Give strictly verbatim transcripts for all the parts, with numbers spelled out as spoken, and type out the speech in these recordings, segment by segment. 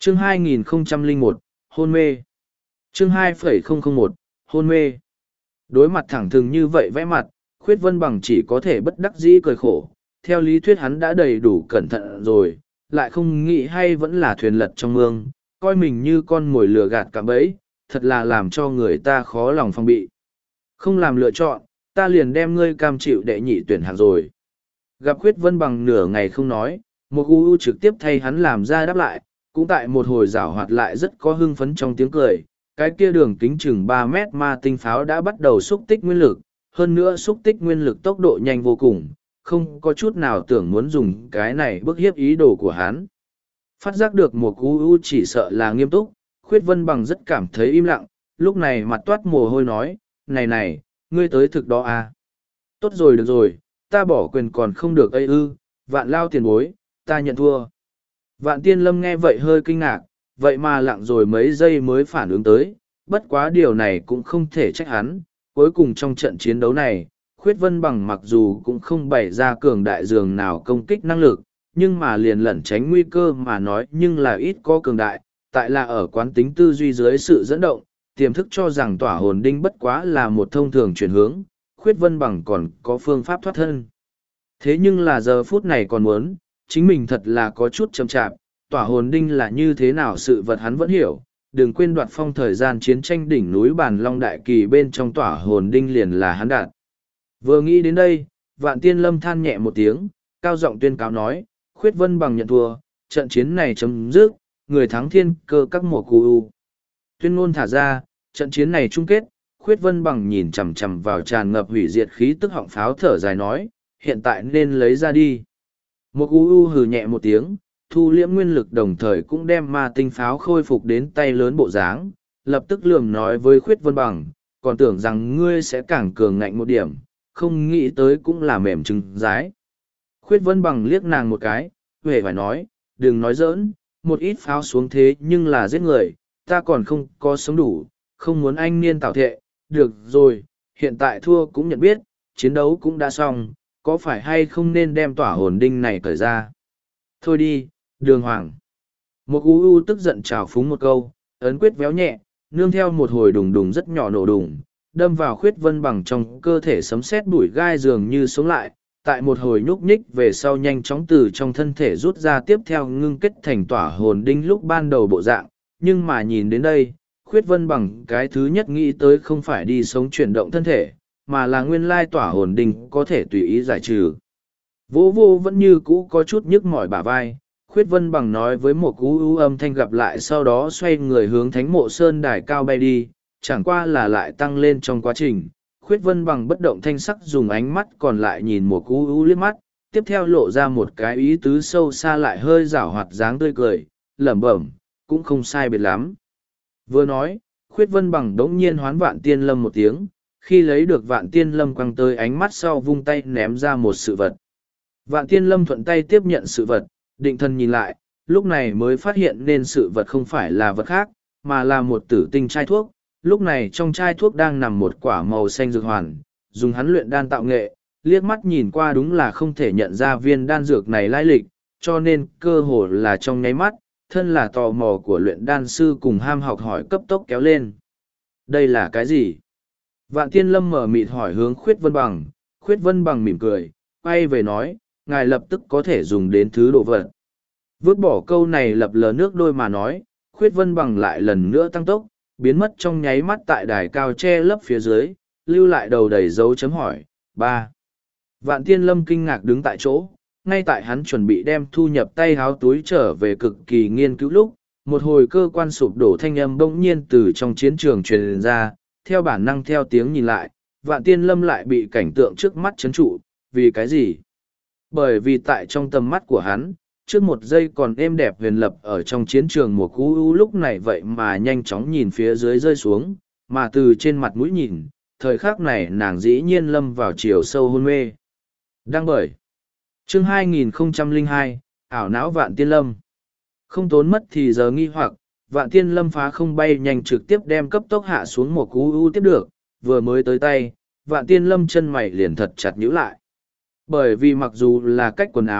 Chương hai nghìn không trăm lẻ một, hôn mê. Chương hai phẩy không không một, hôn mê. Đối mặt thẳng thừng như vậy vẽ mặt, Khuyết Vân Bằng chỉ có thể bất đắc dĩ cười khổ. Theo lý thuyết hắn đã đầy đủ cẩn thận rồi, lại không nghĩ hay vẫn là thuyền lật trong mương, coi mình như con mồi lừa gạt cạm bẫy, thật là làm cho người ta khó lòng phòng bị. Không làm lựa chọn, ta liền đem ngươi cam chịu đệ nhị tuyển hạng rồi. Gặp Khuyết Vân Bằng nửa ngày không nói, một u u trực tiếp thay hắn làm ra đáp lại, cũng tại một hồi giảo hoạt lại rất có hưng phấn trong tiếng cười. Cái kia đường kính chừng ba mét ma tinh pháo đã bắt đầu xúc tích nguyên lực, hơn nữa xúc tích nguyên lực tốc độ nhanh vô cùng, không có chút nào tưởng muốn dùng cái này bức hiếp ý đồ của hắn. Phát giác được một u u chỉ sợ là nghiêm túc, Khuyết Vân Bằng rất cảm thấy im lặng, lúc này mặt toát mồ hôi nói, này này, ngươi tới thực đó à? Tốt rồi được rồi, ta bỏ quyền còn không được ấy ư, vạn lao tiền bối, ta nhận thua. Vạn Tiên Lâm nghe vậy hơi kinh ngạc, vậy mà lặng rồi mấy giây mới phản ứng tới, bất quá điều này cũng không thể trách hắn. Cuối cùng trong trận chiến đấu này, Khuyết Vân Bằng mặc dù cũng không bày ra cường đại dường nào công kích năng lực, nhưng mà liền lẩn tránh nguy cơ mà nói nhưng là ít có cường đại, tại là ở quán tính tư duy dưới sự dẫn động, tiềm thức cho rằng tỏa hồn đinh bất quá là một thông thường chuyển hướng, Khuyết Vân Bằng còn có phương pháp thoát thân. Thế nhưng là giờ phút này còn muốn, chính mình thật là có chút chậm chạp, tỏa hồn đinh là như thế nào sự vật hắn vẫn hiểu, đừng quên đoạt phong thời gian chiến tranh đỉnh núi Bàn Long Đại Kỳ bên trong tỏa hồn đinh liền là hắn đạt. Vừa nghĩ đến đây, Vạn Tiên Lâm than nhẹ một tiếng, cao giọng tuyên cáo nói, Khuyết Vân Bằng nhận thua, trận chiến này chấm dứt, người thắng thiên cơ các mùa cù u. Tuyên ngôn thả ra, trận chiến này chung kết, Khuyết Vân Bằng nhìn chằm chằm vào tràn ngập hủy diệt khí tức họng pháo thở dài nói, hiện tại nên lấy ra đi. Một u u hừ nhẹ một tiếng, thu liễm nguyên lực đồng thời cũng đem ma tinh pháo khôi phục đến tay lớn bộ dáng, lập tức lườm nói với Khuyết Vân Bằng, còn tưởng rằng ngươi sẽ càng cường ngạnh một điểm, không nghĩ tới cũng là mềm trứng rái. Khuyết Vân Bằng liếc nàng một cái, huệ phải nói, đừng nói giỡn, một ít pháo xuống thế nhưng là giết người, ta còn không có sống đủ, không muốn anh niên tạo thệ, được rồi, hiện tại thua cũng nhận biết, chiến đấu cũng đã xong, có phải hay không nên đem tỏa hồn đinh này cởi ra. Thôi đi, đường hoàng. Một u u tức giận trào phúng một câu, ấn quyết véo nhẹ, nương theo một hồi đùng đùng rất nhỏ nổ đùng, đâm vào Khuyết Vân Bằng trong cơ thể sấm sét bụi gai dường như sống lại, tại một hồi nhúc nhích về sau nhanh chóng từ trong thân thể rút ra tiếp theo ngưng kết thành tỏa hồn đinh lúc ban đầu bộ dạng, nhưng mà nhìn đến đây, Khuyết Vân Bằng cái thứ nhất nghĩ tới không phải đi sống chuyển động thân thể, mà là nguyên lai tỏa hồn đinh có thể tùy ý giải trừ. Vô vô vẫn như cũ có chút nhức mỏi bả vai, Khuyết Vân Bằng nói với một cú ưu âm thanh gặp lại sau đó xoay người hướng thánh mộ sơn đài cao bay đi, chẳng qua là lại tăng lên trong quá trình. Khuyết Vân Bằng bất động thanh sắc dùng ánh mắt còn lại nhìn một cú ưu liếc mắt, tiếp theo lộ ra một cái ý tứ sâu xa lại hơi rảo hoạt dáng tươi cười, lẩm bẩm, cũng không sai biệt lắm. Vừa nói, Khuyết Vân Bằng đống nhiên hoán Vạn Tiên Lâm một tiếng, khi lấy được Vạn Tiên Lâm quăng tới ánh mắt sau vung tay ném ra một sự vật. Vạn Tiên Lâm thuận tay tiếp nhận sự vật, định thần nhìn lại, lúc này mới phát hiện nên sự vật không phải là vật khác, mà là một tử tinh chai thuốc. Lúc này trong chai thuốc đang nằm một quả màu xanh dược hoàn, dùng hắn luyện đan tạo nghệ, liếc mắt nhìn qua đúng là không thể nhận ra viên đan dược này lai lịch, cho nên cơ hồ là trong nháy mắt, thân là tò mò của luyện đan sư cùng ham học hỏi cấp tốc kéo lên. Đây là cái gì? Vạn Tiên Lâm mở mịt hỏi hướng Khuyết Vân Bằng, Khuyết Vân Bằng mỉm cười, quay về nói, ngài lập tức có thể dùng đến thứ đồ vật. Vứt bỏ câu này lập lờ nước đôi mà nói, Khuyết Vân Bằng lại lần nữa tăng tốc, biến mất trong nháy mắt tại đài cao che lấp phía dưới, lưu lại đầu đầy dấu chấm hỏi. Ba. Vạn Tiên Lâm kinh ngạc đứng tại chỗ, ngay tại hắn chuẩn bị đem thu nhập tay háo túi trở về cực kỳ nghiên cứu lúc, một hồi cơ quan sụp đổ thanh âm bỗng nhiên từ trong chiến trường truyền ra, theo bản năng theo tiếng nhìn lại, Vạn Tiên Lâm lại bị cảnh tượng trước mắt chấn trụ, vì cái gì? Bởi vì tại trong tầm mắt của hắn, trước một giây còn êm đẹp huyền lập ở trong chiến trường mùa cú u lúc này vậy mà nhanh chóng nhìn phía dưới rơi xuống, mà từ trên mặt mũi nhìn, thời khắc này nàng dĩ nhiên lâm vào chiều sâu hôn mê. Đăng bởi chương hai nghìn không trăm lẻ hai, ảo não Vạn Tiên Lâm. Không tốn mất thì giờ nghi hoặc, Vạn Tiên Lâm phá không bay nhanh trực tiếp đem cấp tốc hạ xuống một cú u tiếp được, vừa mới tới tay, Vạn Tiên Lâm chân mày liền thật chặt nhíu lại. Bởi vì mặc dù là cách quần áo,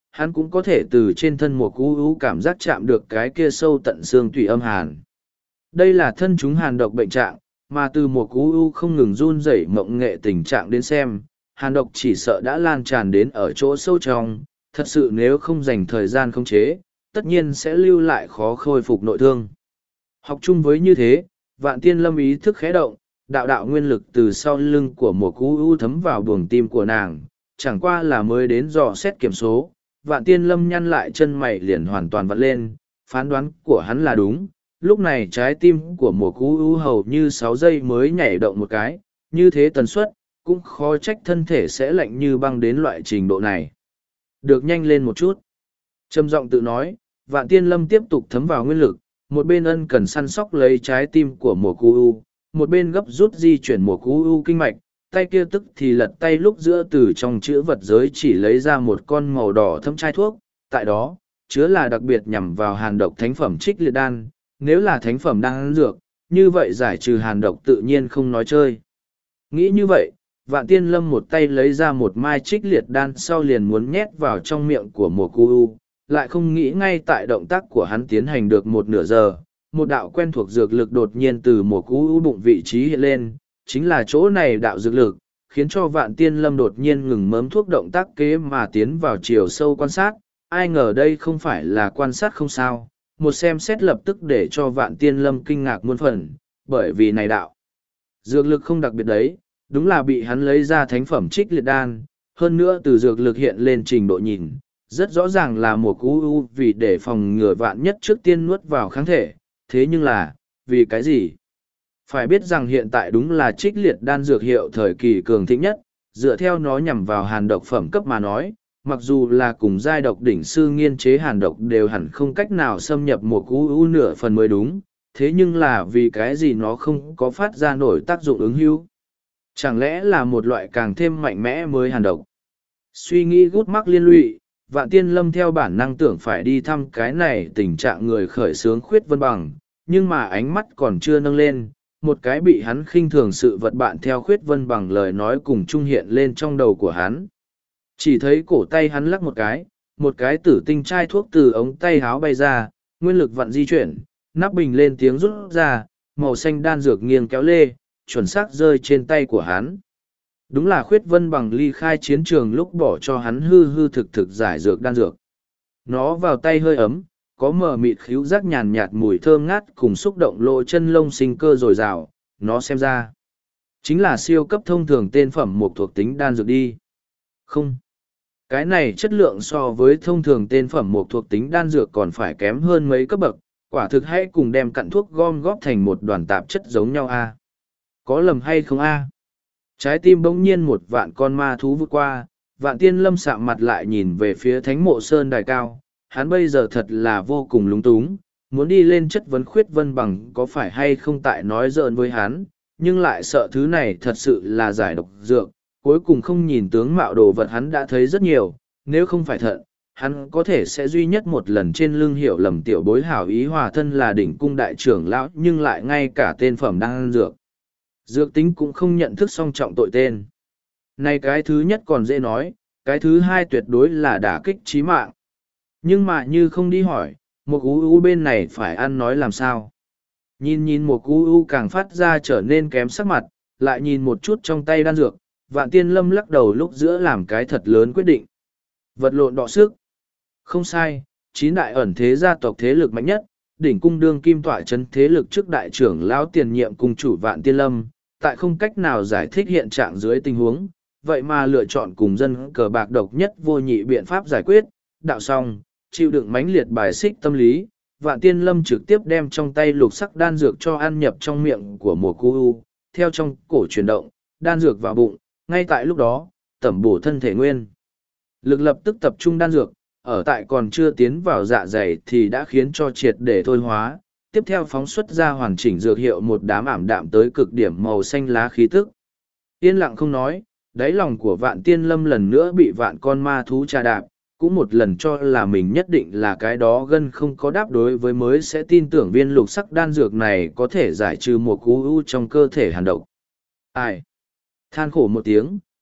hắn cũng có thể từ trên thân một cú u cảm giác chạm được cái kia sâu tận xương tủy âm hàn. Đây là thân chúng hàn độc bệnh trạng, mà từ một cú u không ngừng run rẩy mộng nghệ tình trạng đến xem, hàn độc chỉ sợ đã lan tràn đến ở chỗ sâu trong, thật sự nếu không dành thời gian khống chế, tất nhiên sẽ lưu lại khó khôi phục nội thương. Học chung với như thế, Vạn Tiên Lâm ý thức khẽ động, đạo đạo nguyên lực từ sau lưng của một cú u thấm vào buồng tim của nàng, chẳng qua là mới đến dò xét kiểm số. Vạn Tiên Lâm nhăn lại chân mày liền hoàn toàn vặn lên, phán đoán của hắn là đúng. Lúc này trái tim của một cú u hầu như sáu giây mới nhảy động một cái, như thế tần suất, cũng khó trách thân thể sẽ lạnh như băng đến loại trình độ này. Được nhanh lên một chút. Trầm giọng tự nói, Vạn Tiên Lâm tiếp tục thấm vào nguyên lực, một bên ân cần săn sóc lấy trái tim của một cú u, một bên gấp rút di chuyển một cú u kinh mạch, tay kia tức thì lật tay lúc giữa từ trong chữ vật giới chỉ lấy ra một con màu đỏ thâm chai thuốc, tại đó, chứa là đặc biệt nhằm vào hàn độc thánh phẩm trích liệt đan, nếu là thánh phẩm đan dược, như vậy giải trừ hàn độc tự nhiên không nói chơi. Nghĩ như vậy, Vạn Tiên Lâm một tay lấy ra một mai trích liệt đan sau liền muốn nhét vào trong miệng của một cu u, lại không nghĩ ngay tại động tác của hắn tiến hành được một nửa giờ, một đạo quen thuộc dược lực đột nhiên từ một cu u bụng vị trí hiện lên, chính là chỗ này đạo dược lực, khiến cho Vạn Tiên Lâm đột nhiên ngừng mớm thuốc động tác kế mà tiến vào chiều sâu quan sát, ai ngờ đây không phải là quan sát không sao, một xem xét lập tức để cho Vạn Tiên Lâm kinh ngạc muôn phần, bởi vì này đạo dược lực không đặc biệt đấy, đúng là bị hắn lấy ra thánh phẩm trích liệt đan, hơn nữa từ dược lực hiện lên trình độ nhìn, rất rõ ràng là một cú u vì để phòng ngừa vạn nhất trước tiên nuốt vào kháng thể, thế nhưng là, vì cái gì? Phải biết rằng hiện tại đúng là trích liệt đan dược hiệu thời kỳ cường thịnh nhất, dựa theo nó nhằm vào hàn độc phẩm cấp mà nói, mặc dù là cùng giai độc đỉnh sư nghiên chế hàn độc đều hẳn không cách nào xâm nhập một cú u nửa phần mới đúng, thế nhưng là vì cái gì nó không có phát ra nổi tác dụng ứng hữu? Chẳng lẽ là một loại càng thêm mạnh mẽ mới hàn độc? Suy nghĩ gút mắc liên lụy, Vạn Tiên Lâm theo bản năng tưởng phải đi thăm cái này tình trạng người khởi sướng Khuyết Vân Bằng, nhưng mà ánh mắt còn chưa nâng lên, một cái bị hắn khinh thường sự vật bạn theo Khuyết Vân Bằng lời nói cùng trung hiện lên trong đầu của hắn. Chỉ thấy cổ tay hắn lắc một cái, một cái tử tinh chai thuốc từ ống tay háo bay ra, nguyên lực vặn di chuyển, nắp bình lên tiếng rút ra, màu xanh đan dược nghiêng kéo lê, chuẩn xác rơi trên tay của hắn. Đúng là Khuyết Vân Bằng ly khai chiến trường lúc bỏ cho hắn hư hư thực thực giải dược đan dược. Nó vào tay hơi ấm, có mờ mịt khíu giác nhàn nhạt mùi thơm ngát cùng xúc động lộ chân lông sinh cơ dồi dào, nó xem ra chính là siêu cấp thông thường tên phẩm một thuộc tính đan dược đi. Không. Cái này chất lượng so với thông thường tên phẩm một thuộc tính đan dược còn phải kém hơn mấy cấp bậc, quả thực hãy cùng đem cặn thuốc gom góp thành một đoàn tạp chất giống nhau a. Có lầm hay không a? Trái tim bỗng nhiên một vạn con ma thú vượt qua, Vạn Tiên Lâm sạm mặt lại nhìn về phía thánh mộ sơn đài cao, hắn bây giờ thật là vô cùng lúng túng, muốn đi lên chất vấn Khuyết Vân Bằng có phải hay không tại nói giỡn với hắn, nhưng lại sợ thứ này thật sự là giải độc dược, cuối cùng không nhìn tướng mạo đồ vật hắn đã thấy rất nhiều, nếu không phải thận, hắn có thể sẽ duy nhất một lần trên lưng hiểu lầm tiểu bối hảo ý hòa thân là đỉnh cung đại trưởng lão nhưng lại ngay cả tên phẩm đang ăn dược. Dược tính cũng không nhận thức song trọng tội tên. Này cái thứ nhất còn dễ nói, cái thứ hai tuyệt đối là đả kích chí mạng. Nhưng mà như không đi hỏi, một u u bên này phải ăn nói làm sao. Nhìn nhìn một u u càng phát ra trở nên kém sắc mặt, lại nhìn một chút trong tay đan dược, Vạn Tiên Lâm lắc đầu lúc giữa làm cái thật lớn quyết định. Vật lộn đọ sức. Không sai, chín đại ẩn thế gia tộc thế lực mạnh nhất, đỉnh cung đương kim tọa chấn thế lực trước đại trưởng lão tiền nhiệm cung chủ Vạn Tiên Lâm, tại không cách nào giải thích hiện trạng dưới tình huống, vậy mà lựa chọn cùng dân cờ bạc độc nhất vô nhị biện pháp giải quyết, đạo xong, chịu đựng mãnh liệt bài xích tâm lý, Vạn Tiên Lâm trực tiếp đem trong tay lục sắc đan dược cho ăn nhập trong miệng của một cô u, theo trong cổ chuyển động, đan dược vào bụng, ngay tại lúc đó, tẩm bổ thân thể nguyên. Lực lập tức tập trung đan dược, ở tại còn chưa tiến vào dạ dày thì đã khiến cho triệt để thôi hóa, tiếp theo phóng xuất ra hoàn chỉnh dược hiệu một đám ảm đạm tới cực điểm màu xanh lá khí tức. Yên lặng không nói, đáy lòng của Vạn Tiên Lâm lần nữa bị vạn con ma thú trà đạp, cũng một lần cho là mình nhất định là cái đó gân không có đáp đối với mới sẽ tin tưởng viên lục sắc đan dược này có thể giải trừ một cú u trong cơ thể hàn độc. Ai? Than khổ một tiếng,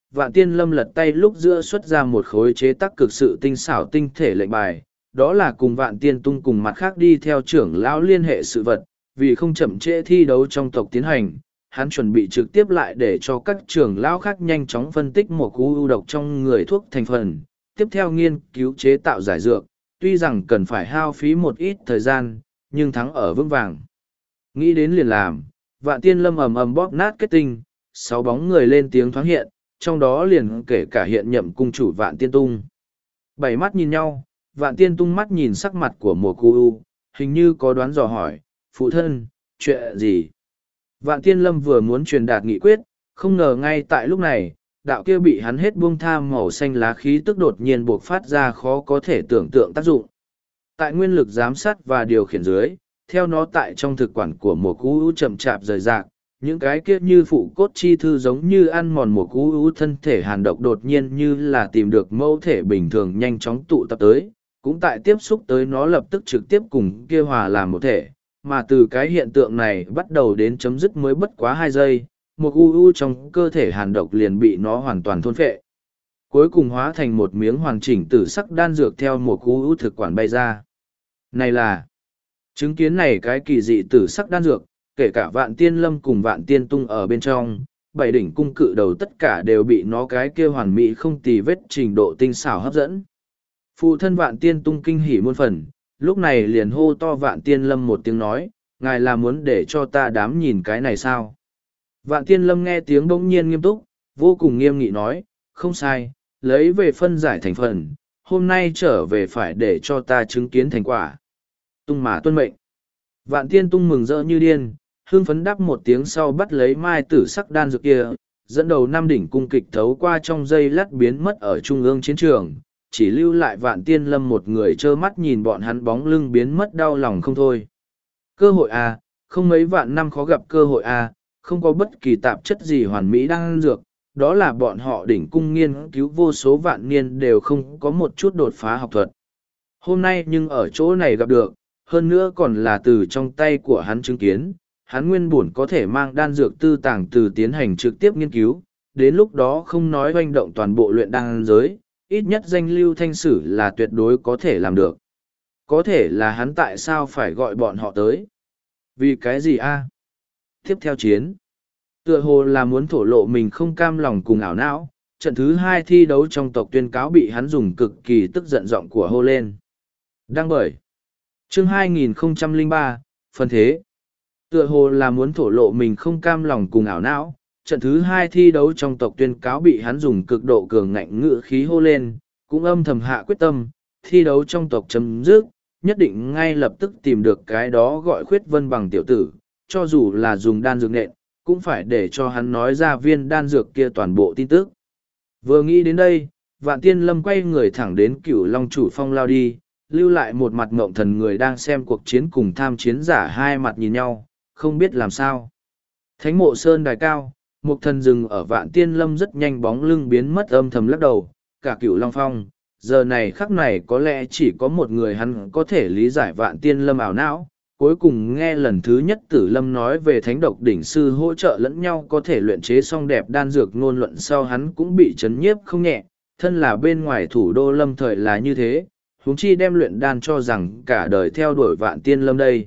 Vạn Tiên Lâm lật tay lúc giữa xuất ra một khối chế tác cực sự tinh xảo tinh thể lệnh bài, đó là cùng Vạn Tiên Tung cùng mặt khác đi theo trưởng lão liên hệ sự vật, vì không chậm trễ thi đấu trong tộc tiến hành, hắn chuẩn bị trực tiếp lại để cho các trưởng lão khác nhanh chóng phân tích một cú ưu độc trong người thuốc thành phần, tiếp theo nghiên cứu chế tạo giải dược, tuy rằng cần phải hao phí một ít thời gian, nhưng thắng ở vững vàng. Nghĩ đến liền làm, Vạn Tiên Lâm ầm ầm bóp nát kết tinh, sáu bóng người lên tiếng thoáng hiện, trong đó liền kể cả hiện nhậm cung chủ Vạn Tiên Tung. Bảy mắt nhìn nhau, Vạn Tiên Tung mắt nhìn sắc mặt của mùa cu u, hình như có đoán dò hỏi, phụ thân, chuyện gì? Vạn Tiên Lâm vừa muốn truyền đạt nghị quyết, không ngờ ngay tại lúc này, đạo kia bị hắn hết buông tha màu xanh lá khí tức đột nhiên buộc phát ra khó có thể tưởng tượng tác dụng. Tại nguyên lực giám sát và điều khiển dưới, theo nó tại trong thực quản của mùa cu u chậm chạp rời rạc, những cái kia như phụ cốt chi thư giống như ăn mòn một cú ú thân thể hàn độc đột nhiên như là tìm được mẫu thể bình thường nhanh chóng tụ tập tới, cũng tại tiếp xúc tới nó lập tức trực tiếp cùng kia hòa làm một thể, mà từ cái hiện tượng này bắt đầu đến chấm dứt mới bất quá hai giây, một cú ú trong cơ thể hàn độc liền bị nó hoàn toàn thôn phệ. Cuối cùng hóa thành một miếng hoàn chỉnh tử sắc đan dược theo một cú ú thực quản bay ra. Này là, chứng kiến này cái kỳ dị tử sắc đan dược, kể cả Vạn Tiên Lâm cùng Vạn Tiên Tung ở bên trong, bảy đỉnh cung cự đầu tất cả đều bị nó cái kia hoàn mỹ không tì vết trình độ tinh xảo hấp dẫn. Phụ thân Vạn Tiên Tung kinh hỉ muôn phần, lúc này liền hô to Vạn Tiên Lâm một tiếng nói, ngài là muốn để cho ta đám nhìn cái này sao? Vạn Tiên Lâm nghe tiếng bỗng nhiên nghiêm túc, vô cùng nghiêm nghị nói, không sai, lấy về phân giải thành phần, hôm nay trở về phải để cho ta chứng kiến thành quả. Tung mà tuân mệnh. Vạn Tiên Tung mừng rỡ như điên, hương phấn đáp một tiếng sau bắt lấy mai tử sắc đan dược kia, dẫn đầu năm đỉnh cung kịch thấu qua trong dây lát biến mất ở trung ương chiến trường, chỉ lưu lại Vạn Tiên Lâm một người trơ mắt nhìn bọn hắn bóng lưng biến mất đau lòng không thôi. Cơ hội à, không mấy vạn năm khó gặp cơ hội à, không có bất kỳ tạp chất gì hoàn mỹ đan dược, đó là bọn họ đỉnh cung nghiên cứu vô số vạn niên đều không có một chút đột phá học thuật. Hôm nay nhưng ở chỗ này gặp được, hơn nữa còn là từ trong tay của hắn chứng kiến, hắn nguyên bổn có thể mang đan dược tư tàng từ tiến hành trực tiếp nghiên cứu, đến lúc đó không nói hoành động toàn bộ luyện đan giới, ít nhất danh lưu thanh sử là tuyệt đối có thể làm được. Có thể là hắn tại sao phải gọi bọn họ tới? Vì cái gì a? Tiếp theo chiến. Tựa hồ là muốn thổ lộ mình không cam lòng cùng ảo não, trận thứ hai thi đấu trong tộc tuyên cáo bị hắn dùng cực kỳ tức giận giọng của hô lên. Đăng bởi. Chương hai nghìn không trăm lẻ ba, phân thế. Tựa hồ là muốn thổ lộ mình không cam lòng cùng ảo não, trận thứ hai thi đấu trong tộc tuyên cáo bị hắn dùng cực độ cường ngạnh ngữ khí hô lên, cũng âm thầm hạ quyết tâm, thi đấu trong tộc chấm dứt, nhất định ngay lập tức tìm được cái đó gọi Khuyết Vân bằng tiểu tử, cho dù là dùng đan dược nện, cũng phải để cho hắn nói ra viên đan dược kia toàn bộ tin tức. Vừa nghĩ đến đây, Vạn Tiên Lâm quay người thẳng đến Cửu Long chủ phong lao đi, lưu lại một mặt ngộng thần người đang xem cuộc chiến cùng tham chiến giả hai mặt nhìn nhau, không biết làm sao. Thánh mộ sơn đài cao, một thần rừng ở Vạn Tiên Lâm rất nhanh bóng lưng biến mất âm thầm lắc đầu, cả Cửu Long phong, giờ này khắc này có lẽ chỉ có một người hắn có thể lý giải Vạn Tiên Lâm ảo não. Cuối cùng nghe lần thứ nhất Tử Lâm nói về thánh độc đỉnh sư hỗ trợ lẫn nhau có thể luyện chế xong đẹp đan dược ngôn luận sau hắn cũng bị chấn nhiếp không nhẹ, thân là bên ngoài thủ đô Lâm thời là như thế, huống chi đem luyện đan cho rằng cả đời theo đuổi Vạn Tiên Lâm đây.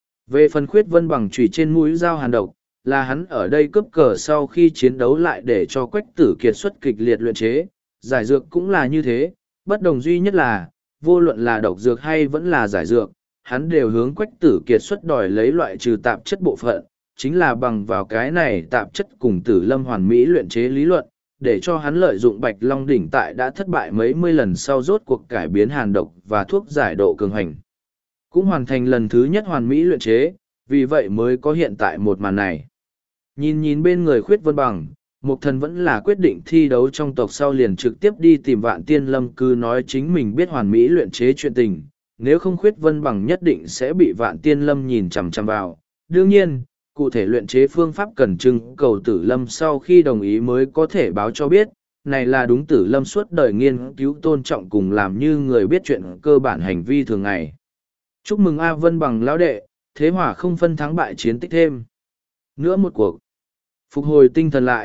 Về phần Khuyết Vân bằng chùy trên mũi dao hàn độc, là hắn ở đây cướp cờ sau khi chiến đấu lại để cho Quách Tử Kiệt xuất kịch liệt luyện chế, giải dược cũng là như thế, bất đồng duy nhất là, vô luận là độc dược hay vẫn là giải dược, hắn đều hướng Quách Tử Kiệt xuất đòi lấy loại trừ tạp chất bộ phận, chính là bằng vào cái này tạp chất cùng Tử Lâm hoàn mỹ luyện chế lý luận, để cho hắn lợi dụng Bạch Long đỉnh tại đã thất bại mấy mươi lần sau rốt cuộc cải biến hàn độc và thuốc giải độ cường hành. Cũng hoàn thành lần thứ nhất hoàn mỹ luyện chế, vì vậy mới có hiện tại một màn này. Nhìn nhìn bên người Khuyết Vân bằng, Mục Thần vẫn là quyết định thi đấu trong tộc sau liền trực tiếp đi tìm Vạn Tiên Lâm cứ nói chính mình biết hoàn mỹ luyện chế chuyện tình, nếu không Khuyết Vân bằng nhất định sẽ bị Vạn Tiên Lâm nhìn chằm chằm vào. Đương nhiên, cụ thể luyện chế phương pháp cần trưng cầu Tử Lâm sau khi đồng ý mới có thể báo cho biết, này là đúng Tử Lâm suốt đời nghiên cứu tôn trọng cùng làm như người biết chuyện cơ bản hành vi thường ngày. Chúc mừng A Vân bằng lão đệ, thế hỏa không phân thắng bại chiến tích thêm. Nữa một cuộc. Phục hồi tinh thần lại,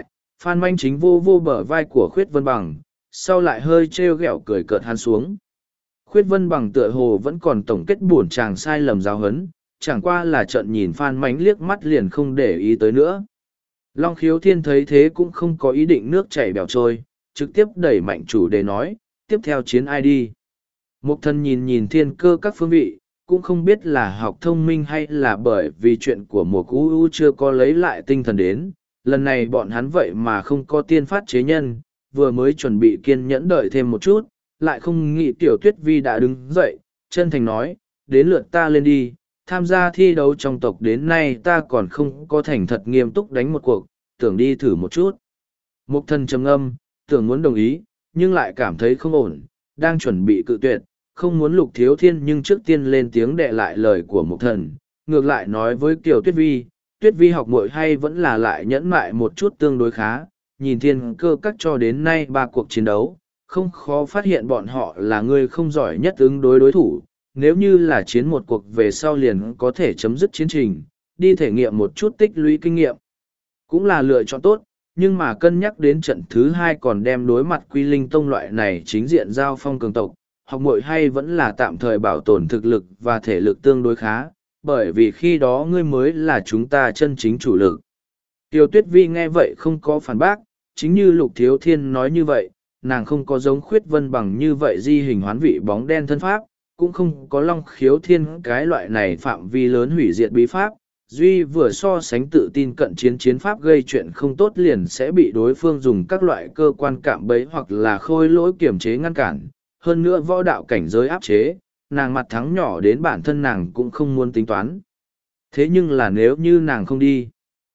Phan Manh Chính vô vô bờ vai của Khuyết Vân Bằng, sau lại hơi trêu ghẹo cười cợt hắn xuống. Khuyết Vân Bằng tựa hồ vẫn còn tổng kết buồn chàng sai lầm giáo hấn, chẳng qua là trợn nhìn Phan Mánh liếc mắt liền không để ý tới nữa. Long Khiếu Thiên thấy thế cũng không có ý định nước chảy bèo trôi, trực tiếp đẩy mạnh chủ đề nói, tiếp theo chiến ai đi. Mục Thần nhìn nhìn thiên cơ các phương vị, cũng không biết là học thông minh hay là bởi vì chuyện của Mục U U chưa có lấy lại tinh thần đến, lần này bọn hắn vậy mà không có tiên phát chế nhân, vừa mới chuẩn bị kiên nhẫn đợi thêm một chút, lại không nghĩ Tiểu Tuyết Vi đã đứng dậy, chân thành nói, đến lượt ta lên đi, tham gia thi đấu trong tộc đến nay ta còn không có thành thật nghiêm túc đánh một cuộc, tưởng đi thử một chút. Mục Thần trầm ngâm, tưởng muốn đồng ý, nhưng lại cảm thấy không ổn, đang chuẩn bị cự tuyệt, không muốn Lục Thiếu Thiên nhưng trước tiên lên tiếng đệ lại lời của Mục Thần, ngược lại nói với Kiều Tuyết Vi, Tuyết Vi học muội hay vẫn là lại nhẫn mại một chút tương đối khá, nhìn thiên cơ các cho đến nay ba cuộc chiến đấu, không khó phát hiện bọn họ là người không giỏi nhất ứng đối đối thủ, nếu như là chiến một cuộc về sau liền có thể chấm dứt chiến trình, đi thể nghiệm một chút tích lũy kinh nghiệm. Cũng là lựa chọn tốt, nhưng mà cân nhắc đến trận thứ hai còn đem đối mặt Quy Linh Tông loại này chính diện giao phong cường tộc, học muội hay vẫn là tạm thời bảo tồn thực lực và thể lực tương đối khá, bởi vì khi đó ngươi mới là chúng ta chân chính chủ lực. Tiêu Tuyết Vi nghe vậy không có phản bác, chính như Lục Thiếu Thiên nói như vậy, nàng không có giống Khuyết Vân Bằng như vậy di hình hoán vị bóng đen thân pháp, cũng không có Long Khiếu Thiên cái loại này phạm vi lớn hủy diệt bí pháp. Duy vừa so sánh tự tin cận chiến chiến pháp gây chuyện không tốt liền sẽ bị đối phương dùng các loại cơ quan cạm bẫy hoặc là khôi lỗi kiểm chế ngăn cản. Hơn nữa võ đạo cảnh giới áp chế, nàng mặt thắng nhỏ đến bản thân nàng cũng không muốn tính toán. Thế nhưng là nếu như nàng không đi,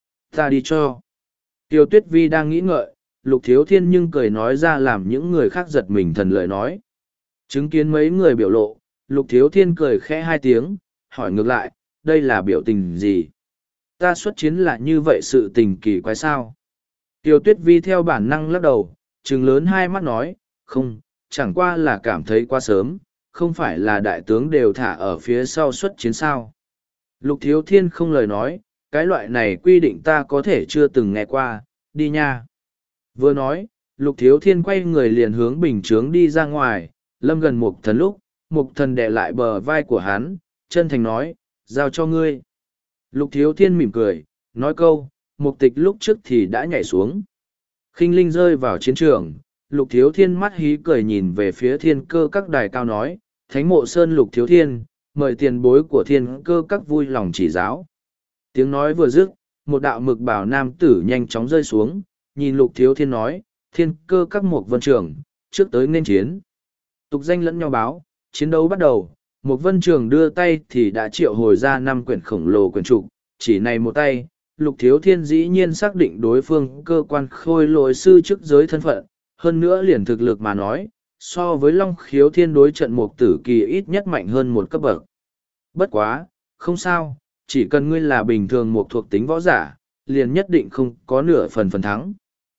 ta đi cho. Tiêu Tuyết Vi đang nghĩ ngợi, Lục Thiếu Thiên nhưng cười nói ra làm những người khác giật mình thần lời nói. Chứng kiến mấy người biểu lộ, Lục Thiếu Thiên cười khẽ hai tiếng, hỏi ngược lại, đây là biểu tình gì? Ta xuất chiến là như vậy sự tình kỳ quái sao? Tiêu Tuyết Vi theo bản năng lắc đầu, trừng lớn hai mắt nói, không, chẳng qua là cảm thấy quá sớm, không phải là đại tướng đều thả ở phía sau xuất chiến sao. Lục Thiếu Thiên không lời nói, cái loại này quy định ta có thể chưa từng nghe qua, đi nha. Vừa nói, Lục Thiếu Thiên quay người liền hướng bình chướng đi ra ngoài, lâm gần Mục Thần lúc, Mục Thần đè lại bờ vai của hắn, chân thành nói, giao cho ngươi. Lục Thiếu Thiên mỉm cười, nói câu, Mục Tịch lúc trước thì đã nhảy xuống. Khinh Linh rơi vào chiến trường, Lục Thiếu Thiên mắt hí cười nhìn về phía thiên cơ các đài cao nói, Thánh Mộ Sơn Lục Thiếu Thiên, mời tiền bối của thiên cơ các vui lòng chỉ giáo. Tiếng nói vừa dứt, một đạo mực bảo nam tử nhanh chóng rơi xuống, nhìn Lục Thiếu Thiên nói, thiên cơ các Mục Vân Trường, trước tới nên chiến. Tục danh lẫn nhau báo, chiến đấu bắt đầu, Mục Vân Trường đưa tay thì đã triệu hồi ra năm quyển khổng lồ quyển trục, chỉ này một tay, Lục Thiếu Thiên dĩ nhiên xác định đối phương cơ quan khôi lỗi sư chức giới thân phận, hơn nữa liền thực lực mà nói, so với Long Khiếu Thiên đối trận Mục Tử Kỳ ít nhất mạnh hơn một cấp bậc. Bất quá, không sao, chỉ cần ngươi là bình thường một thuộc tính võ giả, liền nhất định không có nửa phần phần thắng.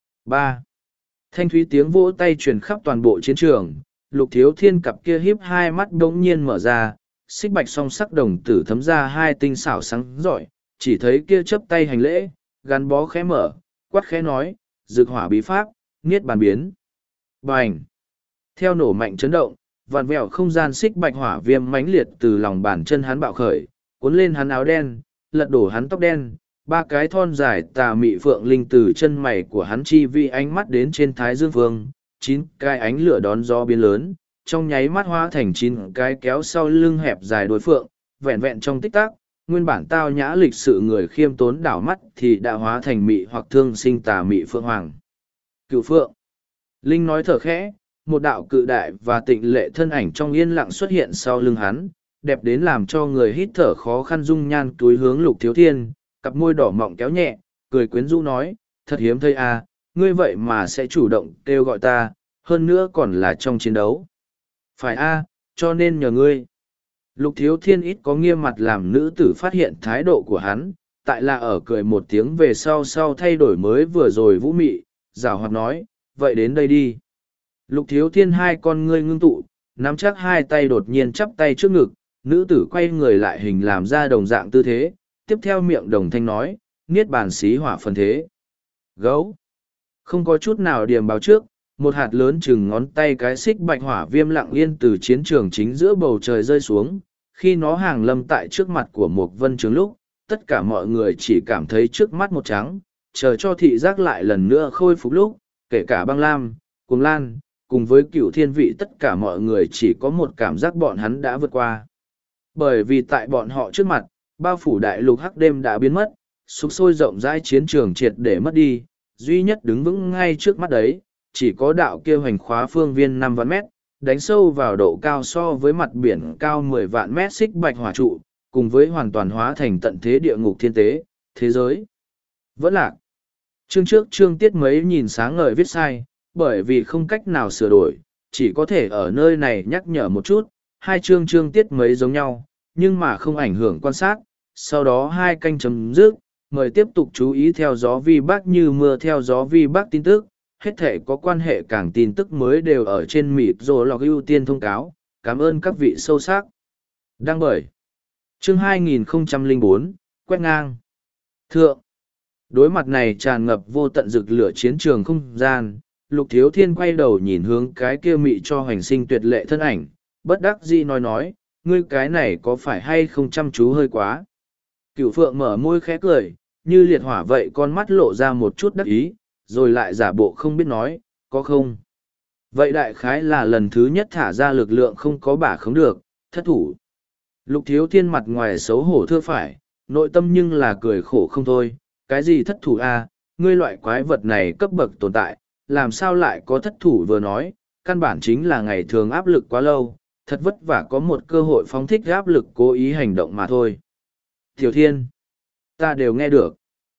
ba. Thanh thúy tiếng vỗ tay truyền khắp toàn bộ chiến trường, Lục Thiếu Thiên cặp kia híp hai mắt đống nhiên mở ra, xích bạch song sắc đồng tử thấm ra hai tinh xảo sáng giỏi, chỉ thấy kia chấp tay hành lễ, gắn bó khẽ mở, quát khẽ nói, dược hỏa bí pháp, niết bàn biến. Bành! Theo nổ mạnh chấn động, vạn vẹo không gian xích bạch hỏa viêm mãnh liệt từ lòng bàn chân hắn bạo khởi, cuốn lên hắn áo đen, lật đổ hắn tóc đen, ba cái thon dài tà mị phượng linh từ chân mày của hắn chi vi ánh mắt đến trên thái dương phương, chín cái ánh lửa đón gió biến lớn, trong nháy mắt hóa thành chín cái kéo sau lưng hẹp dài đối phượng, vẹn vẹn trong tích tắc, nguyên bản tao nhã lịch sự người khiêm tốn đảo mắt thì đã hóa thành mị hoặc thương sinh tà mị phượng hoàng. Cựu phượng. Linh nói thở khẽ, một đạo cự đại và tịnh lệ thân ảnh trong yên lặng xuất hiện sau lưng hắn, đẹp đến làm cho người hít thở khó khăn dung nhan túi hướng Lục Thiếu Thiên, cặp môi đỏ mọng kéo nhẹ, cười quyến rũ nói, thật hiếm thấy à, ngươi vậy mà sẽ chủ động kêu gọi ta, hơn nữa còn là trong chiến đấu. Phải a, cho nên nhờ ngươi. Lục Thiếu Thiên ít có nghiêm mặt làm nữ tử phát hiện thái độ của hắn, tại là ở cười một tiếng về sau sau thay đổi mới vừa rồi vũ mị, giảo hoạt nói, vậy đến đây đi. Lục Thiếu Thiên hai con ngươi ngưng tụ, nắm chắc hai tay đột nhiên chắp tay trước ngực, nữ tử quay người lại hình làm ra đồng dạng tư thế, tiếp theo miệng đồng thanh nói, niết bàn xí hỏa phần thế. Gấu. Không có chút nào điểm báo trước, một hạt lớn chừng ngón tay cái xích bạch hỏa viêm lặng yên từ chiến trường chính giữa bầu trời rơi xuống. Khi nó hàng lâm tại trước mặt của một vân trường lúc, tất cả mọi người chỉ cảm thấy trước mắt một trắng, chờ cho thị giác lại lần nữa khôi phục lúc, kể cả băng lam, cuồng lan, cùng với cựu thiên vị tất cả mọi người chỉ có một cảm giác bọn hắn đã vượt qua. Bởi vì tại bọn họ trước mặt, bao phủ đại lục hắc đêm đã biến mất, sục sôi rộng rãi chiến trường triệt để mất đi, duy nhất đứng vững ngay trước mắt đấy, chỉ có đạo kia hoành khóa phương viên năm vạn mét, đánh sâu vào độ cao so với mặt biển cao mười vạn mét xích bạch hỏa trụ, cùng với hoàn toàn hóa thành tận thế địa ngục thiên tế, thế giới. Vẫn lạc. Chương trước chương tiết mấy nhìn sáng ngời viết sai, bởi vì không cách nào sửa đổi, chỉ có thể ở nơi này nhắc nhở một chút, hai chương chương tiết mấy giống nhau, nhưng mà không ảnh hưởng quan sát, sau đó hai canh chấm dứt, mời tiếp tục chú ý theo gió vi bác như mưa theo gió vi bác tin tức, hết thể có quan hệ càng tin tức mới đều ở trên mịt rồi lọc ưu tiên thông cáo, cảm ơn các vị sâu sắc. Đăng bởi chương hai nghìn không trăm lẻ bốn, quét ngang. Thượng. Đối mặt này tràn ngập vô tận rực lửa chiến trường không gian, Lục Thiếu Thiên quay đầu nhìn hướng cái kia mị cho hành sinh tuyệt lệ thân ảnh, bất đắc dĩ nói nói, ngươi cái này có phải hay không chăm chú hơi quá. Cửu Phượng mở môi khẽ cười, như liệt hỏa vậy con mắt lộ ra một chút đắc ý, rồi lại giả bộ không biết nói, có không? Vậy đại khái là lần thứ nhất thả ra lực lượng không có bả không được, thất thủ. Lục Thiếu Thiên mặt ngoài xấu hổ thưa phải, nội tâm nhưng là cười khổ không thôi, cái gì thất thủ a? Ngươi loại quái vật này cấp bậc tồn tại, làm sao lại có thất thủ vừa nói, căn bản chính là ngày thường áp lực quá lâu, thật vất vả có một cơ hội phóng thích áp lực cố ý hành động mà thôi. Tiểu Thiên, ta đều nghe được.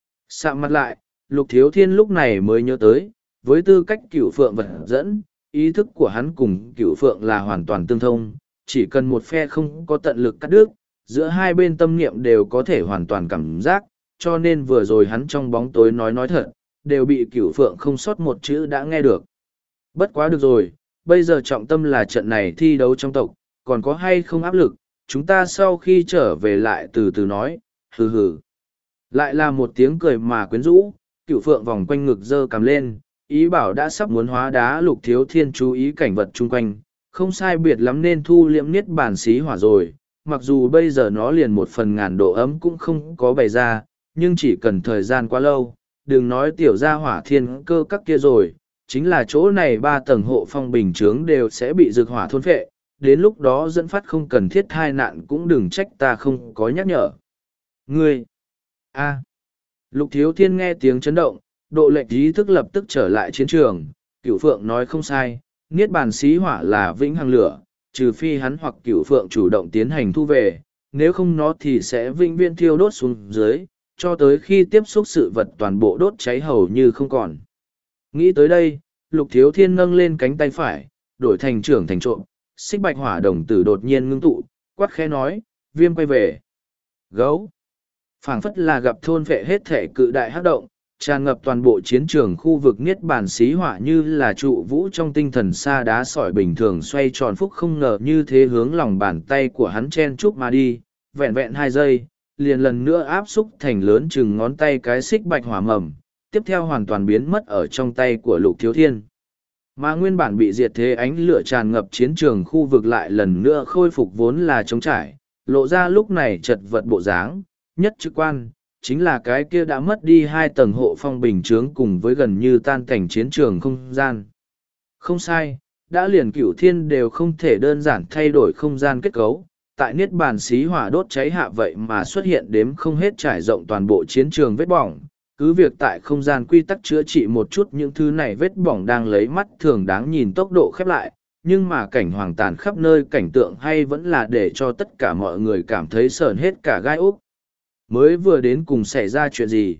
Sạm mặt lại, Lục Thiếu Thiên lúc này mới nhớ tới, với tư cách cửu phượng vật dẫn, ý thức của hắn cùng cửu phượng là hoàn toàn tương thông, chỉ cần một phe không có tận lực cắt đứt, giữa hai bên tâm niệm đều có thể hoàn toàn cảm giác, cho nên vừa rồi hắn trong bóng tối nói nói thật, đều bị cửu phượng không sót một chữ đã nghe được. Bất quá được rồi, bây giờ trọng tâm là trận này thi đấu trong tộc, còn có hay không áp lực, chúng ta sau khi trở về lại từ từ nói, hừ hừ. Lại là một tiếng cười mà quyến rũ, cửu phượng vòng quanh ngực dơ cầm lên, ý bảo đã sắp muốn hóa đá. Lục Thiếu Thiên chú ý cảnh vật chung quanh, không sai biệt lắm nên thu liễm niết bàn xí hỏa rồi, mặc dù bây giờ nó liền một phần ngàn độ ấm cũng không có bày ra, nhưng chỉ cần thời gian quá lâu, đừng nói tiểu gia hỏa thiên cơ các kia rồi, chính là chỗ này ba tầng hộ phong bình chướng đều sẽ bị rực hỏa thôn phệ, đến lúc đó dẫn phát không cần thiết tai nạn cũng đừng trách ta không có nhắc nhở. Ngươi! A! Lục Thiếu Thiên nghe tiếng chấn động, độ lệnh ý thức lập tức trở lại chiến trường, Cửu Phượng nói không sai, niết bàn xí hỏa là vĩnh hằng lửa, trừ phi hắn hoặc Cửu Phượng chủ động tiến hành thu về, nếu không nó thì sẽ vĩnh viễn thiêu đốt xuống dưới, cho tới khi tiếp xúc sự vật toàn bộ đốt cháy hầu như không còn. Nghĩ tới đây, Lục Thiếu Thiên nâng lên cánh tay phải, đổi thành trưởng thành trộm, xích bạch hỏa đồng tử đột nhiên ngưng tụ, quát khẽ nói, viêm quay về. Gấu. Phảng phất là gặp thôn vệ hết thể cự đại hắc động, tràn ngập toàn bộ chiến trường khu vực niết bàn xí hỏa như là trụ vũ trong tinh thần sa đá sỏi bình thường xoay tròn phúc không ngờ như thế hướng lòng bàn tay của hắn chen chúc mà đi, vẹn vẹn hai giây, liền lần nữa áp xúc thành lớn chừng ngón tay cái xích bạch hỏa mầm, tiếp theo hoàn toàn biến mất ở trong tay của Lục Thiếu Thiên. Mà nguyên bản bị diệt thế ánh lửa tràn ngập chiến trường khu vực lại lần nữa khôi phục vốn là trống trải, lộ ra lúc này chật vật bộ dáng, nhất trực quan, chính là cái kia đã mất đi hai tầng hộ phong bình chướng cùng với gần như tan cảnh chiến trường không gian. Không sai, đã liền cửu thiên đều không thể đơn giản thay đổi không gian kết cấu, tại niết bàn xí hỏa đốt cháy hạ vậy mà xuất hiện đếm không hết trải rộng toàn bộ chiến trường vết bỏng, cứ việc tại không gian quy tắc chữa trị một chút những thứ này vết bỏng đang lấy mắt thường đáng nhìn tốc độ khép lại, nhưng mà cảnh hoàng tàn khắp nơi cảnh tượng hay vẫn là để cho tất cả mọi người cảm thấy sờn hết cả gai úc. Mới vừa đến cùng xảy ra chuyện gì?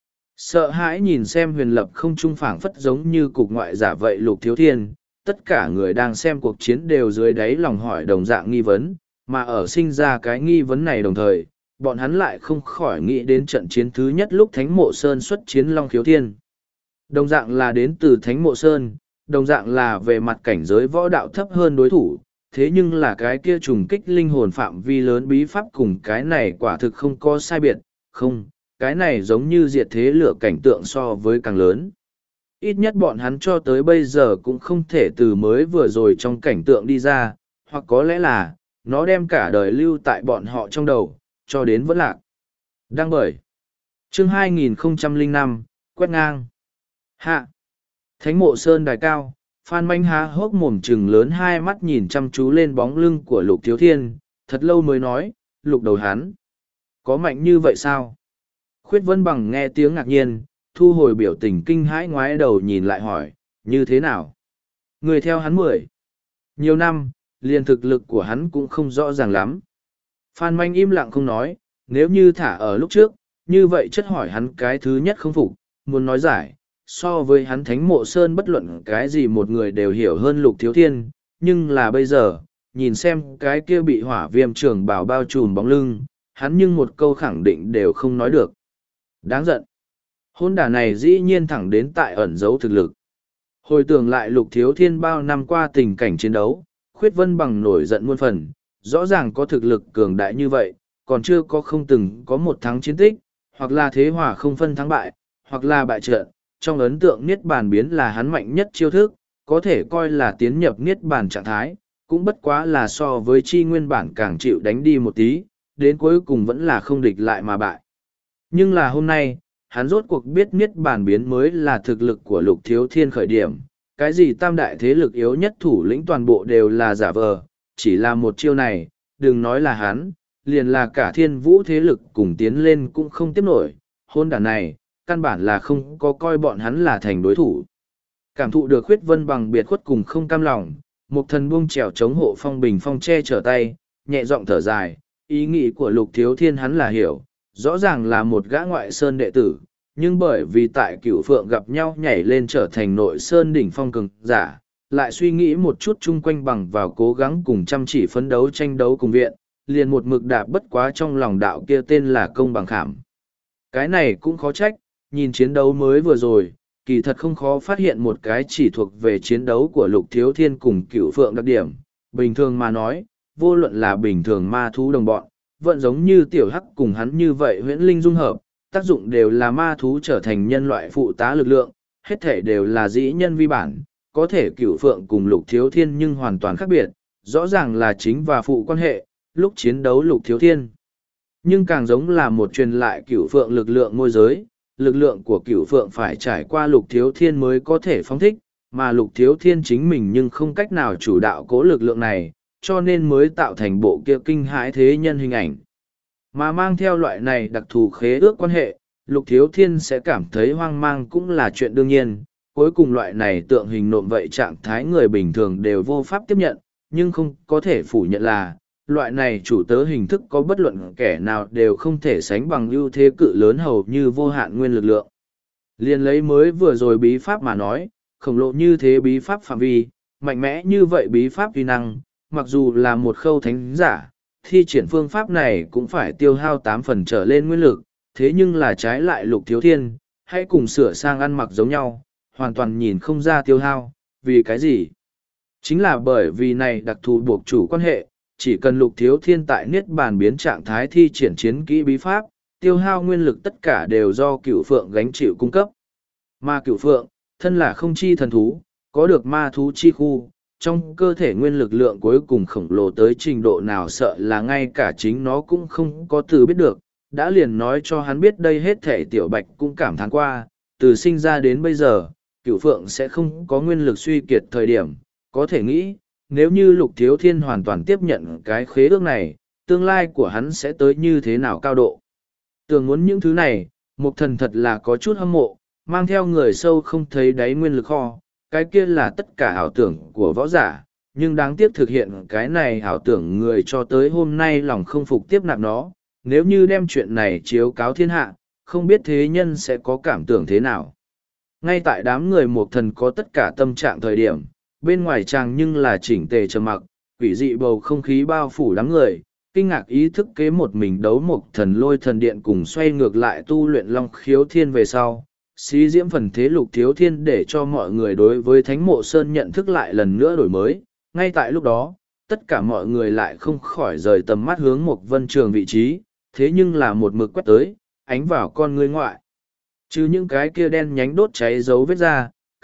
Sợ hãi nhìn xem huyền lập không trung phảng phất giống như cục ngoại giả vậy Lục Thiếu Thiên, tất cả người đang xem cuộc chiến đều dưới đáy lòng hỏi đồng dạng nghi vấn, mà ở sinh ra cái nghi vấn này đồng thời, bọn hắn lại không khỏi nghĩ đến trận chiến thứ nhất lúc Thánh Mộ Sơn xuất chiến Long Khiếu Thiên. Đồng dạng là đến từ Thánh Mộ Sơn, đồng dạng là về mặt cảnh giới võ đạo thấp hơn đối thủ, thế nhưng là cái kia trùng kích linh hồn phạm vi lớn bí pháp cùng cái này quả thực không có sai biệt, không, cái này giống như diệt thế lửa cảnh tượng so với càng lớn. ít nhất bọn hắn cho tới bây giờ cũng không thể từ mới vừa rồi trong cảnh tượng đi ra, hoặc có lẽ là, nó đem cả đời lưu tại bọn họ trong đầu, cho đến vẫn lạc. Đăng bởi chương hai nghìn không trăm lẻ năm, quét ngang. Hạ. Thánh mộ sơn đài cao, Phan Manh há hốc mồm trừng lớn hai mắt nhìn chăm chú lên bóng lưng của Lục Thiếu Thiên, thật lâu mới nói, Lục đầu hắn. Có mạnh như vậy sao? Khuyết Vân Bằng nghe tiếng ngạc nhiên, thu hồi biểu tình kinh hãi ngoái đầu nhìn lại hỏi, như thế nào? Người theo hắn mười. Nhiều năm, liền thực lực của hắn cũng không rõ ràng lắm. Phan Manh im lặng không nói, nếu như thả ở lúc trước, như vậy chất hỏi hắn cái thứ nhất không phục, muốn nói giải, so với hắn Thánh Mộ Sơn bất luận cái gì một người đều hiểu hơn Lục Thiếu Thiên, nhưng là bây giờ, nhìn xem cái kia bị hỏa viêm trường bảo bao trùm bóng lưng, hắn nhưng một câu khẳng định đều không nói được. Đáng giận. Hôn đả này dĩ nhiên thẳng đến tại ẩn giấu thực lực. Hồi tưởng lại Lục Thiếu Thiên bao năm qua tình cảnh chiến đấu, Khuyết Vân Bằng nổi giận muôn phần, rõ ràng có thực lực cường đại như vậy, còn chưa có không từng có một thắng chiến tích, hoặc là thế hòa không phân thắng bại, hoặc là bại trận. Trong ấn tượng Niết Bàn biến là hắn mạnh nhất chiêu thức, có thể coi là tiến nhập Niết Bàn trạng thái, cũng bất quá là so với chi nguyên bản càng chịu đánh đi một tí, đến cuối cùng vẫn là không địch lại mà bại. Nhưng là hôm nay, hắn rốt cuộc biết Niết Bàn biến mới là thực lực của Lục Thiếu Thiên khởi điểm, cái gì tam đại thế lực yếu nhất thủ lĩnh toàn bộ đều là giả vờ, chỉ là một chiêu này, đừng nói là hắn, liền là cả thiên vũ thế lực cùng tiến lên cũng không tiếp nổi, hôn đàn này, căn bản là không có coi bọn hắn là thành đối thủ. Cảm thụ được Khuyết Vân Bằng biệt khuất cùng không cam lòng, một thần buông trèo chống hộ phong bình phong che trở tay, nhẹ giọng thở dài, ý nghĩ của Lục Thiếu Thiên hắn là hiểu, rõ ràng là một gã ngoại sơn đệ tử, nhưng bởi vì tại Cửu Phượng gặp nhau nhảy lên trở thành nội sơn đỉnh phong cường giả, lại suy nghĩ một chút chung quanh bằng vào cố gắng cùng chăm chỉ phấn đấu tranh đấu cùng viện, liền một mực đạp bất quá trong lòng đạo kia tên là Công Bằng Khảm. Cái này cũng khó trách, nhìn chiến đấu mới vừa rồi, kỳ thật không khó phát hiện một cái chỉ thuộc về chiến đấu của Lục Thiếu Thiên cùng Cửu Phượng đặc điểm. Bình thường mà nói, vô luận là bình thường ma thú đồng bọn, vẫn giống như tiểu hắc cùng hắn như vậy huyễn linh dung hợp, tác dụng đều là ma thú trở thành nhân loại phụ tá lực lượng, hết thể đều là dĩ nhân vi bản, có thể Cửu Phượng cùng Lục Thiếu Thiên nhưng hoàn toàn khác biệt, rõ ràng là chính và phụ quan hệ, lúc chiến đấu Lục Thiếu Thiên. Nhưng càng giống là một truyền lại Cửu Phượng lực lượng môi giới, lực lượng của Cửu Phượng phải trải qua Lục Thiếu Thiên mới có thể phóng thích, mà Lục Thiếu Thiên chính mình nhưng không cách nào chủ đạo cố lực lượng này, cho nên mới tạo thành bộ kia kinh hãi thế nhân hình ảnh. Mà mang theo loại này đặc thù khế ước quan hệ, Lục Thiếu Thiên sẽ cảm thấy hoang mang cũng là chuyện đương nhiên, cuối cùng loại này tượng hình nộm vậy trạng thái người bình thường đều vô pháp tiếp nhận, nhưng không có thể phủ nhận là, loại này chủ tớ hình thức có bất luận kẻ nào đều không thể sánh bằng ưu thế cự lớn hầu như vô hạn nguyên lực lượng. Liên lấy mới vừa rồi bí pháp mà nói, khổng lồ như thế bí pháp phạm vi, mạnh mẽ như vậy bí pháp uy năng, mặc dù là một khâu thánh giả, thi triển phương pháp này cũng phải tiêu hao tám phần trở lên nguyên lực, thế nhưng là trái lại Lục Thiếu Thiên, hãy cùng sửa sang ăn mặc giống nhau, hoàn toàn nhìn không ra tiêu hao, vì cái gì? Chính là bởi vì này đặc thù buộc chủ quan hệ, chỉ cần Lục Thiếu Thiên tại Niết Bàn biến trạng thái thi triển chiến kỹ bí pháp, tiêu hao nguyên lực tất cả đều do Cửu Phượng gánh chịu cung cấp. Mà Cửu Phượng, thân là không chi thần thú, có được ma thú chi khu, trong cơ thể nguyên lực lượng cuối cùng khổng lồ tới trình độ nào sợ là ngay cả chính nó cũng không có từ biết được, đã liền nói cho hắn biết đây hết thể Tiểu Bạch cũng cảm thán qua, từ sinh ra đến bây giờ, Cửu Phượng sẽ không có nguyên lực suy kiệt thời điểm, có thể nghĩ, nếu như Lục Thiếu Thiên hoàn toàn tiếp nhận cái khế ước này, tương lai của hắn sẽ tới như thế nào cao độ. Tưởng muốn những thứ này, Mục Thần thật là có chút hâm mộ, mang theo người sâu không thấy đáy nguyên lực kho, cái kia là tất cả ảo tưởng của võ giả, nhưng đáng tiếc thực hiện cái này ảo tưởng người cho tới hôm nay lòng không phục tiếp nạp nó, nếu như đem chuyện này chiếu cáo thiên hạ, không biết thế nhân sẽ có cảm tưởng thế nào. Ngay tại đám người Mục Thần có tất cả tâm trạng thời điểm, bên ngoài chàng nhưng là chỉnh tề trầm mặc, quỷ dị bầu không khí bao phủ đám người, kinh ngạc ý thức kế một mình đấu Mục Thần Lôi Thần Điện cùng xoay ngược lại tu luyện Long Khiếu Thiên về sau, xí diễm phần thế Lục Thiếu Thiên để cho mọi người đối với Thánh Mộ Sơn nhận thức lại lần nữa đổi mới. Ngay tại lúc đó, tất cả mọi người lại không khỏi rời tầm mắt hướng Mục Vân Trường vị trí, thế nhưng là một mực quét tới, ánh vào con ngươi ngoại. Chứ những cái kia đen nhánh đốt cháy dấu vết ra,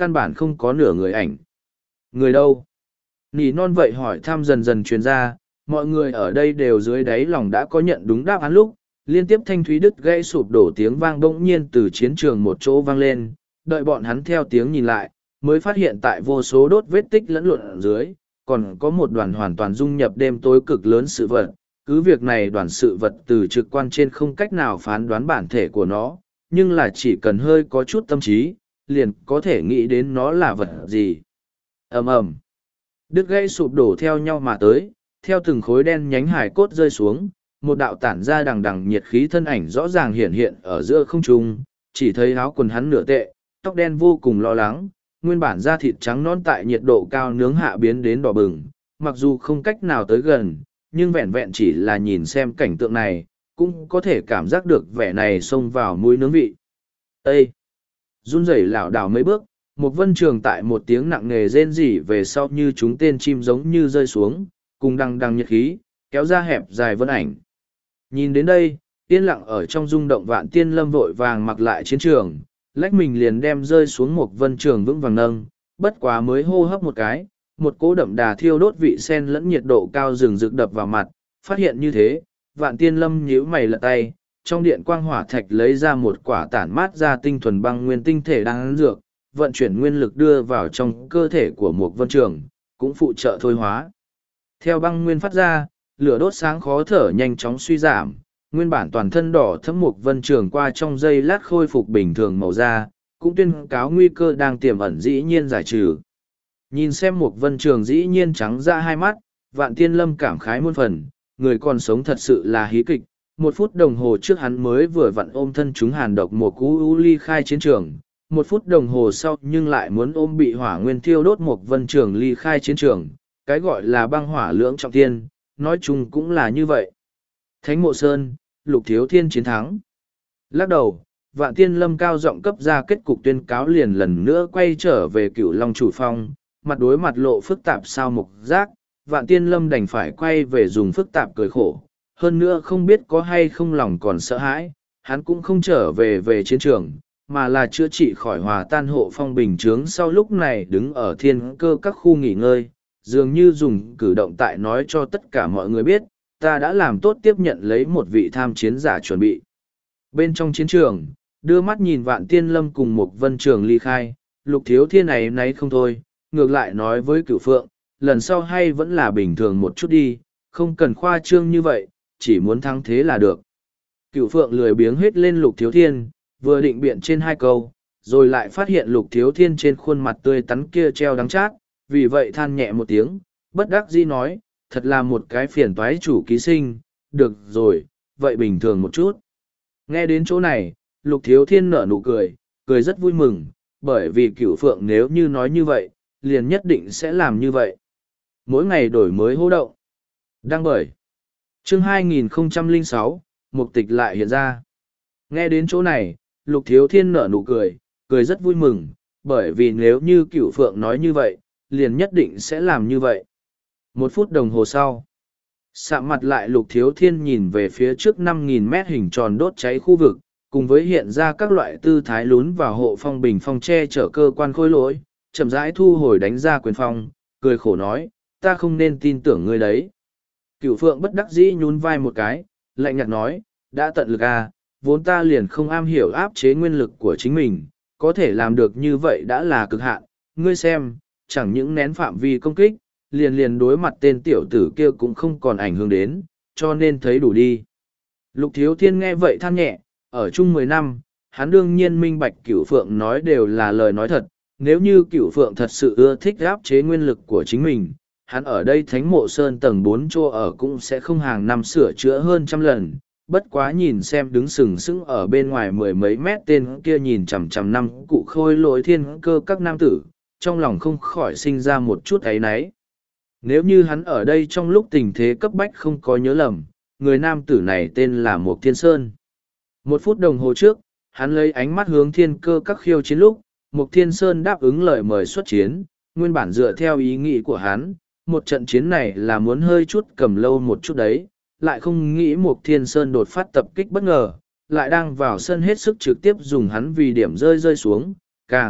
căn bản không có nửa người ảnh. Người đâu? Nỉ non vậy hỏi thăm dần dần truyền ra, mọi người ở đây đều dưới đáy lòng đã có nhận đúng đáp án lúc, liên tiếp thanh thúy đứt gãy sụp đổ tiếng vang bỗng nhiên từ chiến trường một chỗ vang lên, đợi bọn hắn theo tiếng nhìn lại, mới phát hiện tại vô số đốt vết tích lẫn lộn ở dưới, còn có một đoàn hoàn toàn dung nhập đêm tối cực lớn sự vật. Cứ việc này đoàn sự vật từ trực quan trên không cách nào phán đoán bản thể của nó, nhưng là chỉ cần hơi có chút tâm trí, liền có thể nghĩ đến nó là vật gì. Ầm ầm, đứt gãy sụp đổ theo nhau mà tới, theo từng khối đen nhánh hải cốt rơi xuống, một đạo tản ra đằng đằng nhiệt khí thân ảnh rõ ràng hiện hiện ở giữa không trung, chỉ thấy áo quần hắn nửa tệ, tóc đen vô cùng lo lắng, nguyên bản da thịt trắng non tại nhiệt độ cao nướng hạ biến đến đỏ bừng, mặc dù không cách nào tới gần, nhưng vẹn vẹn chỉ là nhìn xem cảnh tượng này, cũng có thể cảm giác được vẻ này xông vào mũi nướng vị. Ê! Run rẩy lảo đảo mấy bước, một vân trường tại một tiếng nặng nề rên rỉ về sau như chúng tên chim giống như rơi xuống, cùng đằng đằng nhiệt khí, kéo ra hẹp dài vân ảnh. Nhìn đến đây, yên lặng ở trong rung động Vạn Tiên Lâm vội vàng mặc lại chiến trường, lách mình liền đem rơi xuống một vân trường vững vàng nâng, bất quá mới hô hấp một cái, một cỗ đậm đà thiêu đốt vị sen lẫn nhiệt độ cao rừng rực đập vào mặt, phát hiện như thế, Vạn Tiên Lâm nhíu mày lật tay, trong điện quang hỏa thạch lấy ra một quả tản mát ra tinh thuần băng nguyên tinh thể đang dược, vận chuyển nguyên lực đưa vào trong cơ thể của một vân trường, cũng phụ trợ thôi hóa. Theo băng nguyên phát ra, lửa đốt sáng khó thở nhanh chóng suy giảm, nguyên bản toàn thân đỏ thấm một vân trường qua trong giây lát khôi phục bình thường màu da, cũng tuyên cáo nguy cơ đang tiềm ẩn dĩ nhiên giải trừ. Nhìn xem một vân trường dĩ nhiên trắng ra hai mắt, Vạn Tiên Lâm cảm khái muôn phần, người còn sống thật sự là hí kịch. Một phút đồng hồ trước hắn mới vừa vặn ôm thân chúng hàn độc một cú u ly khai chiến trường, một phút đồng hồ sau nhưng lại muốn ôm bị hỏa nguyên thiêu đốt một vân trường ly khai chiến trường, cái gọi là băng hỏa lưỡng trọng thiên, nói chung cũng là như vậy. Thánh Mộ Sơn, Lục Thiếu Thiên chiến thắng. Lắc đầu, Vạn Tiên Lâm cao giọng cấp ra kết cục tuyên cáo liền lần nữa quay trở về Cửu Long chủ phong, mặt đối mặt lộ phức tạp sao mục giác, Vạn Tiên Lâm đành phải quay về dùng phức tạp cười khổ. Hơn nữa không biết có hay không lòng còn sợ hãi, hắn cũng không trở về về chiến trường, mà là chữa trị khỏi hòa tan hộ phong bình chướng sau lúc này đứng ở thiên cơ các khu nghỉ ngơi, dường như dùng cử động tại nói cho tất cả mọi người biết, ta đã làm tốt tiếp nhận lấy một vị tham chiến giả chuẩn bị. Bên trong chiến trường, đưa mắt nhìn Vạn Tiên Lâm cùng một vân trường ly khai, Lục Thiếu Thiên này nấy không thôi, ngược lại nói với Cửu Phượng, lần sau hay vẫn là bình thường một chút đi, không cần khoa trương như vậy, chỉ muốn thắng thế là được. Cửu Phượng lười biếng hết lên Lục Thiếu Thiên, vừa định biện trên hai câu, rồi lại phát hiện Lục Thiếu Thiên trên khuôn mặt tươi tắn kia treo đắng chát, vì vậy than nhẹ một tiếng, bất đắc dĩ nói, thật là một cái phiền toái chủ ký sinh, được rồi, vậy bình thường một chút. Nghe đến chỗ này, Lục Thiếu Thiên nở nụ cười, cười rất vui mừng, bởi vì Cửu Phượng nếu như nói như vậy, liền nhất định sẽ làm như vậy. Mỗi ngày đổi mới hô động. Đăng bởi chương hai nghìn không trăm lẻ sáu, mục tịch lại hiện ra. Nghe đến chỗ này, Lục Thiếu Thiên nở nụ cười, cười rất vui mừng, bởi vì nếu như Cửu Phượng nói như vậy, liền nhất định sẽ làm như vậy. Một phút đồng hồ sau, sạm mặt lại Lục Thiếu Thiên nhìn về phía trước năm nghìn mét hình tròn đốt cháy khu vực, cùng với hiện ra các loại tư thái lún vào hộ phong bình phong che chở cơ quan khôi lỗi, chậm rãi thu hồi đánh ra quyền phong, cười khổ nói, ta không nên tin tưởng ngươi đấy. Cửu Phượng bất đắc dĩ nhún vai một cái, lạnh nhạt nói, đã tận lực à, vốn ta liền không am hiểu áp chế nguyên lực của chính mình, có thể làm được như vậy đã là cực hạn, ngươi xem, chẳng những nén phạm vi công kích, liền liền đối mặt tên tiểu tử kia cũng không còn ảnh hưởng đến, cho nên thấy đủ đi. Lục Thiếu Thiên nghe vậy than nhẹ, ở chung mười năm, hắn đương nhiên minh bạch Cửu Phượng nói đều là lời nói thật, nếu như Cửu Phượng thật sự ưa thích áp chế nguyên lực của chính mình, hắn ở đây Thánh Mộ Sơn tầng bốn chỗ ở cũng sẽ không hàng năm sửa chữa hơn trăm lần, bất quá nhìn xem đứng sừng sững ở bên ngoài mười mấy mét tên kia nhìn chằm chằm năm cụ khôi lỗi thiên cơ các nam tử, trong lòng không khỏi sinh ra một chút áy náy. Nếu như hắn ở đây trong lúc tình thế cấp bách không có nhớ lầm, người nam tử này tên là Mục Thiên Sơn. Một phút đồng hồ trước, hắn lấy ánh mắt hướng thiên cơ các khiêu chiến lúc, Mục Thiên Sơn đáp ứng lời mời xuất chiến, nguyên bản dựa theo ý nghĩ của hắn, một trận chiến này là muốn hơi chút cầm lâu một chút đấy, lại không nghĩ Mục Thiên Sơn đột phát tập kích bất ngờ, lại đang vào sân hết sức trực tiếp dùng hắn vì điểm rơi rơi xuống, càng,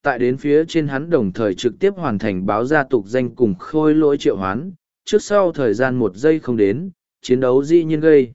tại đến phía trên hắn đồng thời trực tiếp hoàn thành báo ra tục danh cùng khôi lỗi triệu hoán, trước sau thời gian một giây không đến, chiến đấu dĩ nhiên gây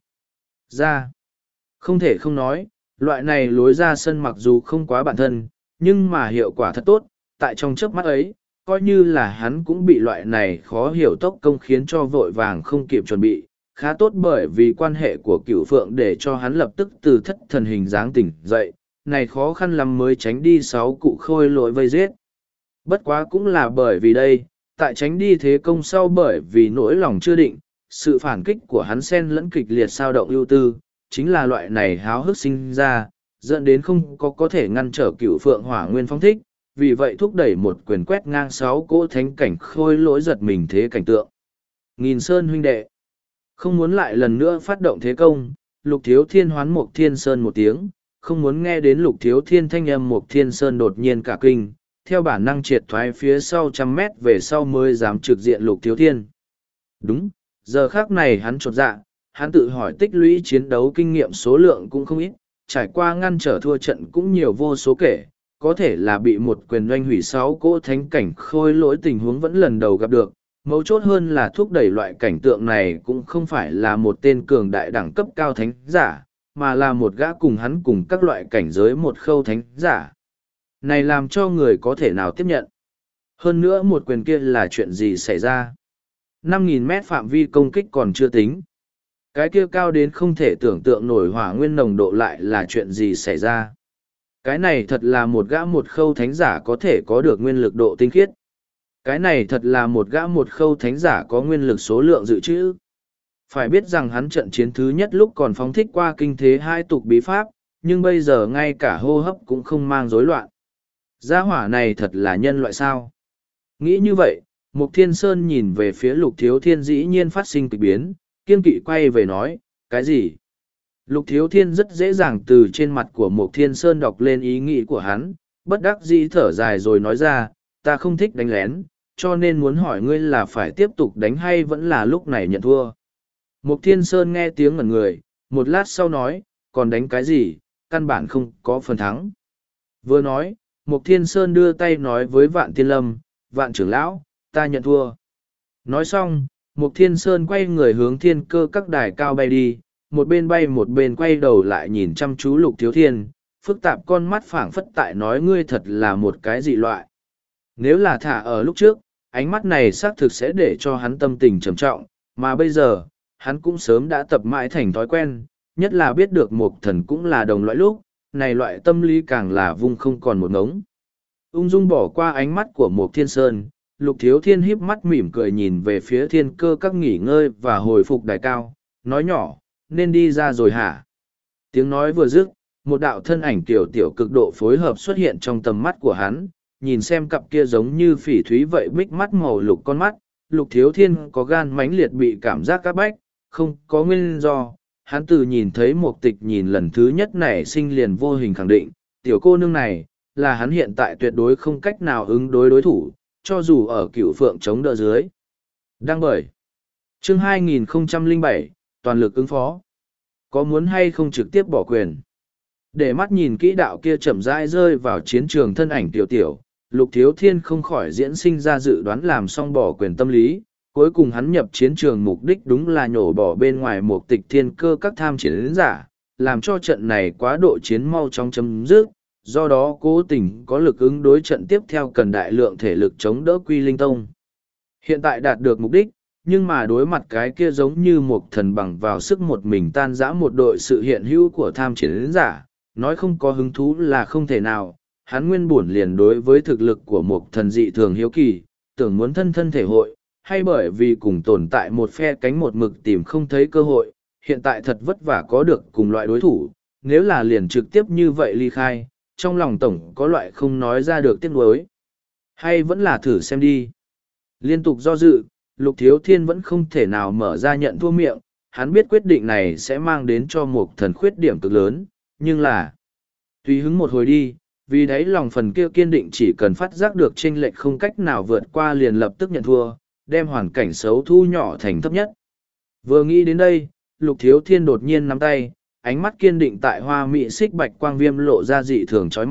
ra. Không thể không nói, loại này lối ra sân mặc dù không quá bản thân, nhưng mà hiệu quả thật tốt, tại trong chớp mắt ấy, coi như là hắn cũng bị loại này khó hiểu tốc công khiến cho vội vàng không kịp chuẩn bị, khá tốt bởi vì quan hệ của cửu phượng để cho hắn lập tức từ thất thần hình dáng tỉnh dậy, này khó khăn lắm mới tránh đi sáu cụ khôi lỗi vây giết. Bất quá cũng là bởi vì đây, tại tránh đi thế công sau bởi vì nỗi lòng chưa định, sự phản kích của hắn xen lẫn kịch liệt sao động ưu tư, chính là loại này háo hức sinh ra, dẫn đến không có có thể ngăn trở cửu phượng hỏa nguyên phong thích, vì vậy thúc đẩy một quyền quét ngang sáu cỗ thánh cảnh khôi lỗi giật mình thế cảnh tượng. Nghìn sơn huynh đệ, không muốn lại lần nữa phát động thế công, Lục Thiếu Thiên hoán Mục Thiên Sơn một tiếng, không muốn nghe đến Lục Thiếu Thiên thanh âm Mục Thiên Sơn đột nhiên cả kinh, theo bản năng triệt thoái phía sau trăm mét về sau mới dám trực diện Lục Thiếu Thiên. Đúng, giờ khác này hắn chột dạ, hắn tự hỏi tích lũy chiến đấu kinh nghiệm số lượng cũng không ít, trải qua ngăn trở thua trận cũng nhiều vô số kể, có thể là bị một quyền oanh hủy sáu cỗ thánh cảnh khôi lỗi tình huống vẫn lần đầu gặp được. Mấu chốt hơn là thúc đẩy loại cảnh tượng này cũng không phải là một tên cường đại đẳng cấp cao thánh giả, mà là một gã cùng hắn cùng các loại cảnh giới một khâu thánh giả. Này làm cho người có thể nào tiếp nhận. Hơn nữa một quyền kia là chuyện gì xảy ra. năm nghìn mét phạm vi công kích còn chưa tính. Cái kia cao đến không thể tưởng tượng nổi hỏa nguyên nồng độ lại là chuyện gì xảy ra. Cái này thật là một gã một khâu thánh giả có thể có được nguyên lực độ tinh khiết. Cái này thật là một gã một khâu thánh giả có nguyên lực số lượng dự trữ. Phải biết rằng hắn trận chiến thứ nhất lúc còn phóng thích qua kinh thế hai tục bí pháp, nhưng bây giờ ngay cả hô hấp cũng không mang rối loạn. Gia hỏa này thật là nhân loại sao? Nghĩ như vậy, Mục Thiên Sơn nhìn về phía Lục Thiếu Thiên dĩ nhiên phát sinh kịch biến, kiên kỵ quay về nói, cái gì? Lục Thiếu Thiên rất dễ dàng từ trên mặt của Mục Thiên Sơn đọc lên ý nghĩ của hắn, bất đắc dĩ thở dài rồi nói ra, ta không thích đánh lén, cho nên muốn hỏi ngươi là phải tiếp tục đánh hay vẫn là lúc này nhận thua. Mục Thiên Sơn nghe tiếng ngẩn người, một lát sau nói, còn đánh cái gì, căn bản không có phần thắng. Vừa nói, Mục Thiên Sơn đưa tay nói với Vạn Tiên Lâm, Vạn trưởng lão, ta nhận thua. Nói xong, Mục Thiên Sơn quay người hướng thiên cơ các đài cao bay đi, một bên bay một bên quay đầu lại nhìn chăm chú Lục Thiếu Thiên, phức tạp con mắt phảng phất tại nói ngươi thật là một cái dị loại. Nếu là thả ở lúc trước, ánh mắt này xác thực sẽ để cho hắn tâm tình trầm trọng, mà bây giờ, hắn cũng sớm đã tập mãi thành thói quen, nhất là biết được Mục Thần cũng là đồng loại lúc, này loại tâm lý càng là vung không còn một ngống. Ung dung bỏ qua ánh mắt của Mục Thiên Sơn, Lục Thiếu Thiên híp mắt mỉm cười nhìn về phía thiên cơ các nghỉ ngơi và hồi phục đài cao, nói nhỏ, nên đi ra rồi hả? Tiếng nói vừa dứt, một đạo thân ảnh tiểu tiểu cực độ phối hợp xuất hiện trong tầm mắt của hắn, nhìn xem cặp kia giống như phỉ thúy vậy bích mắt màu lục con mắt, Lục Thiếu Thiên có gan mãnh liệt bị cảm giác các bách, không có nguyên do. Hắn từ nhìn thấy Mục Tịch nhìn lần thứ nhất này sinh liền vô hình khẳng định, tiểu cô nương này, là hắn hiện tại tuyệt đối không cách nào ứng đối đối thủ, cho dù ở Cửu Phượng chống đỡ dưới. Đăng bởi chương hai nghìn không trăm lẻ bảy, toàn lực ứng phó. Có muốn hay không trực tiếp bỏ quyền? Để mắt nhìn kỹ đạo kia chậm rãi rơi vào chiến trường thân ảnh tiểu tiểu, Lục Thiếu Thiên không khỏi diễn sinh ra dự đoán làm xong bỏ quyền tâm lý. Cuối cùng hắn nhập chiến trường mục đích đúng là nhổ bỏ bên ngoài một tịch thiên cơ các tham chiến giả, làm cho trận này quá độ chiến mau chóng chấm dứt, do đó cố tình có lực ứng đối trận tiếp theo cần đại lượng thể lực chống đỡ Quy Linh Tông. Hiện tại đạt được mục đích, nhưng mà đối mặt cái kia giống như một thần bằng vào sức một mình tan rã một đội sự hiện hữu của tham chiến giả, nói không có hứng thú là không thể nào. Hắn nguyên bổn liền đối với thực lực của một thần dị thường hiếu kỳ, tưởng muốn thân thân thể hội, hay bởi vì cùng tồn tại một phe cánh một mực tìm không thấy cơ hội, hiện tại thật vất vả có được cùng loại đối thủ, nếu là liền trực tiếp như vậy ly khai, trong lòng tổng có loại không nói ra được tiếc nuối. Hay vẫn là thử xem đi. Liên tục do dự, Lục Thiếu Thiên vẫn không thể nào mở ra nhận thua miệng, hắn biết quyết định này sẽ mang đến cho một thần khuyết điểm cực lớn, nhưng là tùy hứng một hồi đi, vì đấy lòng phần kia kiên định chỉ cần phát giác được chênh lệch không cách nào vượt qua liền lập tức nhận thua, đem hoàn cảnh xấu thu nhỏ thành thấp nhất. Vừa nghĩ đến đây, Lục Thiếu Thiên đột nhiên nắm tay, ánh mắt kiên định tại hoa mị xích bạch quang viêm lộ ra dị thường chói mắt,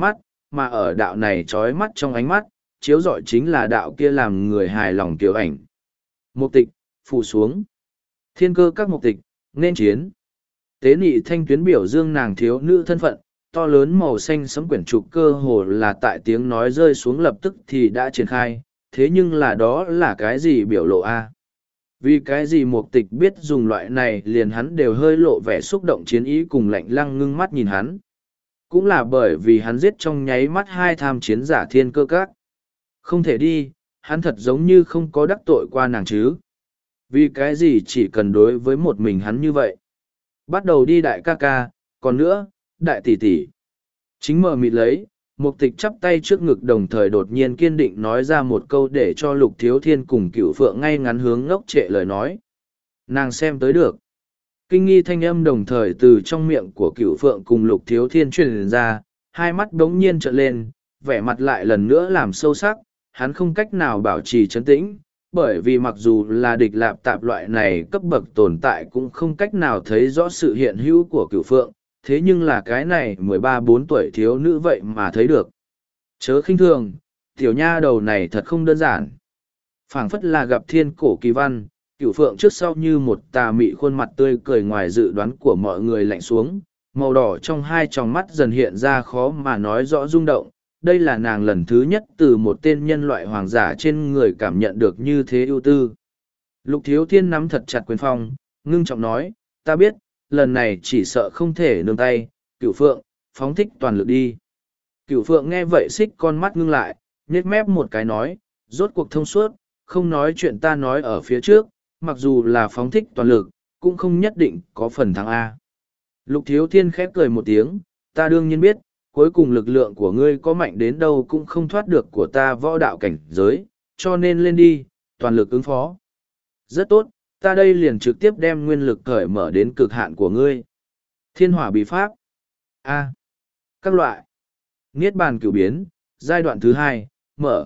mà ở đạo này trói mắt trong ánh mắt, chiếu rọi chính là đạo kia làm người hài lòng tiểu ảnh. Mục tịch, phủ xuống. Thiên cơ các mục tịch, nên chiến. Tế nị thanh tuyến biểu dương nàng thiếu nữ thân phận, to lớn màu xanh sẫm quyển trục cơ hồ là tại tiếng nói rơi xuống lập tức thì đã triển khai, thế nhưng là đó là cái gì biểu lộ a? Vì cái gì mục tịch biết dùng loại này liền hắn đều hơi lộ vẻ xúc động chiến ý cùng lạnh lăng ngưng mắt nhìn hắn. Cũng là bởi vì hắn giết trong nháy mắt hai tham chiến giả thiên cơ các. Không thể đi, hắn thật giống như không có đắc tội qua nàng chứ. Vì cái gì chỉ cần đối với một mình hắn như vậy. Bắt đầu đi đại ca ca, còn nữa, đại tỷ tỷ. Chính mờ mịt lấy, mục tịch chắp tay trước ngực đồng thời đột nhiên kiên định nói ra một câu để cho lục thiếu thiên cùng cửu phượng ngay ngắn hướng ngốc trệ lời nói. Nàng xem tới được. Kinh nghi thanh âm đồng thời từ trong miệng của cửu phượng cùng lục thiếu thiên truyền ra, hai mắt đống nhiên trợn lên, vẻ mặt lại lần nữa làm sâu sắc, hắn không cách nào bảo trì trấn tĩnh, bởi vì mặc dù là địch lạp tạp loại này cấp bậc tồn tại cũng không cách nào thấy rõ sự hiện hữu của cửu phượng, thế nhưng là cái này mười ba bốn tuổi thiếu nữ vậy mà thấy được. Chớ khinh thường, tiểu nha đầu này thật không đơn giản. Phảng phất là gặp thiên cổ kỳ văn, cửu phượng trước sau như một tà mị khuôn mặt tươi cười ngoài dự đoán của mọi người lạnh xuống, màu đỏ trong hai tròng mắt dần hiện ra khó mà nói rõ rung động. Đây là nàng lần thứ nhất từ một tên nhân loại hoàng giả trên người cảm nhận được như thế ưu tư. Lục thiếu thiên nắm thật chặt quyền phong, ngưng trọng nói, ta biết, lần này chỉ sợ không thể nương tay, cửu phượng, phóng thích toàn lực đi. Cửu phượng nghe vậy xích con mắt ngưng lại, nhếch mép một cái nói, rốt cuộc thông suốt, không nói chuyện ta nói ở phía trước, mặc dù là phóng thích toàn lực, cũng không nhất định có phần thắng A. Lục thiếu thiên khép cười một tiếng, ta đương nhiên biết, cuối cùng lực lượng của ngươi có mạnh đến đâu cũng không thoát được của ta võ đạo cảnh giới, cho nên lên đi, toàn lực ứng phó. Rất tốt, ta đây liền trực tiếp đem nguyên lực cởi mở đến cực hạn của ngươi. Thiên hỏa bí pháp. A. Các loại. Niết bàn cửu biến, giai đoạn thứ hai, mở.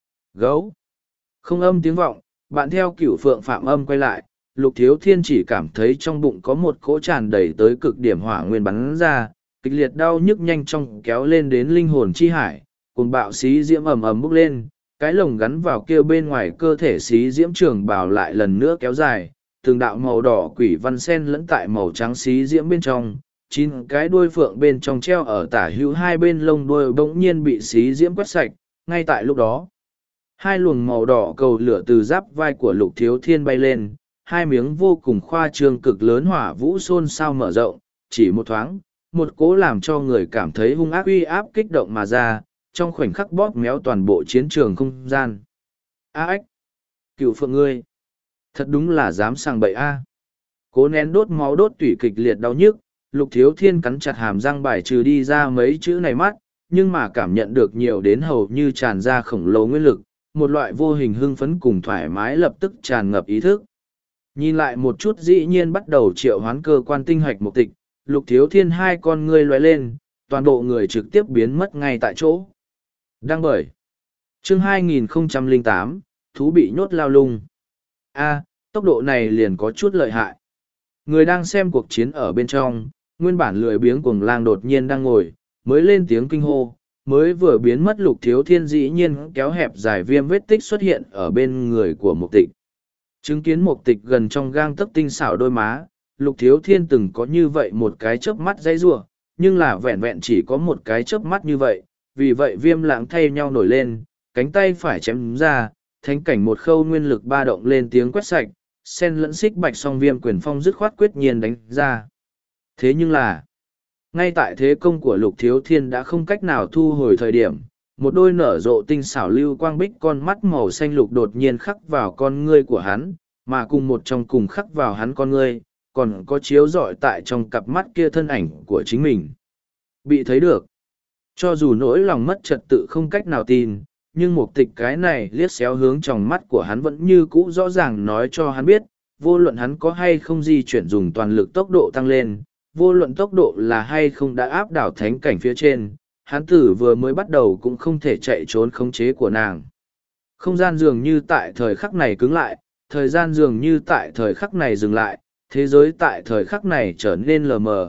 Gấu. Không âm tiếng vọng, bạn theo cửu phượng phạm âm quay lại, lục thiếu thiên chỉ cảm thấy trong bụng có một cỗ tràn đầy tới cực điểm hỏa nguyên bắn ra, kịch liệt đau nhức nhanh chóng kéo lên đến linh hồn chi hải, cùng bạo xí diễm ầm ầm bốc lên, cái lồng gắn vào kia bên ngoài cơ thể xí diễm trường bào lại lần nữa kéo dài, từng đạo màu đỏ quỷ văn sen lẫn tại màu trắng xí diễm bên trong, chín cái đuôi phượng bên trong treo ở tả hữu hai bên lông đuôi bỗng nhiên bị xí diễm quét sạch, ngay tại lúc đó. Hai luồng màu đỏ cầu lửa từ giáp vai của lục thiếu thiên bay lên, hai miếng vô cùng khoa trương cực lớn hỏa vũ xôn xao mở rộng, chỉ một thoáng, một cố làm cho người cảm thấy hung ác uy áp kích động mà ra, trong khoảnh khắc bóp méo toàn bộ chiến trường không gian. A ếch! Cựu phượng ngươi! Thật đúng là dám sàng bậy a! Cố nén đốt máu đốt tủy kịch liệt đau nhức, lục thiếu thiên cắn chặt hàm răng bài trừ đi ra mấy chữ này mắt, nhưng mà cảm nhận được nhiều đến hầu như tràn ra khổng lồ nguyên lực, một loại vô hình hưng phấn cùng thoải mái lập tức tràn ngập ý thức. Nhìn lại một chút dĩ nhiên bắt đầu triệu hoán cơ quan tinh hạch mục tịch, lục thiếu thiên hai con ngươi lóe lên, toàn bộ người trực tiếp biến mất ngay tại chỗ. Đăng bởi chương hai nghìn không trăm lẻ tám, thú bị nhốt lao lung. A, tốc độ này liền có chút lợi hại. Người đang xem cuộc chiến ở bên trong, nguyên bản lười biếng cuồng lang đột nhiên đang ngồi, mới lên tiếng kinh hô, mới vừa biến mất lục thiếu thiên dĩ nhiên kéo hẹp dài viêm vết tích xuất hiện ở bên người của mục tịch. Chứng kiến mục tịch gần trong gang tấc tinh xảo đôi má, lục thiếu thiên từng có như vậy một cái chớp mắt dây rủa, nhưng là vẹn vẹn chỉ có một cái chớp mắt như vậy, vì vậy viêm lãng thay nhau nổi lên, cánh tay phải chém ra, thánh cảnh một khâu nguyên lực ba động lên tiếng quét sạch, sen lẫn xích bạch song viêm quyền phong dứt khoát quyết nhiên đánh ra. Thế nhưng là, ngay tại thế công của lục thiếu thiên đã không cách nào thu hồi thời điểm, một đôi nở rộ tinh xảo lưu quang bích con mắt màu xanh lục đột nhiên khắc vào con ngươi của hắn, mà cùng một trong cùng khắc vào hắn con ngươi, còn có chiếu rọi tại trong cặp mắt kia thân ảnh của chính mình. Bị thấy được. Cho dù nỗi lòng mất trật tự không cách nào tin, nhưng một tịch cái này liếc xéo hướng trong mắt của hắn vẫn như cũ rõ ràng nói cho hắn biết, vô luận hắn có hay không di chuyển dùng toàn lực tốc độ tăng lên, vô luận tốc độ là hay không đã áp đảo thánh cảnh phía trên, hắn tử vừa mới bắt đầu cũng không thể chạy trốn khống chế của nàng. Không gian dường như tại thời khắc này cứng lại, thời gian dường như tại thời khắc này dừng lại, thế giới tại thời khắc này trở nên lờ mờ,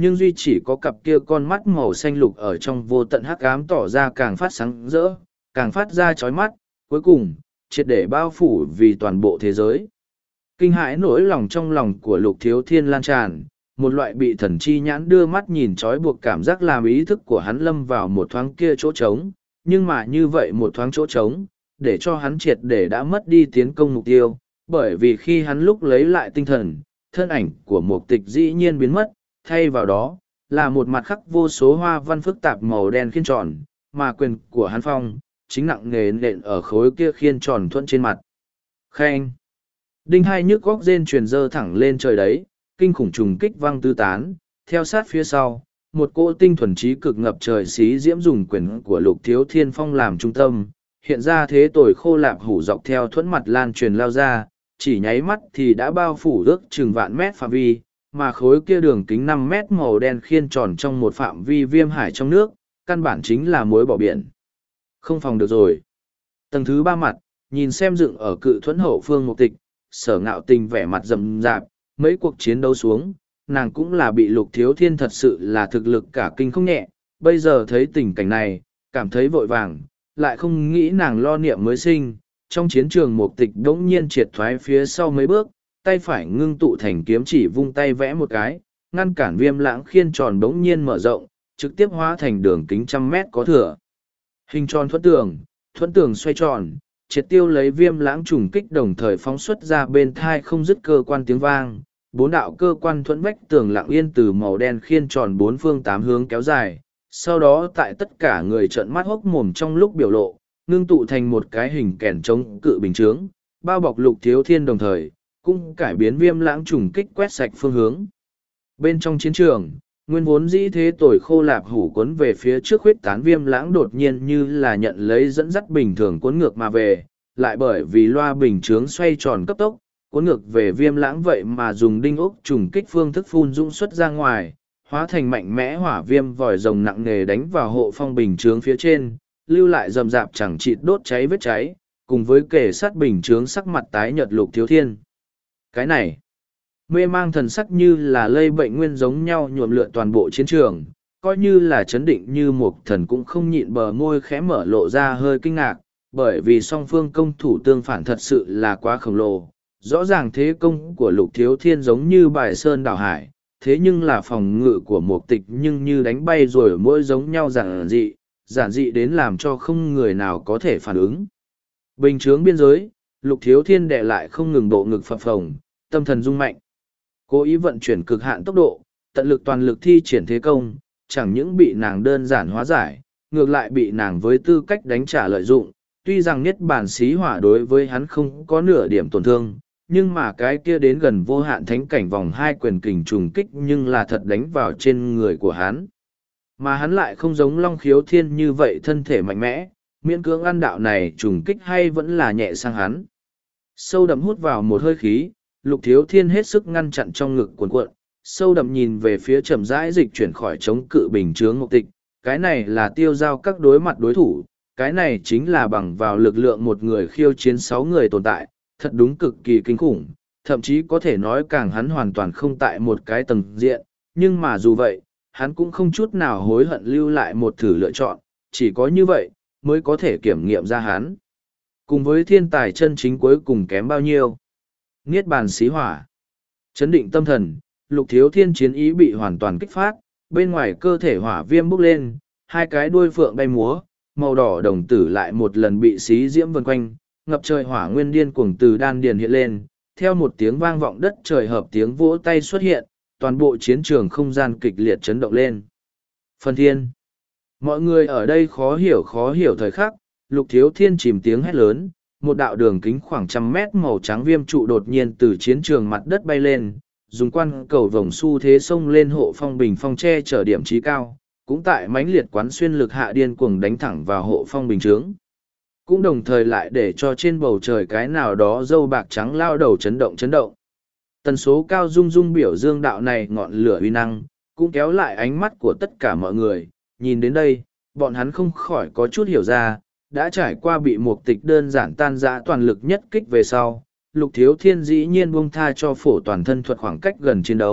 nhưng duy chỉ có cặp kia con mắt màu xanh lục ở trong vô tận hắc ám tỏ ra càng phát sáng rỡ, càng phát ra chói mắt, cuối cùng, triệt để bao phủ vì toàn bộ thế giới. Kinh hãi nỗi lòng trong lòng của Lục Thiếu Thiên lan tràn, một loại bị thần chi nhãn đưa mắt nhìn trói buộc cảm giác làm ý thức của hắn lâm vào một thoáng kia chỗ trống, nhưng mà như vậy một thoáng chỗ trống, để cho hắn triệt để đã mất đi tiến công mục tiêu, bởi vì khi hắn lúc lấy lại tinh thần, thân ảnh của mục tịch dĩ nhiên biến mất, thay vào đó, là một mặt khắc vô số hoa văn phức tạp màu đen khiên tròn, mà quyền của hắn phong, chính nặng nề nện ở khối kia khiên tròn thuận trên mặt. Khen! Đinh hai nhức góc rên truyền dơ thẳng lên trời đấy, kinh khủng trùng kích văng tư tán, theo sát phía sau, một cỗ tinh thuần trí cực ngập trời xí diễm dùng quyền của Lục Thiếu Thiên Phong làm trung tâm, hiện ra thế tồi khô lạp hủ dọc theo thuẫn mặt lan truyền lao ra, chỉ nháy mắt thì đã bao phủ ước chừng vạn mét phạm vi, mà khối kia đường kính năm mét màu đen khiên tròn trong một phạm vi viêm hải trong nước, căn bản chính là muối bỏ biển. Không phòng được rồi. Tầng thứ ba mặt, nhìn xem dựng ở cự thuẫn hậu phương Mục Tịch, Sở Ngạo Tình vẻ mặt rậm rạp, mấy cuộc chiến đấu xuống, nàng cũng là bị Lục Thiếu Thiên thật sự là thực lực cả kinh không nhẹ, bây giờ thấy tình cảnh này, cảm thấy vội vàng, lại không nghĩ nàng lo niệm mới sinh. Trong chiến trường Mục Tịch đống nhiên triệt thoái phía sau mấy bước, tay phải ngưng tụ thành kiếm chỉ vung tay vẽ một cái, ngăn cản Viêm Lãng khiên tròn đống nhiên mở rộng, trực tiếp hóa thành đường kính trăm mét có thừa. Hình tròn thuẫn tường, thuẫn tường xoay tròn, triệt tiêu lấy Viêm Lãng trùng kích đồng thời phóng xuất ra bên thai không dứt cơ quan tiếng vang. Bốn đạo cơ quan thuẫn vách tường lặng yên từ màu đen khiên tròn bốn phương tám hướng kéo dài, sau đó tại tất cả người trợn mắt hốc mồm trong lúc biểu lộ, ngưng tụ thành một cái hình kèn chống cự bình chướng, bao bọc Lục Thiếu Thiên đồng thời, cũng cải biến Viêm Lãng trùng kích quét sạch phương hướng. Bên trong chiến trường, nguyên vốn dĩ thế tồi khô lạp hủ cuốn về phía trước huyết tán Viêm Lãng đột nhiên như là nhận lấy dẫn dắt bình thường cuốn ngược mà về, lại bởi vì loa bình chướng xoay tròn cấp tốc, cuốn ngược về Viêm Lãng vậy mà dùng đinh ốc trùng kích phương thức phun dũng xuất ra ngoài, hóa thành mạnh mẽ hỏa viêm vòi rồng nặng nề đánh vào hộ phong bình chướng phía trên, lưu lại rầm rạp chẳng chịt đốt cháy vết cháy, cùng với kể sát bình chướng sắc mặt tái nhợt Lục Thiếu Thiên. Cái này, mê mang thần sắc như là lây bệnh nguyên giống nhau nhuộm lượn toàn bộ chiến trường, coi như là chấn định như một thần cũng không nhịn bờ môi khẽ mở lộ ra hơi kinh ngạc, bởi vì song phương công thủ tương phản thật sự là quá khổng lồ. Rõ ràng thế công của Lục Thiếu Thiên giống như bài sơn đảo hải, thế nhưng là phòng ngự của Mục Tịch nhưng như đánh bay rồi mỗi giống nhau giản dị, giản dị đến làm cho không người nào có thể phản ứng. Bình chướng biên giới, Lục Thiếu Thiên đè lại không ngừng bộ ngực phập phồng, tâm thần rung mạnh. Cố ý vận chuyển cực hạn tốc độ, tận lực toàn lực thi triển thế công, chẳng những bị nàng đơn giản hóa giải, ngược lại bị nàng với tư cách đánh trả lợi dụng. Tuy rằng Niết Bàn Xí Hỏa đối với hắn không có nửa điểm tổn thương, nhưng mà cái kia đến gần vô hạn thánh cảnh vòng hai quyền kình trùng kích nhưng là thật đánh vào trên người của hắn. Mà hắn lại không giống Long Khiếu Thiên như vậy thân thể mạnh mẽ, miễn cưỡng ăn đạo này trùng kích hay vẫn là nhẹ sang hắn. Sâu đậm hút vào một hơi khí, Lục Thiếu Thiên hết sức ngăn chặn trong ngực cuộn cuộn, sâu đậm nhìn về phía chậm rãi dịch chuyển khỏi chống cự bình chướng Mục Tịch, cái này là tiêu giao các đối mặt đối thủ, cái này chính là bằng vào lực lượng một người khiêu chiến sáu người tồn tại, thật đúng cực kỳ kinh khủng, thậm chí có thể nói càng hắn hoàn toàn không tại một cái tầng diện, nhưng mà dù vậy, hắn cũng không chút nào hối hận lưu lại một thử lựa chọn, chỉ có như vậy, mới có thể kiểm nghiệm ra hắn. Cùng với thiên tài chân chính cuối cùng kém bao nhiêu. Niết Bàn Xí Hỏa. Chấn định tâm thần, Lục Thiếu Thiên chiến ý bị hoàn toàn kích phát, bên ngoài cơ thể hỏa viêm bốc lên, hai cái đuôi phượng bay múa, màu đỏ đồng tử lại một lần bị xí diễm vần quanh, ngập trời hỏa nguyên điên cuồng từ đan điền hiện lên, theo một tiếng vang vọng đất trời hợp tiếng vỗ tay xuất hiện, toàn bộ chiến trường không gian kịch liệt chấn động lên. Phần thiên. Mọi người ở đây khó hiểu khó hiểu thời khắc, Lục Thiếu Thiên chìm tiếng hét lớn, một đạo đường kính khoảng trăm mét màu trắng viêm trụ đột nhiên từ chiến trường mặt đất bay lên, dùng quan cầu vòng xu thế xông lên hộ phong bình phong che chở điểm trí cao, cũng tại mãnh liệt quán xuyên lực hạ điên cuồng đánh thẳng vào hộ phong bình chướng. Cũng đồng thời lại để cho trên bầu trời cái nào đó dâu bạc trắng lao đầu chấn động chấn động. Tần số cao rung rung biểu dương đạo này ngọn lửa uy năng, cũng kéo lại ánh mắt của tất cả mọi người, nhìn đến đây, bọn hắn không khỏi có chút hiểu ra, đã trải qua bị Mục Tịch đơn giản tan rã toàn lực nhất kích về sau, Lục Thiếu Thiên dĩ nhiên buông tha cho phổ toàn thân thuật khoảng cách gần chiến đấu,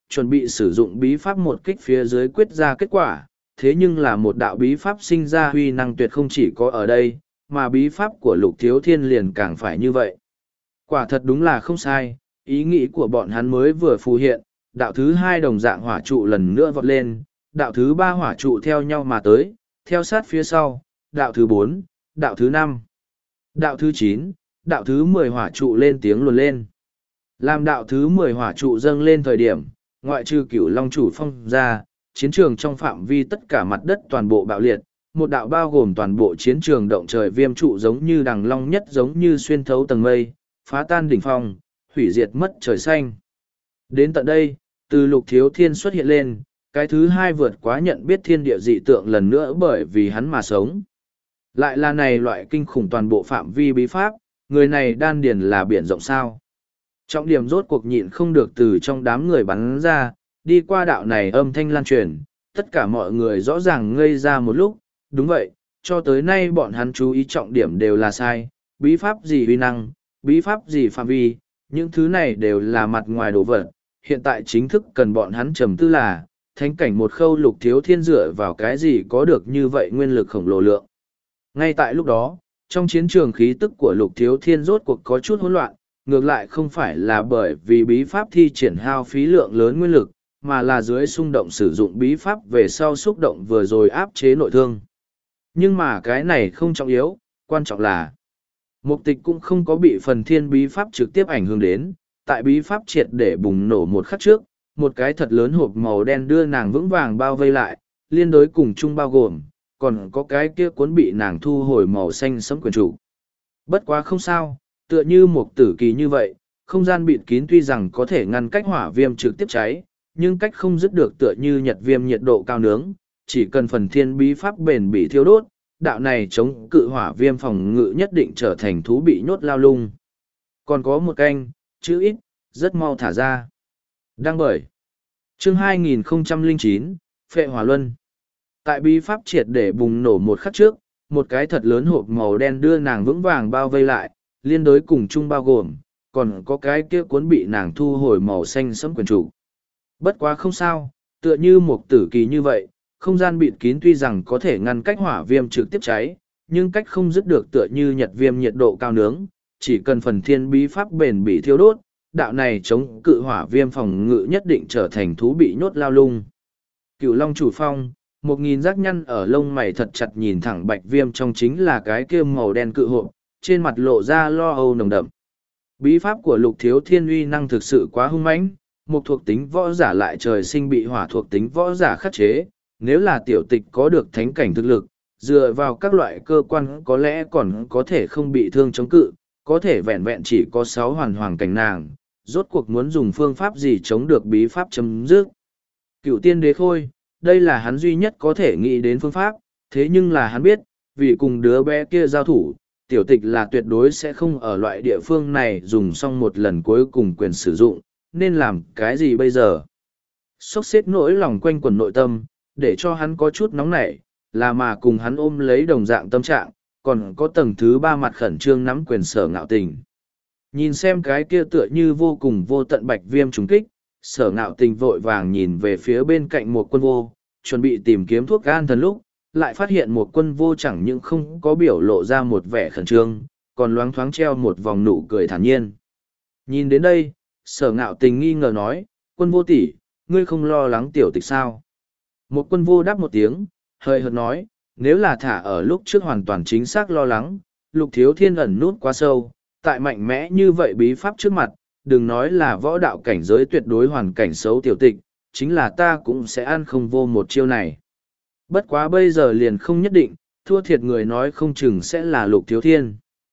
chuẩn bị sử dụng bí pháp một kích phía dưới quyết ra kết quả, thế nhưng là một đạo bí pháp sinh ra huy năng tuyệt không chỉ có ở đây, mà bí pháp của Lục Thiếu Thiên liền càng phải như vậy. Quả thật đúng là không sai, ý nghĩ của bọn hắn mới vừa phù hiện, đạo thứ hai đồng dạng hỏa trụ lần nữa vọt lên, đạo thứ ba hỏa trụ theo nhau mà tới, theo sát phía sau, đạo thứ bốn, đạo thứ năm, đạo thứ chín, đạo thứ mười hỏa trụ lên tiếng luồn lên. Làm đạo thứ mười hỏa trụ dâng lên thời điểm, ngoại trừ Cửu Long chủ phong ra, chiến trường trong phạm vi tất cả mặt đất toàn bộ bạo liệt, một đạo bao gồm toàn bộ chiến trường động trời viêm trụ giống như đằng long nhất giống như xuyên thấu tầng mây, phá tan đỉnh phong, hủy diệt mất trời xanh. Đến tận đây, từ Lục Thiếu Thiên xuất hiện lên, cái thứ hai vượt quá nhận biết thiên địa dị tượng lần nữa bởi vì hắn mà sống. Lại là này loại kinh khủng toàn bộ phạm vi bí pháp, người này đan điền là biển rộng sao. Trọng điểm rốt cuộc nhịn không được từ trong đám người bắn ra, đi qua đạo này âm thanh lan truyền, tất cả mọi người rõ ràng ngây ra một lúc, đúng vậy, cho tới nay bọn hắn chú ý trọng điểm đều là sai, bí pháp gì uy năng, bí pháp gì phạm vi, những thứ này đều là mặt ngoài đồ vật, hiện tại chính thức cần bọn hắn trầm tư là, thánh cảnh một khâu Lục Thiếu Thiên dựa vào cái gì có được như vậy nguyên lực khổng lồ lượng. Ngay tại lúc đó, trong chiến trường khí tức của Lục Thiếu Thiên rốt cuộc có chút hỗn loạn, ngược lại không phải là bởi vì bí pháp thi triển hao phí lượng lớn nguyên lực, mà là dưới xung động sử dụng bí pháp về sau xúc động vừa rồi áp chế nội thương. Nhưng mà cái này không trọng yếu, quan trọng là mục tịch cũng không có bị phần thiên bí pháp trực tiếp ảnh hưởng đến, tại bí pháp triệt để bùng nổ một khắc trước, một cái thật lớn hộp màu đen đưa nàng vững vàng bao vây lại, liên đối cùng chung bao gồm, còn có cái kia cuốn bị nàng thu hồi màu xanh sẫm quyền chủ. Bất quá không sao, tựa như một tử kỳ như vậy, không gian bịt kín tuy rằng có thể ngăn cách hỏa viêm trực tiếp cháy, nhưng cách không dứt được tựa như nhật viêm nhiệt độ cao nướng, chỉ cần phần thiên bí pháp bền bị thiêu đốt, đạo này chống cự hỏa viêm phòng ngự nhất định trở thành thú bị nhốt lao lung. Còn có một canh, chữ ít, rất mau thả ra. Đăng bởi chương hai nghìn không trăm lẻ chín, Phệ Hỏa Luân. Tại bí pháp triệt để bùng nổ một khắc trước, một cái thật lớn hộp màu đen đưa nàng vững vàng bao vây lại, liên đối cùng chung bao gồm, còn có cái kia cuốn bị nàng thu hồi màu xanh sẫm quyền chủ. Bất quá không sao, tựa như một tử kỳ như vậy, không gian bịt kín tuy rằng có thể ngăn cách hỏa viêm trực tiếp cháy, nhưng cách không dứt được tựa như nhật viêm nhiệt độ cao nướng, chỉ cần phần thiên bí pháp bền bị thiêu đốt, đạo này chống cự hỏa viêm phòng ngự nhất định trở thành thú bị nhốt lao lung. Cửu Long chủ phong, một nghìn giác nhăn ở lông mày thật chặt nhìn thẳng bạch viêm trong chính là cái kia màu đen cự hộp, trên mặt lộ ra lo âu nồng đậm. Bí pháp của Lục Thiếu Thiên uy năng thực sự quá hung mãnh, một thuộc tính võ giả lại trời sinh bị hỏa thuộc tính võ giả khắc chế, nếu là tiểu tịch có được thánh cảnh thực lực, dựa vào các loại cơ quan có lẽ còn có thể không bị thương chống cự, có thể vẹn vẹn chỉ có sáu hoàn hoàng cảnh nàng, rốt cuộc muốn dùng phương pháp gì chống được bí pháp chấm dứt. Cựu tiên đế khôi, đây là hắn duy nhất có thể nghĩ đến phương pháp, thế nhưng là hắn biết, vì cùng đứa bé kia giao thủ, tiểu tịch là tuyệt đối sẽ không ở loại địa phương này dùng xong một lần cuối cùng quyền sử dụng, nên làm cái gì bây giờ? Xốc xếp nỗi lòng quanh quần nội tâm, để cho hắn có chút nóng nảy, là mà cùng hắn ôm lấy đồng dạng tâm trạng, còn có tầng thứ ba mặt khẩn trương nắm quyền sở ngạo tình. Nhìn xem cái kia tựa như vô cùng vô tận bạch viêm trùng kích, sở ngạo tình vội vàng nhìn về phía bên cạnh một quân vô, chuẩn bị tìm kiếm thuốc gan thần lúc, lại phát hiện một quân vô chẳng những không có biểu lộ ra một vẻ khẩn trương, còn loáng thoáng treo một vòng nụ cười thản nhiên. Nhìn đến đây, sở ngạo tình nghi ngờ nói, quân vô tỷ, ngươi không lo lắng tiểu tịch sao? Một quân vô đáp một tiếng, hơi hợt nói, nếu là thả ở lúc trước hoàn toàn chính xác lo lắng, Lục Thiếu Thiên ẩn nút quá sâu, tại mạnh mẽ như vậy bí pháp trước mặt, đừng nói là võ đạo cảnh giới tuyệt đối hoàn cảnh xấu tiểu tịch, chính là ta cũng sẽ ăn không vô một chiêu này. Bất quá bây giờ liền không nhất định, thua thiệt người nói không chừng sẽ là Lục Thiếu Thiên.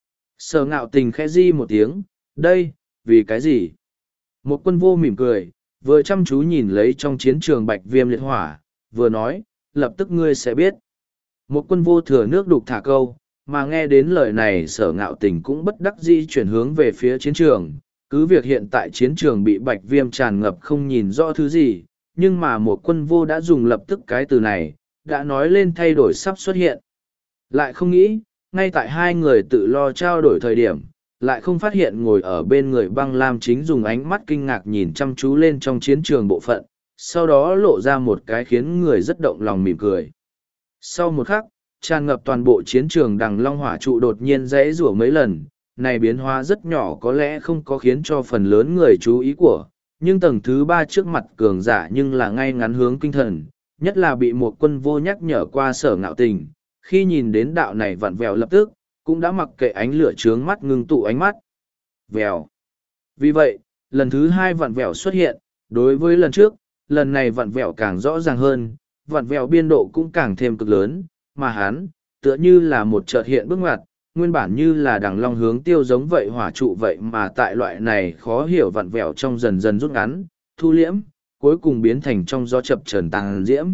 Sở ngạo tình khẽ di một tiếng, đây, vì cái gì? Một quân vô mỉm cười, vừa chăm chú nhìn lấy trong chiến trường bạch viêm liệt hỏa, vừa nói, lập tức ngươi sẽ biết. Một quân vô thừa nước đục thả câu, mà nghe đến lời này sở ngạo tình cũng bất đắc dĩ chuyển hướng về phía chiến trường. Cứ việc hiện tại chiến trường bị bạch viêm tràn ngập không nhìn rõ thứ gì, nhưng mà một quân vô đã dùng lập tức cái từ này, đã nói lên thay đổi sắp xuất hiện. Lại không nghĩ, ngay tại hai người tự lo trao đổi thời điểm, lại không phát hiện ngồi ở bên người băng lam chính dùng ánh mắt kinh ngạc nhìn chăm chú lên trong chiến trường bộ phận, sau đó lộ ra một cái khiến người rất động lòng mỉm cười. Sau một khắc, tràn ngập toàn bộ chiến trường đằng long hỏa trụ đột nhiên rẽ rủa mấy lần, này biến hóa rất nhỏ có lẽ không có khiến cho phần lớn người chú ý của, nhưng tầng thứ ba trước mặt cường giả nhưng là ngay ngắn hướng kinh thần, nhất là bị một quân vô nhắc nhở qua Sở Ngạo Tình, khi nhìn đến đạo này vặn vẹo lập tức, cũng đã mặc kệ ánh lửa trướng mắt ngưng tụ ánh mắt. Vèo. Vì vậy, lần thứ hai vặn vẹo xuất hiện, đối với lần trước, lần này vặn vẹo càng rõ ràng hơn, vặn vẹo biên độ cũng càng thêm cực lớn, mà hắn, tựa như là một chợt hiện bước ngoặt, nguyên bản như là đằng long hướng tiêu giống vậy hỏa trụ vậy mà tại loại này khó hiểu vặn vẹo trong dần dần rút ngắn, thu liễm, cuối cùng biến thành trong gió chập trần tàng diễm.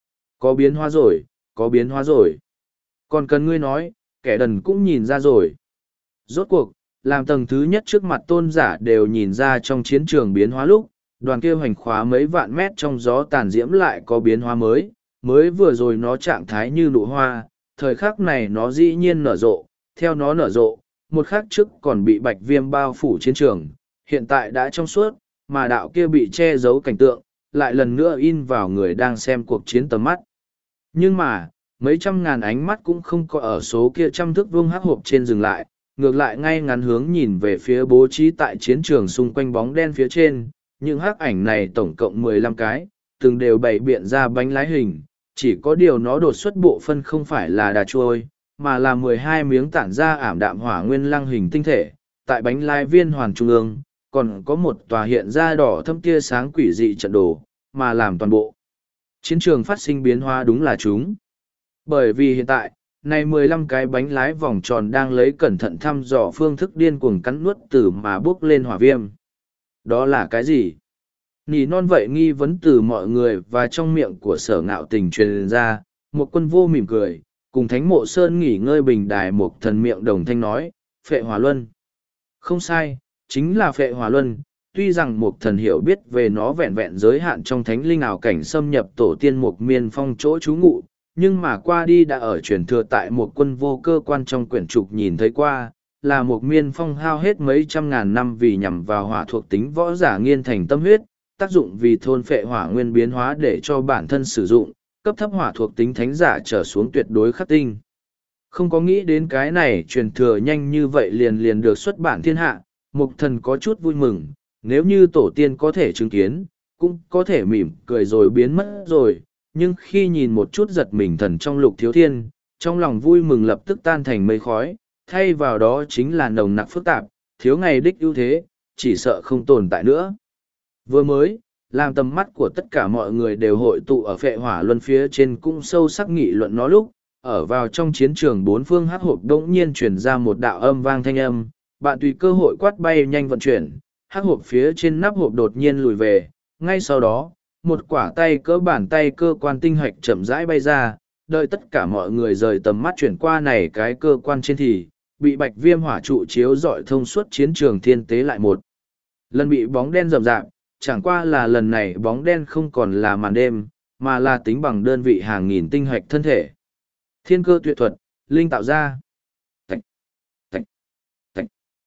Có biến hóa rồi, có biến hóa rồi. Còn cần ngươi nói, kẻ đần cũng nhìn ra rồi. Rốt cuộc, làm tầng thứ nhất trước mặt tôn giả đều nhìn ra trong chiến trường biến hóa lúc, đoàn kia hoành khóa mấy vạn mét trong gió tàn diễm lại có biến hóa mới, mới vừa rồi nó trạng thái như nụ hoa, thời khắc này nó dĩ nhiên nở rộ, theo nó nở rộ, một khắc trước còn bị bạch viêm bao phủ chiến trường, hiện tại đã trong suốt, mà đạo kia bị che giấu cảnh tượng, lại lần nữa in vào người đang xem cuộc chiến tầm mắt. Nhưng mà, mấy trăm ngàn ánh mắt cũng không có ở số kia trăm thước vuông hắc hộp trên dừng lại, ngược lại ngay ngắn hướng nhìn về phía bố trí tại chiến trường xung quanh bóng đen phía trên, những hắc ảnh này tổng cộng mười lăm cái, từng đều bày biện ra bánh lái hình, chỉ có điều nó đột xuất bộ phân không phải là đà trôi, mà là mười hai miếng tản ra ảm đạm hỏa nguyên lăng hình tinh thể, tại bánh lái viên hoàn trung ương, còn có một tòa hiện ra đỏ thâm tia sáng quỷ dị trận đồ, mà làm toàn bộ. Chiến trường phát sinh biến hóa đúng là chúng. Bởi vì hiện tại, này mười lăm cái bánh lái vòng tròn đang lấy cẩn thận thăm dò phương thức điên cuồng cắn nuốt tử mà bước lên hỏa viêm. Đó là cái gì? Nỉ non vậy nghi vấn từ mọi người và trong miệng của Sở Ngạo Tình truyền ra, một quân vô mỉm cười, cùng Thánh Mộ Sơn nghỉ ngơi bình đài một thần miệng đồng thanh nói, Phệ Hỏa Luân. Không sai, chính là Phệ Hỏa Luân, tuy rằng một thần hiểu biết về nó vẹn vẹn giới hạn trong thánh linh ảo cảnh xâm nhập tổ tiên một miên phong chỗ trú ngụ, nhưng mà qua đi đã ở truyền thừa tại một quân vô cơ quan trong quyển trục nhìn thấy qua, là một miên phong hao hết mấy trăm ngàn năm vì nhằm vào hỏa thuộc tính võ giả nghiên thành tâm huyết, tác dụng vì thôn phệ hỏa nguyên biến hóa để cho bản thân sử dụng, cấp thấp hỏa thuộc tính thánh giả trở xuống tuyệt đối khắc tinh. Không có nghĩ đến cái này truyền thừa nhanh như vậy liền liền được xuất bản thiên hạ, mục thần có chút vui mừng, nếu như tổ tiên có thể chứng kiến, cũng có thể mỉm cười rồi biến mất rồi, nhưng khi nhìn một chút giật mình thần trong Lục Thiếu Thiên, trong lòng vui mừng lập tức tan thành mây khói, thay vào đó chính là nồng nặc phức tạp, thiếu ngày đích ưu thế, chỉ sợ không tồn tại nữa. Vừa mới, làm tầm mắt của tất cả mọi người đều hội tụ ở Phệ Hỏa Luân phía trên cũng sâu sắc nghị luận nó lúc, ở vào trong chiến trường bốn phương hắc hộp đống nhiên truyền ra một đạo âm vang thanh âm, bạn tùy cơ hội quát bay nhanh vận chuyển, hắc hộp phía trên nắp hộp đột nhiên lùi về, ngay sau đó, một quả tay cỡ bàn tay cơ quan tinh hạch chậm rãi bay ra, đợi tất cả mọi người rời tầm mắt chuyển qua này cái cơ quan trên thì, bị bạch viêm hỏa trụ chiếu dọi thông suốt chiến trường thiên tế lại một lần bị bóng đen rầm rạp, chẳng qua là lần này bóng đen không còn là màn đêm, mà là tính bằng đơn vị hàng nghìn tinh hạch thân thể. Thiên cơ tuyệt thuật, linh tạo ra. Tạch, tạch, tạch.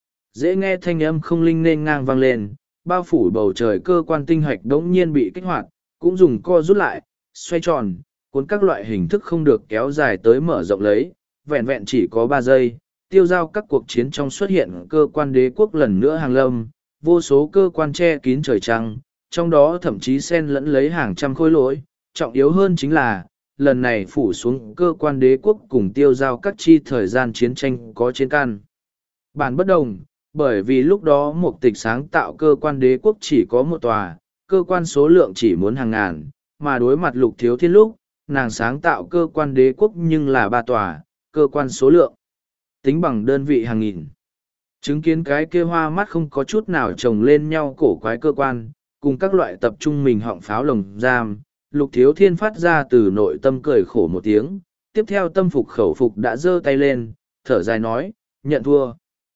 Dễ nghe thanh âm không linh nên ngang vang lên, bao phủ bầu trời cơ quan tinh hạch đống nhiên bị kích hoạt, cũng dùng co rút lại, xoay tròn, cuốn các loại hình thức không được kéo dài tới mở rộng lấy, vẹn vẹn chỉ có ba giây, tiêu giao các cuộc chiến trong xuất hiện cơ quan đế quốc lần nữa hàng lâm, vô số cơ quan che kín trời trăng, trong đó thậm chí xen lẫn lấy hàng trăm khối lỗi, trọng yếu hơn chính là, lần này phủ xuống cơ quan đế quốc cùng tiêu giao các chi thời gian chiến tranh có trên can. Bản bất đồng, bởi vì lúc đó một tịch sáng tạo cơ quan đế quốc chỉ có một tòa, cơ quan số lượng chỉ muốn hàng ngàn, mà đối mặt Lục Thiếu Thiên lúc, nàng sáng tạo cơ quan đế quốc nhưng là ba tòa, cơ quan số lượng tính bằng đơn vị hàng nghìn. Chứng kiến cái kia hoa mắt không có chút nào chồng lên nhau cổ quái cơ quan, cùng các loại tập trung mình họng pháo lồng giam, Lục Thiếu Thiên phát ra từ nội tâm cười khổ một tiếng, tiếp theo tâm phục khẩu phục đã giơ tay lên, thở dài nói, nhận thua.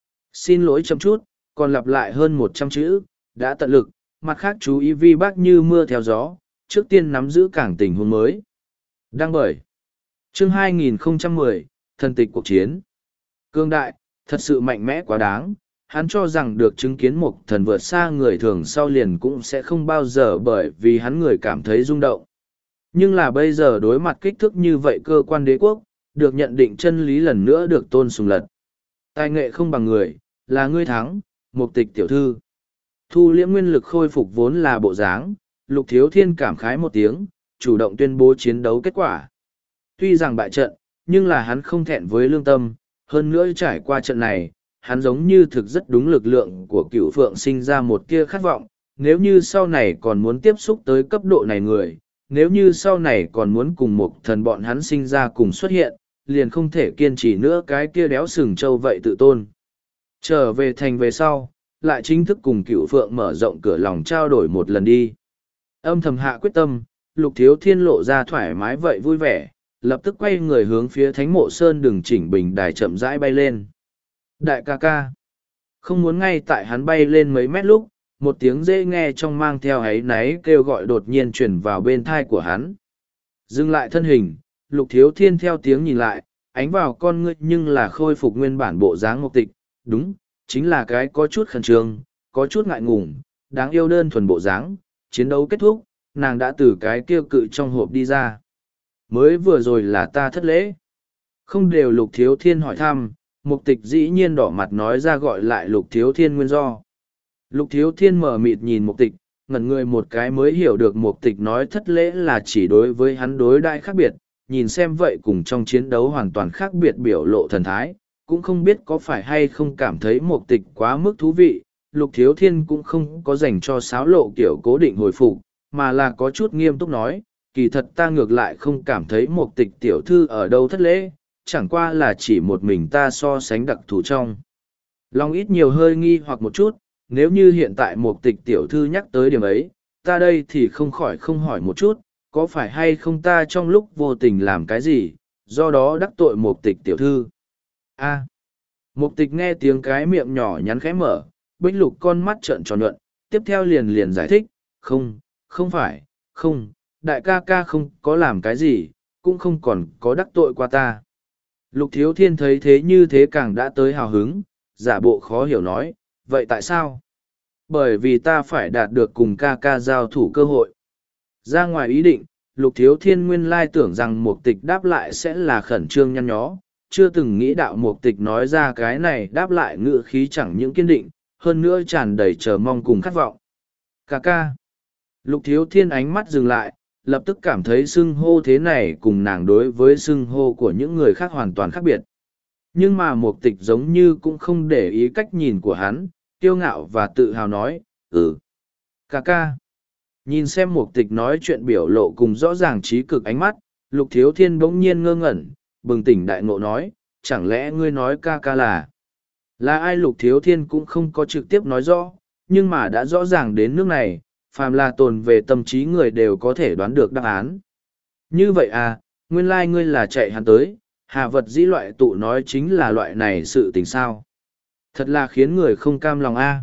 Xin lỗi chậm chút, còn lặp lại hơn một trăm chữ, đã tận lực, mặt khác chú ý vi bác như mưa theo gió, trước tiên nắm giữ cảng tình huống mới. Đăng bởi chương hai nghìn không trăm mười, thần tịch cuộc chiến. Cương đại, thật sự mạnh mẽ quá đáng, hắn cho rằng được chứng kiến một thần vượt xa người thường sau liền cũng sẽ không bao giờ bởi vì hắn người cảm thấy rung động. Nhưng là bây giờ đối mặt kích thước như vậy cơ quan đế quốc, được nhận định chân lý lần nữa được tôn sùng lật. Tài nghệ không bằng người, là ngươi thắng, mục tịch tiểu thư. Thu liễm nguyên lực khôi phục vốn là bộ dáng, Lục Thiếu Thiên cảm khái một tiếng, chủ động tuyên bố chiến đấu kết quả. Tuy rằng bại trận, nhưng là hắn không thẹn với lương tâm, hơn nữa trải qua trận này, hắn giống như thực rất đúng lực lượng của cựu phượng sinh ra một tia khát vọng, nếu như sau này còn muốn tiếp xúc tới cấp độ này người, nếu như sau này còn muốn cùng một thần bọn hắn sinh ra cùng xuất hiện, liền không thể kiên trì nữa cái kia đéo sừng trâu vậy tự tôn. Trở về thành về sau, lại chính thức cùng cựu phượng mở rộng cửa lòng trao đổi một lần đi. Âm thầm hạ quyết tâm, Lục Thiếu Thiên lộ ra thoải mái vậy vui vẻ, lập tức quay người hướng phía Thánh Mộ Sơn đường chỉnh bình đài chậm rãi bay lên. Đại ca ca. Không muốn ngay tại hắn bay lên mấy mét lúc, một tiếng dễ nghe trong mang theo ấy náy kêu gọi đột nhiên truyền vào bên thai của hắn. Dừng lại thân hình, Lục Thiếu Thiên theo tiếng nhìn lại, ánh vào con ngươi nhưng là khôi phục nguyên bản bộ dáng Mộc Tịch, đúng, chính là cái có chút khẩn trương, có chút ngại ngùng, đáng yêu đơn thuần bộ dáng. Chiến đấu kết thúc, nàng đã từ cái kia cự trong hộp đi ra. Mới vừa rồi là ta thất lễ. Không đều Lục Thiếu Thiên hỏi thăm, Mục Tịch dĩ nhiên đỏ mặt nói ra gọi lại Lục Thiếu Thiên nguyên do. Lục Thiếu Thiên mở mịt nhìn Mục Tịch, ngẩn người một cái mới hiểu được Mục Tịch nói thất lễ là chỉ đối với hắn đối đại khác biệt, nhìn xem vậy cùng trong chiến đấu hoàn toàn khác biệt biểu lộ thần thái, cũng không biết có phải hay không cảm thấy Mục Tịch quá mức thú vị. Lục Thiếu Thiên cũng không có dành cho sáo lộ kiểu cố định hồi phục, mà là có chút nghiêm túc nói, kỳ thật ta ngược lại không cảm thấy Mục Tịch tiểu thư ở đâu thất lễ, chẳng qua là chỉ một mình ta so sánh đặc thù trong. Lòng ít nhiều hơi nghi hoặc một chút, nếu như hiện tại Mục Tịch tiểu thư nhắc tới điểm ấy, ta đây thì không khỏi không hỏi một chút, có phải hay không ta trong lúc vô tình làm cái gì, do đó đắc tội Mục Tịch tiểu thư. A. Mục Tịch nghe tiếng cái miệng nhỏ nhắn khẽ mở, Bích Lục con mắt trợn tròn nhuận, tiếp theo liền liền giải thích, không, không phải, không, đại ca ca không có làm cái gì, cũng không còn có đắc tội qua ta. Lục Thiếu Thiên thấy thế như thế càng đã tới hào hứng, giả bộ khó hiểu nói, vậy tại sao? Bởi vì ta phải đạt được cùng ca ca giao thủ cơ hội. Ra ngoài ý định, Lục Thiếu Thiên nguyên lai tưởng rằng Mục Tịch đáp lại sẽ là khẩn trương nhăn nhó, chưa từng nghĩ đạo Mục Tịch nói ra cái này đáp lại ngữ khí chẳng những kiên định, hơn nữa tràn đầy chờ mong cùng khát vọng. Ca ca. Lục Thiếu Thiên ánh mắt dừng lại, lập tức cảm thấy xưng hô thế này cùng nàng đối với xưng hô của những người khác hoàn toàn khác biệt. Nhưng mà Mục Tịch giống như cũng không để ý cách nhìn của hắn, kiêu ngạo và tự hào nói, ừ. Ca ca. Nhìn xem Mục Tịch nói chuyện biểu lộ cùng rõ ràng trí cực ánh mắt, Lục Thiếu Thiên bỗng nhiên ngơ ngẩn, bừng tỉnh đại ngộ nói, chẳng lẽ ngươi nói ca ca là... Là ai? Lục Thiếu Thiên cũng không có trực tiếp nói rõ, nhưng mà đã rõ ràng đến nước này, phàm là tồn về tâm trí người đều có thể đoán được đáp án. Như vậy à, nguyên lai like ngươi là chạy hắn tới, hà vật dĩ loại tụ nói chính là loại này sự tình sao. Thật là khiến người không cam lòng a.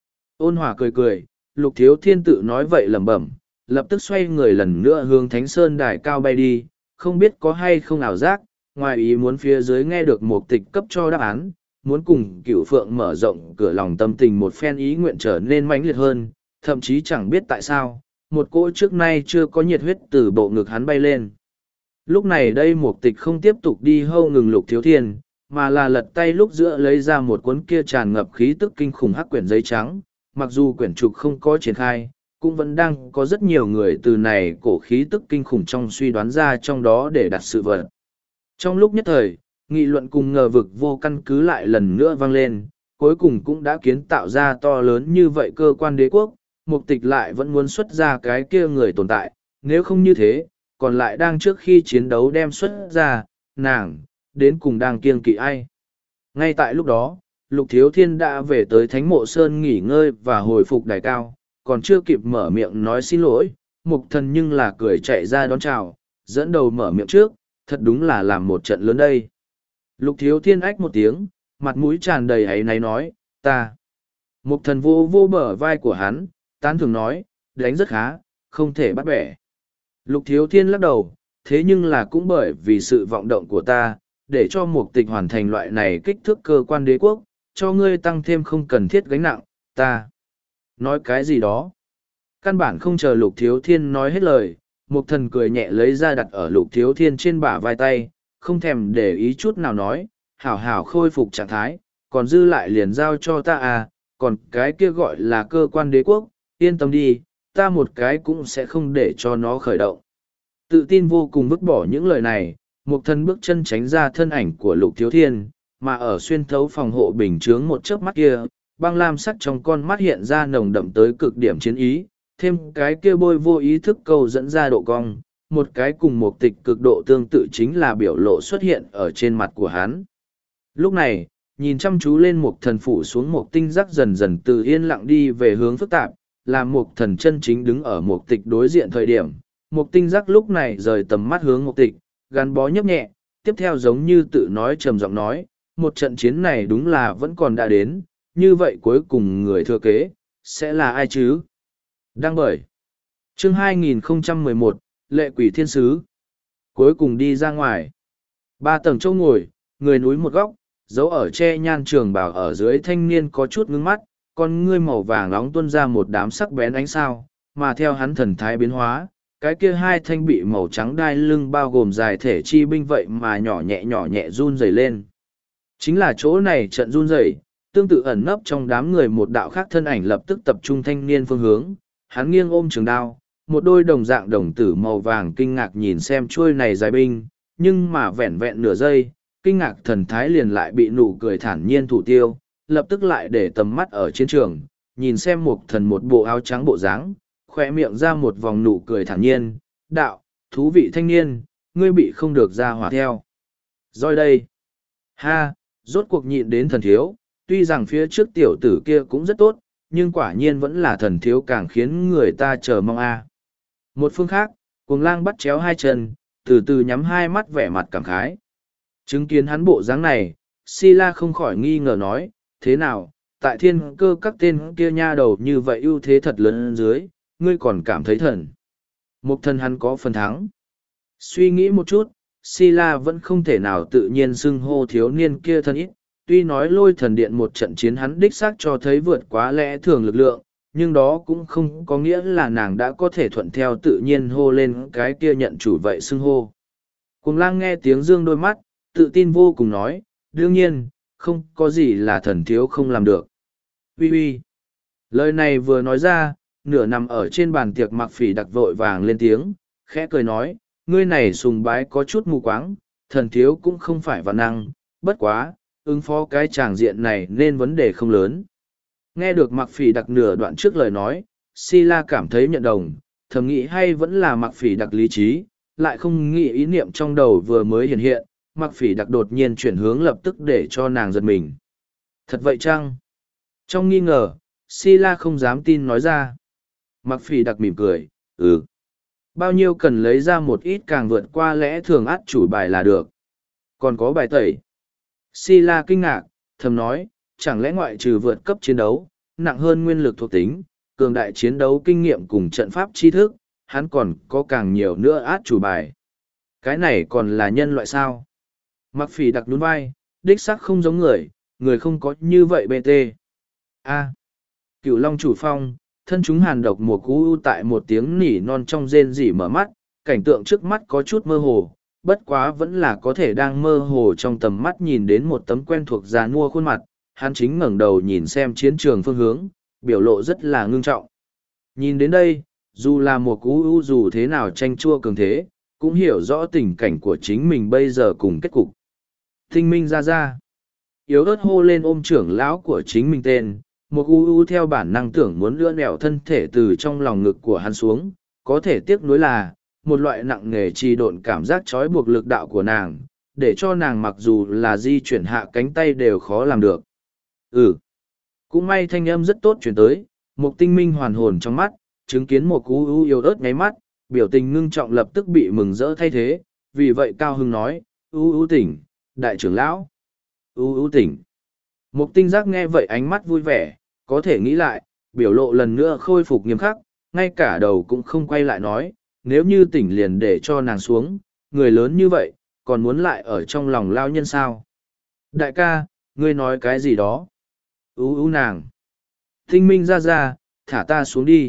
Ôn hòa cười cười, Lục Thiếu Thiên tự nói vậy lẩm bẩm, lập tức xoay người lần nữa hướng Thánh Sơn đài cao bay đi, không biết có hay không ảo giác, ngoài ý muốn phía dưới nghe được Mục Tịch cấp cho đáp án, muốn cùng Cửu Phượng mở rộng cửa lòng tâm tình một phen ý nguyện trở nên mãnh liệt hơn, thậm chí chẳng biết tại sao, một cỗ trước nay chưa có nhiệt huyết từ bộ ngực hắn bay lên. Lúc này đây Mục Tịch không tiếp tục đi hâu ngừng Lục Thiếu Thiên, mà là lật tay lúc giữa lấy ra một cuốn kia tràn ngập khí tức kinh khủng hắc quyển giấy trắng, mặc dù quyển trục không có triển khai, cũng vẫn đang có rất nhiều người từ này cổ khí tức kinh khủng trong suy đoán ra trong đó để đặt sự vật. Trong lúc nhất thời, nghị luận cùng ngờ vực vô căn cứ lại lần nữa vang lên, cuối cùng cũng đã kiến tạo ra to lớn như vậy cơ quan đế quốc, Mục Tịch lại vẫn muốn xuất ra cái kia người tồn tại, nếu không như thế, còn lại đang trước khi chiến đấu đem xuất ra, nàng, đến cùng đang kiêng kỵ ai. Ngay tại lúc đó, Lục Thiếu Thiên đã về tới Thánh Mộ Sơn nghỉ ngơi và hồi phục đài cao, còn chưa kịp mở miệng nói xin lỗi, Mục Thần nhưng là cười chạy ra đón chào, dẫn đầu mở miệng trước, thật đúng là làm một trận lớn đây. Lục Thiếu Thiên ách một tiếng, mặt mũi tràn đầy áy náy nói, ta. Mục Thần vô vô bờ vai của hắn, tán thường nói, đánh rất khá, không thể bắt bẻ. Lục Thiếu Thiên lắc đầu, thế nhưng là cũng bởi vì sự vọng động của ta, để cho Mục Tịch hoàn thành loại này kích thước cơ quan đế quốc, cho ngươi tăng thêm không cần thiết gánh nặng, ta. Nói cái gì đó? Căn bản không chờ Lục Thiếu Thiên nói hết lời, Mục Thần cười nhẹ lấy ra đặt ở Lục Thiếu Thiên trên bả vai tay, không thèm để ý chút nào nói, hảo hảo khôi phục trạng thái, còn dư lại liền giao cho ta à, còn cái kia gọi là cơ quan đế quốc, yên tâm đi, ta một cái cũng sẽ không để cho nó khởi động. Tự tin vô cùng vứt bỏ những lời này, Mục Thần bước chân tránh ra thân ảnh của Lục Thiếu Thiên, mà ở xuyên thấu phòng hộ bình chướng một chớp mắt kia, băng lam sắc trong con mắt hiện ra nồng đậm tới cực điểm chiến ý, thêm cái kia bôi vô ý thức câu dẫn ra độ cong, một cái cùng một tịch cực độ tương tự chính là biểu lộ xuất hiện ở trên mặt của hắn. Lúc này, nhìn chăm chú lên một thần phủ xuống một tinh giác dần dần từ yên lặng đi về hướng phức tạp, là một thần chân chính đứng ở một tịch đối diện thời điểm. Một tinh giác lúc này rời tầm mắt hướng một tịch, gắn bó nhấp nhẹ, tiếp theo giống như tự nói trầm giọng nói, một trận chiến này đúng là vẫn còn đã đến, như vậy cuối cùng người thừa kế, sẽ là ai chứ? Đăng bởi chương hai nghìn không trăm mười một, Lệ Quỷ Thiên Sứ. Cuối cùng đi ra ngoài. Ba tầng châu ngồi, người núi một góc, giấu ở che nhan trường bảo ở dưới thanh niên có chút ngưng mắt, con ngươi màu vàng nóng tuôn ra một đám sắc bén ánh sao, mà theo hắn thần thái biến hóa, cái kia hai thanh bị màu trắng đai lưng bao gồm dài thể chi binh vậy mà nhỏ nhẹ nhỏ nhẹ run rẩy lên. Chính là chỗ này trận run rẩy, tương tự ẩn nấp trong đám người một đạo khác thân ảnh lập tức tập trung thanh niên phương hướng, hắn nghiêng ôm trường đao, một đôi đồng dạng đồng tử màu vàng kinh ngạc nhìn xem chuôi này dài binh, nhưng mà vẹn vẹn nửa giây, kinh ngạc thần thái liền lại bị nụ cười thản nhiên thủ tiêu, lập tức lại để tầm mắt ở chiến trường, nhìn xem một thần một bộ áo trắng bộ dáng, khoe miệng ra một vòng nụ cười thản nhiên, đạo, thú vị thanh niên, ngươi bị không được ra hỏa theo. Rồi đây, ha, rốt cuộc nhịn đến thần thiếu, tuy rằng phía trước tiểu tử kia cũng rất tốt, nhưng quả nhiên vẫn là thần thiếu càng khiến người ta chờ mong a. Một phương khác, cuồng lang bắt chéo hai chân, từ từ nhắm hai mắt vẻ mặt cảm khái. Chứng kiến hắn bộ dáng này, Sila không khỏi nghi ngờ nói, thế nào, tại thiên cơ các tên kia nha đầu như vậy ưu thế thật lớn dưới, ngươi còn cảm thấy thần. Một thần hắn có phần thắng. Suy nghĩ một chút, Sila vẫn không thể nào tự nhiên xưng hô thiếu niên kia thân ít. Tuy nói lôi thần điện một trận chiến hắn đích xác cho thấy vượt quá lẽ thường lực lượng, nhưng đó cũng không có nghĩa là nàng đã có thể thuận theo tự nhiên hô lên cái kia nhận chủ vậy xưng hô. Cùng lang nghe tiếng dương đôi mắt, tự tin vô cùng nói, đương nhiên, không có gì là thần thiếu không làm được. Ui ui! Lời này vừa nói ra, nửa nằm ở trên bàn tiệc mặc phỉ đặc vội vàng lên tiếng, khẽ cười nói, ngươi này sùng bái có chút mù quáng, thần thiếu cũng không phải vạn năng, bất quá, ứng phó cái tràng diện này nên vấn đề không lớn. Nghe được mặc phỉ đặc nửa đoạn trước lời nói, Sila cảm thấy nhận đồng, thầm nghĩ hay vẫn là mặc phỉ đặc lý trí, lại không nghĩ ý niệm trong đầu vừa mới hiện hiện, mặc phỉ đặc đột nhiên chuyển hướng lập tức để cho nàng giật mình. Thật vậy chăng? Trong nghi ngờ, Sila không dám tin nói ra. Mặc phỉ đặc mỉm cười, ừ. Bao nhiêu cần lấy ra một ít càng vượt qua lẽ thường át chủ bài là được. Còn có bài tẩy. Sila kinh ngạc, thầm nói, chẳng lẽ ngoại trừ vượt cấp chiến đấu, nặng hơn nguyên lực thuộc tính, cường đại chiến đấu kinh nghiệm cùng trận pháp tri thức, hắn còn có càng nhiều nữa át chủ bài. Cái này còn là nhân loại sao? Mặc phỉ đặc nhún vai, đích sắc không giống người, người không có như vậy bê tê. A. Cửu Long chủ phong, thân chúng hàn độc mùa cú tại một tiếng nỉ non trong rên rỉ mở mắt, cảnh tượng trước mắt có chút mơ hồ, bất quá vẫn là có thể đang mơ hồ trong tầm mắt nhìn đến một tấm quen thuộc già nua khuôn mặt, hắn chính ngẩng đầu nhìn xem chiến trường phương hướng, biểu lộ rất là ngưng trọng. Nhìn đến đây, dù là một cú ưu dù thế nào tranh chua cường thế, cũng hiểu rõ tình cảnh của chính mình bây giờ cùng kết cục. Tinh minh ra ra, yếu ớt hô lên ôm trưởng lão của chính mình tên, một cú ưu theo bản năng tưởng muốn lưỡn lẹo thân thể từ trong lòng ngực của hắn xuống, có thể tiếc nuối là, một loại nặng nề trì độn cảm giác trói buộc lực đạo của nàng, để cho nàng mặc dù là di chuyển hạ cánh tay đều khó làm được. Ừ, cũng may thanh âm rất tốt chuyển tới, một tinh minh hoàn hồn trong mắt, chứng kiến một cú ưu yếu ớt ngáy mắt, biểu tình ngưng trọng lập tức bị mừng rỡ thay thế, vì vậy Cao Hưng nói, ưu ưu tỉnh, đại trưởng lão, ưu ưu tỉnh. Một tinh giác nghe vậy ánh mắt vui vẻ, có thể nghĩ lại, biểu lộ lần nữa khôi phục nghiêm khắc, ngay cả đầu cũng không quay lại nói, nếu như tỉnh liền để cho nàng xuống, người lớn như vậy, còn muốn lại ở trong lòng lao nhân sao. Đại ca, ngươi nói cái gì đó? ú ú nàng. Tinh minh ra ra, thả ta xuống đi.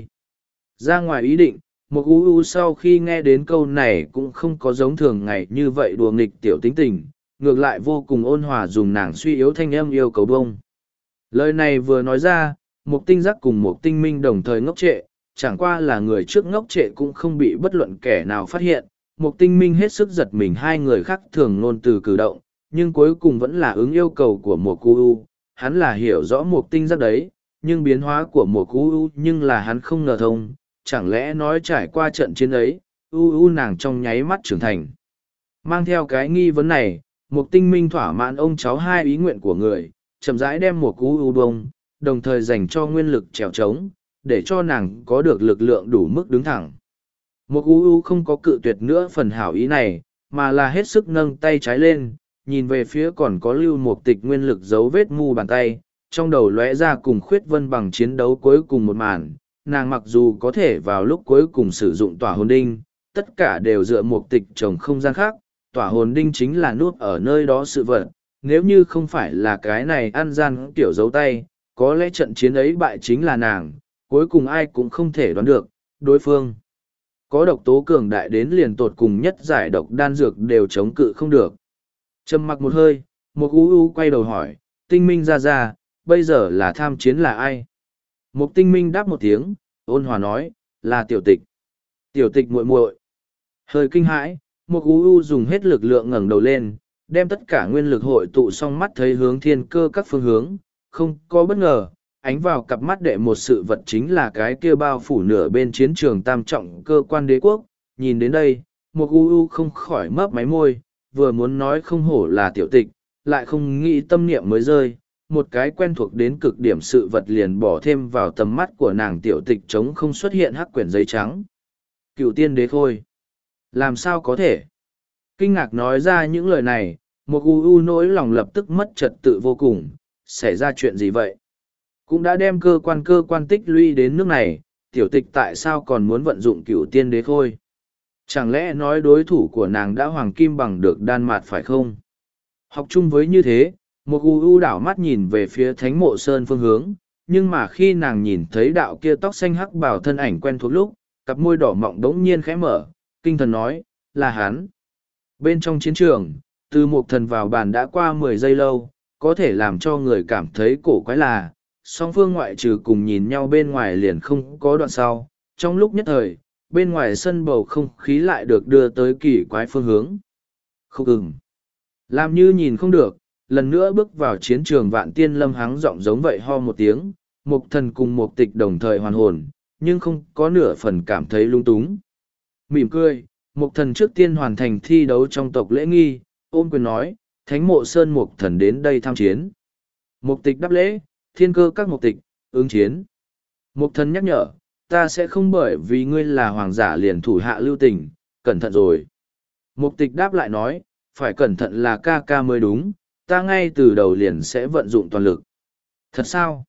Ra ngoài ý định, một ú ú sau khi nghe đến câu này cũng không có giống thường ngày như vậy đùa nghịch tiểu tính tình, ngược lại vô cùng ôn hòa dùng nàng suy yếu thanh âm yêu cầu bông. Lời này vừa nói ra, một tinh giác cùng một tinh minh đồng thời ngốc trệ, chẳng qua là người trước ngốc trệ cũng không bị bất luận kẻ nào phát hiện. Một tinh minh hết sức giật mình hai người khác thường ngôn từ cử động, nhưng cuối cùng vẫn là ứng yêu cầu của một cu u. Hắn là hiểu rõ một tinh giác đấy, nhưng biến hóa của một cu u nhưng là hắn không ngờ thông, chẳng lẽ nói trải qua trận chiến ấy, u u nàng trong nháy mắt trưởng thành. Mang theo cái nghi vấn này, một tinh minh thỏa mãn ông cháu hai ý nguyện của người, chậm rãi đem một cu u bông, đồng thời dành cho nguyên lực trèo trống, để cho nàng có được lực lượng đủ mức đứng thẳng. Một u u không có cự tuyệt nữa phần hảo ý này, mà là hết sức nâng tay trái lên, nhìn về phía còn có lưu một tịch nguyên lực dấu vết mu bàn tay, trong đầu lóe ra cùng khuyết vân bằng chiến đấu cuối cùng một màn. Nàng mặc dù có thể vào lúc cuối cùng sử dụng tỏa hồn đinh, tất cả đều dựa một tịch trồng không gian khác, tỏa hồn đinh chính là nút ở nơi đó sự vật. Nếu như không phải là cái này ăn gian kiểu dấu tay, có lẽ trận chiến ấy bại chính là nàng, cuối cùng ai cũng không thể đoán được, đối phương có độc tố cường đại đến liền tột cùng nhất giải độc đan dược đều chống cự không được. Trầm mặc một hơi, một u u quay đầu hỏi, tinh minh ra ra, bây giờ là tham chiến là ai? Một tinh minh đáp một tiếng, ôn hòa nói, là tiểu tịch. Tiểu tịch muội muội. Hơi kinh hãi, một u u dùng hết lực lượng ngẩng đầu lên, đem tất cả nguyên lực hội tụ xong mắt thấy hướng thiên cơ các phương hướng, không có bất ngờ, ánh vào cặp mắt đệ một sự vật chính là cái kia bao phủ nửa bên chiến trường tam trọng cơ quan đế quốc. Nhìn đến đây, một u u không khỏi mấp máy môi, vừa muốn nói không hổ là tiểu tịch, lại không nghĩ tâm niệm mới rơi, một cái quen thuộc đến cực điểm sự vật liền bỏ thêm vào tầm mắt của nàng tiểu tịch trống không xuất hiện hắc quyển giấy trắng. Cựu tiên đế khôi. Làm sao có thể? Kinh ngạc nói ra những lời này, một u u nỗi lòng lập tức mất trật tự vô cùng, xảy ra chuyện gì vậy? Cũng đã đem cơ quan cơ quan tích lũy đến nước này, tiểu tịch tại sao còn muốn vận dụng cựu tiên đế khôi? Chẳng lẽ nói đối thủ của nàng đã hoàng kim bằng được đan mạt phải không? Học chung với như thế, một u u đảo mắt nhìn về phía thánh mộ sơn phương hướng, nhưng mà khi nàng nhìn thấy đạo kia tóc xanh hắc bảo thân ảnh quen thuộc lúc, cặp môi đỏ mọng đống nhiên khẽ mở, kinh thần nói, là hắn. Bên trong chiến trường, từ một thần vào bàn đã qua mười giây lâu, có thể làm cho người cảm thấy cổ quái là, song phương ngoại trừ cùng nhìn nhau bên ngoài liền không có đoạn sau. Trong lúc nhất thời, bên ngoài sân bầu không khí lại được đưa tới kỳ quái phương hướng. Không ừng. Làm như nhìn không được, lần nữa bước vào chiến trường vạn tiên lâm hắng giọng giống vậy ho một tiếng, mục thần cùng mục tịch đồng thời hoàn hồn, nhưng không có nửa phần cảm thấy lung túng. Mỉm cười, mục thần trước tiên hoàn thành thi đấu trong tộc lễ nghi, ôm quyền nói, thánh mộ sơn mục thần đến đây tham chiến. Mục tịch đáp lễ, thiên cơ các mục tịch, ứng chiến. Mục thần nhắc nhở, ta sẽ không bởi vì ngươi là hoàng giả liền thủ hạ lưu tình, cẩn thận rồi. Mục tịch đáp lại nói, phải cẩn thận là ca ca mới đúng, ta ngay từ đầu liền sẽ vận dụng toàn lực. Thật sao?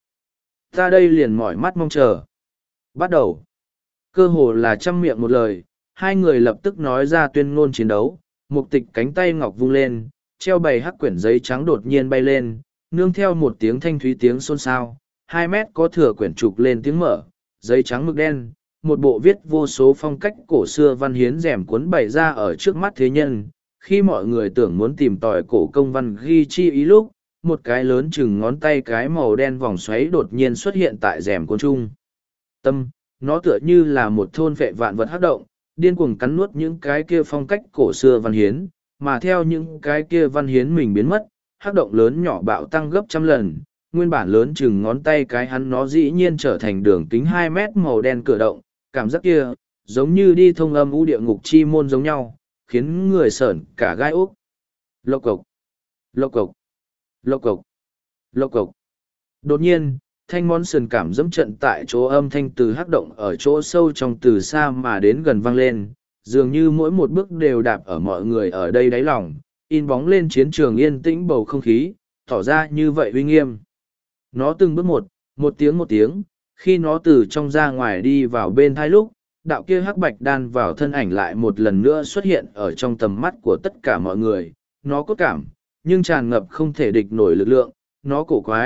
Ta đây liền mỏi mắt mong chờ. Bắt đầu. Cơ hồ là trăm miệng một lời, hai người lập tức nói ra tuyên ngôn chiến đấu. Mục tịch cánh tay ngọc vung lên, treo bày hắc quyển giấy trắng đột nhiên bay lên, nương theo một tiếng thanh thúy tiếng xôn xao, hai mét có thừa quyển trục lên tiếng mở, giấy trắng mực đen, một bộ viết vô số phong cách cổ xưa văn hiến rèm cuốn bày ra ở trước mắt thế nhân. Khi mọi người tưởng muốn tìm tòi cổ công văn ghi chi ý lúc, một cái lớn chừng ngón tay cái màu đen vòng xoáy đột nhiên xuất hiện tại rèm cuốn trung tâm. Nó tựa như là một thôn vệ vạn vật hắc động, điên cuồng cắn nuốt những cái kia phong cách cổ xưa văn hiến, mà theo những cái kia văn hiến mình biến mất, hắc động lớn nhỏ bạo tăng gấp trăm lần, nguyên bản lớn chừng ngón tay cái hắn nó dĩ nhiên trở thành đường kính hai mét màu đen cửa động, cảm giác kia, giống như đi thông âm u địa ngục chi môn giống nhau, khiến người sởn cả gai ốc. Lộc cộc, lộc cộc, lộc cộc, lộc cộc. Đột nhiên, thanh món sườn cảm dẫm trận tại chỗ âm thanh từ hắc động ở chỗ sâu trong từ xa mà đến gần vang lên, dường như mỗi một bước đều đạp ở mọi người ở đây đáy lòng, in bóng lên chiến trường yên tĩnh bầu không khí, tỏ ra như vậy uy nghiêm. Nó từng bước một, một tiếng một tiếng, khi nó từ trong ra ngoài đi vào bên thai lúc, đạo kia hắc bạch đan vào thân ảnh lại một lần nữa xuất hiện ở trong tầm mắt của tất cả mọi người. Nó cốt cảm, nhưng tràn ngập không thể địch nổi lực lượng, nó cổ quái,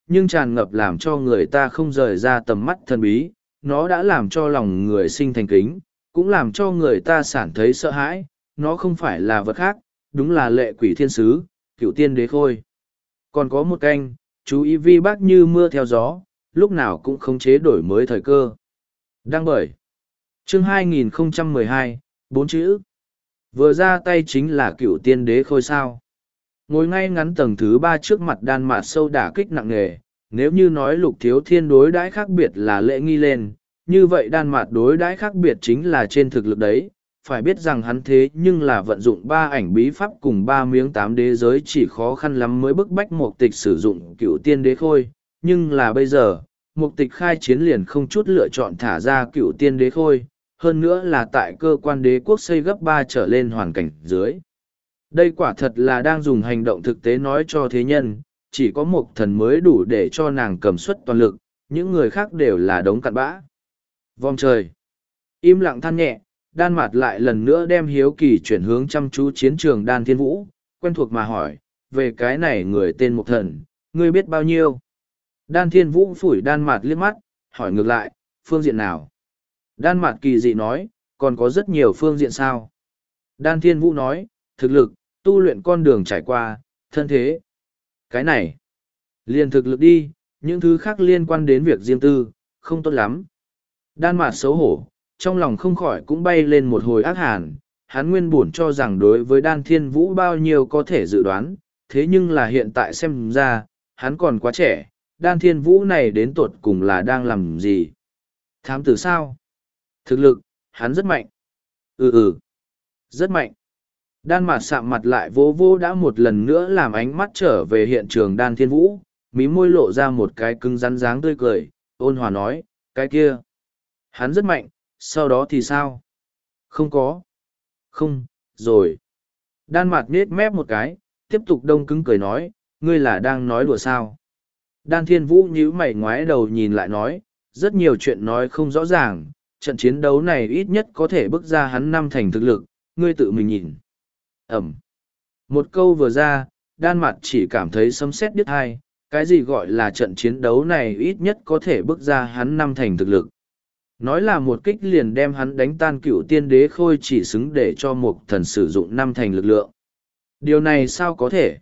nhưng tràn ngập làm cho người ta không rời ra tầm mắt thần bí, nó đã làm cho lòng người sinh thành kính, cũng làm cho người ta sản thấy sợ hãi, nó không phải là vật khác, đúng là lệ quỷ thiên sứ, cựu tiên đế khôi. Còn có một canh, chú ý vi bác như mưa theo gió, lúc nào cũng khống chế đổi mới thời cơ. Đăng bởi chương hai nghìn không trăm mười hai, bốn chữ. Vừa ra tay chính là cựu tiên đế khôi sao. Ngồi ngay ngắn tầng thứ ba trước mặt đan mạt sâu đả kích nặng nề, nếu như nói lục thiếu thiên đối đãi khác biệt là lễ nghi lên, như vậy đan mạt đối đãi khác biệt chính là trên thực lực đấy. Phải biết rằng hắn thế nhưng là vận dụng ba ảnh bí pháp cùng ba miếng tám đế giới chỉ khó khăn lắm mới bức bách mục tịch sử dụng cựu tiên đế khôi, nhưng là bây giờ, mục tịch khai chiến liền không chút lựa chọn thả ra cựu tiên đế khôi, hơn nữa là tại cơ quan đế quốc xây gấp ba trở lên hoàn cảnh dưới. Đây quả thật là đang dùng hành động thực tế nói cho thế nhân, chỉ có một thần mới đủ để cho nàng cầm suất toàn lực, những người khác đều là đống cặn bã. Vòng trời. Im lặng than nhẹ, đan mặt lại lần nữa đem hiếu kỳ chuyển hướng chăm chú chiến trường đan thiên vũ, quen thuộc mà hỏi, về cái này người tên một thần, ngươi biết bao nhiêu? Đan thiên vũ phủi đan mặt liếc mắt, hỏi ngược lại, phương diện nào? Đan mặt kỳ dị nói, còn có rất nhiều phương diện sao? Đan thiên vũ nói, thực lực, tu luyện con đường trải qua, thân thế. Cái này, liền thực lực đi, những thứ khác liên quan đến việc riêng tư, không tốt lắm. Đan mạt xấu hổ, trong lòng không khỏi cũng bay lên một hồi ác hàn, hắn nguyên buồn cho rằng đối với đan thiên vũ bao nhiêu có thể dự đoán, thế nhưng là hiện tại xem ra, hắn còn quá trẻ, đan thiên vũ này đến tột cùng là đang làm gì? Thám tử sao? Thực lực, hắn rất mạnh. Ừ ừ, rất mạnh. Đan mạt sạm mặt lại vô vô đã một lần nữa làm ánh mắt trở về hiện trường đan thiên vũ, mí môi lộ ra một cái cứng rắn dáng tươi cười, ôn hòa nói, cái kia. Hắn rất mạnh, sau đó thì sao? Không có. Không, rồi. Đan mạt nết mép một cái, tiếp tục đông cứng cười nói, ngươi là đang nói đùa sao? Đan thiên vũ nhíu mày ngoái đầu nhìn lại nói, rất nhiều chuyện nói không rõ ràng, trận chiến đấu này ít nhất có thể bước ra hắn năm thành thực lực, ngươi tự mình nhìn. Ẩm. Một câu vừa ra, đan mặt chỉ cảm thấy sấm sét điếc tai, cái gì gọi là trận chiến đấu này ít nhất có thể bước ra hắn năm thành thực lực. Nói là một kích liền đem hắn đánh tan cựu tiên đế khôi chỉ xứng để cho một thần sử dụng năm thành lực lượng. Điều này sao có thể?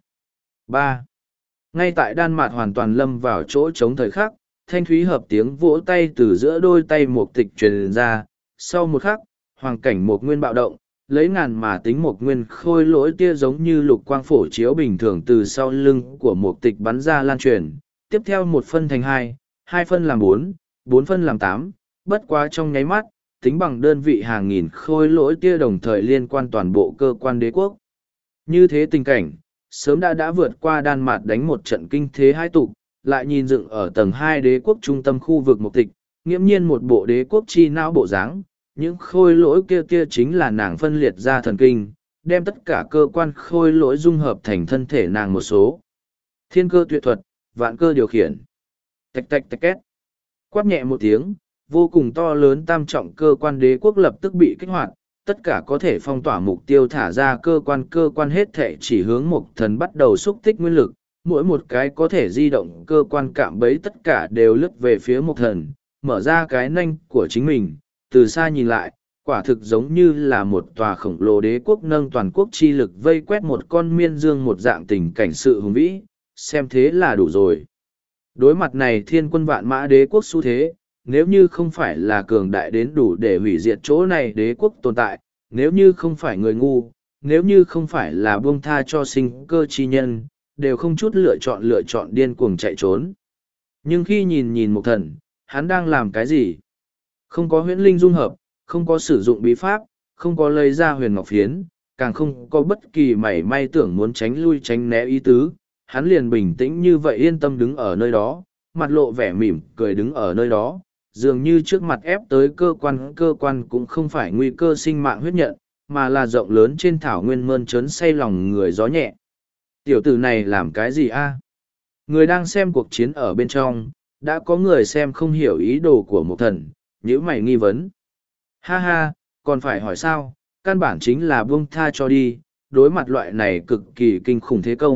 ba. Ngay tại đan mạt hoàn toàn lâm vào chỗ chống thời khắc, thanh thúy hợp tiếng vỗ tay từ giữa đôi tay một tịch truyền ra, sau một khắc, hoàng cảnh một nguyên bạo động, lấy ngàn mà tính một nguyên khôi lỗi tia giống như lục quang phổ chiếu bình thường từ sau lưng của một tịch bắn ra lan truyền, tiếp theo một phân thành hai, hai phân làm bốn, bốn phân làm tám, bất quá trong nháy mắt, tính bằng đơn vị hàng nghìn khôi lỗi tia đồng thời liên quan toàn bộ cơ quan đế quốc. Như thế tình cảnh, sớm đã đã vượt qua Đan Mạt đánh một trận kinh thế hai tục, lại nhìn dựng ở tầng hai đế quốc trung tâm khu vực một tịch, nghiễm nhiên một bộ đế quốc chi não bộ dáng. Những khôi lỗi kia kia chính là nàng phân liệt ra thần kinh, đem tất cả cơ quan khôi lỗi dung hợp thành thân thể nàng một số. Thiên cơ tuyệt thuật, vạn cơ điều khiển. Tạch tạch tạch két. Quát nhẹ một tiếng, vô cùng to lớn tam trọng cơ quan đế quốc lập tức bị kích hoạt, tất cả có thể phong tỏa mục tiêu thả ra cơ quan cơ quan hết thể chỉ hướng một thần bắt đầu xúc tích nguyên lực, mỗi một cái có thể di động cơ quan cạm bẫy tất cả đều lướt về phía một thần, mở ra cái nanh của chính mình. Từ xa nhìn lại, quả thực giống như là một tòa khổng lồ đế quốc nâng toàn quốc chi lực vây quét một con miên dương một dạng tình cảnh sự hùng vĩ, xem thế là đủ rồi. Đối mặt này thiên quân vạn mã đế quốc xu thế, nếu như không phải là cường đại đến đủ để hủy diệt chỗ này đế quốc tồn tại, nếu như không phải người ngu, nếu như không phải là buông tha cho sinh cơ chi nhân, đều không chút lựa chọn lựa chọn điên cuồng chạy trốn. Nhưng khi nhìn nhìn một thần, hắn đang làm cái gì? Không có huyễn linh dung hợp, không có sử dụng bí pháp, không có lấy ra huyền ngọc phiến, càng không có bất kỳ mảy may tưởng muốn tránh lui tránh né ý tứ. Hắn liền bình tĩnh như vậy yên tâm đứng ở nơi đó, mặt lộ vẻ mỉm cười đứng ở nơi đó, dường như trước mặt ép tới cơ quan cơ quan cũng không phải nguy cơ sinh mạng huyết nhận, mà là rộng lớn trên thảo nguyên mơn trớn say lòng người gió nhẹ. Tiểu tử này làm cái gì a? Người đang xem cuộc chiến ở bên trong, đã có người xem không hiểu ý đồ của một thần, nhữ mày nghi vấn. Ha ha, còn phải hỏi sao, căn bản chính là buông tha cho đi, đối mặt loại này cực kỳ kinh khủng thế công,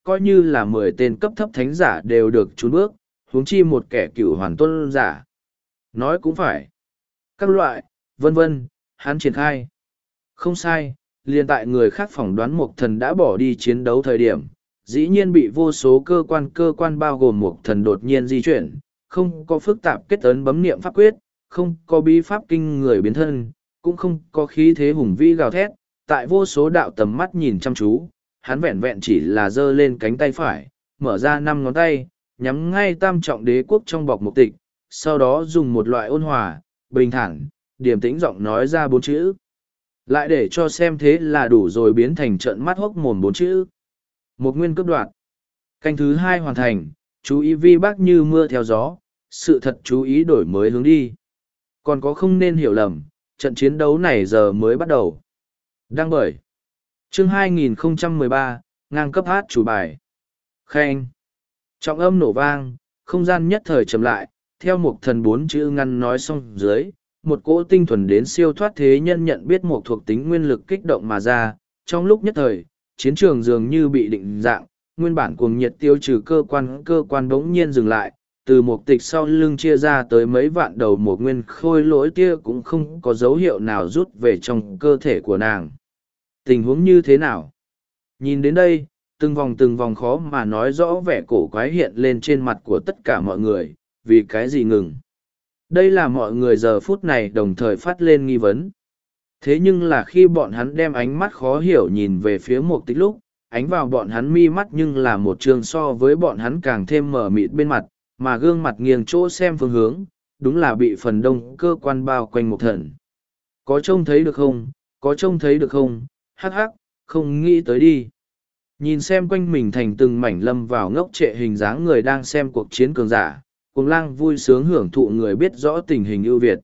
coi như là mười tên cấp thấp thánh giả đều được trốn bước, huống chi một kẻ cửu hoàn tôn giả. Nói cũng phải. Các loại, vân vân, hắn triển khai. Không sai, liền tại người khác phỏng đoán Mộc Thần đã bỏ đi chiến đấu thời điểm, dĩ nhiên bị vô số cơ quan cơ quan bao gồm Mộc Thần đột nhiên di chuyển, không có phức tạp kết ấn bấm niệm pháp quyết, không có bí pháp kinh người biến thân, cũng không có khí thế hùng vĩ gào thét, tại vô số đạo tầm mắt nhìn chăm chú, hắn vẹn vẹn chỉ là giơ lên cánh tay phải, mở ra năm ngón tay, nhắm ngay tam trọng đế quốc trong bọc mục tịch, sau đó dùng một loại ôn hòa, bình thản, điềm tĩnh giọng nói ra bốn chữ. Lại để cho xem thế là đủ rồi biến thành trận mắt hốc mồm bốn chữ. Một nguyên cấp đoạn. Canh thứ hai hoàn thành, chú ý vi bác như mưa theo gió, sự thật chú ý đổi mới hướng đi. Còn có không nên hiểu lầm, trận chiến đấu này giờ mới bắt đầu. Đăng bởi. Chương hai nghìn không trăm mười ba, ngang cấp hát chủ bài. Khen. Trọng âm nổ vang, không gian nhất thời chậm lại, theo một thần bốn chữ ngăn nói xong dưới, một cỗ tinh thuần đến siêu thoát thế nhân nhận biết một thuộc tính nguyên lực kích động mà ra, trong lúc nhất thời, chiến trường dường như bị định dạng, nguyên bản cuồng nhiệt tiêu trừ cơ quan cơ quan bỗng nhiên dừng lại, từ một tịch sau lưng chia ra tới mấy vạn đầu một nguyên khôi lỗi tia cũng không có dấu hiệu nào rút về trong cơ thể của nàng. Tình huống như thế nào? Nhìn đến đây, từng vòng từng vòng khó mà nói rõ vẻ cổ quái hiện lên trên mặt của tất cả mọi người, vì cái gì ngừng? Đây là mọi người giờ phút này đồng thời phát lên nghi vấn. Thế nhưng là khi bọn hắn đem ánh mắt khó hiểu nhìn về phía một tích lúc, ánh vào bọn hắn mi mắt nhưng là một trường so với bọn hắn càng thêm mở mịt bên mặt, mà gương mặt nghiêng chỗ xem phương hướng, đúng là bị phần đông cơ quan bao quanh một thần. Có trông thấy được không? Có trông thấy được không? Hắc hắc, không nghĩ tới đi. Nhìn xem quanh mình thành từng mảnh lâm vào ngốc trệ hình dáng người đang xem cuộc chiến cường giả, Cuồng Lang vui sướng hưởng thụ người biết rõ tình hình ưu việt.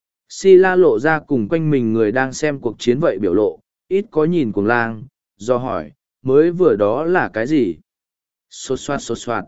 Si La lộ ra cùng quanh mình người đang xem cuộc chiến vậy biểu lộ, ít có nhìn Cuồng Lang, do hỏi, mới vừa đó là cái gì? Xô xoát xô xoát.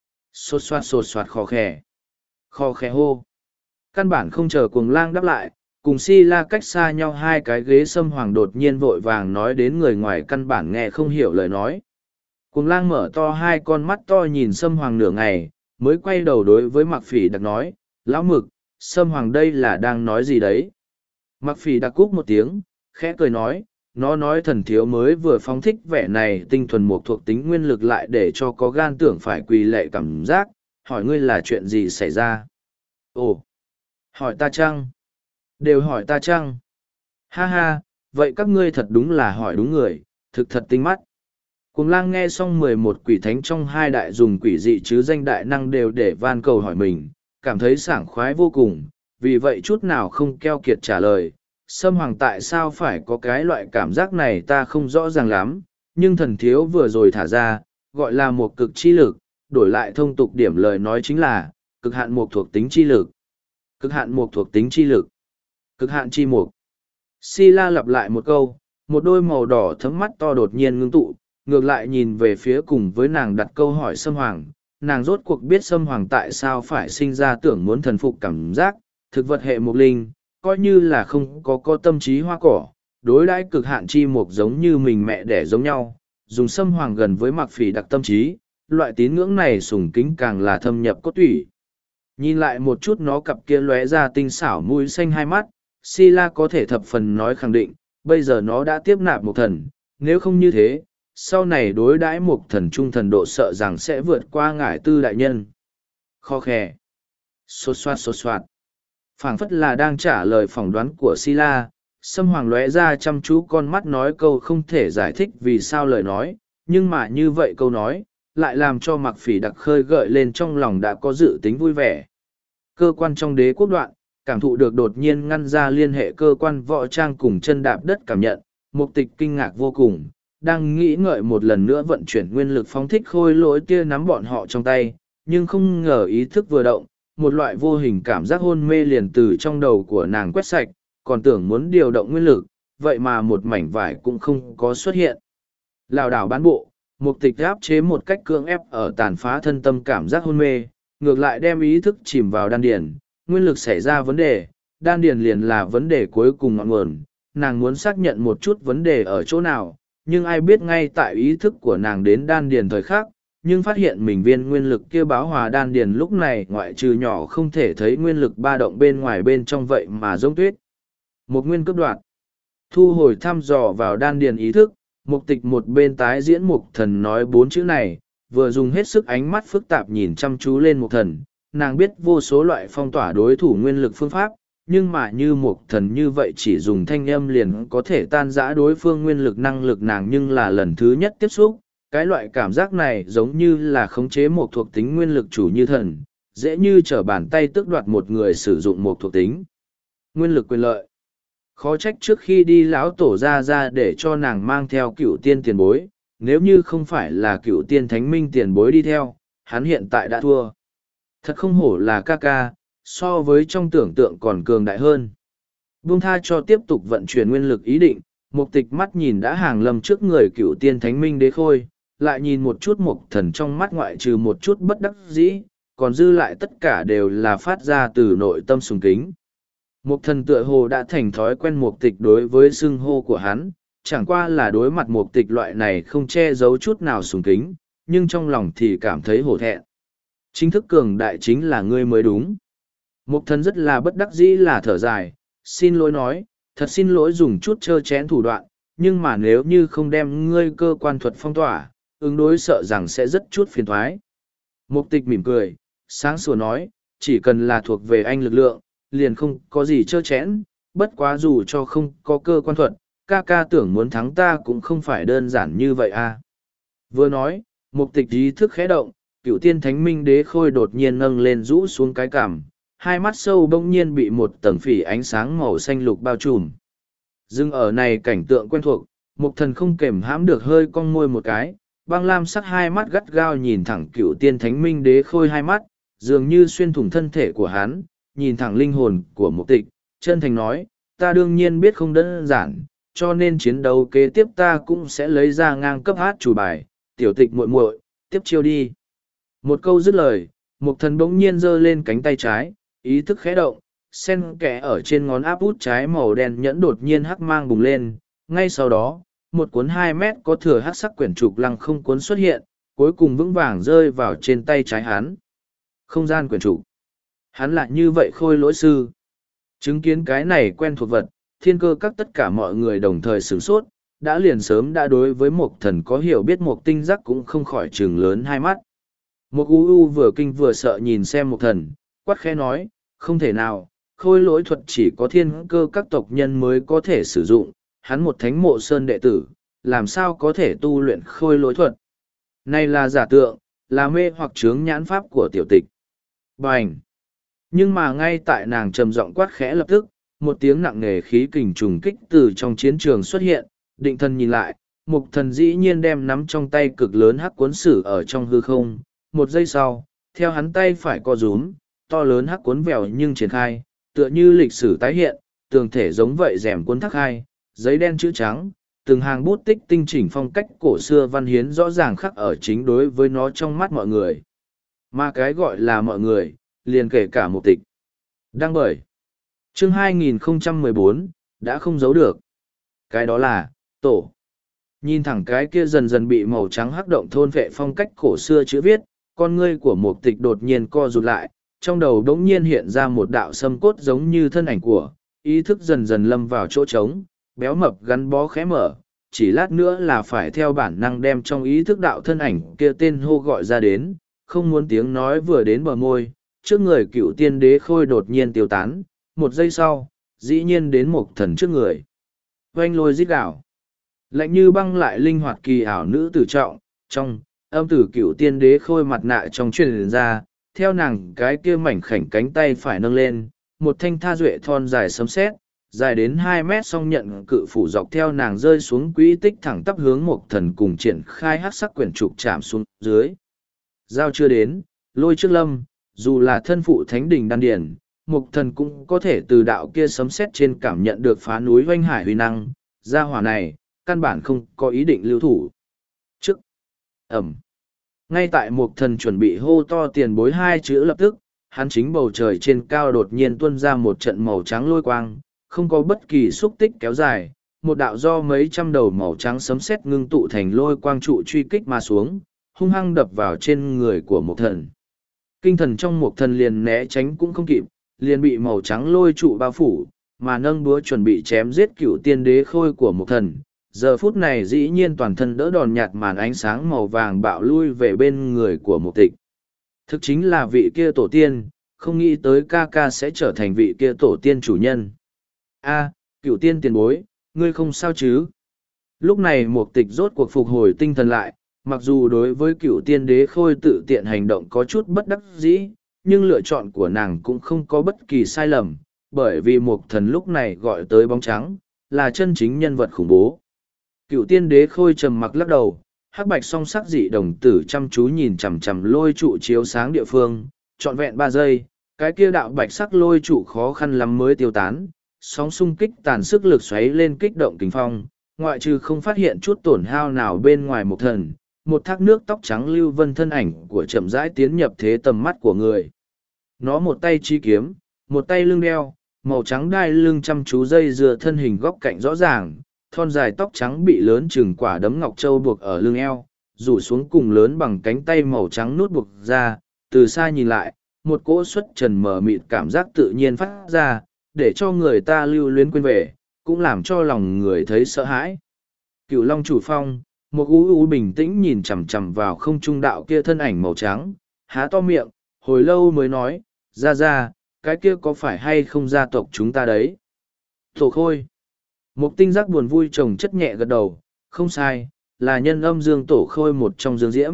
Xô xoát xô xoát khò khè. Khò khè hô. Căn bản không chờ Cuồng Lang đáp lại, cùng Si La cách xa nhau hai cái ghế Sâm Hoàng đột nhiên vội vàng nói đến người ngoài căn bản nghe không hiểu lời nói. Cuồng Lang mở to hai con mắt to nhìn Sâm Hoàng nửa ngày, mới quay đầu đối với Mặc Phỉ Đặc nói, lão Mực, Sâm Hoàng đây là đang nói gì đấy? Mặc Phỉ Đặc cúc một tiếng, khẽ cười nói, nó nói thần thiếu mới vừa phóng thích vẻ này tinh thuần một thuộc tính nguyên lực lại để cho có gan tưởng phải quỳ lệ cảm giác, hỏi ngươi là chuyện gì xảy ra? Ồ, hỏi ta chăng? Đều hỏi ta chăng? Ha ha, vậy các ngươi thật đúng là hỏi đúng người, thực thật tinh mắt. Cuồng Lang nghe xong mười một quỷ thánh trong hai đại dùng quỷ dị chứ danh đại năng đều để van cầu hỏi mình, cảm thấy sảng khoái vô cùng, vì vậy chút nào không keo kiệt trả lời. Sâm Hoàng tại sao phải có cái loại cảm giác này ta không rõ ràng lắm, nhưng thần thiếu vừa rồi thả ra, gọi là một cực chi lực, đổi lại thông tục điểm lời nói chính là, cực hạn một thuộc tính chi lực. Cực hạn một thuộc tính chi lực. Cực hạn chi mục. Si La lặp lại một câu, một đôi màu đỏ thấm mắt to đột nhiên ngưng tụ, ngược lại nhìn về phía cùng với nàng đặt câu hỏi Sâm Hoàng. Nàng rốt cuộc biết Sâm Hoàng tại sao phải sinh ra tưởng muốn thần phục cảm giác, thực vật hệ mục linh, coi như là không có có tâm trí hoa cỏ, đối đãi cực hạn chi mục giống như mình mẹ đẻ giống nhau, dùng Sâm Hoàng gần với Mặc Phỉ Đặc tâm trí, loại tín ngưỡng này sùng kính càng là thâm nhập cốt tủy. Nhìn lại một chút nó cặp kia lóe ra tinh xảo mũi xanh hai mắt, Si La có thể thập phần nói khẳng định, bây giờ nó đã tiếp nạp một thần, nếu không như thế, sau này đối đãi một thần trung thần độ sợ rằng sẽ vượt qua ngải tư đại nhân. Kho khè. Xô xoát xô xoát. Phảng phất là đang trả lời phỏng đoán của Si La, Sâm Hoàng lóe ra chăm chú con mắt nói câu không thể giải thích vì sao lời nói, nhưng mà như vậy câu nói, lại làm cho Mặc Phỉ Đặc khơi gợi lên trong lòng đã có dự tính vui vẻ. Cơ quan trong đế quốc đoạn, cảm thụ được đột nhiên ngăn ra liên hệ cơ quan võ trang cùng chân đạp đất cảm nhận, Mục Tịch kinh ngạc vô cùng, đang nghĩ ngợi một lần nữa vận chuyển nguyên lực phóng thích khôi lỗi tia nắm bọn họ trong tay, nhưng không ngờ ý thức vừa động, một loại vô hình cảm giác hôn mê liền từ trong đầu của nàng quét sạch, còn tưởng muốn điều động nguyên lực, vậy mà một mảnh vải cũng không có xuất hiện. Lảo đảo bán bộ, Mục Tịch áp chế một cách cưỡng ép ở tàn phá thân tâm cảm giác hôn mê, ngược lại đem ý thức chìm vào đan điền, nguyên lực xảy ra vấn đề, đan điền liền là vấn đề cuối cùng ngọn nguồn, nàng muốn xác nhận một chút vấn đề ở chỗ nào, nhưng ai biết ngay tại ý thức của nàng đến đan điền thời khắc, nhưng phát hiện mình viên nguyên lực kia báo hòa đan điền lúc này ngoại trừ nhỏ không thể thấy nguyên lực ba động bên ngoài bên trong vậy mà giống tuyết. Một nguyên cấp đoạt. Thu hồi thăm dò vào đan điền ý thức, mục tịch một bên tái diễn mục thần nói bốn chữ này, vừa dùng hết sức ánh mắt phức tạp nhìn chăm chú lên mục thần. Nàng biết vô số loại phong tỏa đối thủ nguyên lực phương pháp, nhưng mà như mục thần như vậy chỉ dùng thanh âm liền có thể tan rã đối phương nguyên lực năng lực nàng nhưng là lần thứ nhất tiếp xúc. Cái loại cảm giác này giống như là khống chế một thuộc tính nguyên lực chủ như thần, dễ như trở bàn tay tước đoạt một người sử dụng một thuộc tính nguyên lực quyền lợi. Khó trách trước khi đi lão tổ ra ra để cho nàng mang theo cựu tiên tiền bối, nếu như không phải là cựu tiên thánh minh tiền bối đi theo, hắn hiện tại đã thua. Thật không hổ là ca ca, so với trong tưởng tượng còn cường đại hơn. Buông tha cho tiếp tục vận chuyển nguyên lực ý định, mục tịch mắt nhìn đã hàng lâm trước người cựu tiên thánh minh đế khôi, lại nhìn một chút mục thần trong mắt ngoại trừ một chút bất đắc dĩ, còn dư lại tất cả đều là phát ra từ nội tâm sùng kính. Mục thần tựa hồ đã thành thói quen mục tịch đối với xưng hô của hắn, chẳng qua là đối mặt mục tịch loại này không che giấu chút nào sùng kính, nhưng trong lòng thì cảm thấy hổ thẹn. Chính thức cường đại chính là ngươi mới đúng. Mục thần rất là bất đắc dĩ là thở dài, xin lỗi nói, thật xin lỗi dùng chút trơ chén thủ đoạn, nhưng mà nếu như không đem ngươi cơ quan thuật phong tỏa, ứng đối sợ rằng sẽ rất chút phiền thoái. Mục tịch mỉm cười, sáng sủa nói, chỉ cần là thuộc về anh lực lượng, liền không có gì trơ chẽn, bất quá dù cho không có cơ quan thuật, ca ca tưởng muốn thắng ta cũng không phải đơn giản như vậy à. Vừa nói, mục tịch ý thức khẽ động, cựu tiên thánh minh đế khôi đột nhiên nâng lên rũ xuống cái cằm, hai mắt sâu bỗng nhiên bị một tầng phỉ ánh sáng màu xanh lục bao trùm. Dưng ở này cảnh tượng quen thuộc, mục thần không kềm hãm được hơi cong môi một cái, băng lam sắc hai mắt gắt gao nhìn thẳng cựu tiên thánh minh đế khôi hai mắt, dường như xuyên thủng thân thể của hắn, nhìn thẳng linh hồn của mục tịch, chân thành nói, ta đương nhiên biết không đơn giản, cho nên chiến đấu kế tiếp ta cũng sẽ lấy ra ngang cấp hát chủ bài, tiểu tịch muội muội, tiếp chiêu đi. Một câu dứt lời, mục thần bỗng nhiên giơ lên cánh tay trái, ý thức khẽ động, sen kẽ ở trên ngón áp út trái màu đen nhẫn đột nhiên hắc mang bùng lên, ngay sau đó, một cuốn hai mét có thừa hắc sắc quyển trục lăng không cuốn xuất hiện, cuối cùng vững vàng rơi vào trên tay trái hắn. Không gian quyển trục. Hắn lại như vậy khôi lỗi sư. Chứng kiến cái này quen thuộc vật, thiên cơ các tất cả mọi người đồng thời sửng sốt, đã liền sớm đã đối với một thần có hiểu biết một tinh giác cũng không khỏi trừng lớn hai mắt. Một u u vừa kinh vừa sợ nhìn xem một thần, quát khẽ nói, không thể nào, khôi lỗi thuật chỉ có thiên cơ các tộc nhân mới có thể sử dụng, hắn một thánh mộ sơn đệ tử, làm sao có thể tu luyện khôi lỗi thuật. Này là giả tượng, là mê hoặc chướng nhãn pháp của tiểu tịch. Bành! Nhưng mà ngay tại nàng trầm giọng quát khẽ lập tức, một tiếng nặng nề khí kình trùng kích từ trong chiến trường xuất hiện, định thần nhìn lại, mục thần dĩ nhiên đem nắm trong tay cực lớn hắc cuốn sử ở trong hư không. Một giây sau, theo hắn tay phải co rúm, to lớn hắc cuốn vèo nhưng triển khai, tựa như lịch sử tái hiện, tường thể giống vậy rèm cuốn thắc hai, giấy đen chữ trắng, từng hàng bút tích tinh chỉnh phong cách cổ xưa văn hiến rõ ràng khắc ở chính đối với nó trong mắt mọi người. Mà cái gọi là mọi người, liền kể cả mục tịch. Đăng bởi chương hai nghìn không trăm mười bốn, đã không giấu được. Cái đó là, tổ. Nhìn thẳng cái kia dần dần bị màu trắng hắc động thôn vệ phong cách cổ xưa chữ viết, con ngươi của mục tịch đột nhiên co rụt lại, trong đầu đống nhiên hiện ra một đạo sâm cốt giống như thân ảnh của, ý thức dần dần lâm vào chỗ trống, béo mập gắn bó khẽ mở, chỉ lát nữa là phải theo bản năng đem trong ý thức đạo thân ảnh kia tên hô gọi ra đến, không muốn tiếng nói vừa đến bờ môi, trước người cựu tiên đế khôi đột nhiên tiêu tán, một giây sau, dĩ nhiên đến một thần trước người. Oanh lôi rít gạo. Lạnh như băng lại linh hoạt kỳ ảo nữ tử trọng, trong, âm tử cựu tiên đế khôi mặt nạ trong truyền ra, theo nàng cái kia mảnh khảnh cánh tay phải nâng lên, một thanh tha duệ thon dài sấm sét, dài đến hai mét song nhận cự phủ dọc theo nàng rơi xuống quỹ tích thẳng tắp hướng một thần cùng triển khai hát sắc quyển trục chạm xuống dưới. Giao chưa đến, lôi trước lâm, dù là thân phụ thánh đình đan điển, mục thần cũng có thể từ đạo kia sấm sét trên cảm nhận được phá núi oanh hải huy năng, gia hỏa này, căn bản không có ý định lưu thủ. Trước, ẩm, ngay tại mục thần chuẩn bị hô to tiền bối hai chữ lập tức, hắn chính bầu trời trên cao đột nhiên tuôn ra một trận màu trắng lôi quang, không có bất kỳ xúc tích kéo dài, một đạo do mấy trăm đầu màu trắng sấm sét ngưng tụ thành lôi quang trụ truy kích mà xuống, hung hăng đập vào trên người của Mộc Thần. Kinh thần trong Mộc Thần liền né tránh cũng không kịp, liền bị màu trắng lôi trụ bao phủ, mà nâng búa chuẩn bị chém giết cựu tiên đế khôi của Mộc Thần. Giờ phút này dĩ nhiên toàn thân đỡ đòn nhạt màn ánh sáng màu vàng bạo lui về bên người của Mộc Tịch. Thực chính là vị kia tổ tiên, không nghĩ tới ca ca sẽ trở thành vị kia tổ tiên chủ nhân. A, cựu tiên tiền bối, ngươi không sao chứ? Lúc này Mộc Tịch rốt cuộc phục hồi tinh thần lại, mặc dù đối với cựu tiên đế khôi tự tiện hành động có chút bất đắc dĩ, nhưng lựa chọn của nàng cũng không có bất kỳ sai lầm, bởi vì Mộc Thần lúc này gọi tới bóng trắng, là chân chính nhân vật khủng bố. Cựu tiên đế khôi trầm mặc lắc đầu, hắc bạch song sắc dị đồng tử chăm chú nhìn chằm chằm lôi trụ chiếu sáng địa phương, trọn vẹn ba giây, cái kia đạo bạch sắc lôi trụ khó khăn lắm mới tiêu tán, sóng xung kích tàn sức lực xoáy lên kích động kính phong, ngoại trừ không phát hiện chút tổn hao nào bên ngoài Mộc Thần, một thác nước tóc trắng lưu vân thân ảnh của chậm rãi tiến nhập thế tầm mắt của người. Nó một tay chi kiếm, một tay lưng đeo, màu trắng đai lưng chăm chú dây dừa thân hình góc cạnh rõ ràng, thon dài tóc trắng bị lớn chừng quả đấm ngọc châu buộc ở lưng eo, rủ xuống cùng lớn bằng cánh tay màu trắng nút buộc ra, từ xa nhìn lại, một cỗ xuất trần mờ mịt cảm giác tự nhiên phát ra, để cho người ta lưu luyến quên về, cũng làm cho lòng người thấy sợ hãi. Cựu Long chủ phong, một u u bình tĩnh nhìn chằm chằm vào không trung đạo kia thân ảnh màu trắng, há to miệng, hồi lâu mới nói, ra ra, cái kia có phải hay không gia tộc chúng ta đấy? Tổ khôi. Một tinh giác buồn vui chồng chất nhẹ gật đầu, không sai, là nhân âm dương tổ khôi một trong dương diễm.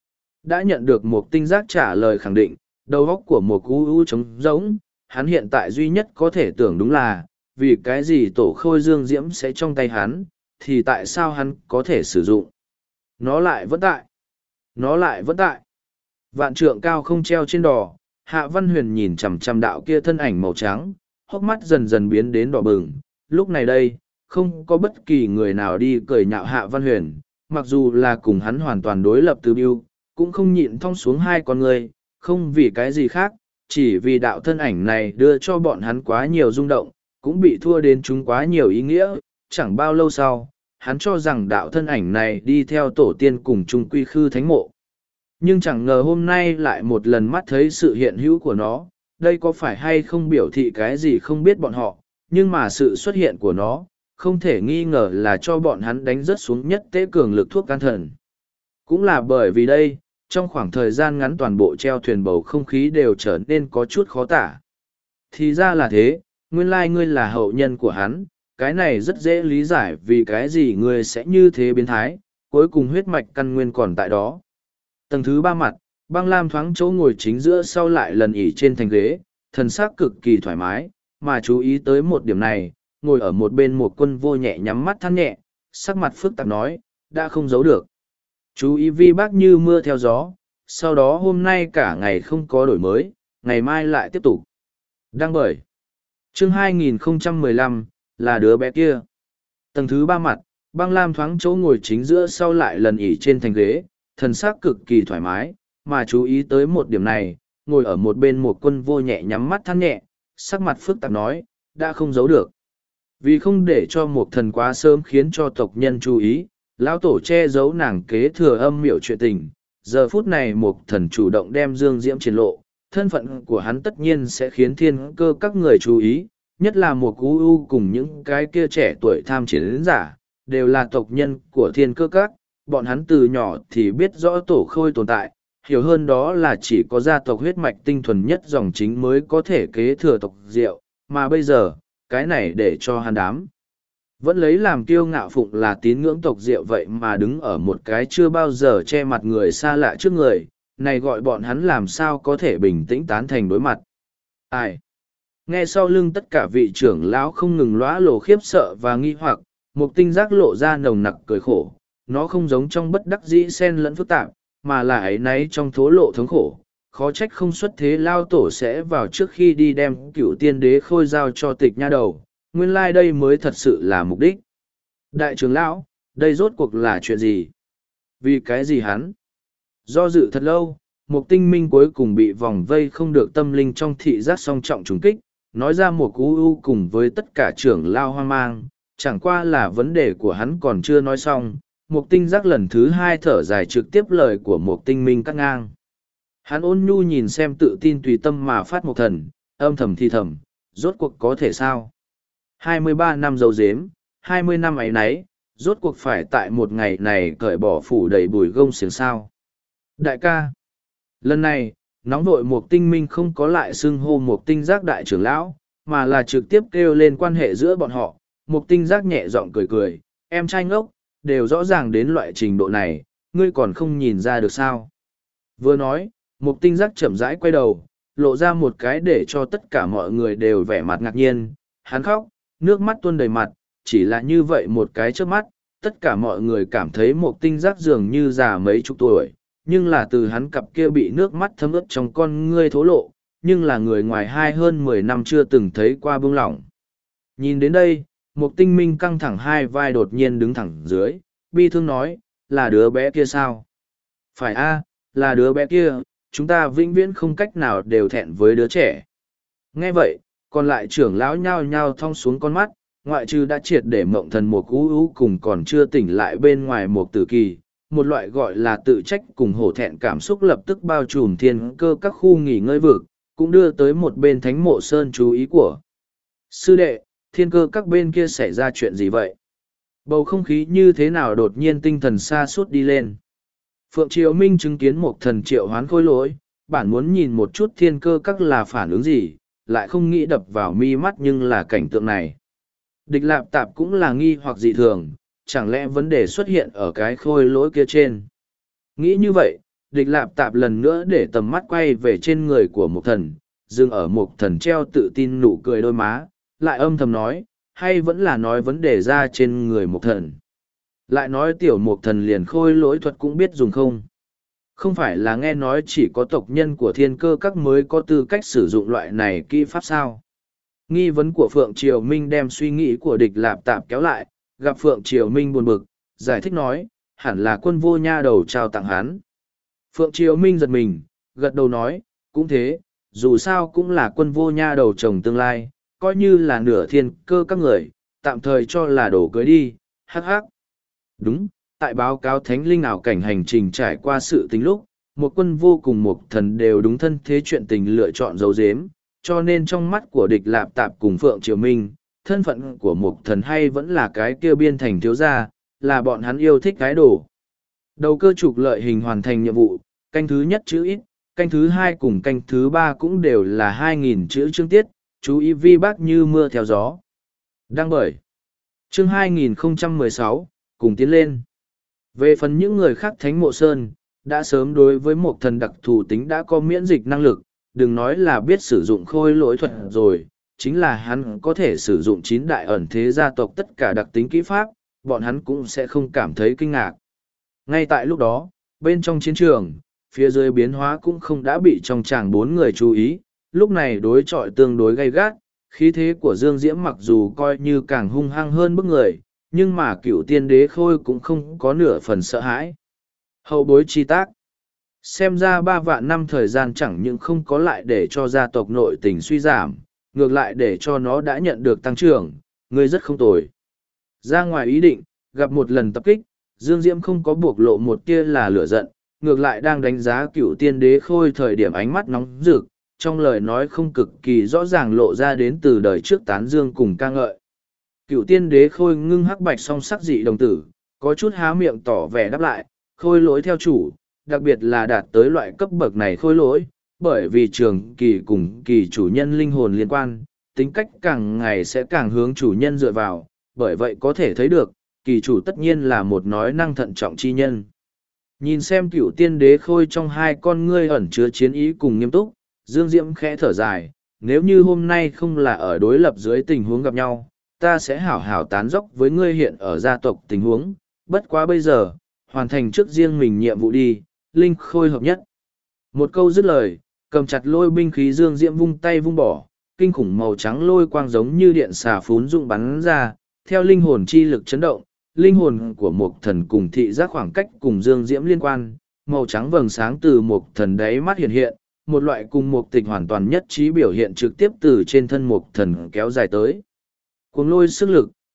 Đã nhận được một tinh giác trả lời khẳng định, đầu óc của một u u trống rỗng, hắn hiện tại duy nhất có thể tưởng đúng là, vì cái gì tổ khôi dương diễm sẽ trong tay hắn, thì tại sao hắn có thể sử dụng? Nó lại vẫn tại. Nó lại vẫn tại. Vạn trượng cao không treo trên đò, Hạ Văn Huyền nhìn chằm chằm đạo kia thân ảnh màu trắng, hốc mắt dần dần biến đến đỏ bừng. Lúc này đây, không có bất kỳ người nào đi cười nhạo Hạ Văn Huyền, mặc dù là cùng hắn hoàn toàn đối lập từ biêu, cũng không nhịn thong xuống hai con người, không vì cái gì khác, chỉ vì đạo thân ảnh này đưa cho bọn hắn quá nhiều rung động, cũng bị thua đến chúng quá nhiều ý nghĩa. Chẳng bao lâu sau, hắn cho rằng đạo thân ảnh này đi theo tổ tiên cùng chung quy khư thánh mộ. Nhưng chẳng ngờ hôm nay lại một lần mắt thấy sự hiện hữu của nó, đây có phải hay không biểu thị cái gì không biết bọn họ, nhưng mà sự xuất hiện của nó, không thể nghi ngờ là cho bọn hắn đánh rớt xuống nhất tế cường lực thuốc can thần. Cũng là bởi vì đây, trong khoảng thời gian ngắn toàn bộ treo thuyền bầu không khí đều trở nên có chút khó tả. Thì ra là thế, nguyên lai ngươi là hậu nhân của hắn, cái này rất dễ lý giải vì cái gì ngươi sẽ như thế biến thái, cuối cùng huyết mạch căn nguyên còn tại đó. Tầng thứ ba mặt, băng lam thoáng chỗ ngồi chính giữa sau lại lần ỉ trên thành ghế, thần sắc cực kỳ thoải mái, mà chú ý tới một điểm này, ngồi ở một bên một quân vô nhẹ nhắm mắt than nhẹ, sắc mặt phức tạp nói, đã không giấu được. Chú ý vi bác như mưa theo gió, sau đó hôm nay cả ngày không có đổi mới, ngày mai lại tiếp tục. Đăng bởi. Chương hai nghìn không trăm mười lăm, là đứa bé kia. Tầng thứ ba mặt, băng lam thoáng chỗ ngồi chính giữa sau lại lần ỉ trên thành ghế, thần sắc cực kỳ thoải mái, mà chú ý tới một điểm này, ngồi ở một bên một quân vô nhẹ nhắm mắt than nhẹ, sắc mặt phức tạp nói, đã không giấu được. Vì không để cho một thần quá sớm khiến cho tộc nhân chú ý, lão tổ che giấu nàng kế thừa âm miệu chuyện tình. Giờ phút này một thần chủ động đem Dương Diễm triển lộ, thân phận của hắn tất nhiên sẽ khiến thiên cơ các người chú ý, nhất là một cú u cùng những cái kia trẻ tuổi tham chiến giả, đều là tộc nhân của thiên cơ các. Bọn hắn từ nhỏ thì biết rõ tổ khôi tồn tại, hiểu hơn đó là chỉ có gia tộc huyết mạch tinh thuần nhất dòng chính mới có thể kế thừa tộc Diệu, mà bây giờ, cái này để cho hắn đám. Vẫn lấy làm kiêu ngạo phụng là tín ngưỡng tộc Diệu vậy mà đứng ở một cái chưa bao giờ che mặt người xa lạ trước người, này gọi bọn hắn làm sao có thể bình tĩnh tán thành đối mặt. Ai? Nghe sau lưng tất cả vị trưởng lão không ngừng lóa lồ khiếp sợ và nghi hoặc, một tinh giác lộ ra nồng nặc cười khổ. Nó không giống trong bất đắc dĩ xen lẫn phức tạp, mà là ấy náy trong thố lộ thống khổ. Khó trách không xuất thế lao tổ sẽ vào trước khi đi đem cựu tiên đế khôi giao cho tịch nha đầu. Nguyên lai like đây mới thật sự là mục đích. Đại trưởng lão, đây rốt cuộc là chuyện gì? Vì cái gì hắn? Do dự thật lâu, một tinh minh cuối cùng bị vòng vây không được tâm linh trong thị giác song trọng trùng kích, nói ra một cú u cùng với tất cả trưởng lao hoang mang, chẳng qua là vấn đề của hắn còn chưa nói xong, Mục Tinh Giác lần thứ hai thở dài trực tiếp lời của Mục Tinh Minh cắt ngang. Hắn ôn nhu nhìn xem tự tin tùy tâm mà phát Mục Thần, âm thầm thì thầm, rốt cuộc có thể sao? hai mươi ba năm dấu dếm, hai mươi năm ấy nấy, rốt cuộc phải tại một ngày này cởi bỏ phủ đầy bùi gông xiềng sao. Đại ca, lần này, nóng vội Mục Tinh Minh không có lại xưng hô Mục Tinh Giác đại trưởng lão, mà là trực tiếp kêu lên quan hệ giữa bọn họ. Mục Tinh Giác nhẹ giọng cười cười, em trai ngốc, đều rõ ràng đến loại trình độ này, ngươi còn không nhìn ra được sao. Vừa nói, Mục Tinh Giác chậm rãi quay đầu, lộ ra một cái để cho tất cả mọi người đều vẻ mặt ngạc nhiên, hắn khóc, nước mắt tuôn đầy mặt, chỉ là như vậy một cái trước mắt, tất cả mọi người cảm thấy Mục Tinh Giác dường như già mấy chục tuổi, nhưng là từ hắn cặp kia bị nước mắt thấm ướt trong con ngươi thố lộ, nhưng là người ngoài hai hơn mười năm chưa từng thấy qua bông lỏng. Nhìn đến đây, Mục Tinh Minh căng thẳng hai vai đột nhiên đứng thẳng dưới, bi thương nói, là đứa bé kia sao? Phải a, là đứa bé kia, chúng ta vĩnh viễn không cách nào đều thẹn với đứa trẻ. Nghe vậy, còn lại trưởng lão nhao nhao thong xuống con mắt, ngoại trừ đã triệt để mộng thần Mục ú ú cùng còn chưa tỉnh lại bên ngoài Mục Tử Kỳ, một loại gọi là tự trách cùng hổ thẹn cảm xúc lập tức bao trùm thiên cơ các khu nghỉ ngơi vực, cũng đưa tới một bên Thánh Mộ Sơn chú ý của. Sư đệ, thiên cơ các bên kia xảy ra chuyện gì vậy? Bầu không khí như thế nào đột nhiên tinh thần xa suốt đi lên. Phượng Triệu Minh chứng kiến một thần triệu hoán khôi lỗi, bản muốn nhìn một chút thiên cơ các là phản ứng gì, lại không nghĩ đập vào mi mắt nhưng là cảnh tượng này. Địch Lạp Tạp cũng là nghi hoặc dị thường, chẳng lẽ vấn đề xuất hiện ở cái khôi lỗi kia trên. Nghĩ như vậy, Địch Lạp Tạp lần nữa để tầm mắt quay về trên người của một thần, dừng ở một thần treo tự tin nụ cười đôi má, lại âm thầm nói, hay vẫn là nói vấn đề ra trên người một thần. Lại nói tiểu một thần liền khôi lỗi thuật cũng biết dùng không. Không phải là nghe nói chỉ có tộc nhân của thiên cơ các mới có tư cách sử dụng loại này kỹ pháp sao. Nghi vấn của Phượng Triều Minh đem suy nghĩ của Địch Lạp Tạp kéo lại, gặp Phượng Triều Minh buồn bực, giải thích nói, hẳn là Quân Vô Nha đầu trao tặng hắn. Phượng Triều Minh giật mình, gật đầu nói, cũng thế, dù sao cũng là Quân Vô Nha đầu chồng tương lai, coi như là nửa thiên cơ các người, tạm thời cho là đổ cưới đi, hắc hắc. Đúng, tại báo cáo thánh linh ảo cảnh hành trình trải qua sự tính lúc, một quân vô cùng một thần đều đúng thân thế chuyện tình lựa chọn dấu dếm, cho nên trong mắt của Địch Lạp Tạp cùng Phượng Triều Minh, thân phận của một thần hay vẫn là cái kia biên thành thiếu gia, là bọn hắn yêu thích cái đồ. Đầu cơ trục lợi hình hoàn thành nhiệm vụ, canh thứ nhất chữ ít, canh thứ hai cùng canh thứ ba cũng đều là hai nghìn chữ chương tiết, chú ý vi bác như mưa theo gió. Đăng bởi chương hai nghìn không trăm mười sáu, cùng tiến lên. Về phần những người khác Thánh Mộ Sơn, đã sớm đối với một thần đặc thù tính đã có miễn dịch năng lực, đừng nói là biết sử dụng khôi lỗi thuật rồi, chính là hắn có thể sử dụng chín đại ẩn thế gia tộc tất cả đặc tính kỹ pháp, bọn hắn cũng sẽ không cảm thấy kinh ngạc. Ngay tại lúc đó, bên trong chiến trường, phía dưới biến hóa cũng không đã bị trong tràng bốn người chú ý, lúc này đối chọi tương đối gay gắt, khí thế của Dương Diễm mặc dù coi như càng hung hăng hơn bức người, nhưng mà cựu tiên đế khôi cũng không có nửa phần sợ hãi. Hậu bối chi tác. Xem ra ba vạn năm thời gian chẳng những không có lại để cho gia tộc nội tình suy giảm, ngược lại để cho nó đã nhận được tăng trưởng, ngươi rất không tồi. Ra ngoài ý định, gặp một lần tập kích, Dương Diễm không có buộc lộ một tia là lửa giận, ngược lại đang đánh giá cựu tiên đế khôi thời điểm ánh mắt nóng rực, trong lời nói không cực kỳ rõ ràng lộ ra đến từ đời trước tán dương cùng ca ngợi. Cựu tiên đế khôi ngưng hắc bạch song sắc dị đồng tử, có chút há miệng tỏ vẻ đáp lại, khôi lỗi theo chủ, đặc biệt là đạt tới loại cấp bậc này khôi lỗi, bởi vì trường kỳ cùng kỳ chủ nhân linh hồn liên quan, tính cách càng ngày sẽ càng hướng chủ nhân dựa vào, bởi vậy có thể thấy được, kỳ chủ tất nhiên là một nói năng thận trọng chi nhân. Nhìn xem cựu tiên đế khôi trong hai con ngươi ẩn chứa chiến ý cùng nghiêm túc, Dương Diễm khẽ thở dài, nếu như hôm nay không là ở đối lập dưới tình huống gặp nhau, ta sẽ hảo hảo tán dốc với ngươi hiện ở gia tộc tình huống, bất quá bây giờ, hoàn thành trước riêng mình nhiệm vụ đi, linh khôi hợp nhất. Một câu dứt lời, cầm chặt lôi binh khí Dương Diễm vung tay vung bỏ, kinh khủng màu trắng lôi quang giống như điện xà phún rụng bắn ra, theo linh hồn chi lực chấn động, linh hồn của một thần cùng thị giác khoảng cách cùng Dương Diễm liên quan, màu trắng vầng sáng từ một thần đáy mắt hiện hiện, một loại cùng một tịch hoàn toàn nhất trí biểu hiện trực tiếp từ trên thân một thần kéo dài tới. Cuồng lôi sức lực,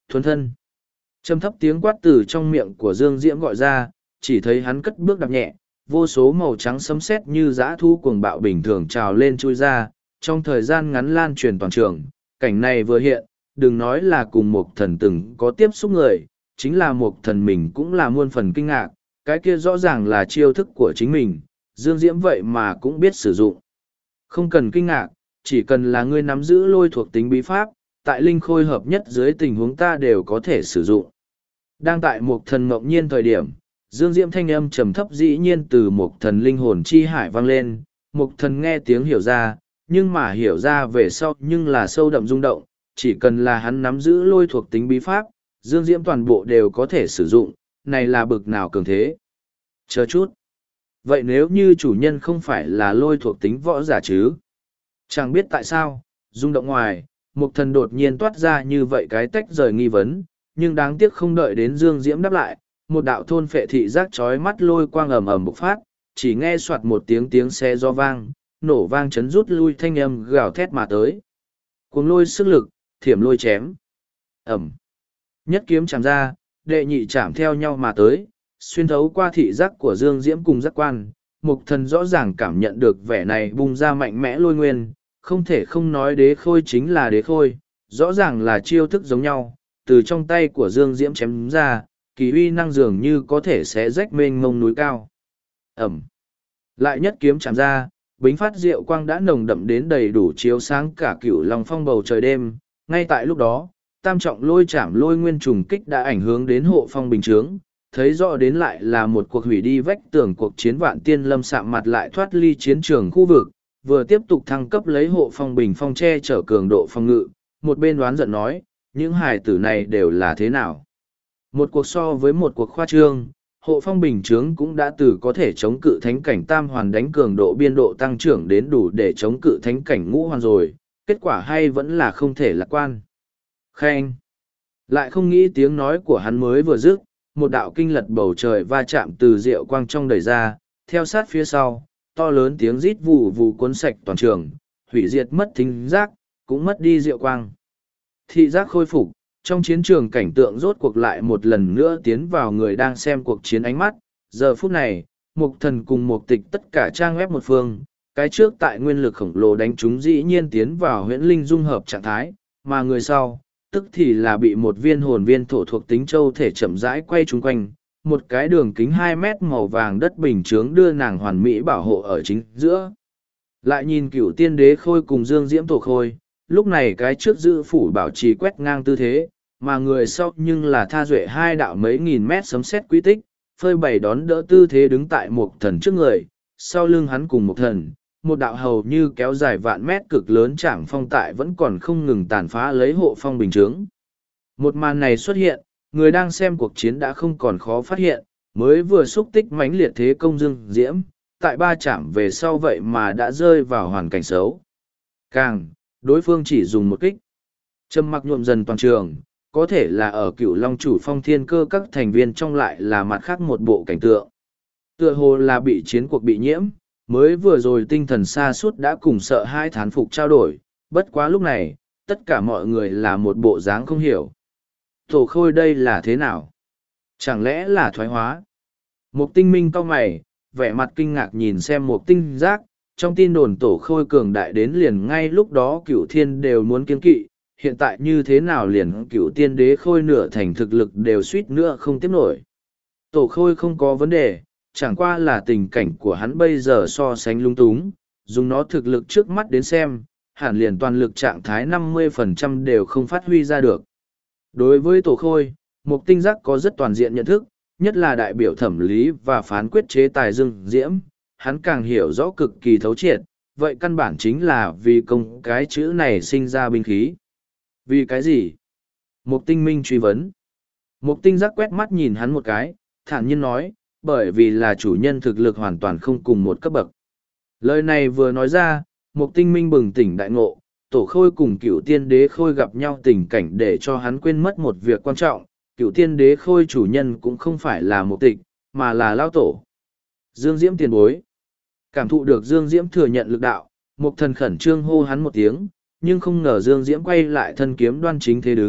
Thuần thân. Trầm thấp tiếng quát từ trong miệng của Dương Diễm gọi ra, chỉ thấy hắn cất bước đạp nhẹ, vô số màu trắng sấm sét như dã thu cuồng bạo bình thường trào lên chui ra, trong thời gian ngắn lan truyền toàn trường. Cảnh này vừa hiện, đừng nói là cùng một thần từng có tiếp xúc người, chính là một thần mình cũng là muôn phần kinh ngạc, cái kia rõ ràng là chiêu thức của chính mình, Dương Diễm vậy mà cũng biết sử dụng. Không cần kinh ngạc, chỉ cần là ngươi nắm giữ lôi thuộc tính bí pháp, tại linh khôi hợp nhất dưới tình huống ta đều có thể sử dụng. Đang tại một thần ngẫu nhiên thời điểm, Dương Diễm thanh âm trầm thấp dĩ nhiên từ một thần linh hồn chi hải vang lên, một thần nghe tiếng hiểu ra, nhưng mà hiểu ra về sau nhưng là sâu đậm rung động, chỉ cần là hắn nắm giữ lôi thuộc tính bí pháp, Dương Diễm toàn bộ đều có thể sử dụng, này là bực nào cường thế. Chờ chút. Vậy nếu như chủ nhân không phải là lôi thuộc tính võ giả chứ? Chẳng biết tại sao, rung động ngoài, một thần đột nhiên toát ra như vậy cái tách rời nghi vấn, nhưng đáng tiếc không đợi đến Dương Diễm đáp lại, một đạo thôn phệ thị giác chói mắt lôi quang ầm ầm bộc phát, chỉ nghe soạt một tiếng tiếng xe do vang, nổ vang chấn rút lui thanh âm gào thét mà tới. Cuồng lôi sức lực, thiểm lôi chém. Ẩm. Nhất kiếm chạm ra, đệ nhị chạm theo nhau mà tới, xuyên thấu qua thị giác của Dương Diễm cùng giác quan, mục thần rõ ràng cảm nhận được vẻ này bung ra mạnh mẽ lôi nguyên, không thể không nói đế khôi chính là đế khôi, rõ ràng là chiêu thức giống nhau, từ trong tay của Dương Diễm chém ra, kỳ uy năng dường như có thể sẽ rách mênh mông núi cao. Ẩm. Lại nhất kiếm chạm ra, bính phát diệu quang đã nồng đậm đến đầy đủ chiếu sáng cả cửu long phong bầu trời đêm, ngay tại lúc đó, tam trọng lôi chạm lôi nguyên trùng kích đã ảnh hưởng đến hộ phong bình chướng, thấy rõ đến lại là một cuộc hủy đi vách tường cuộc chiến vạn tiên lâm sạm mặt lại thoát ly chiến trường khu vực, vừa tiếp tục thăng cấp lấy hộ phong bình phong che chở cường độ phòng ngự, một bên đoán giận nói, những hài tử này đều là thế nào? Một cuộc so với một cuộc khoa trương, hộ phong bình chướng cũng đã từ có thể chống cự thánh cảnh tam hoàn đánh cường độ biên độ tăng trưởng đến đủ để chống cự thánh cảnh ngũ hoàn rồi, kết quả hay vẫn là không thể lạc quan. Khen! Lại không nghĩ tiếng nói của hắn mới vừa dứt, một đạo kinh lật bầu trời va chạm từ diệu quang trong đẩy ra, theo sát phía sau, to lớn tiếng rít vù vù cuốn sạch toàn trường, hủy diệt mất thính giác, cũng mất đi diệu quang. Thị giác khôi phục, trong chiến trường cảnh tượng rốt cuộc lại một lần nữa tiến vào người đang xem cuộc chiến ánh mắt. Giờ phút này, Mục Thần cùng Mục Tịch tất cả trang web một phương, cái trước tại nguyên lực khổng lồ đánh chúng dĩ nhiên tiến vào huyễn linh dung hợp trạng thái, mà người sau, tức thì là bị một viên hồn viên thổ thuộc tính châu thể chậm rãi quay chung quanh, một cái đường kính hai mét màu vàng đất bình chướng đưa nàng hoàn mỹ bảo hộ ở chính giữa. Lại nhìn cửu tiên đế khôi cùng Dương Diễm tổ khôi, lúc này cái trước giữ phủ bảo trì quét ngang tư thế, mà người sau nhưng là tha duệ hai đạo mấy nghìn mét sấm sét quy tích, phơi bày đón đỡ tư thế đứng tại một thần trước người, sau lưng hắn cùng một thần, một đạo hầu như kéo dài vạn mét cực lớn chạm phong tại vẫn còn không ngừng tàn phá lấy hộ phong bình chướng. Một màn này xuất hiện, người đang xem cuộc chiến đã không còn khó phát hiện, mới vừa xúc tích mãnh liệt thế công Dương Diễm, tại ba chạm về sau vậy mà đã rơi vào hoàn cảnh xấu. Càng, đối phương chỉ dùng một kích. Trầm mặc nhuộm dần toàn trường, có thể là ở cựu long chủ phong thiên cơ các thành viên trong lại là mặt khác một bộ cảnh tượng. Tựa hồ là bị chiến cuộc bị nhiễm, mới vừa rồi tinh thần sa sút đã cùng sợ hai thán phục trao đổi, bất quá lúc này, tất cả mọi người là một bộ dáng không hiểu. Tổ khôi đây là thế nào? Chẳng lẽ là thoái hóa? Một tinh minh cau mày, vẻ mặt kinh ngạc nhìn xem một tinh giác, trong tin đồn tổ khôi cường đại đến liền ngay lúc đó cửu thiên đều muốn kiên kỵ, hiện tại như thế nào liền cửu tiên đế khôi nửa thành thực lực đều suýt nữa không tiếp nổi. Tổ khôi không có vấn đề, chẳng qua là tình cảnh của hắn bây giờ so sánh lung túng, dùng nó thực lực trước mắt đến xem, hẳn liền toàn lực trạng thái năm mươi phần trăm đều không phát huy ra được. Đối với tổ khôi, Mục Tinh Giác có rất toàn diện nhận thức, nhất là đại biểu thẩm lý và phán quyết chế tài Dương Diễm, hắn càng hiểu rõ cực kỳ thấu triệt, vậy căn bản chính là vì công cái chữ này sinh ra binh khí. Vì cái gì? Mục Tinh Minh truy vấn. Mục Tinh Giác quét mắt nhìn hắn một cái, thản nhiên nói, bởi vì là chủ nhân thực lực hoàn toàn không cùng một cấp bậc. Lời này vừa nói ra, Mục Tinh Minh bừng tỉnh đại ngộ, tổ khôi cùng cựu tiên đế khôi gặp nhau tình cảnh để cho hắn quên mất một việc quan trọng, cựu tiên đế khôi chủ nhân cũng không phải là Mục Tịch, mà là Lao Tổ. Dương Diễm tiền bối. Cảm thụ được Dương Diễm thừa nhận lực đạo, Mục Thần khẩn trương hô hắn một tiếng, nhưng không ngờ Dương Diễm quay lại thân kiếm đoan chính thế đứng,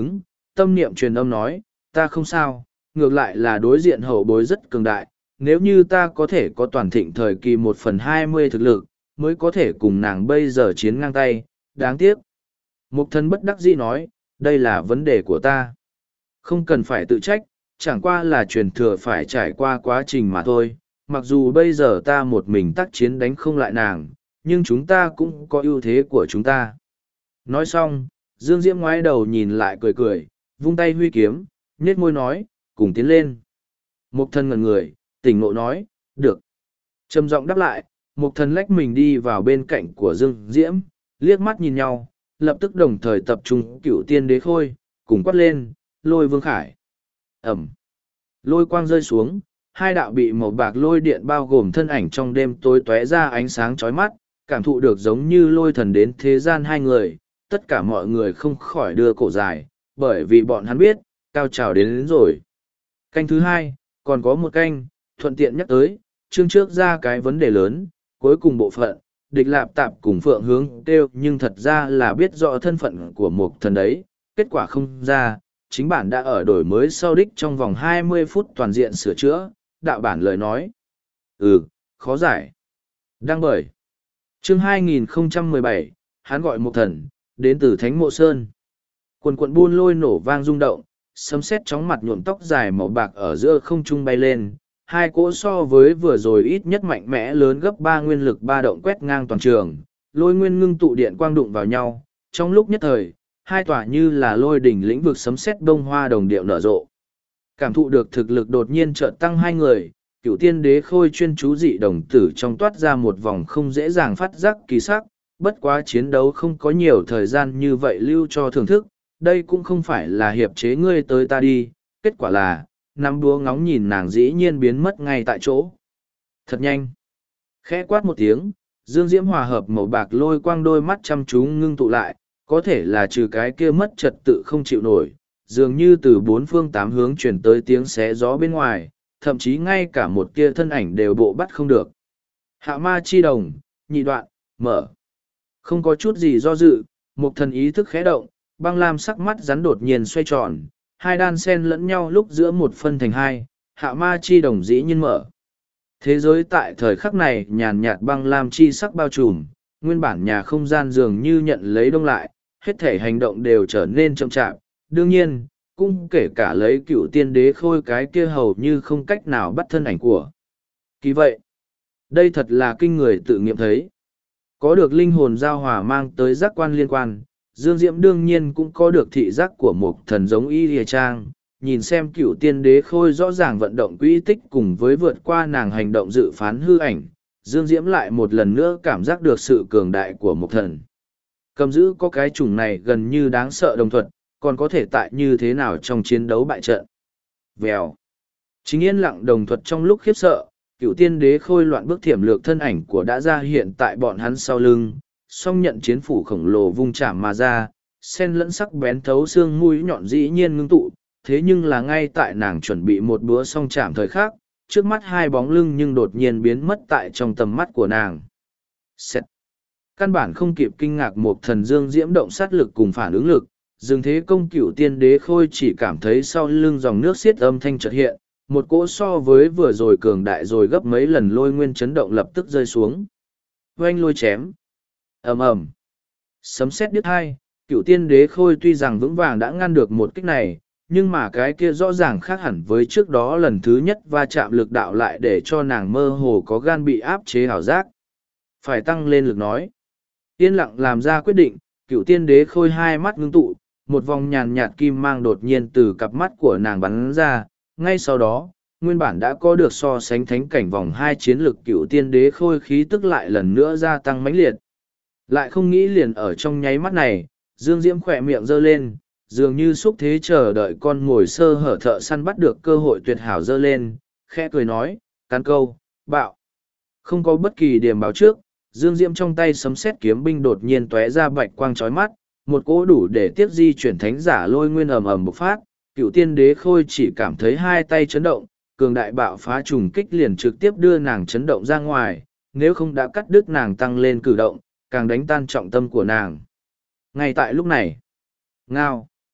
tâm niệm truyền âm nói, ta không sao, ngược lại là đối diện hậu bối rất cường đại, nếu như ta có thể có toàn thịnh thời kỳ một phần hai mươi thực lực, mới có thể cùng nàng bây giờ chiến ngang tay, đáng tiếc. Mục thần bất đắc dĩ nói, đây là vấn đề của ta. Không cần phải tự trách, chẳng qua là truyền thừa phải trải qua quá trình mà thôi. Mặc dù bây giờ ta một mình tác chiến đánh không lại nàng, nhưng chúng ta cũng có ưu thế của chúng ta. Nói xong, Dương Diễm ngoái đầu nhìn lại cười cười, vung tay huy kiếm, nhếch môi nói, cùng tiến lên. Mục thần ngẩn người, tỉnh ngộ nói, được. Trầm giọng đáp lại, mục thần lách mình đi vào bên cạnh của Dương Diễm, liếc mắt nhìn nhau, lập tức đồng thời tập trung cựu tiên đế khôi, cùng quát lên, lôi vương khải. Ẩm. Lôi quang rơi xuống, hai đạo bị màu bạc lôi điện bao gồm thân ảnh trong đêm tối tóe ra ánh sáng chói mắt, cảm thụ được giống như lôi thần đến thế gian hai người, tất cả mọi người không khỏi đưa cổ dài, bởi vì bọn hắn biết, cao trào đến, đến rồi. Canh thứ hai, còn có một canh, thuận tiện nhắc tới, chương trước ra cái vấn đề lớn, cuối cùng bộ phận, địch lạp tạp cùng phượng hướng kêu nhưng thật ra là biết rõ thân phận của một thần đấy, kết quả không ra, chính bản đã ở đổi mới sau đích trong vòng hai mươi phút toàn diện sửa chữa, đạo bản lời nói. Ừ, khó giải. Đăng bởi. Chương hai nghìn không trăm mười bảy, hắn gọi một thần, đến từ Thánh Mộ Sơn. Quần quận buôn lôi nổ vang rung động, sấm sét chóng mặt nhuộm tóc dài màu bạc ở giữa không trung bay lên. Hai cỗ so với vừa rồi ít nhất mạnh mẽ lớn gấp ba nguyên lực ba động quét ngang toàn trường, lôi nguyên ngưng tụ điện quang đụng vào nhau. Trong lúc nhất thời, hai tòa như là lôi đỉnh lĩnh vực sấm sét bông hoa đồng điệu nở rộ. Cảm thụ được thực lực đột nhiên chợt tăng hai người, cựu tiên đế khôi chuyên chú dị đồng tử trong toát ra một vòng không dễ dàng phát giác kỳ sắc, bất quá chiến đấu không có nhiều thời gian như vậy lưu cho thưởng thức, đây cũng không phải là hiệp chế ngươi tới ta đi, kết quả là, nắm đúa ngóng nhìn nàng dĩ nhiên biến mất ngay tại chỗ. Thật nhanh. Khẽ quát một tiếng, Dương Diễm hòa hợp màu bạc lôi quang đôi mắt chăm chú ngưng tụ lại, có thể là trừ cái kia mất trật tự không chịu nổi, dường như từ bốn phương tám hướng chuyển tới tiếng xé gió bên ngoài, thậm chí ngay cả một kia thân ảnh đều bộ bắt không được. Hạ ma chi đồng, nhị đoạn, mở. Không có chút gì do dự, một thần ý thức khẽ động, băng lam sắc mắt rắn đột nhiên xoay tròn, hai đan sen lẫn nhau lúc giữa một phân thành hai, hạ ma chi đồng dĩ nhiên mở. Thế giới tại thời khắc này nhàn nhạt băng lam chi sắc bao trùm, nguyên bản nhà không gian dường như nhận lấy đông lại, hết thể hành động đều trở nên chậm chạp. Đương nhiên, cũng kể cả lấy cựu tiên đế khôi cái kia hầu như không cách nào bắt thân ảnh của. Kỳ vậy, đây thật là kinh người tự nghiệm thấy. Có được linh hồn giao hòa mang tới giác quan liên quan, Dương Diễm đương nhiên cũng có được thị giác của một thần giống Y Lìa Trang, nhìn xem cựu tiên đế khôi rõ ràng vận động quỹ tích cùng với vượt qua nàng hành động dự phán hư ảnh, Dương Diễm lại một lần nữa cảm giác được sự cường đại của một thần. Cầm giữ có cái chủng này gần như đáng sợ đồng thuật, còn có thể tại như thế nào trong chiến đấu bại trận. Vèo. Chính yên lặng đồng thuật trong lúc khiếp sợ, cựu tiên đế khôi loạn bước thiểm lược thân ảnh của đã ra hiện tại bọn hắn sau lưng, song nhận chiến phủ khổng lồ vung chạm mà ra, sen lẫn sắc bén thấu xương mũi nhọn dĩ nhiên ngưng tụ, thế nhưng là ngay tại nàng chuẩn bị một búa song chạm thời khắc, trước mắt hai bóng lưng nhưng đột nhiên biến mất tại trong tầm mắt của nàng. Xét. Căn bản không kịp kinh ngạc một thần Dương Diễm động sát lực cùng phản ứng lực, dừng thế công cựu tiên đế khôi chỉ cảm thấy sau lưng dòng nước xiết âm thanh chợt hiện, một cỗ so với vừa rồi cường đại rồi gấp mấy lần lôi nguyên chấn động lập tức rơi xuống. Oanh lôi chém. Ầm ầm. Sấm sét đứt hai, cựu tiên đế khôi tuy rằng vững vàng đã ngăn được một kích này, nhưng mà cái kia rõ ràng khác hẳn với trước đó lần thứ nhất va chạm lực đạo lại để cho nàng mơ hồ có gan bị áp chế hảo giác. Phải tăng lên lực nói. Yên lặng làm ra quyết định, cựu tiên đế khôi hai mắt ngưng tụ, một vòng nhàn nhạt kim mang đột nhiên từ cặp mắt của nàng bắn ra, ngay sau đó, nguyên bản đã có được so sánh thánh cảnh vòng hai chiến lực cựu tiên đế khôi khí tức lại lần nữa gia tăng mãnh liệt. Lại không nghĩ liền ở trong nháy mắt này, Dương Diễm khỏe miệng giơ lên, dường như xúc thế chờ đợi con ngồi sơ hở thợ săn bắt được cơ hội tuyệt hảo giơ lên, khẽ cười nói, cán câu, bạo. Không có bất kỳ điểm báo trước, Dương Diễm trong tay sấm sét kiếm binh đột nhiên tóe ra bạch quang chói mắt, một cỗ đủ để tiếp di chuyển thánh giả lôi nguyên ầm ầm bộc phát, cựu tiên đế khôi chỉ cảm thấy hai tay chấn động, cường đại bạo phá trùng kích liền trực tiếp đưa nàng chấn động ra ngoài, nếu không đã cắt đứt nàng tăng lên cử động, càng đánh tan trọng tâm của nàng. Ngay tại lúc này, ngao,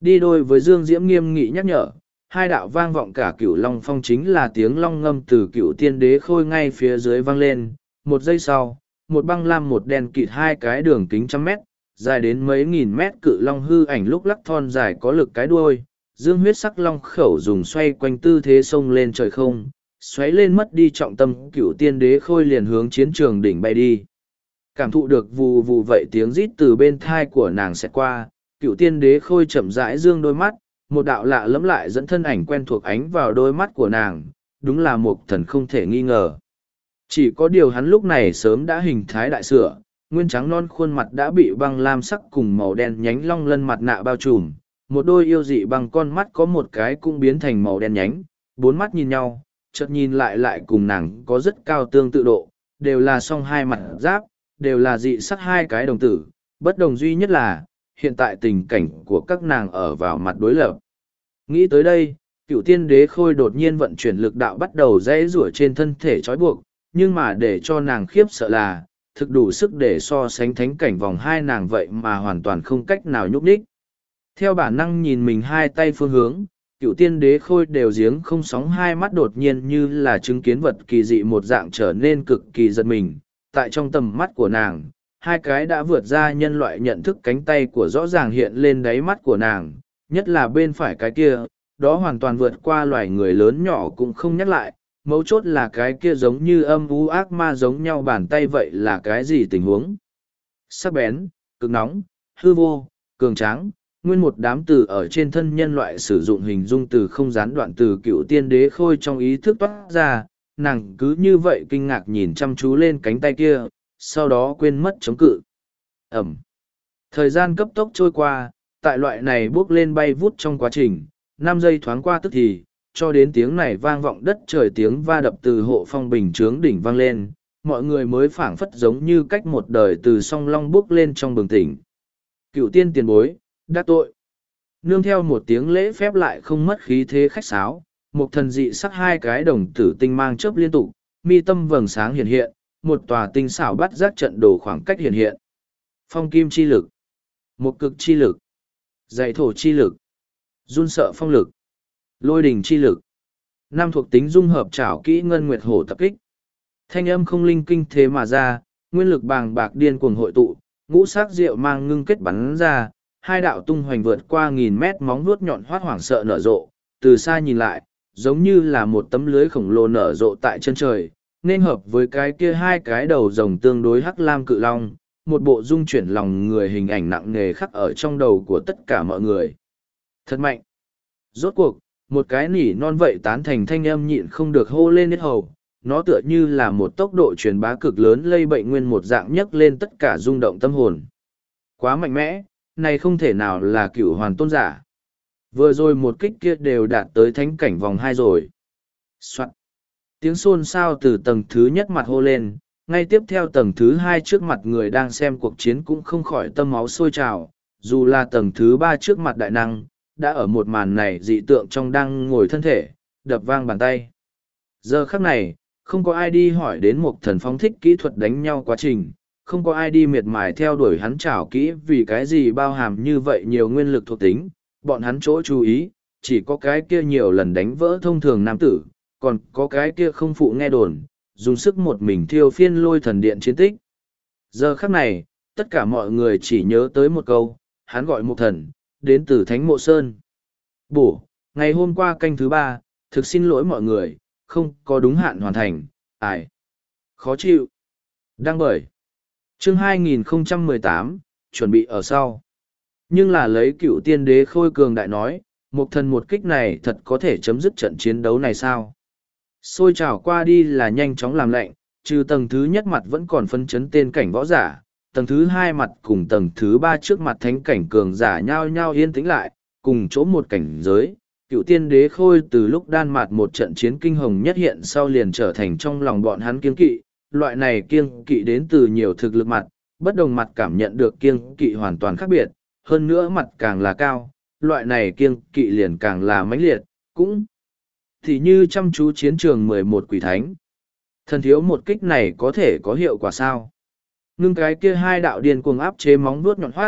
đi đôi với Dương Diễm nghiêm nghị nhắc nhở, hai đạo vang vọng cả cửu long phong chính là tiếng long ngâm từ cửu tiên đế khôi ngay phía dưới vang lên. Một giây sau, một băng lam một đen kịt hai cái đường kính trăm mét, dài đến mấy nghìn mét cự long hư ảnh lúc lắc thon dài có lực cái đuôi, dương huyết sắc long khẩu dùng xoay quanh tư thế sông lên trời không, xoáy lên mất đi trọng tâm, cửu tiên đế khôi liền hướng chiến trường đỉnh bay đi. Cảm thụ được vù vù vậy tiếng rít từ bên thai của nàng sẽ qua, cửu tiên đế khôi chậm rãi dương đôi mắt, một đạo lạ lẫm lại dẫn thân ảnh quen thuộc ánh vào đôi mắt của nàng, đúng là một thần không thể nghi ngờ. Chỉ có điều hắn lúc này sớm đã hình thái đại sửa, nguyên trắng non khuôn mặt đã bị băng lam sắc cùng màu đen nhánh long lân mặt nạ bao trùm, một đôi yêu dị bằng con mắt có một cái cũng biến thành màu đen nhánh, bốn mắt nhìn nhau, chợt nhìn lại lại cùng nàng có rất cao tương tự độ, đều là song hai mặt giáp, đều là dị sắc hai cái đồng tử, bất đồng duy nhất là, hiện tại tình cảnh của các nàng ở vào mặt đối lập. Nghĩ tới đây, cựu tiên đế khôi đột nhiên vận chuyển lực đạo bắt đầu rẽ rủa trên thân thể trói buộc, nhưng mà để cho nàng khiếp sợ là, thực đủ sức để so sánh thánh cảnh vòng hai nàng vậy mà hoàn toàn không cách nào nhúc nhích. Theo bản năng nhìn mình hai tay phương hướng, cựu tiên đế khôi đều giếng không sóng hai mắt đột nhiên như là chứng kiến vật kỳ dị một dạng trở nên cực kỳ giật mình. Tại trong tầm mắt của nàng, hai cái đã vượt ra nhân loại nhận thức cánh tay của rõ ràng hiện lên đáy mắt của nàng, nhất là bên phải cái kia, đó hoàn toàn vượt qua loài người lớn nhỏ cũng không nhắc lại, mấu chốt là cái kia giống như âm u ác ma giống nhau bàn tay vậy là cái gì tình huống. Sắc bén, cực nóng, hư vô, cường tráng, nguyên một đám từ ở trên thân nhân loại sử dụng hình dung từ không gián đoạn từ cựu tiên đế khôi trong ý thức toát ra, nàng cứ như vậy kinh ngạc nhìn chăm chú lên cánh tay kia, sau đó quên mất chống cự. Ẩm. Thời gian cấp tốc trôi qua, tại loại này bước lên bay vút trong quá trình, năm giây thoáng qua tức thì, cho đến tiếng này vang vọng đất trời, tiếng va đập từ hộ phong bình chướng đỉnh vang lên, mọi người mới phảng phất giống như cách một đời từ song long bước lên trong bừng tỉnh. Cựu tiên tiền bối, đắc tội. Nương theo một tiếng lễ phép lại không mất khí thế khách sáo, một thần dị sắc hai cái đồng tử tinh mang chớp liên tục, mi tâm vầng sáng hiện hiện, một tòa tinh xảo bắt giác trận đồ khoảng cách hiện hiện. Phong kim chi lực, một cực chi lực, dạy thổ chi lực, run sợ phong lực, lôi đình chi lực, năm thuộc tính dung hợp trảo kỹ ngân nguyệt hổ tập kích. Thanh âm không linh kinh thế mà ra, nguyên lực bàng bạc điên cuồng hội tụ, ngũ sắc rượu mang ngưng kết bắn ra, hai đạo tung hoành vượt qua nghìn mét móng vuốt nhọn hoắt hoảng sợ nở rộ, từ xa nhìn lại, giống như là một tấm lưới khổng lồ nở rộ tại chân trời, nên hợp với cái kia hai cái đầu rồng tương đối hắc lam cự long, một bộ dung chuyển lòng người hình ảnh nặng nề khắc ở trong đầu của tất cả mọi người. Thật mạnh! Rốt cuộc, một cái nỉ non vậy tán thành thanh âm nhịn không được hô lên hết hầu, nó tựa như là một tốc độ truyền bá cực lớn lây bệnh nguyên một dạng nhấc lên tất cả rung động tâm hồn. Quá mạnh mẽ, này không thể nào là cựu hoàn tôn giả. Vừa rồi một kích kia đều đạt tới thánh cảnh vòng hai rồi. Soạn. Tiếng xôn xao từ tầng thứ nhất mặt hô lên, ngay tiếp theo tầng thứ hai trước mặt người đang xem cuộc chiến cũng không khỏi tâm máu sôi trào, dù là tầng thứ ba trước mặt đại năng, đã ở một màn này dị tượng trong đang ngồi thân thể, đập vang bàn tay. Giờ khắc này, không có ai đi hỏi đến một thần phóng thích kỹ thuật đánh nhau quá trình, không có ai đi miệt mài theo đuổi hắn trảo kỹ vì cái gì bao hàm như vậy nhiều nguyên lực thuộc tính, bọn hắn chỗ chú ý, chỉ có cái kia nhiều lần đánh vỡ thông thường nam tử, còn có cái kia không phụ nghe đồn, dùng sức một mình thiêu phiên lôi thần điện chiến tích. Giờ khắc này, tất cả mọi người chỉ nhớ tới một câu, hắn gọi một thần, đến từ Thánh Mộ Sơn. Bổ, ngày hôm qua canh thứ ba, thực xin lỗi mọi người, không có đúng hạn hoàn thành, ai. Khó chịu. Đăng bởi. Chương hai nghìn không trăm mười tám, chuẩn bị ở sau. Nhưng là lấy cựu tiên đế khôi cường đại nói, một thần một kích này thật có thể chấm dứt trận chiến đấu này sao? Xôi trào qua đi là nhanh chóng làm lạnh, trừ tầng thứ nhất mặt vẫn còn phân chấn tên cảnh võ giả, tầng thứ hai mặt cùng tầng thứ ba trước mặt thánh cảnh cường giả nhao nhao yên tĩnh lại, cùng chỗ một cảnh giới. Cựu tiên đế khôi từ lúc đan mạt một trận chiến kinh hồng nhất hiện sau liền trở thành trong lòng bọn hắn kiêng kỵ, loại này kiêng kỵ đến từ nhiều thực lực mặt, bất đồng mặt cảm nhận được kiêng kỵ hoàn toàn khác biệt, hơn nữa mặt càng là cao, loại này kiêng kỵ liền càng là mãnh liệt, cũng thì như chăm chú chiến trường mười một quỷ thánh. Thần thiếu một kích này có thể có hiệu quả sao? Ngưng cái kia hai đạo điên cuồng áp chế móng vuốt nhọn hoát,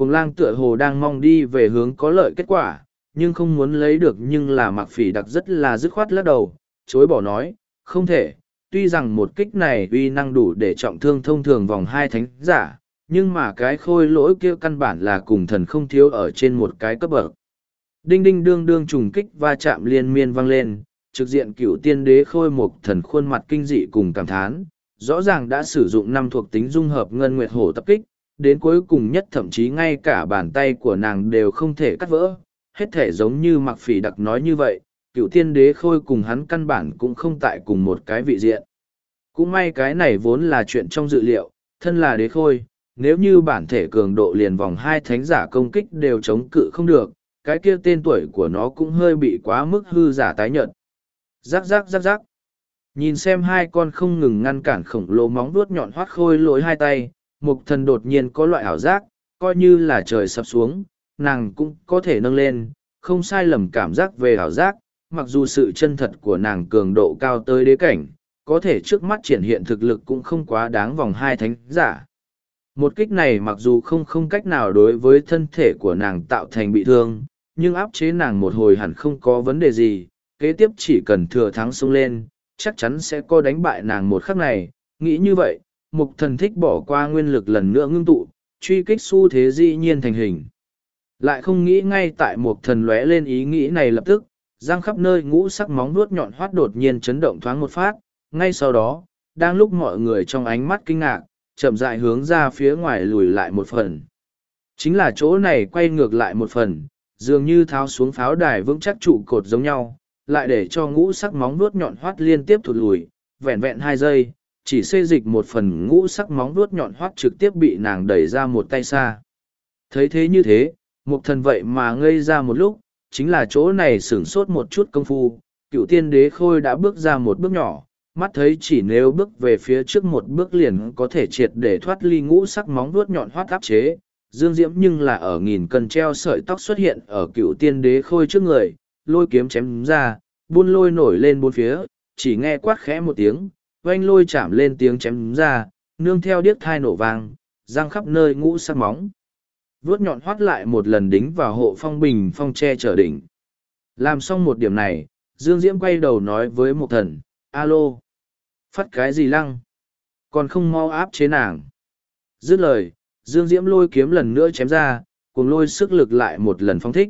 Cuồng lang tựa hồ đang mong đi về hướng có lợi kết quả, nhưng không muốn lấy được, nhưng là Mạc Phỉ Đặc rất là dứt khoát lắc đầu, chối bỏ nói, không thể, tuy rằng một kích này uy năng đủ để trọng thương thông thường vòng hai thánh giả, nhưng mà cái khôi lỗi kia căn bản là cùng thần không thiếu ở trên một cái cấp bậc. Đinh đinh đương đương trùng kích va chạm liên miên vang lên, trực diện cựu tiên đế khôi một thần khuôn mặt kinh dị cùng cảm thán, rõ ràng đã sử dụng năm thuộc tính dung hợp ngân nguyệt hổ tập kích, đến cuối cùng nhất thậm chí ngay cả bàn tay của nàng đều không thể cắt vỡ, hết thể giống như Mạc Phỉ Đặc nói như vậy, cựu tiên đế khôi cùng hắn căn bản cũng không tại cùng một cái vị diện. Cũng may cái này vốn là chuyện trong dự liệu, thân là đế khôi, nếu như bản thể cường độ liền vòng hai thánh giả công kích đều chống cự không được, cái kia tên tuổi của nó cũng hơi bị quá mức hư giả tái nhợt. Rắc rắc rắc rắc. Nhìn xem hai con không ngừng ngăn cản khổng lồ móng vuốt nhọn hoắt khôi lỗi hai tay, Mục Thần đột nhiên có loại ảo giác, coi như là trời sập xuống, nàng cũng có thể nâng lên, không sai lầm cảm giác về ảo giác, mặc dù sự chân thật của nàng cường độ cao tới đế cảnh, có thể trước mắt triển hiện thực lực cũng không quá đáng vòng hai thánh giả. Một kích này mặc dù không không cách nào đối với thân thể của nàng tạo thành bị thương, nhưng áp chế nàng một hồi hẳn không có vấn đề gì, kế tiếp chỉ cần thừa thắng xông lên, chắc chắn sẽ có đánh bại nàng một khắc này. Nghĩ như vậy, Mục Thần thích bỏ qua nguyên lực lần nữa ngưng tụ, truy kích xu thế dĩ nhiên thành hình. Lại không nghĩ ngay tại Mục Thần lóe lên ý nghĩ này lập tức, giang khắp nơi ngũ sắc móng vuốt nhọn hoắt đột nhiên chấn động thoáng một phát, ngay sau đó, đang lúc mọi người trong ánh mắt kinh ngạc, chậm rãi hướng ra phía ngoài lùi lại một phần. Chính là chỗ này quay ngược lại một phần, dường như tháo xuống pháo đài vững chắc trụ cột giống nhau, lại để cho ngũ sắc móng vuốt nhọn hoắt liên tiếp thụt lùi, vẹn vẹn hai giây, chỉ xê dịch một phần ngũ sắc móng vuốt nhọn hoắt trực tiếp bị nàng đẩy ra một tay xa. Thấy thế như thế, Mục Thần vậy mà ngây ra một lúc, chính là chỗ này sửng sốt một chút công phu, cựu tiên đế khôi đã bước ra một bước nhỏ, mắt thấy chỉ nếu bước về phía trước một bước liền có thể triệt để thoát ly ngũ sắc móng vuốt nhọn hoắt áp chế. Dương Diễm nhưng là ở nghìn cân treo sợi tóc xuất hiện ở cựu tiên đế khôi trước người, lôi kiếm chém ra, buôn lôi nổi lên bốn phía, chỉ nghe quát khẽ một tiếng, oanh lôi chạm lên tiếng chém ra, nương theo điếc thai nổ vang, răng khắp nơi ngũ sắc móng vuốt nhọn hoắt lại một lần đính vào hộ phong bình phong che trở đỉnh. Làm xong một điểm này, Dương Diễm quay đầu nói với Mục Thần, alo, phát cái gì lăng, còn không mau áp chế nàng. Dứt lời, Dương Diễm lôi kiếm lần nữa chém ra, cùng lôi sức lực lại một lần phong thích.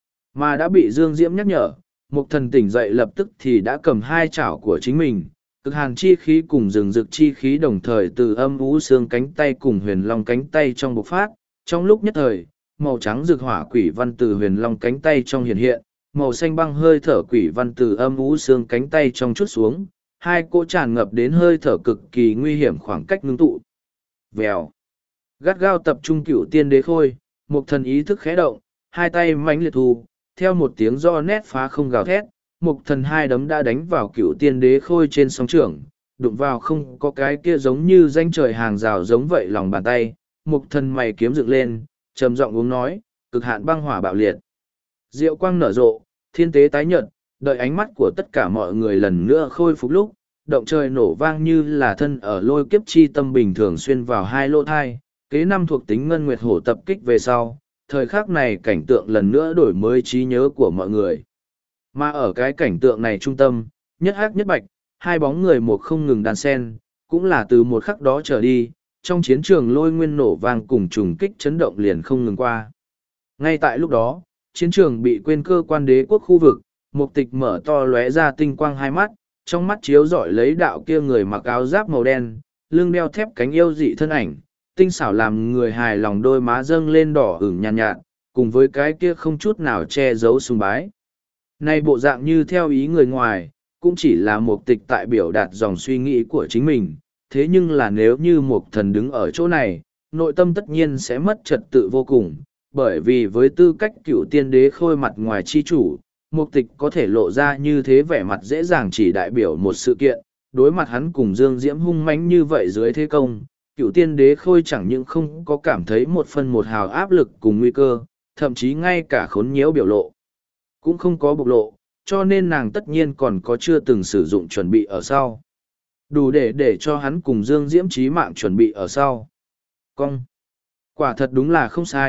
Mà đã bị Dương Diễm nhắc nhở, Mục Thần tỉnh dậy lập tức thì đã cầm hai chảo của chính mình, cực hàn chi khí cùng rừng rực chi khí đồng thời từ âm ú xương cánh tay cùng huyền long cánh tay trong bộc phát. Trong lúc nhất thời, màu trắng rực hỏa quỷ văn từ huyền long cánh tay trong hiện hiện, màu xanh băng hơi thở quỷ văn từ âm ú xương cánh tay trong chút xuống, hai cỗ tràn ngập đến hơi thở cực kỳ nguy hiểm khoảng cách ngưng tụ. Vèo. Gắt gao tập trung cựu tiên đế khôi, Mục Thần ý thức khẽ động, hai tay mãnh liệt thu, theo một tiếng do nét phá không gào thét, Mục Thần hai đấm đã đánh vào cựu tiên đế khôi trên sóng trường, đụng vào không có cái kia giống như danh trời hàng rào giống vậy lòng bàn tay. Mục Thần mày kiếm dựng lên, trầm giọng uống nói, cực hạn băng hỏa bạo liệt. Diệu quang nở rộ, thiên tế tái nhợt, đợi ánh mắt của tất cả mọi người lần nữa khôi phục lúc, động trời nổ vang như là thân ở lôi kiếp chi tâm bình thường xuyên vào hai lỗ thai, kế năm thuộc tính ngân nguyệt hổ tập kích về sau, thời khắc này cảnh tượng lần nữa đổi mới trí nhớ của mọi người. Mà ở cái cảnh tượng này trung tâm, nhất hắc nhất bạch, hai bóng người một không ngừng đan sen, cũng là từ một khắc đó trở đi, trong chiến trường lôi nguyên nổ vang cùng trùng kích chấn động liền không ngừng qua. Ngay tại lúc đó, chiến trường bị quên cơ quan đế quốc khu vực, Mục Tịch mở to lóe ra tinh quang hai mắt, trong mắt chiếu rọi lấy đạo kia người mặc áo giáp màu đen, lưng đeo thép cánh yêu dị thân ảnh, tinh xảo làm người hài lòng đôi má dâng lên đỏ ửng nhàn nhạt, nhạt, cùng với cái kia không chút nào che giấu sùng bái. Này bộ dạng như theo ý người ngoài, cũng chỉ là Mục Tịch tại biểu đạt dòng suy nghĩ của chính mình, thế nhưng là nếu như Mục Thần đứng ở chỗ này, nội tâm tất nhiên sẽ mất trật tự vô cùng, bởi vì với tư cách cựu tiên đế khôi mặt ngoài chi chủ, Mục Tịch có thể lộ ra như thế vẻ mặt dễ dàng chỉ đại biểu một sự kiện, đối mặt hắn cùng Dương Diễm hung mãnh như vậy dưới thế công, cựu tiên đế khôi chẳng những không có cảm thấy một phần một hào áp lực cùng nguy cơ, thậm chí ngay cả khốn nhiễu biểu lộ cũng không có bộc lộ, cho nên nàng tất nhiên còn có chưa từng sử dụng chuẩn bị ở sau. Đủ để để cho hắn cùng Dương Diễm chí mạng chuẩn bị ở sau. Cong. Quả thật đúng là không sai,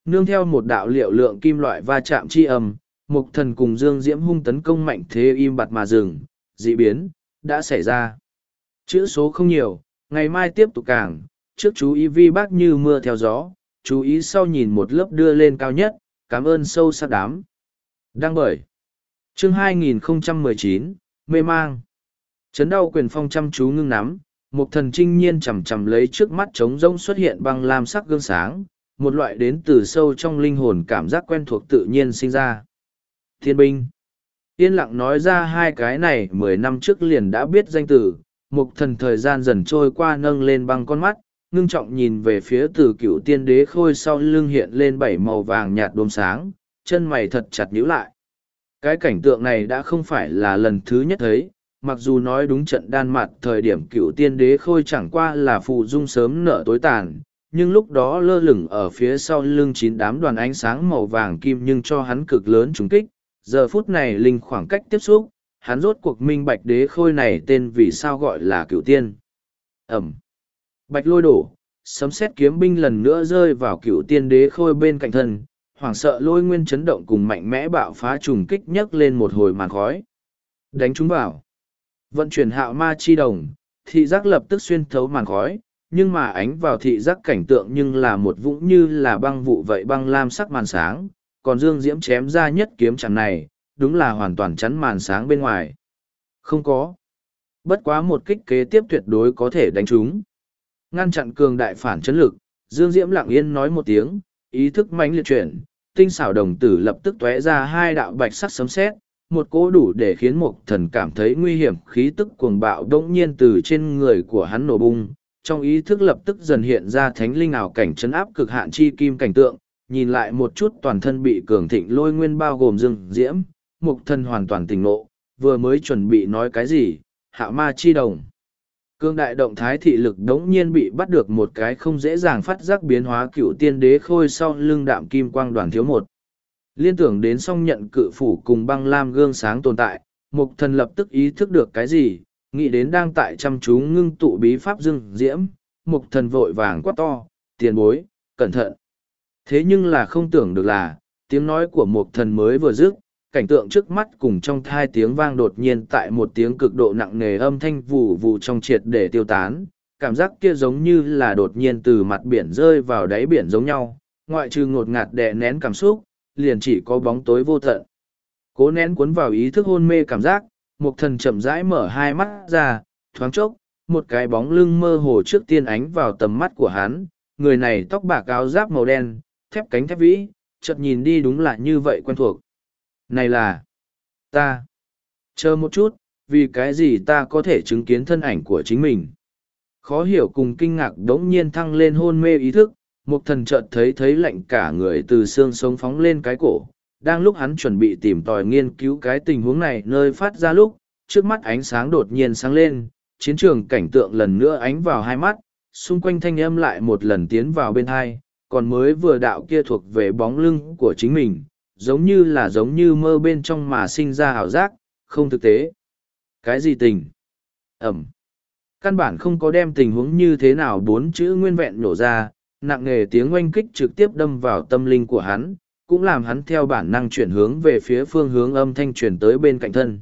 nương theo một đạo liệu lượng kim loại va chạm chi âm, Mục Thần cùng Dương Diễm hung tấn công mạnh thế im bặt mà dừng, dị biến đã xảy ra. Chữ số không nhiều, ngày mai tiếp tục càng, trước chú ý vi bác như mưa theo gió, chú ý sau nhìn một lớp đưa lên cao nhất, cảm ơn sâu sắc đám. Đăng bởi chương hai nghìn không trăm mười chín, mê mang. Chấn đau quyền phong chăm chú ngưng nắm, Mục Thần trinh nhiên chầm chầm lấy trước mắt trống rỗng xuất hiện băng lam sắc gương sáng, một loại đến từ sâu trong linh hồn cảm giác quen thuộc tự nhiên sinh ra. Thiên binh. Yên lặng nói ra hai cái này mười năm trước liền đã biết danh từ, Mục Thần thời gian dần trôi qua nâng lên băng con mắt, ngưng trọng nhìn về phía từ cựu tiên đế khôi sau lưng hiện lên bảy màu vàng nhạt đốm sáng, chân mày thật chặt nhíu lại. Cái cảnh tượng này đã không phải là lần thứ nhất thấy, mặc dù nói đúng trận đan mặt thời điểm cựu tiên đế khôi chẳng qua là phụ dung sớm nở tối tàn, nhưng lúc đó lơ lửng ở phía sau lưng chín đám đoàn ánh sáng màu vàng kim nhưng cho hắn cực lớn trúng kích. Giờ phút này linh khoảng cách tiếp xúc, hắn rốt cuộc minh bạch đế khôi này tên vì sao gọi là cựu tiên. Ẩm. Bạch lôi đổ, sấm sét kiếm binh lần nữa rơi vào cựu tiên đế khôi bên cạnh thân, hoảng sợ lôi nguyên chấn động cùng mạnh mẽ bạo phá trùng kích nhấc lên một hồi màn khói. Đánh chúng vào. Vận chuyển hạo ma chi đồng, thị giác lập tức xuyên thấu màn khói, nhưng mà ánh vào thị giác cảnh tượng nhưng là một vũng như là băng vụ vậy băng lam sắc màn sáng, còn Dương Diễm chém ra nhất kiếm chẳng này, đúng là hoàn toàn chắn màn sáng bên ngoài. Không có. Bất quá một kích kế tiếp tuyệt đối có thể đánh trúng. Ngăn chặn cường đại phản chấn lực, Dương Diễm lặng yên nói một tiếng, ý thức mãnh liệt chuyển, tinh xảo đồng tử lập tức tóe ra hai đạo bạch sắc sấm sét, một cỗ đủ để khiến Mục Thần cảm thấy nguy hiểm khí tức cuồng bạo đống nhiên từ trên người của hắn nổ bung, trong ý thức lập tức dần hiện ra thánh linh ảo cảnh chấn áp cực hạn chi kim cảnh tượng, nhìn lại một chút toàn thân bị cường thịnh lôi nguyên bao gồm Dương Diễm, Mục Thần hoàn toàn tỉnh ngộ, vừa mới chuẩn bị nói cái gì, hạo ma chi đồng. Cương đại động thái thị lực đống nhiên bị bắt được một cái không dễ dàng phát giác biến hóa cựu tiên đế khôi sau lưng đạm kim quang đoàn thiếu một. Liên tưởng đến song nhận cự phủ cùng băng lam gương sáng tồn tại, Mục Thần lập tức ý thức được cái gì, nghĩ đến đang tại chăm chú ngưng tụ bí pháp Dương Diễm, Mục Thần vội vàng quát to, tiền bối, cẩn thận. Thế nhưng là không tưởng được là, tiếng nói của Mục Thần mới vừa dứt, cảnh tượng trước mắt cùng trong thai tiếng vang đột nhiên tại một tiếng cực độ nặng nề âm thanh vù vù trong triệt để tiêu tán, cảm giác kia giống như là đột nhiên từ mặt biển rơi vào đáy biển giống nhau, ngoại trừ ngột ngạt đè nén cảm xúc, liền chỉ có bóng tối vô tận. Cố nén cuốn vào ý thức hôn mê cảm giác, Mục Thần chậm rãi mở hai mắt ra, thoáng chốc, một cái bóng lưng mơ hồ trước tiên ánh vào tầm mắt của hắn, người này tóc bạc áo giáp màu đen, thép cánh thép vĩ, chợt nhìn đi đúng là như vậy quen thuộc. Này là ta. Chờ một chút, vì cái gì ta có thể chứng kiến thân ảnh của chính mình? Khó hiểu cùng kinh ngạc đống nhiên thăng lên hôn mê ý thức, Mục Thần chợt thấy thấy lạnh cả người từ xương sống phóng lên cái cổ. Đang lúc hắn chuẩn bị tìm tòi nghiên cứu cái tình huống này nơi phát ra lúc, trước mắt ánh sáng đột nhiên sáng lên, chiến trường cảnh tượng lần nữa ánh vào hai mắt, xung quanh thanh âm lại một lần tiến vào bên hai, còn mới vừa đạo kia thuộc về bóng lưng của chính mình, giống như là giống như mơ bên trong mà sinh ra ảo giác, không thực tế. Cái gì tình? Ẩm. Căn bản không có đem tình huống như thế nào bốn chữ nguyên vẹn nổ ra, nặng nề tiếng oanh kích trực tiếp đâm vào tâm linh của hắn, cũng làm hắn theo bản năng chuyển hướng về phía phương hướng âm thanh truyền tới bên cạnh thân.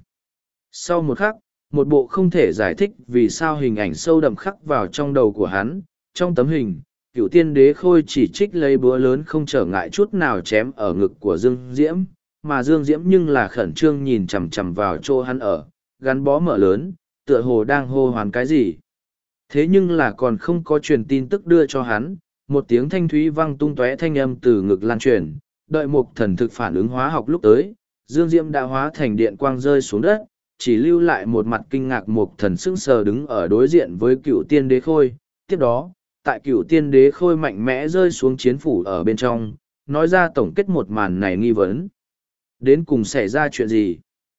Sau một khắc, một bộ không thể giải thích vì sao hình ảnh sâu đậm khắc vào trong đầu của hắn, trong tấm hình, cựu tiên đế khôi chỉ trích lấy búa lớn không trở ngại chút nào chém ở ngực của Dương Diễm, mà Dương Diễm nhưng là khẩn trương nhìn chằm chằm vào chỗ hắn ở, gắn bó mở lớn, tựa hồ đang hô hoán cái gì. Thế nhưng là còn không có truyền tin tức đưa cho hắn, một tiếng thanh thúy vang tung tóe thanh âm từ ngực lan truyền, đợi Mục Thần thực phản ứng hóa học lúc tới, Dương Diễm đã hóa thành điện quang rơi xuống đất, chỉ lưu lại một mặt kinh ngạc Mục Thần sững sờ đứng ở đối diện với cựu tiên đế khôi. Tiếp đó, tại cựu tiên đế khôi mạnh mẽ rơi xuống chiến phủ ở bên trong, nói ra tổng kết một màn này nghi vấn. Đến cùng xảy ra chuyện gì?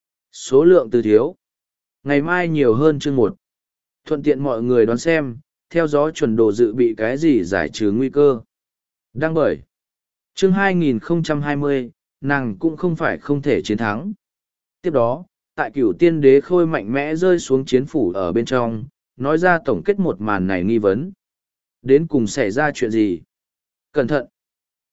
Số lượng từ thiếu. Ngày mai nhiều hơn chương một. Thuận tiện mọi người đoán xem, theo dõi chuẩn đồ dự bị cái gì giải trừ nguy cơ. Đăng bởi. Chương hai nghìn không trăm hai mươi, nàng cũng không phải không thể chiến thắng. Tiếp đó, tại cửu tiên đế khôi mạnh mẽ rơi xuống chiến phủ ở bên trong, nói ra tổng kết một màn này nghi vấn. Đến cùng xảy ra chuyện gì? Cẩn thận!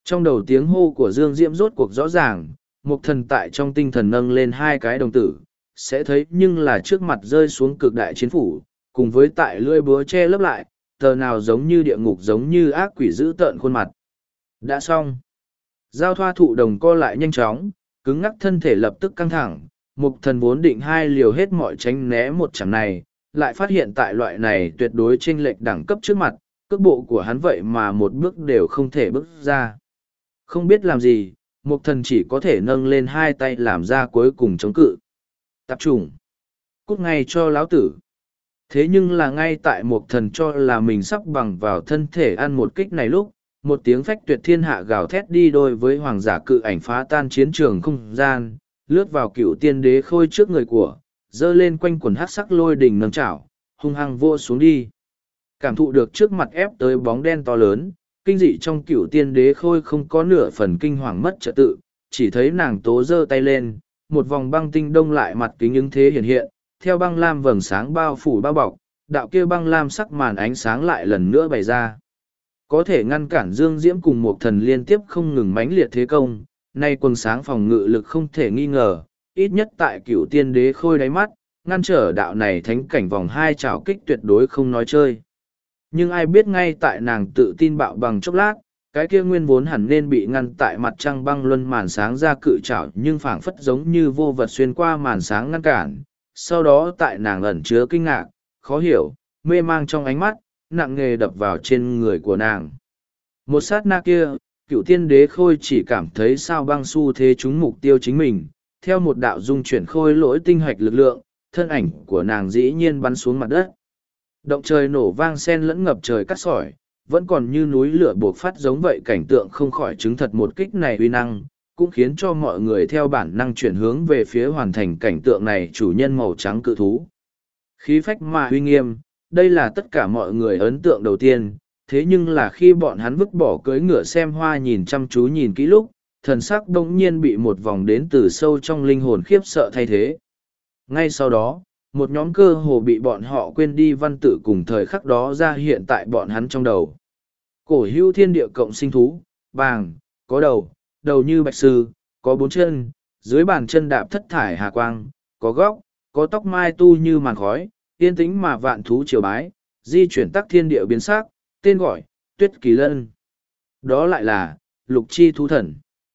Trong đầu tiếng hô của Dương Diễm rốt cuộc rõ ràng, Mục Thần tại trong tinh thần nâng lên hai cái đồng tử, sẽ thấy nhưng là trước mặt rơi xuống cực đại chiến phủ, cùng với tại lưỡi búa che lấp lại, tờ nào giống như địa ngục giống như ác quỷ dữ tợn khuôn mặt. Đã xong. Giao thoa thụ đồng co lại nhanh chóng, cứng ngắc thân thể lập tức căng thẳng, Mục Thần vốn định hai liều hết mọi tránh né một chạm này, lại phát hiện tại loại này tuyệt đối chênh lệch đẳng cấp trước mặt, cước bộ của hắn vậy mà một bước đều không thể bước ra. Không biết làm gì, Mục Thần chỉ có thể nâng lên hai tay làm ra cuối cùng chống cự. Tạp trùng. Cút ngay cho lão tử. Thế nhưng là ngay tại Mục Thần cho là mình sắp bằng vào thân thể ăn một kích này lúc, một tiếng phách tuyệt thiên hạ gào thét đi đôi với hoàng giả cự ảnh phá tan chiến trường không gian, lướt vào cựu tiên đế khôi trước người của, dơ lên quanh quần hát sắc lôi đỉnh nâng chảo, hung hăng vô xuống đi. Cảm thụ được trước mặt ép tới bóng đen to lớn, kinh dị trong cựu tiên đế khôi không có nửa phần kinh hoàng mất trật tự, chỉ thấy nàng tố giơ tay lên, một vòng băng tinh đông lại mặt kính ứng thế hiện hiện, theo băng lam vầng sáng bao phủ bao bọc, đạo kia băng lam sắc màn ánh sáng lại lần nữa bày ra. Có thể ngăn cản Dương Diễm cùng một thần liên tiếp không ngừng mãnh liệt thế công, nay quần sáng phòng ngự lực không thể nghi ngờ, ít nhất tại cựu tiên đế khôi đáy mắt, ngăn trở đạo này thánh cảnh vòng hai trảo kích tuyệt đối không nói chơi. Nhưng ai biết ngay tại nàng tự tin bạo bằng chốc lát, cái kia nguyên vốn hẳn nên bị ngăn tại mặt trăng băng luân màn sáng ra cự trảo nhưng phảng phất giống như vô vật xuyên qua màn sáng ngăn cản. Sau đó tại nàng ẩn chứa kinh ngạc, khó hiểu, mê mang trong ánh mắt, nặng nề đập vào trên người của nàng. Một sát na kia, cựu tiên đế khôi chỉ cảm thấy sao băng su thế trúng mục tiêu chính mình, theo một đạo dung chuyển khôi lỗi tinh hoạch lực lượng, thân ảnh của nàng dĩ nhiên bắn xuống mặt đất. Động trời nổ vang sen lẫn ngập trời cắt sỏi, vẫn còn như núi lửa buộc phát giống vậy, cảnh tượng không khỏi chứng thật một kích này uy năng, cũng khiến cho mọi người theo bản năng chuyển hướng về phía hoàn thành cảnh tượng này chủ nhân màu trắng cự thú. Khí phách mà uy nghiêm, đây là tất cả mọi người ấn tượng đầu tiên, thế nhưng là khi bọn hắn vứt bỏ cưỡi ngựa xem hoa nhìn chăm chú nhìn kỹ lúc, thần sắc đông nhiên bị một vòng đến từ sâu trong linh hồn khiếp sợ thay thế. Ngay sau đó, một nhóm cơ hồ bị bọn họ quên đi văn tự cùng thời khắc đó ra hiện tại bọn hắn trong đầu. Cổ hữu thiên địa cộng sinh thú, bàng, có đầu, đầu như bạch sư, có bốn chân, dưới bàn chân đạp thất thải hà quang, có góc, có tóc mai tu như màn khói, yên tĩnh mà vạn thú triều bái, di chuyển tắc thiên địa biến sắc, tên gọi, tuyết kỳ lân. Đó lại là, lục chi thú thần.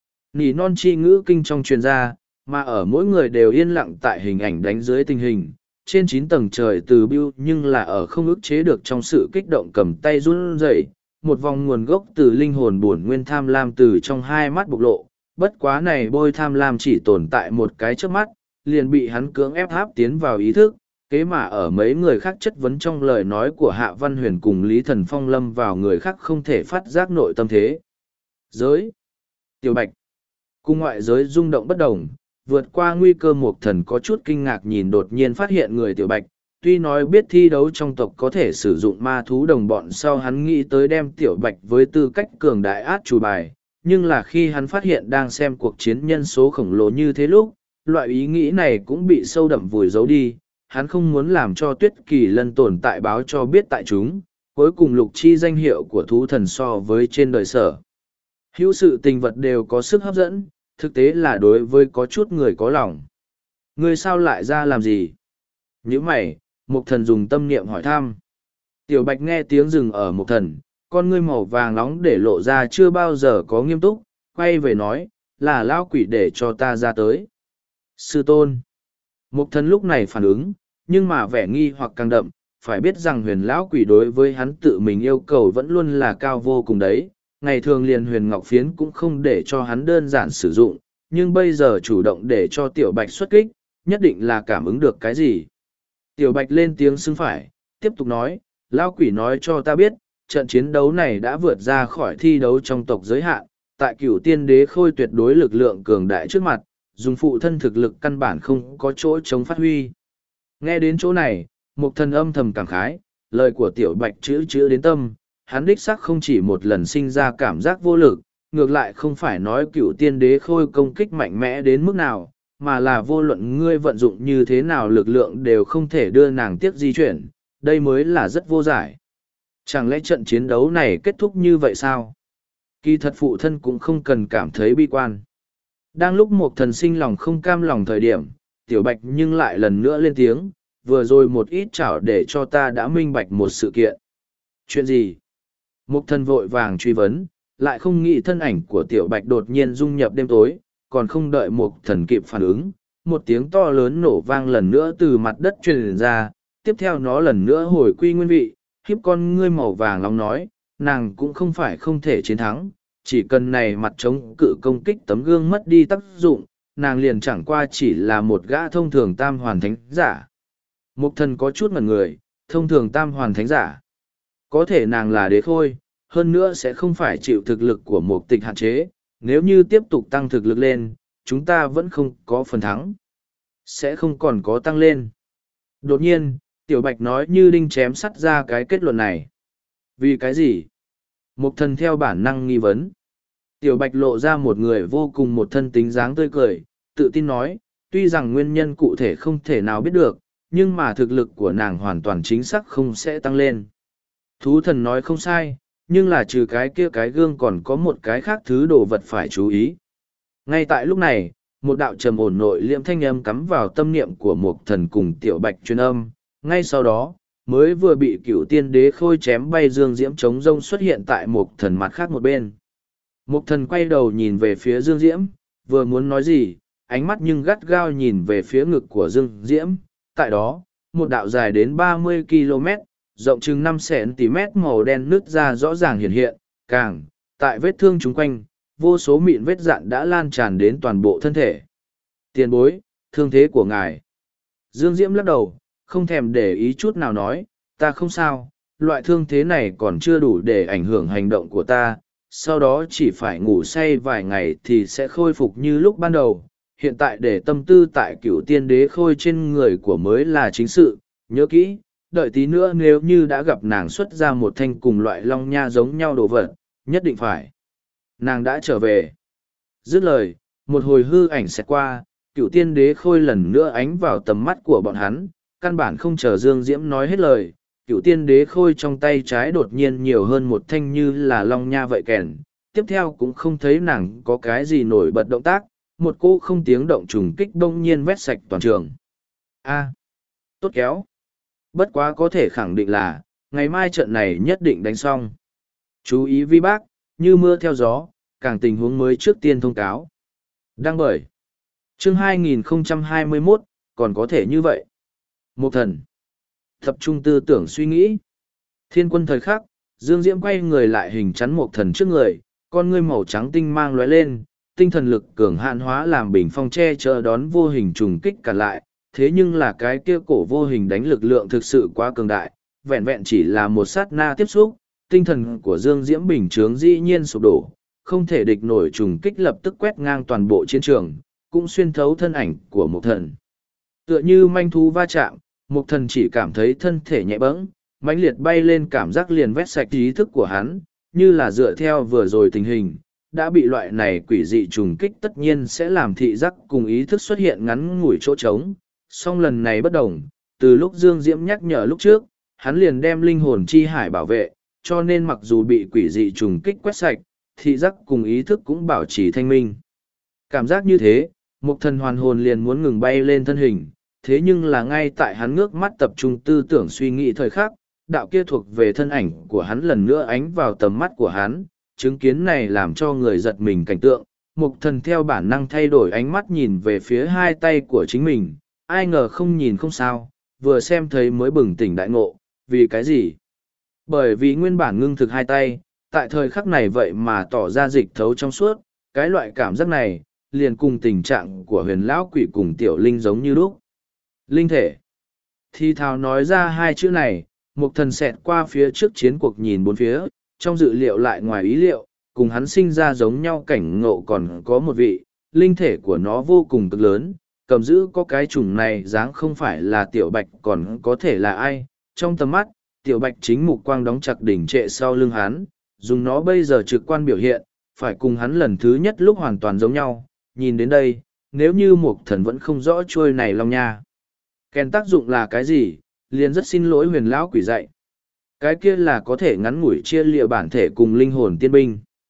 Nỉ non chi ngữ kinh trong truyền gia, mà ở mỗi người đều yên lặng tại hình ảnh đánh dưới tình hình. Trên chín tầng trời từ biêu nhưng là ở không ức chế được trong sự kích động cầm tay run rẩy, một vòng nguồn gốc từ linh hồn buồn nguyên tham lam từ trong hai mắt bộc lộ, bất quá này bôi tham lam chỉ tồn tại một cái trước mắt, liền bị hắn cưỡng ép áp tiến vào ý thức, kế mà ở mấy người khác chất vấn trong lời nói của Hạ Văn Huyền cùng Lý Thần Phong lâm vào người khác không thể phát giác nội tâm thế. Giới Tiểu Bạch cùng ngoại giới rung động bất đồng, vượt qua nguy cơ một thần có chút kinh ngạc nhìn đột nhiên phát hiện người Tiểu Bạch, tuy nói biết thi đấu trong tộc có thể sử dụng ma thú đồng bọn sau hắn nghĩ tới đem Tiểu Bạch với tư cách cường đại át chủ bài, nhưng là khi hắn phát hiện đang xem cuộc chiến nhân số khổng lồ như thế lúc, loại ý nghĩ này cũng bị sâu đậm vùi giấu đi, hắn không muốn làm cho Tuyết Kỳ Lân tồn tại báo cho biết tại chúng, cuối cùng lục chi danh hiệu của thú thần so với trên đời sở. Hữu sự tình vật đều có sức hấp dẫn, thực tế là đối với có chút người có lòng. Người sao lại ra làm gì? Nhữ mày, Mục Thần dùng tâm niệm hỏi thăm. Tiểu Bạch nghe tiếng rừng ở Mục Thần, con ngươi màu vàng nóng để lộ ra chưa bao giờ có nghiêm túc, quay về nói, là lão quỷ để cho ta ra tới. Sư tôn. Mục Thần lúc này phản ứng, nhưng mà vẻ nghi hoặc càng đậm, phải biết rằng huyền lão quỷ đối với hắn tự mình yêu cầu vẫn luôn là cao vô cùng đấy. Ngày thường liền huyền ngọc phiến cũng không để cho hắn đơn giản sử dụng, nhưng bây giờ chủ động để cho Tiểu Bạch xuất kích, nhất định là cảm ứng được cái gì. Tiểu Bạch lên tiếng xưng phải, tiếp tục nói, lão quỷ nói cho ta biết, trận chiến đấu này đã vượt ra khỏi thi đấu trong tộc giới hạn, tại cửu tiên đế khôi tuyệt đối lực lượng cường đại trước mặt, dùng phụ thân thực lực căn bản không có chỗ chống phát huy. Nghe đến chỗ này, Mục Thần âm thầm cảm khái, lời của Tiểu Bạch chữ chữ đến tâm, hắn đích xác không chỉ một lần sinh ra cảm giác vô lực, ngược lại không phải nói cựu tiên đế khôi công kích mạnh mẽ đến mức nào, mà là vô luận ngươi vận dụng như thế nào lực lượng đều không thể đưa nàng tiếp di chuyển, đây mới là rất vô giải. Chẳng lẽ trận chiến đấu này kết thúc như vậy sao? Kỳ thật phụ thân cũng không cần cảm thấy bi quan. Đang lúc một thần sinh lòng không cam lòng thời điểm, tiểu bạch nhưng lại lần nữa lên tiếng, vừa rồi một ít chảo để cho ta đã minh bạch một sự kiện. Chuyện gì? Một thần vội vàng truy vấn, lại không nghĩ thân ảnh của tiểu bạch đột nhiên dung nhập đêm tối, còn không đợi một thần kịp phản ứng. Một tiếng to lớn nổ vang lần nữa từ mặt đất truyền ra, tiếp theo nó lần nữa hồi quy nguyên vị, khiếp con ngươi màu vàng nóng nói, nàng cũng không phải không thể chiến thắng, chỉ cần này mặt chống cự công kích tấm gương mất đi tác dụng, nàng liền chẳng qua chỉ là một gã thông thường tam hoàn thánh giả. Mục thần có chút ngẩn người, thông thường tam hoàn thánh giả. Có thể nàng là đế khôi, hơn nữa sẽ không phải chịu thực lực của mục tịch hạn chế, nếu như tiếp tục tăng thực lực lên, chúng ta vẫn không có phần thắng. Sẽ không còn có tăng lên. Đột nhiên, Tiểu Bạch nói như đinh chém sắt ra cái kết luận này. Vì cái gì? Mục thần theo bản năng nghi vấn. Tiểu Bạch lộ ra một người vô cùng một thân tính dáng tươi cười, tự tin nói, tuy rằng nguyên nhân cụ thể không thể nào biết được, nhưng mà thực lực của nàng hoàn toàn chính xác không sẽ tăng lên. Thú thần nói không sai, nhưng là trừ cái kia cái gương còn có một cái khác thứ đồ vật phải chú ý. Ngay tại lúc này, một đạo trầm ổn nội liễm thanh âm cắm vào tâm niệm của một thần cùng Tiểu Bạch truyền âm, ngay sau đó, mới vừa bị cựu tiên đế khôi chém bay dương diễm chống rông xuất hiện tại một thần mặt khác một bên. Một thần quay đầu nhìn về phía dương diễm, vừa muốn nói gì, ánh mắt nhưng gắt gao nhìn về phía ngực của dương diễm. Tại đó, một đạo dài đến ba mươi ki lô mét, rộng chừng năm xen ti mét màu đen nứt ra rõ ràng hiện hiện, càng, tại vết thương chung quanh, vô số mịn vết dạn đã lan tràn đến toàn bộ thân thể. Tiền bối, thương thế của ngài. Dương Diễm lắc đầu, không thèm để ý chút nào nói, ta không sao, loại thương thế này còn chưa đủ để ảnh hưởng hành động của ta, sau đó chỉ phải ngủ say vài ngày thì sẽ khôi phục như lúc ban đầu. Hiện tại để tâm tư tại cựu tiên đế khôi trên người của mới là chính sự, nhớ kỹ, đợi tí nữa nếu như đã gặp nàng xuất ra một thanh cùng loại long nha giống nhau đồ vật, nhất định phải. Nàng đã trở về. Dứt lời, một hồi hư ảnh xẹt qua, cựu tiên đế khôi lần nữa ánh vào tầm mắt của bọn hắn, căn bản không chờ Dương Diễm nói hết lời. Cựu tiên đế khôi trong tay trái đột nhiên nhiều hơn một thanh như là long nha vậy kèn, tiếp theo cũng không thấy nàng có cái gì nổi bật động tác, một cô không tiếng động trùng kích đông nhiên vét sạch toàn trường. A, tốt kéo. Bất quá có thể khẳng định là, ngày mai trận này nhất định đánh xong. Chú ý vi bác, như mưa theo gió, càng tình huống mới trước tiên thông cáo. Đăng bởi. Chương hai nghìn không trăm hai mươi mốt, còn có thể như vậy. Một thần. Tập trung tư tưởng suy nghĩ. Thiên quân thời khắc, Dương Diễm quay người lại hình chắn một thần trước người, con ngươi màu trắng tinh mang lóe lên, tinh thần lực cường hạn hóa làm bình phong che chở đón vô hình trùng kích cả lại, thế nhưng là cái kia cổ vô hình đánh lực lượng thực sự quá cường đại, vẹn vẹn chỉ là một sát na tiếp xúc, tinh thần của Dương Diễm bình chướng dĩ nhiên sụp đổ, không thể địch nổi trùng kích lập tức quét ngang toàn bộ chiến trường, cũng xuyên thấu thân ảnh của một thần. Tựa như manh thú va chạm, một thần chỉ cảm thấy thân thể nhẹ bẫng, mãnh liệt bay lên cảm giác liền vét sạch ý thức của hắn, như là dựa theo vừa rồi tình hình, đã bị loại này quỷ dị trùng kích tất nhiên sẽ làm thị giác cùng ý thức xuất hiện ngắn ngủi chỗ trống. Song lần này bất đồng, từ lúc Dương Diễm nhắc nhở lúc trước, hắn liền đem linh hồn chi hải bảo vệ, cho nên mặc dù bị quỷ dị trùng kích quét sạch, thị giác cùng ý thức cũng bảo trì thanh minh. Cảm giác như thế, một thần hoàn hồn liền muốn ngừng bay lên thân hình, thế nhưng là ngay tại hắn ngước mắt tập trung tư tưởng suy nghĩ thời khắc, đạo kia thuộc về thân ảnh của hắn lần nữa ánh vào tầm mắt của hắn, chứng kiến này làm cho người giật mình cảnh tượng, một thần theo bản năng thay đổi ánh mắt nhìn về phía hai tay của chính mình, ai ngờ không nhìn không sao, vừa xem thấy mới bừng tỉnh đại ngộ, vì cái gì? Bởi vì nguyên bản ngưng thực hai tay, tại thời khắc này vậy mà tỏ ra dịch thấu trong suốt, cái loại cảm giác này, liền cùng tình trạng của huyền lão quỷ cùng tiểu linh giống như lúc. Linh thể. Thi thào nói ra hai chữ này, một thần xẹt qua phía trước chiến cuộc nhìn bốn phía, trong dự liệu lại ngoài ý liệu, cùng hắn sinh ra giống nhau cảnh ngộ còn có một vị, linh thể của nó vô cùng cực lớn, cầm giữ có cái chủng này dáng không phải là tiểu bạch còn có thể là ai, trong tầm mắt, tiểu bạch chính mục quang đóng chặt đỉnh trệ sau lưng hắn, dùng nó bây giờ trực quan biểu hiện, phải cùng hắn lần thứ nhất lúc hoàn toàn giống nhau, nhìn đến đây, nếu như một thần vẫn không rõ trôi này long nha. Kèn tác dụng là cái gì, liền rất xin lỗi huyền lão quỷ dạy. Cái kia là có thể ngắn ngủi chia lịa bản thể cùng linh hồn tiên binh.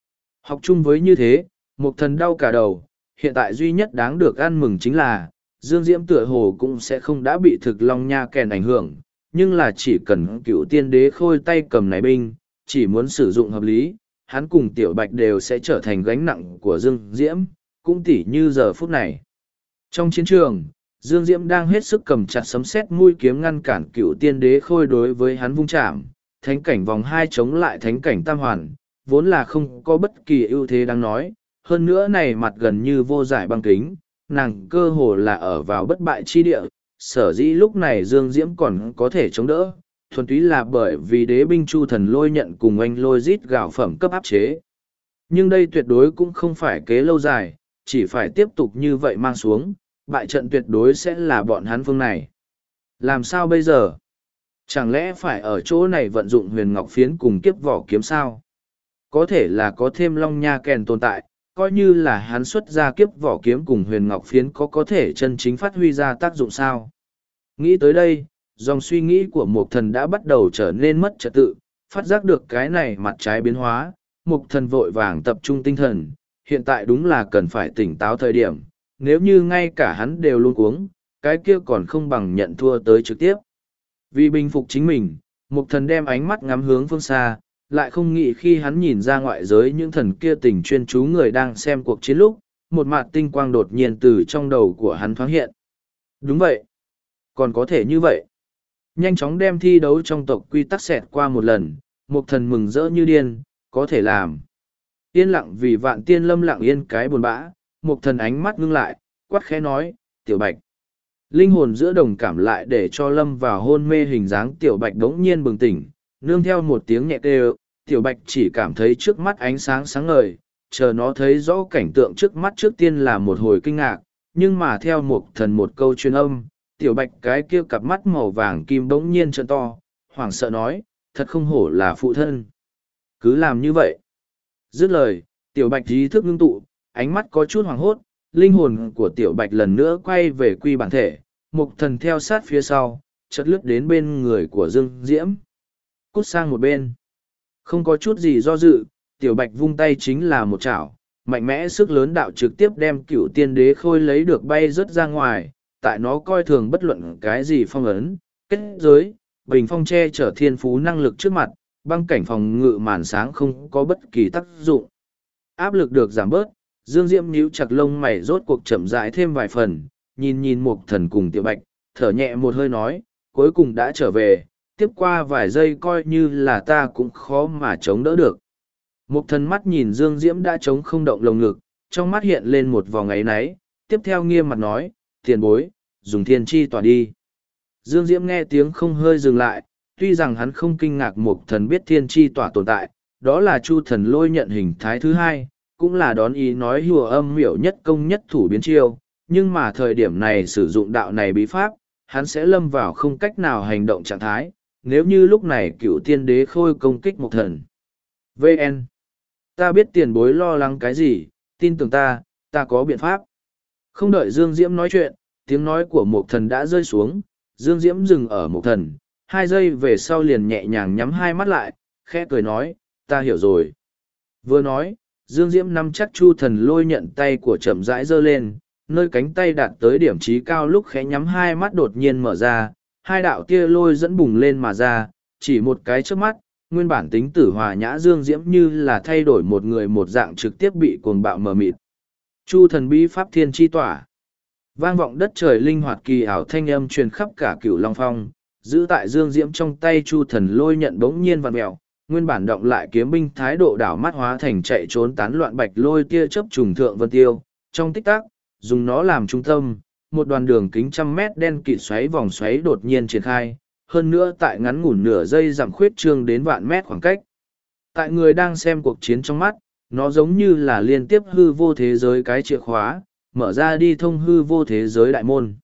Học chung với như thế, Mục Thần đau cả đầu, hiện tại duy nhất đáng được ăn mừng chính là, Dương Diễm tựa hồ cũng sẽ không đã bị thực long nha kèn ảnh hưởng, nhưng là chỉ cần cựu tiên đế khôi tay cầm này binh, chỉ muốn sử dụng hợp lý, hắn cùng Tiểu Bạch đều sẽ trở thành gánh nặng của Dương Diễm, cũng tỉ như giờ phút này. Trong chiến trường, Dương Diễm đang hết sức cầm chặt sấm sét mũi kiếm ngăn cản cựu tiên đế khôi đối với hắn vung chạm, thánh cảnh vòng hai chống lại thánh cảnh tam hoàn, vốn là không có bất kỳ ưu thế đáng nói, hơn nữa này mặt gần như vô giải băng kính, nàng cơ hồ là ở vào bất bại chi địa, sở dĩ lúc này Dương Diễm còn có thể chống đỡ, thuần túy là bởi vì đế binh chu thần lôi nhận cùng anh lôi rít gạo phẩm cấp áp chế. Nhưng đây tuyệt đối cũng không phải kế lâu dài, chỉ phải tiếp tục như vậy mang xuống, bại trận tuyệt đối sẽ là bọn hắn phương này. Làm sao bây giờ? Chẳng lẽ phải ở chỗ này vận dụng huyền ngọc phiến cùng kiếp vỏ kiếm sao? Có thể là có thêm long nha kèn tồn tại, coi như là hắn xuất ra kiếp vỏ kiếm cùng huyền ngọc phiến có có thể chân chính phát huy ra tác dụng sao? Nghĩ tới đây, dòng suy nghĩ của Mục Thần đã bắt đầu trở nên mất trật tự, phát giác được cái này mặt trái biến hóa, Mục Thần vội vàng tập trung tinh thần, hiện tại đúng là cần phải tỉnh táo thời điểm, nếu như ngay cả hắn đều luôn cuống, cái kia còn không bằng nhận thua tới trực tiếp. Vì bình phục chính mình, Mục Thần đem ánh mắt ngắm hướng phương xa, lại không nghĩ khi hắn nhìn ra ngoại giới những thần kia tình chuyên chú người đang xem cuộc chiến lúc, một mạt tinh quang đột nhiên từ trong đầu của hắn thoáng hiện. Đúng vậy. Còn có thể như vậy. Nhanh chóng đem thi đấu trong tộc quy tắc xẹt qua một lần, Mục Thần mừng rỡ như điên, có thể làm. Yên lặng vì Vạn Tiên Lâm lặng yên cái buồn bã, Mục Thần ánh mắt ngưng lại, quát khẽ nói, Tiểu Bạch. Linh hồn giữa đồng cảm lại để cho Lâm vào hôn mê hình dáng Tiểu Bạch đống nhiên bừng tỉnh, nương theo một tiếng nhẹ kêu, Tiểu Bạch chỉ cảm thấy trước mắt ánh sáng sáng ngời, chờ nó thấy rõ cảnh tượng trước mắt trước tiên là một hồi kinh ngạc, nhưng mà theo Mục Thần một câu truyền âm, Tiểu Bạch cái kia cặp mắt màu vàng kim bỗng nhiên trợn to, hoảng sợ nói, thật không hổ là phụ thân. Cứ làm như vậy. Dứt lời, Tiểu Bạch ý thức ngưng tụ, ánh mắt có chút hoảng hốt, linh hồn của Tiểu Bạch lần nữa quay về quy bản thể, Mục Thần theo sát phía sau, chợt lướt đến bên người của Dương Diễm. Cút sang một bên. Không có chút gì do dự, Tiểu Bạch vung tay chính là một chảo, mạnh mẽ sức lớn đạo trực tiếp đem cựu tiên đế khôi lấy được bay rớt ra ngoài, tại nó coi thường bất luận cái gì phong ấn, kết giới, bình phong che chở thiên phú năng lực trước mặt, băng cảnh phòng ngự màn sáng không có bất kỳ tác dụng. Áp lực được giảm bớt, Dương Diễm nhíu chặt lông mày rốt cuộc chậm rãi thêm vài phần, nhìn nhìn Mục Thần cùng Tiểu Bạch, thở nhẹ một hơi nói, cuối cùng đã trở về, tiếp qua vài giây coi như là ta cũng khó mà chống đỡ được. Mục Thần mắt nhìn Dương Diễm đã chống không động lồng ngực, trong mắt hiện lên một vòng áy náy, tiếp theo nghiêm mặt nói, tiền bối, dùng thiên chi tỏa đi. Dương Diễm nghe tiếng không hơi dừng lại, tuy rằng hắn không kinh ngạc Mục Thần biết thiên chi tỏa tồn tại, đó là Chu Thần lôi nhận hình thái thứ hai, cũng là đón ý nói hùa âm miểu nhất công nhất thủ biến chiêu, nhưng mà thời điểm này sử dụng đạo này bí pháp, hắn sẽ lâm vào không cách nào hành động trạng thái, nếu như lúc này cựu tiên đế khôi công kích Mục Thần. vê en. Ta biết tiền bối lo lắng cái gì, tin tưởng ta, ta có biện pháp. Không đợi Dương Diễm nói chuyện, tiếng nói của Mục Thần đã rơi xuống, Dương Diễm dừng ở Mục Thần, hai giây về sau liền nhẹ nhàng nhắm hai mắt lại, khẽ cười nói, ta hiểu rồi. Vừa nói, Dương Diễm nắm chắc Chu Thần lôi nhận tay của chậm rãi giơ lên, nơi cánh tay đạt tới điểm trí cao lúc khẽ nhắm hai mắt đột nhiên mở ra, hai đạo tia lôi dẫn bùng lên mà ra, chỉ một cái trước mắt, nguyên bản tính tử hòa nhã Dương Diễm như là thay đổi một người một dạng trực tiếp bị cuồng bạo mờ mịt. Chu Thần bí pháp thiên chi tỏa. Vang vọng đất trời linh hoạt kỳ ảo thanh âm truyền khắp cả Cửu Long Phong, giữ tại Dương Diễm trong tay Chu Thần lôi nhận bỗng nhiên vặn mèo, nguyên bản động lại kiếm binh thái độ đảo mắt hóa thành chạy trốn tán loạn bạch lôi tia chớp trùng thượng vân tiêu, trong tích tắc, dùng nó làm trung tâm, một đoàn đường kính trăm mét đen kịt xoáy vòng xoáy đột nhiên triển khai, hơn nữa tại ngắn ngủn nửa giây giảm khuyết trương đến vạn mét khoảng cách. Tại người đang xem cuộc chiến trong mắt, nó giống như là liên tiếp hư vô thế giới cái chìa khóa, mở ra đi thông hư vô thế giới đại môn.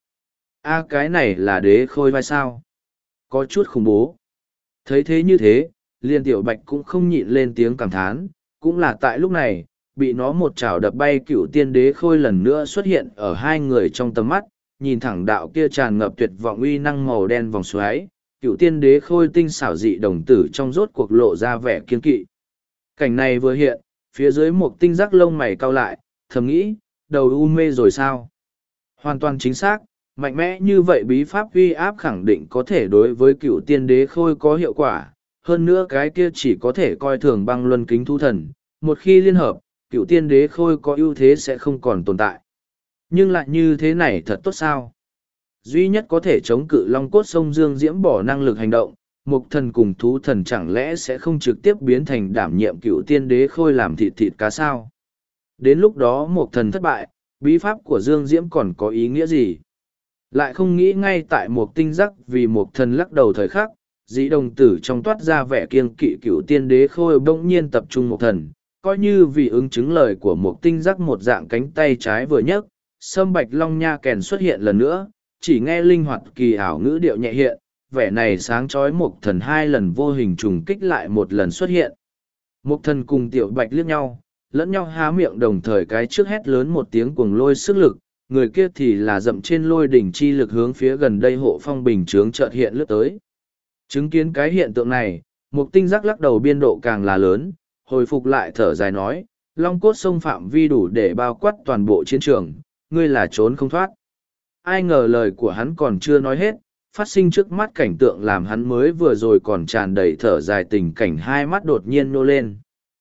A cái này là đế khôi vai sao? Có chút khủng bố. Thấy thế như thế, liền Tiểu Bạch cũng không nhịn lên tiếng cảm thán, cũng là tại lúc này, bị nó một chảo đập bay cựu tiên đế khôi lần nữa xuất hiện ở hai người trong tầm mắt, nhìn thẳng đạo kia tràn ngập tuyệt vọng uy năng màu đen vòng xoáy, cựu tiên đế khôi tinh xảo dị đồng tử trong rốt cuộc lộ ra vẻ kiên kỵ. Cảnh này vừa hiện, phía dưới một tinh giác lông mày cau lại, thầm nghĩ, đầu u mê rồi sao? Hoàn toàn chính xác, mạnh mẽ như vậy bí pháp uy áp khẳng định có thể đối với cựu tiên đế khôi có hiệu quả, hơn nữa cái kia chỉ có thể coi thường băng luân kính thu thần, một khi liên hợp, cựu tiên đế khôi có ưu thế sẽ không còn tồn tại. Nhưng lại như thế này thật tốt sao? Duy nhất có thể chống cự long cốt sông Dương Diễm bỏ năng lực hành động, mục thần cùng thú thần chẳng lẽ sẽ không trực tiếp biến thành đảm nhiệm cựu tiên đế khôi làm thịt thịt cá sao? Đến lúc đó mục thần thất bại, bí pháp của Dương Diễm còn có ý nghĩa gì? Lại không nghĩ ngay tại một tinh giác vì mục thần lắc đầu thời khắc, dĩ đồng tử trong toát ra vẻ kiêng kỵ cựu tiên đế khôi bỗng nhiên tập trung mục thần, coi như vì ứng chứng lời của một tinh giác một dạng cánh tay trái vừa nhấc, sâm bạch long nha kèn xuất hiện lần nữa, chỉ nghe linh hoạt kỳ ảo ngữ điệu nhẹ hiện, vẻ này sáng chói mục thần hai lần vô hình trùng kích lại một lần xuất hiện. Mục thần cùng tiểu bạch liếc nhau, lẫn nhau há miệng đồng thời cái trước hét lớn một tiếng cuồng lôi sức lực, người kia thì là dậm trên lôi đỉnh chi lực hướng phía gần đây hộ phong bình chướng chợt hiện lướt tới. Chứng kiến cái hiện tượng này, mục tinh giác lắc đầu biên độ càng là lớn, hồi phục lại thở dài nói, long cốt sông phạm vi đủ để bao quát toàn bộ chiến trường, ngươi là trốn không thoát. Ai ngờ lời của hắn còn chưa nói hết, phát sinh trước mắt cảnh tượng làm hắn mới vừa rồi còn tràn đầy thở dài tình cảnh hai mắt đột nhiên nô lên.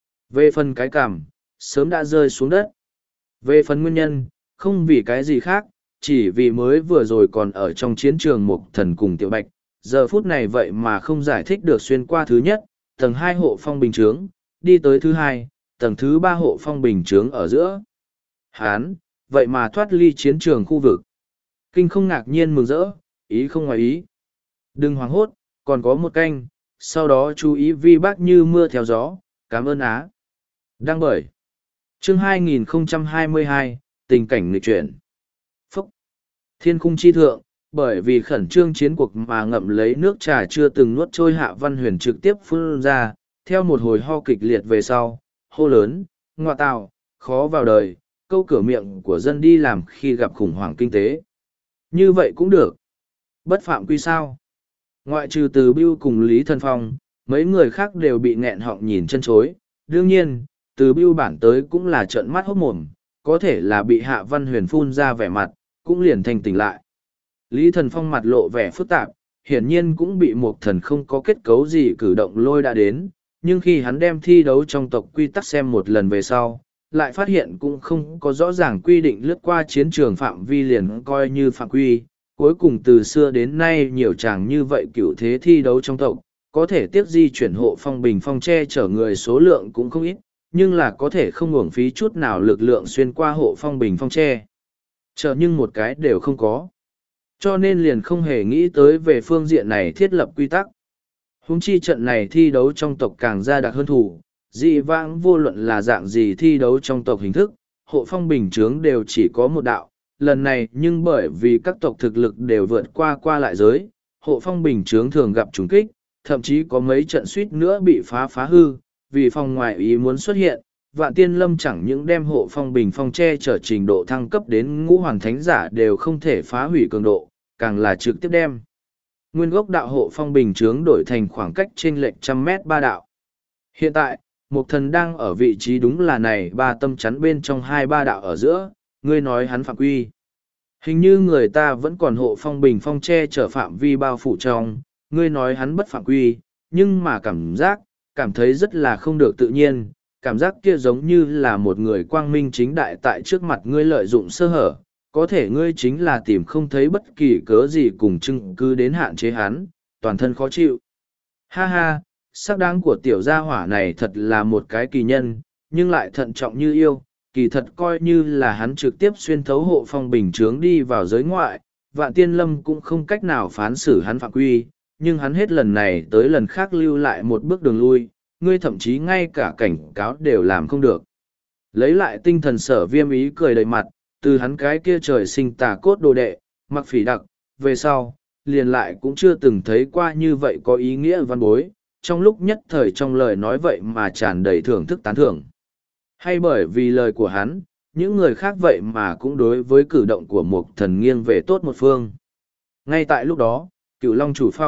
Về phần cái cằm, sớm đã rơi xuống đất. Về phần nguyên nhân, không vì cái gì khác, chỉ vì mới vừa rồi còn ở trong chiến trường mục thần cùng tiểu bạch, giờ phút này vậy mà không giải thích được xuyên qua thứ nhất, tầng hai hộ phong bình chướng, đi tới thứ hai, tầng thứ ba hộ phong bình chướng ở giữa. Hán, vậy mà thoát ly chiến trường khu vực. Kinh không ngạc nhiên mừng rỡ, ý không ngoài ý. Đừng hoảng hốt, còn có một canh, sau đó chú ý vi bác như mưa theo gió, cảm ơn Á. Đăng bởi. Chương hai nghìn không trăm hai mươi hai, tình cảnh nghịch chuyển. Phúc. Thiên khung chi thượng, bởi vì khẩn trương chiến cuộc mà ngậm lấy nước trà chưa từng nuốt trôi Hạ Văn Huyền trực tiếp phun ra, theo một hồi ho kịch liệt về sau, hô lớn, ngoa tào, khó vào đời, câu cửa miệng của dân đi làm khi gặp khủng hoảng kinh tế. Như vậy cũng được. Bất phạm quy sao. Ngoại trừ từ Bưu cùng Lý Thân Phong, mấy người khác đều bị nghẹn họng nhìn chân chối. Đương nhiên, từ Bưu bản tới cũng là trợn mắt hốt mồm, có thể là bị Hạ Văn Huyền phun ra vẻ mặt, cũng liền thành tỉnh lại. Lý Thần Phong mặt lộ vẻ phức tạp, hiển nhiên cũng bị một thần không có kết cấu gì cử động lôi đã đến, nhưng khi hắn đem thi đấu trong tộc quy tắc xem một lần về sau, lại phát hiện cũng không có rõ ràng quy định lướt qua chiến trường phạm vi liền coi như phạm quy. Cuối cùng từ xưa đến nay nhiều chàng như vậy cựu thế thi đấu trong tộc, có thể tiếp di chuyển hộ phong bình phong che chở người số lượng cũng không ít, nhưng là có thể không uổng phí chút nào lực lượng xuyên qua hộ phong bình phong che chở nhưng một cái đều không có. Cho nên liền không hề nghĩ tới về phương diện này thiết lập quy tắc. Huống chi trận này thi đấu trong tộc càng ra đặc hơn thủ, dị vãng vô luận là dạng gì thi đấu trong tộc hình thức, hộ phong bình chướng đều chỉ có một đạo. Lần này nhưng bởi vì các tộc thực lực đều vượt qua qua lại giới, hộ phong bình chướng thường gặp trùng kích, thậm chí có mấy trận suýt nữa bị phá phá hư, vì phong ngoại ý muốn xuất hiện, Vạn Tiên Lâm chẳng những đem hộ phong bình phong che chở trình độ thăng cấp đến ngũ hoàn thánh giả đều không thể phá hủy cường độ, càng là trực tiếp đem nguyên gốc đạo hộ phong bình chướng đổi thành khoảng cách chênh lệch trăm mét ba đạo. Hiện tại, Mục Thần đang ở vị trí đúng là này ba tâm chắn bên trong hai ba đạo ở giữa, ngươi nói hắn phạm quy. Hình như người ta vẫn còn hộ phong bình phong che chở phạm vi bao phủ trong, ngươi nói hắn bất phạm quy, nhưng mà cảm giác, cảm thấy rất là không được tự nhiên, cảm giác kia giống như là một người quang minh chính đại tại trước mặt ngươi lợi dụng sơ hở, có thể ngươi chính là tìm không thấy bất kỳ cớ gì cùng chứng cứ đến hạn chế hắn, toàn thân khó chịu. Ha ha, sắc đáng của tiểu gia hỏa này thật là một cái kỳ nhân, nhưng lại thận trọng như yêu, kỳ thật coi như là hắn trực tiếp xuyên thấu hộ phong bình chướng đi vào giới ngoại, Vạn Tiên Lâm cũng không cách nào phán xử hắn phạm quy, nhưng hắn hết lần này tới lần khác lưu lại một bước đường lui, ngươi thậm chí ngay cả cảnh cáo đều làm không được. Lấy lại tinh thần Sở Viêm ý cười đầy mặt, từ hắn cái kia trời sinh tà cốt đồ đệ, mặc phỉ đặc, về sau, liền lại cũng chưa từng thấy qua như vậy có ý nghĩa văn bối, trong lúc nhất thời trong lời nói vậy mà tràn đầy thưởng thức tán thưởng. Hay bởi vì lời của hắn, những người khác vậy mà cũng đối với cử động của một thần nghiêng về tốt một phương. Ngay tại lúc đó, Cửu Long chủ phong,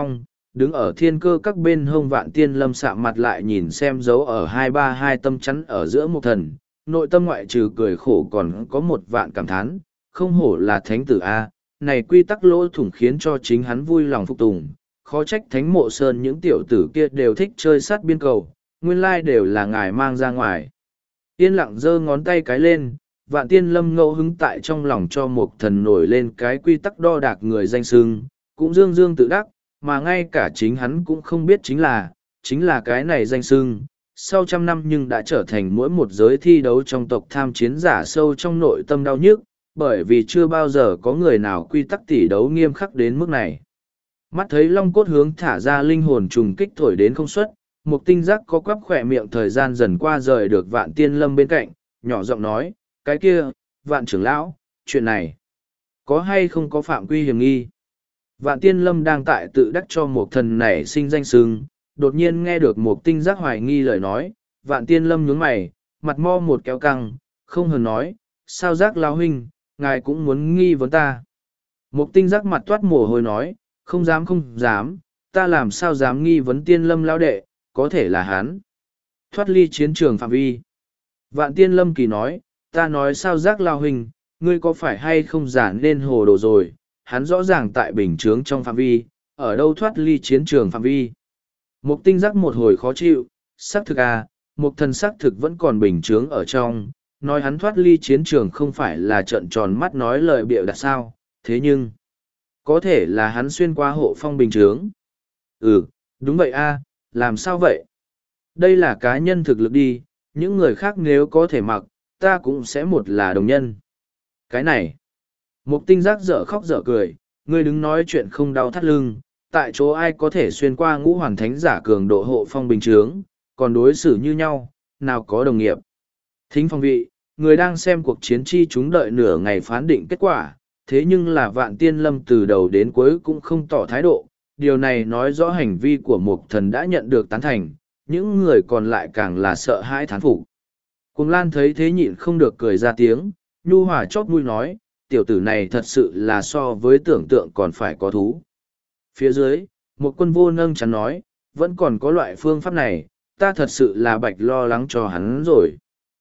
đứng ở thiên cơ các bên hông Vạn Tiên Lâm sạm mặt lại nhìn xem dấu ở hai ba hai tâm chắn ở giữa Mục Thần, nội tâm ngoại trừ cười khổ còn có một vạn cảm thán, không hổ là thánh tử A, này quy tắc lỗ thủng khiến cho chính hắn vui lòng phục tùng, khó trách thánh mộ sơn những tiểu tử kia đều thích chơi sát biên cầu, nguyên lai đều là ngài mang ra ngoài. Yên lặng giơ ngón tay cái lên, Vạn Tiên Lâm ngẫu hứng tại trong lòng cho Mục Thần nổi lên cái quy tắc đo đạc người danh sưng, cũng dương dương tự đắc, mà ngay cả chính hắn cũng không biết chính là, chính là cái này danh sưng, sau trăm năm nhưng đã trở thành mỗi một giới thi đấu trong tộc tham chiến giả sâu trong nội tâm đau nhức, bởi vì chưa bao giờ có người nào quy tắc tỷ đấu nghiêm khắc đến mức này. Mắt thấy long cốt hướng thả ra linh hồn trùng kích thổi đến không xuất, một tinh giác có quắp khỏe miệng thời gian dần qua rời được Vạn Tiên Lâm bên cạnh, nhỏ giọng nói, cái kia, Vạn trưởng lão, chuyện này, có hay không có phạm quy hiểm nghi? Vạn Tiên Lâm đang tại tự đắc cho một thần nảy sinh danh sưng, đột nhiên nghe được một tinh giác hoài nghi lời nói, Vạn Tiên Lâm nhướng mày, mặt mo một kéo căng, không hờn nói, sao giác lão huynh, ngài cũng muốn nghi vấn ta. Một tinh giác mặt toát mồ hôi nói, không dám không dám, ta làm sao dám nghi vấn Tiên Lâm lão đệ, có thể là hắn. Thoát ly chiến trường phạm vi. Vạn Tiên Lâm kỳ nói, ta nói sao giác lão huynh, ngươi có phải hay không giản lên hồ đồ rồi, hắn rõ ràng tại bình chướng trong phạm vi, ở đâu thoát ly chiến trường phạm vi. Một tinh giác một hồi khó chịu, xác thực à, một thần xác thực vẫn còn bình chướng ở trong, nói hắn thoát ly chiến trường không phải là trợn tròn mắt nói lời bịa đặt sao, thế nhưng, có thể là hắn xuyên qua hộ phong bình chướng. Ừ, đúng vậy a, làm sao vậy? Đây là cá nhân thực lực đi, những người khác nếu có thể mặc, ta cũng sẽ một là đồng nhân. Cái này, một tinh giác dở khóc dở cười, ngươi đứng nói chuyện không đau thắt lưng, tại chỗ ai có thể xuyên qua ngũ hoàn thánh giả cường độ hộ phong bình chướng, còn đối xử như nhau, nào có đồng nghiệp. Thính phong vị, người đang xem cuộc chiến chi chúng đợi nửa ngày phán định kết quả, thế nhưng là Vạn Tiên Lâm từ đầu đến cuối cũng không tỏ thái độ, điều này nói rõ hành vi của một thần đã nhận được tán thành, những người còn lại càng là sợ hãi thán phục. Cuồng Lan thấy thế nhịn không được cười ra tiếng, nhu hòa chót mũi nói, tiểu tử này thật sự là so với tưởng tượng còn phải có thú. Phía dưới, một quân vô nâng chắn nói, vẫn còn có loại phương pháp này, ta thật sự là bạch lo lắng cho hắn rồi.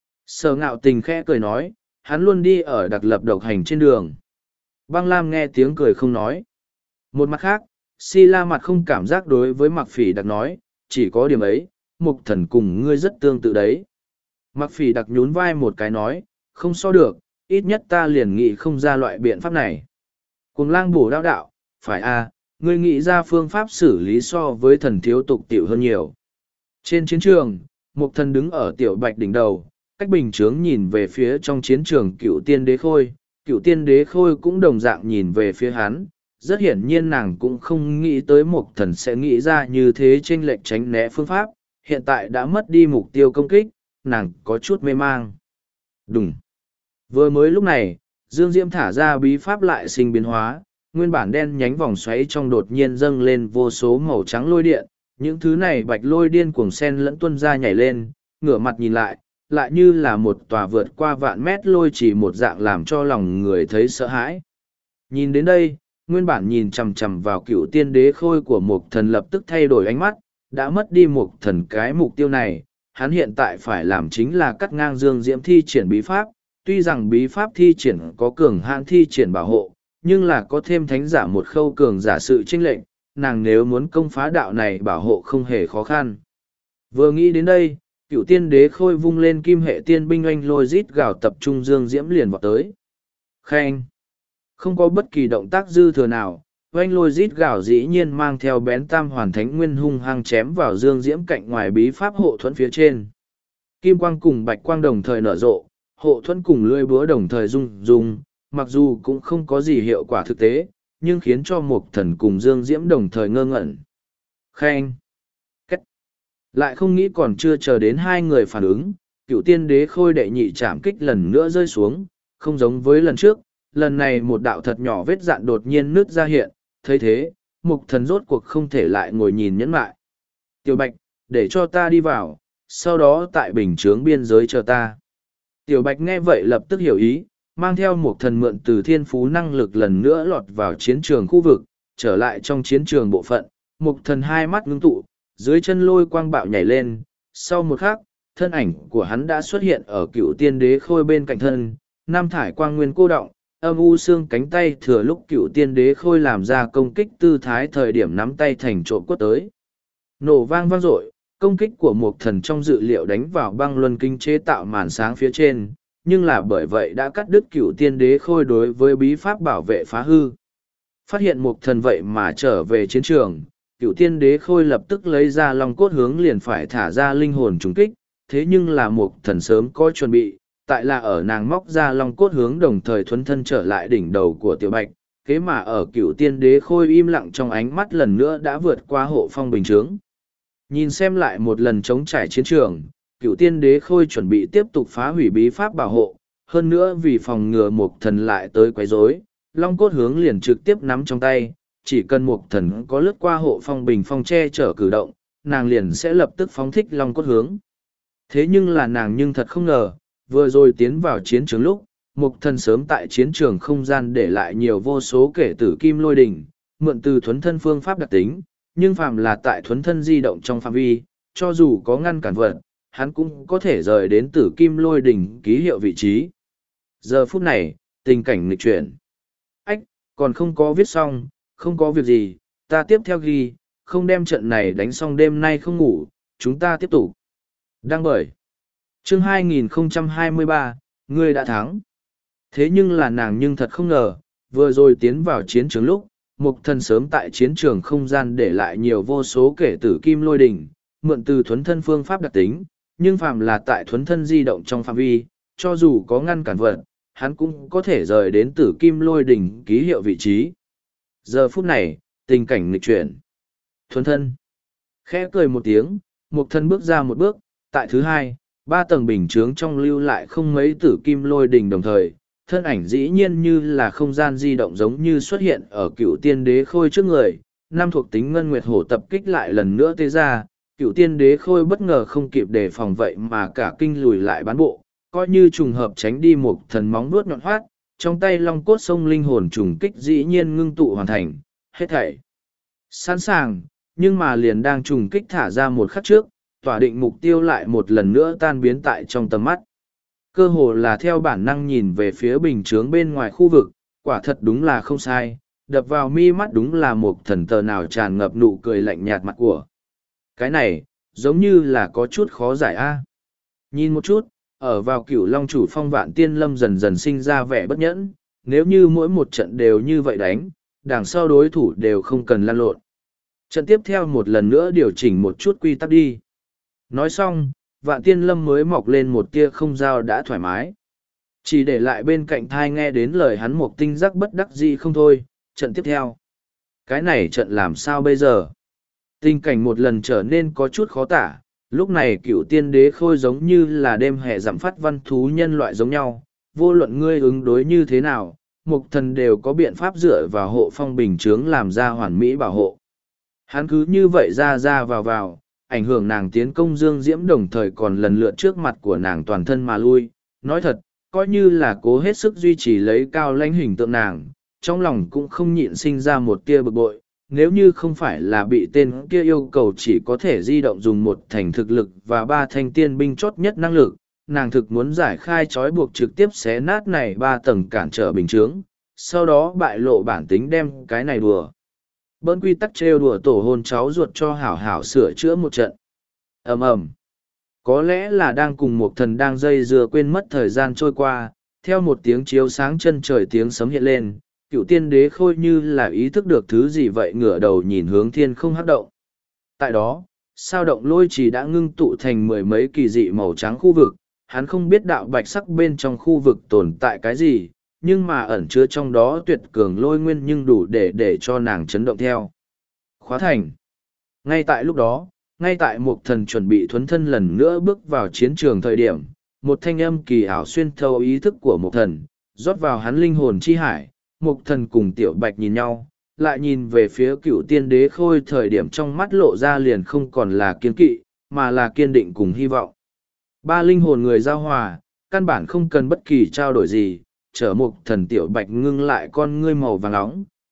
Sở Ngạo Tình khẽ cười nói, hắn luôn đi ở đặc lập độc hành trên đường. Băng Lam nghe tiếng cười không nói. Một mặt khác, Si La mặt không cảm giác đối với Mặc Phỉ Đặc nói, chỉ có điểm ấy, Mục Thần cùng ngươi rất tương tự đấy. Mặc Phỉ Đặc nhún vai một cái nói, không so được, ít nhất ta liền nghĩ không ra loại biện pháp này. Cuồng Lang bổ đao đạo, phải à, ngươi nghĩ ra phương pháp xử lý so với thần thiếu tục tiểu hơn nhiều. Trên chiến trường, Mục Thần đứng ở tiểu bạch đỉnh đầu, cách bình chướng nhìn về phía trong chiến trường cựu tiên đế khôi, cựu tiên đế khôi cũng đồng dạng nhìn về phía hắn. Rất hiển nhiên nàng cũng không nghĩ tới Mục Thần sẽ nghĩ ra như thế chênh lệch tránh né phương pháp, hiện tại đã mất đi mục tiêu công kích, nàng có chút mê mang. Đúng. Vừa mới lúc này, Dương Diễm thả ra bí pháp lại sinh biến hóa, nguyên bản đen nhánh vòng xoáy trong đột nhiên dâng lên vô số màu trắng lôi điện, những thứ này bạch lôi điên cuồng sen lẫn tuân ra nhảy lên, ngửa mặt nhìn lại, lại như là một tòa vượt qua vạn mét lôi chỉ một dạng làm cho lòng người thấy sợ hãi. Nhìn đến đây, nguyên bản nhìn chằm chằm vào cựu tiên đế khôi của Mục Thần lập tức thay đổi ánh mắt, đã mất đi Mục Thần cái mục tiêu này, hắn hiện tại phải làm chính là cắt ngang Dương Diễm thi triển bí pháp, tuy rằng bí pháp thi triển có cường hãn thi triển bảo hộ, nhưng là có thêm thánh giả một khâu cường giả sự chênh lệnh, nàng nếu muốn công phá đạo này bảo hộ không hề khó khăn. Vừa nghĩ đến đây, cựu tiên đế khôi vung lên kim hệ tiên binh oanh lôi rít gào tập trung Dương Diễm liền vào tới. Khen! Không có bất kỳ động tác dư thừa nào, oanh lôi rít gào dĩ nhiên mang theo bén tam hoàn thánh nguyên hung hăng chém vào Dương Diễm cạnh ngoài bí pháp hộ thuẫn phía trên. Kim quang cùng bạch quang đồng thời nở rộ, hộ thuẫn cùng lưỡi búa đồng thời rung rung, mặc dù cũng không có gì hiệu quả thực tế, nhưng khiến cho Mục Thần cùng Dương Diễm đồng thời ngơ ngẩn. Khen! Cách! Lại không nghĩ còn chưa chờ đến hai người phản ứng, cựu tiên đế khôi đệ nhị chạm kích lần nữa rơi xuống, không giống với lần trước, lần này một đạo thật nhỏ vết dạn đột nhiên nứt ra hiện, thấy thế, Mục Thần rốt cuộc không thể lại ngồi nhìn nhẫn mại. Tiểu Bạch, để cho ta đi vào, sau đó tại bình chướng biên giới chờ ta. Tiểu Bạch nghe vậy lập tức hiểu ý, mang theo Mục Thần mượn từ thiên phú năng lực lần nữa lọt vào chiến trường khu vực, trở lại trong chiến trường bộ phận, Mục thần hai mắt ngưng tụ, dưới chân lôi quang bạo nhảy lên, sau một khắc, thân ảnh của hắn đã xuất hiện ở cựu tiên đế khôi bên cạnh thân, nam thải quang nguyên cô động, âm u xương cánh tay thừa lúc cựu tiên đế khôi làm ra công kích tư thái thời điểm nắm tay thành trộm quất tới. Nổ vang vang dội, công kích của Mục thần trong dự liệu đánh vào băng luân kinh chế tạo màn sáng phía trên, nhưng là bởi vậy đã cắt đứt cựu tiên đế khôi đối với bí pháp bảo vệ phá hư. Phát hiện Mục thần vậy mà trở về chiến trường, cựu tiên đế khôi lập tức lấy ra long cốt hướng liền phải thả ra linh hồn trùng kích, thế nhưng là Mục thần sớm có chuẩn bị, tại là ở nàng móc ra long cốt hướng đồng thời thuấn thân trở lại đỉnh đầu của tiểu bạch, kế mà ở cựu tiên đế khôi im lặng trong ánh mắt lần nữa đã vượt qua hộ phong bình chướng. Nhìn xem lại một lần chống trải chiến trường, cựu tiên đế khôi chuẩn bị tiếp tục phá hủy bí pháp bảo hộ, hơn nữa vì phòng ngừa Mục thần lại tới quấy rối, long cốt hướng liền trực tiếp nắm trong tay, chỉ cần Mục thần có lướt qua hộ phong bình phong che chở cử động, nàng liền sẽ lập tức phóng thích long cốt hướng. Thế nhưng là nàng nhưng thật không ngờ, vừa rồi tiến vào chiến trường lúc, Mục thần sớm tại chiến trường không gian để lại nhiều vô số kể tử kim lôi đỉnh, mượn từ thuấn thân phương pháp đặc tính, nhưng phàm là tại thuấn thân di động trong phạm vi, cho dù có ngăn cản vật, hắn cũng có thể rời đến tử kim lôi đỉnh ký hiệu vị trí. Giờ phút này, tình cảnh nghịch chuyển. Ách, còn không có viết xong, không có việc gì, ta tiếp theo ghi, không đem trận này đánh xong đêm nay không ngủ, chúng ta tiếp tục. Đăng bởi. Chương hai nghìn không trăm hai mươi ba, ngươi đã thắng. Thế nhưng là nàng nhưng thật không ngờ, vừa rồi tiến vào chiến trường lúc, Mục thần sớm tại chiến trường không gian để lại nhiều vô số kể tử kim lôi đỉnh, mượn từ thuấn thân phương pháp đặc tính, nhưng phàm là tại thuấn thân di động trong phạm vi, cho dù có ngăn cản vật, hắn cũng có thể rời đến tử kim lôi đỉnh ký hiệu vị trí. Giờ phút này, tình cảnh nghịch chuyển. Thuấn thân. Khẽ cười một tiếng, Mục thần bước ra một bước, tại thứ hai, ba tầng bình chướng trong lưu lại không mấy tử kim lôi đỉnh đồng thời, thân ảnh dĩ nhiên như là không gian di động giống như xuất hiện ở cựu tiên đế khôi trước người, năm thuộc tính ngân nguyệt hổ tập kích lại lần nữa tê ra, cựu tiên đế khôi bất ngờ không kịp đề phòng vậy mà cả kinh lùi lại bán bộ, coi như trùng hợp tránh đi một thần móng vuốt nhọn hoát, trong tay long cốt sông linh hồn trùng kích dĩ nhiên ngưng tụ hoàn thành, hết thảy sẵn sàng, nhưng mà liền đang trùng kích thả ra một khắc trước, tỏa định mục tiêu lại một lần nữa tan biến tại trong tầm mắt. Cơ hồ là theo bản năng nhìn về phía bình chướng bên ngoài khu vực, quả thật đúng là không sai, đập vào mi mắt đúng là một thần tờ nào tràn ngập nụ cười lạnh nhạt mặt của. Cái này, giống như là có chút khó giải a. Nhìn một chút, ở vào cửu long chủ phong vạn tiên lâm dần dần sinh ra vẻ bất nhẫn, nếu như mỗi một trận đều như vậy đánh, đằng sau đối thủ đều không cần lăn lộn. Trận tiếp theo một lần nữa điều chỉnh một chút quy tắc đi. Nói xong, vạn tiên lâm mới mọc lên một tia không dao đã thoải mái. Chỉ để lại bên cạnh thai nghe đến lời hắn một tinh giác bất đắc dĩ không thôi, trận tiếp theo. Cái này trận làm sao bây giờ? Tình cảnh một lần trở nên có chút khó tả, lúc này cựu tiên đế khôi giống như là đêm hè giảm phát văn thú nhân loại giống nhau, vô luận ngươi ứng đối như thế nào, mục thần đều có biện pháp dựa vào hộ phong bình chướng làm ra hoàn mỹ bảo hộ. Hắn cứ như vậy ra ra vào vào, ảnh hưởng nàng tiến công dương diễm đồng thời còn lần lượt trước mặt của nàng toàn thân mà lui. Nói thật, coi như là cố hết sức duy trì lấy cao lãnh hình tượng nàng, trong lòng cũng không nhịn sinh ra một tia bực bội. Nếu như không phải là bị tên kia yêu cầu chỉ có thể di động dùng một thành thực lực và ba thanh tiên binh chốt nhất năng lực, nàng thực muốn giải khai trói buộc trực tiếp xé nát này ba tầng cản trở bình chướng, sau đó bại lộ bản tính đem cái này đùa. Bỡn quy tắc trêu đùa tổ hôn cháu ruột cho hảo hảo sửa chữa một trận. ầm ầm Có lẽ là đang cùng một thần đang dây dưa quên mất thời gian trôi qua, theo một tiếng chiếu sáng chân trời tiếng sấm hiện lên, cựu tiên đế khôi như là ý thức được thứ gì vậy ngửa đầu nhìn hướng thiên không hắc động. Tại đó, sao động lôi trì đã ngưng tụ thành mười mấy kỳ dị màu trắng khu vực, hắn không biết đạo bạch sắc bên trong khu vực tồn tại cái gì, nhưng mà ẩn chứa trong đó tuyệt cường lôi nguyên nhưng đủ để để cho nàng chấn động theo. Khóa thành. Ngay tại lúc đó, ngay tại một thần chuẩn bị thuấn thân lần nữa bước vào chiến trường thời điểm, một thanh âm kỳ ảo xuyên thấu ý thức của một thần, rót vào hắn linh hồn chi hải, một thần cùng tiểu bạch nhìn nhau, lại nhìn về phía cựu tiên đế khôi thời điểm trong mắt lộ ra liền không còn là kiên kỵ, mà là kiên định cùng hy vọng. Ba linh hồn người giao hòa, căn bản không cần bất kỳ trao đổi gì, chở một thần tiểu bạch ngưng lại con ngươi màu vàng nóng,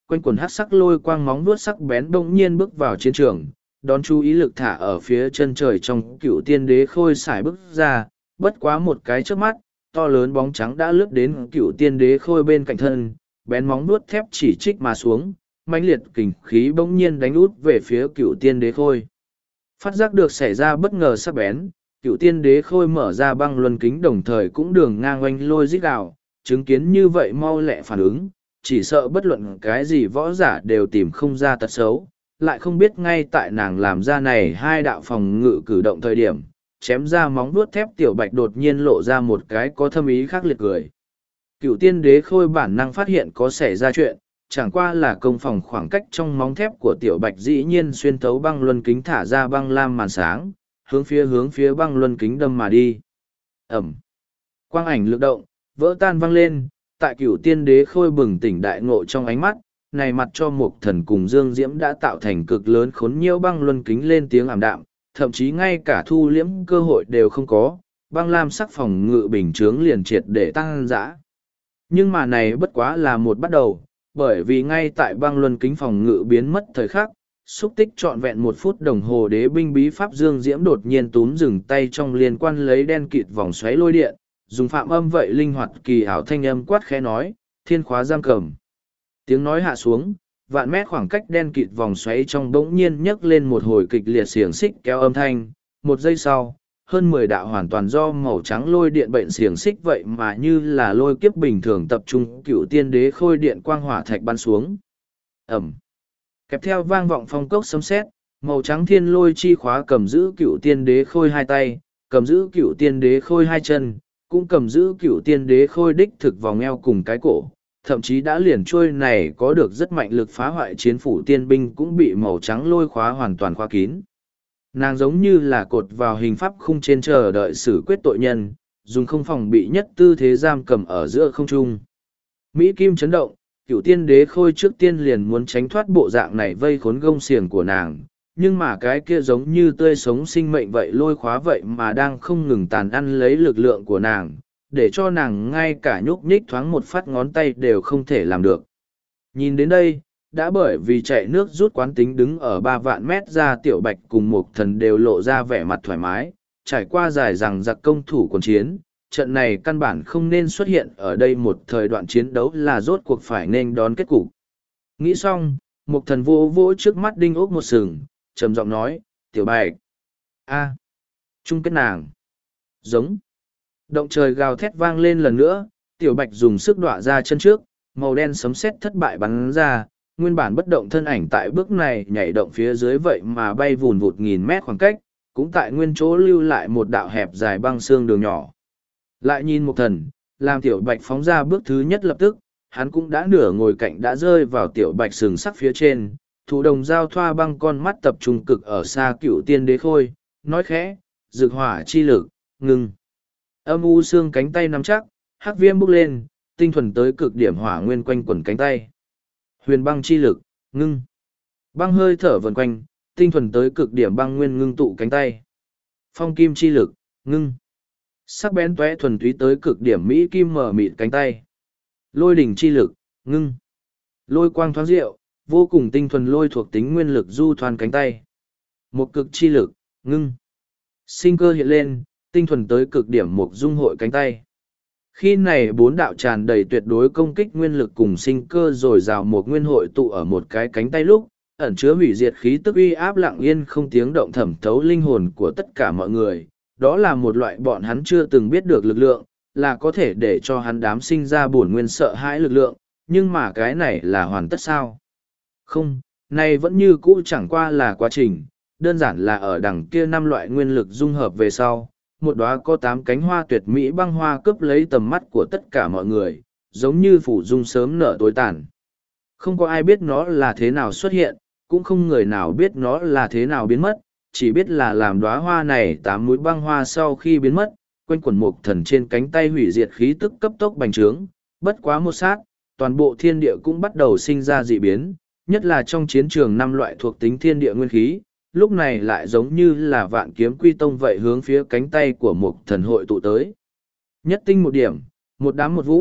quanh quần hắc sắc lôi quang móng vuốt sắc bén bỗng nhiên bước vào chiến trường, đón chú ý lực thả ở phía chân trời trong cựu tiên đế khôi sải bước ra, bất quá một cái trước mắt, to lớn bóng trắng đã lướt đến cựu tiên đế khôi bên cạnh thân, bén móng vuốt thép chỉ trích mà xuống, mãnh liệt kình khí bỗng nhiên đánh út về phía cựu tiên đế khôi. Phát giác được xảy ra bất ngờ sắc bén, cựu tiên đế khôi mở ra băng luân kính đồng thời cũng đường ngang oanh lôi rít gào, chứng kiến như vậy mau lẹ phản ứng, chỉ sợ bất luận cái gì võ giả đều tìm không ra tật xấu, lại không biết ngay tại nàng làm ra này hai đạo phòng ngự cử động thời điểm, chém ra móng vuốt thép tiểu bạch đột nhiên lộ ra một cái có thâm ý khác liệt cười. Cựu tiên đế khôi bản năng phát hiện có xảy ra chuyện, chẳng qua là công phòng khoảng cách trong móng thép của tiểu bạch dĩ nhiên xuyên thấu băng luân kính thả ra băng lam màn sáng, hướng phía hướng phía băng luân kính đâm mà đi. Ẩm. Quang ảnh lực động, vỡ tan văng lên, tại cửu tiên đế khôi bừng tỉnh đại ngộ trong ánh mắt, này mặt cho Mục Thần cùng Dương Diễm đã tạo thành cực lớn khốn nhiễu băng luân kính lên tiếng ảm đạm, thậm chí ngay cả thu liễm cơ hội đều không có, băng lam sắc phòng ngự bình chướng liền triệt để tăng dã. Nhưng mà này bất quá là một bắt đầu, bởi vì ngay tại băng luân kính phòng ngự biến mất thời khắc, xúc tích trọn vẹn một phút đồng hồ đế binh bí pháp Dương Diễm đột nhiên túm dừng tay trong liên quan lấy đen kịt vòng xoáy lôi điện, dùng phạm âm vậy linh hoạt kỳ ảo thanh âm quát khẽ nói, thiên khóa giam cầm. Tiếng nói hạ xuống, vạn mét khoảng cách đen kịt vòng xoáy trong bỗng nhiên nhấc lên một hồi kịch liệt xiềng xích kéo âm thanh, một giây sau, hơn mười đạo hoàn toàn do màu trắng lôi điện bệnh xiềng xích vậy mà như là lôi kiếp bình thường tập trung cựu tiên đế khôi điện quang hỏa thạch bắn xuống. Ẩm. Kèm theo vang vọng phong cốc sấm sét, màu trắng thiên lôi chi khóa cầm giữ cựu tiên đế khôi hai tay, cầm giữ cựu tiên đế khôi hai chân, cũng cầm giữ cựu tiên đế khôi đích thực vòng eo cùng cái cổ, thậm chí đã liền trôi này có được rất mạnh lực phá hoại chiến phủ tiên binh cũng bị màu trắng lôi khóa hoàn toàn khóa kín. Nàng giống như là cột vào hình pháp khung trên chờ đợi xử quyết tội nhân, dùng không phòng bị nhất tư thế giam cầm ở giữa không trung. Mỹ Kim chấn động, cựu tiên đế khôi trước tiên liền muốn tránh thoát bộ dạng này vây khốn gông xiềng của nàng, nhưng mà cái kia giống như tươi sống sinh mệnh vậy lôi khóa vậy mà đang không ngừng tàn ăn lấy lực lượng của nàng, để cho nàng ngay cả nhúc nhích thoáng một phát ngón tay đều không thể làm được. Nhìn đến đây, đã bởi vì chạy nước rút quán tính đứng ở ba vạn mét ra tiểu bạch cùng một thần đều lộ ra vẻ mặt thoải mái, trải qua dài rằng giặc công thủ quần chiến, trận này căn bản không nên xuất hiện ở đây một thời đoạn chiến đấu là rốt cuộc phải nên đón kết cục. Nghĩ xong, một thần vô vỗ trước mắt đinh ốc một sừng, trầm giọng nói, tiểu bạch, a chung kết nàng, giống. Động trời gào thét vang lên lần nữa, tiểu bạch dùng sức đọa ra chân trước, màu đen sấm sét thất bại bắn ra, nguyên bản bất động thân ảnh tại bước này nhảy động phía dưới vậy mà bay vùn vụt nghìn mét khoảng cách, cũng tại nguyên chỗ lưu lại một đạo hẹp dài băng xương đường nhỏ. Lại nhìn một thần, làm tiểu bạch phóng ra bước thứ nhất lập tức, hắn cũng đã nửa ngồi cạnh đã rơi vào tiểu bạch sừng sắc phía trên, thủ đồng giao thoa băng con mắt tập trung cực ở xa cựu tiên đế khôi, nói khẽ, dược hỏa chi lực, ngừng. Âm u xương cánh tay nắm chắc, hắc viêm bốc lên, tinh thuần tới cực điểm hỏa nguyên quanh quần cánh tay. Huyền băng chi lực, ngưng. Băng hơi thở vần quanh, tinh thuần tới cực điểm băng nguyên ngưng tụ cánh tay. Phong kim chi lực, ngưng. Sắc bén tóe thuần túy tới cực điểm mỹ kim mở mịt cánh tay. Lôi đỉnh chi lực, ngưng. Lôi quang thoáng diệu, vô cùng tinh thuần lôi thuộc tính nguyên lực du thoan cánh tay. Một cực chi lực, ngưng. Sinh cơ hiện lên, tinh thuần tới cực điểm một dung hội cánh tay. Khi này bốn đạo tràn đầy tuyệt đối công kích nguyên lực cùng sinh cơ rồi rào một nguyên hội tụ ở một cái cánh tay lúc, ẩn chứa hủy diệt khí tức uy áp lặng yên không tiếng động thẩm thấu linh hồn của tất cả mọi người. Đó là một loại bọn hắn chưa từng biết được lực lượng, là có thể để cho hắn đám sinh ra bổn nguyên sợ hãi lực lượng, nhưng mà cái này là hoàn tất sao? Không, này vẫn như cũ chẳng qua là quá trình, đơn giản là ở đằng kia năm loại nguyên lực dung hợp về sau, một đóa có tám cánh hoa tuyệt mỹ băng hoa cướp lấy tầm mắt của tất cả mọi người, giống như phủ dung sớm nở tối tàn. Không có ai biết nó là thế nào xuất hiện, cũng không người nào biết nó là thế nào biến mất, chỉ biết là làm đóa hoa này tám mũi băng hoa sau khi biến mất, quanh quần mục thần trên cánh tay hủy diệt khí tức cấp tốc bành trướng, bất quá một sát, toàn bộ thiên địa cũng bắt đầu sinh ra dị biến, nhất là trong chiến trường năm loại thuộc tính thiên địa nguyên khí, lúc này lại giống như là vạn kiếm quy tông vậy hướng phía cánh tay của một thần hội tụ tới. Nhất tinh một điểm, một đám một vũng,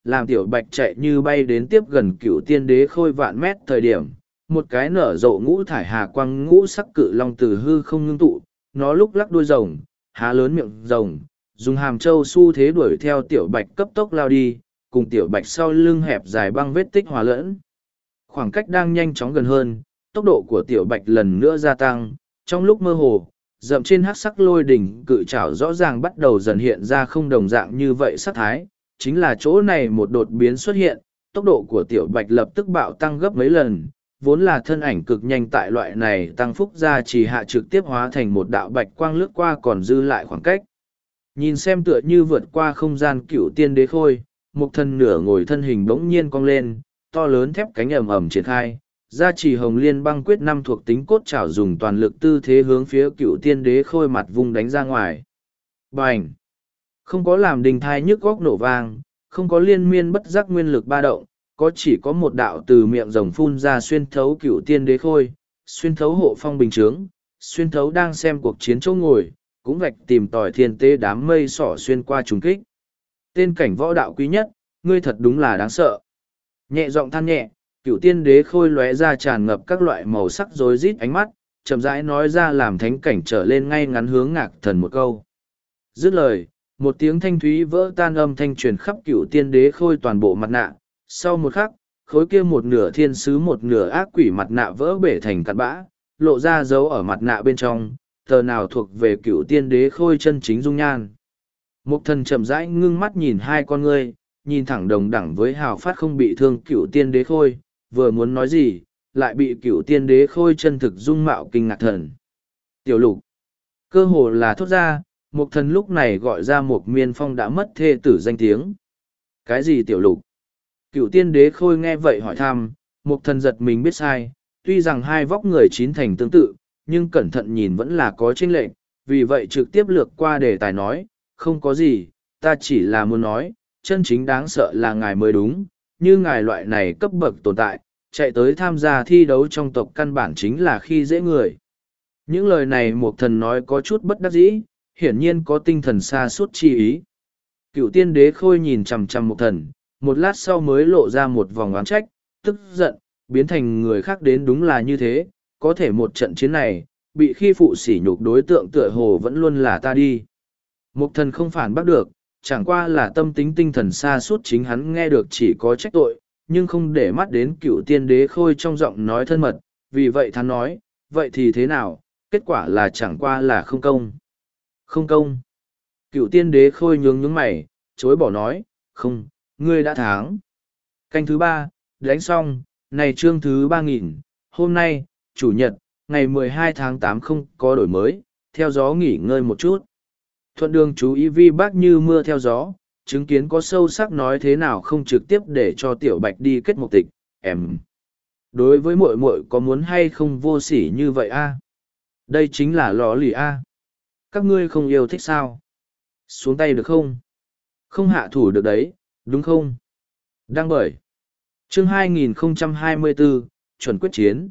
làm tiểu bạch chạy như bay đến tiếp gần cựu tiên đế khôi vạn mét thời điểm, một cái nở rộ ngũ thải hà quang ngũ sắc cự long từ hư không ngưng tụ, nó lúc lắc đuôi rồng, há lớn miệng rồng, dùng hàm trâu xu thế đuổi theo tiểu bạch cấp tốc lao đi, cùng tiểu bạch sau lưng hẹp dài băng vết tích hòa lẫn. Khoảng cách đang nhanh chóng gần hơn, tốc độ của tiểu bạch lần nữa gia tăng, trong lúc mơ hồ, rậm trên hắc sắc lôi đỉnh cự trảo rõ ràng bắt đầu dần hiện ra không đồng dạng như vậy sắc thái, chính là chỗ này một đột biến xuất hiện, tốc độ của tiểu bạch lập tức bạo tăng gấp mấy lần, vốn là thân ảnh cực nhanh tại loại này tăng phúc ra chỉ hạ trực tiếp hóa thành một đạo bạch quang lướt qua còn dư lại khoảng cách. Nhìn xem tựa như vượt qua không gian cựu tiên đế khôi, một thân nửa ngồi thân hình bỗng nhiên cong lên, to lớn thép cánh ầm ầm triển khai, gia trì hồng liên băng quyết năm thuộc tính cốt trảo dùng toàn lực tư thế hướng phía cựu tiên đế khôi mặt vung đánh ra ngoài. Bành! Không có làm đình thai nhức góc nổ vang, không có liên miên bất giác nguyên lực ba động, có chỉ có một đạo từ miệng rồng phun ra xuyên thấu cựu tiên đế khôi, xuyên thấu hộ phong bình chướng, xuyên thấu đang xem cuộc chiến chỗ ngồi, cũng vạch tìm tòi thiên tế đám mây sỏ xuyên qua trùng kích. Tên cảnh võ đạo quý nhất, ngươi thật đúng là đáng sợ. Nhẹ giọng than nhẹ, cựu tiên đế khôi lóe ra tràn ngập các loại màu sắc rối rít ánh mắt, chậm rãi nói ra làm thánh cảnh trở lên ngay ngắn hướng ngạc thần một câu. Dứt lời, một tiếng thanh thúy vỡ tan âm thanh truyền khắp cựu tiên đế khôi toàn bộ mặt nạ. Sau một khắc, khối kia một nửa thiên sứ một nửa ác quỷ mặt nạ vỡ bể thành cặn bã, lộ ra dấu ở mặt nạ bên trong, tờ nào thuộc về cựu tiên đế khôi chân chính dung nhan. Mục thần chậm rãi ngưng mắt nhìn hai con ngươi, nhìn thẳng đồng đẳng với hào phát không bị thương cựu tiên đế khôi, vừa muốn nói gì, lại bị cựu tiên đế khôi chân thực dung mạo kinh ngạc thần. Tiểu lục, cơ hồ là thốt ra, mục thần lúc này gọi ra một miên phong đã mất thê tử danh tiếng. Cái gì tiểu lục? Cựu tiên đế khôi nghe vậy hỏi thăm, mục thần giật mình biết sai, tuy rằng hai vóc người chín thành tương tự, nhưng cẩn thận nhìn vẫn là có chênh lệch, vì vậy trực tiếp lược qua đề tài nói, không có gì, ta chỉ là muốn nói, chân chính đáng sợ là ngài mới đúng, như ngài loại này cấp bậc tồn tại, chạy tới tham gia thi đấu trong tộc căn bản chính là khi dễ người. Những lời này mục thần nói có chút bất đắc dĩ, hiển nhiên có tinh thần xa suốt chi ý. Cựu tiên đế khôi nhìn chằm chằm mục thần, một lát sau mới lộ ra một vòng oán trách, tức giận, biến thành người khác đến đúng là như thế, có thể một trận chiến này, bị khi phụ sỉ nhục đối tượng tựa hồ vẫn luôn là ta đi. Mục thần không phản bác được, chẳng qua là tâm tính tinh thần xa suốt chính hắn nghe được chỉ có trách tội, nhưng không để mắt đến cựu tiên đế khôi trong giọng nói thân mật, vì vậy hắn nói, vậy thì thế nào, kết quả là chẳng qua là không công. Không công. Cựu tiên đế khôi nhướng nhướng mày, chối bỏ nói, không, ngươi đã thắng. Canh thứ ba, đánh xong, này chương thứ ba nghìn, hôm nay, chủ nhật, ngày mười hai tháng tám không có đổi mới, theo gió nghỉ ngơi một chút. Thuận đường chú ý vi bác như mưa theo gió, chứng kiến có sâu sắc nói thế nào không trực tiếp để cho tiểu bạch đi kết một tịch, em. Đối với muội muội có muốn hay không vô sỉ như vậy a? Đây chính là lò lì a. Các ngươi không yêu thích sao? Xuống tay được không? Không hạ thủ được đấy, đúng không? Đăng bởi. Chương hai nghìn không trăm hai mươi bốn, chuẩn quyết chiến.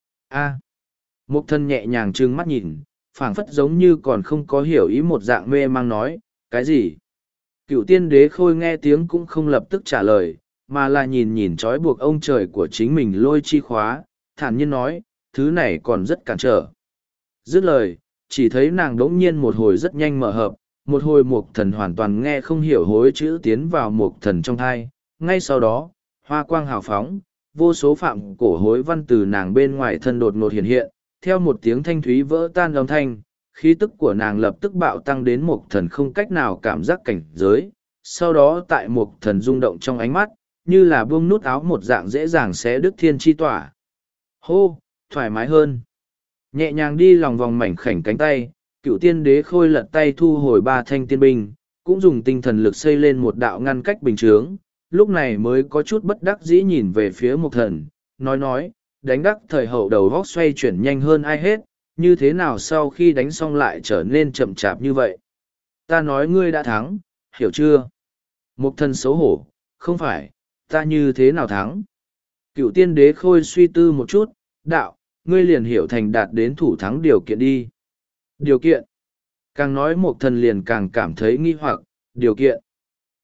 A. Mục thân nhẹ nhàng trừng mắt nhìn, phảng phất giống như còn không có hiểu ý một dạng mê mang nói, cái gì? Cựu tiên đế khôi nghe tiếng cũng không lập tức trả lời, mà là nhìn nhìn trói buộc ông trời của chính mình lôi chi khóa, thản nhiên nói, thứ này còn rất cản trở. Dứt lời, chỉ thấy nàng đống nhiên một hồi rất nhanh mở hợp, một hồi mục thần hoàn toàn nghe không hiểu hối chữ tiến vào mục thần trong thai, ngay sau đó, hoa quang hào phóng, vô số phạm cổ hối văn từ nàng bên ngoài thân đột ngột hiện hiện, theo một tiếng thanh thúy vỡ tan âm thanh, khí tức của nàng lập tức bạo tăng đến mục thần không cách nào cảm giác cảnh giới, sau đó tại mục thần rung động trong ánh mắt, như là buông nút áo một dạng dễ dàng xé đứt thiên chi tỏa. Hô, thoải mái hơn. Nhẹ nhàng đi lòng vòng mảnh khảnh cánh tay, cựu tiên đế khôi lật tay thu hồi ba thanh tiên binh, cũng dùng tinh thần lực xây lên một đạo ngăn cách bình chướng, lúc này mới có chút bất đắc dĩ nhìn về phía mục thần, nói nói, đánh đắc thời hậu đầu góc xoay chuyển nhanh hơn ai hết, như thế nào sau khi đánh xong lại trở nên chậm chạp như vậy. Ta nói ngươi đã thắng, hiểu chưa? Mục thần xấu hổ, không phải, ta như thế nào thắng? Cựu tiên đế khôi suy tư một chút, đạo, ngươi liền hiểu thành đạt đến thủ thắng điều kiện đi. Điều kiện. Càng nói mục thần liền càng cảm thấy nghi hoặc, điều kiện.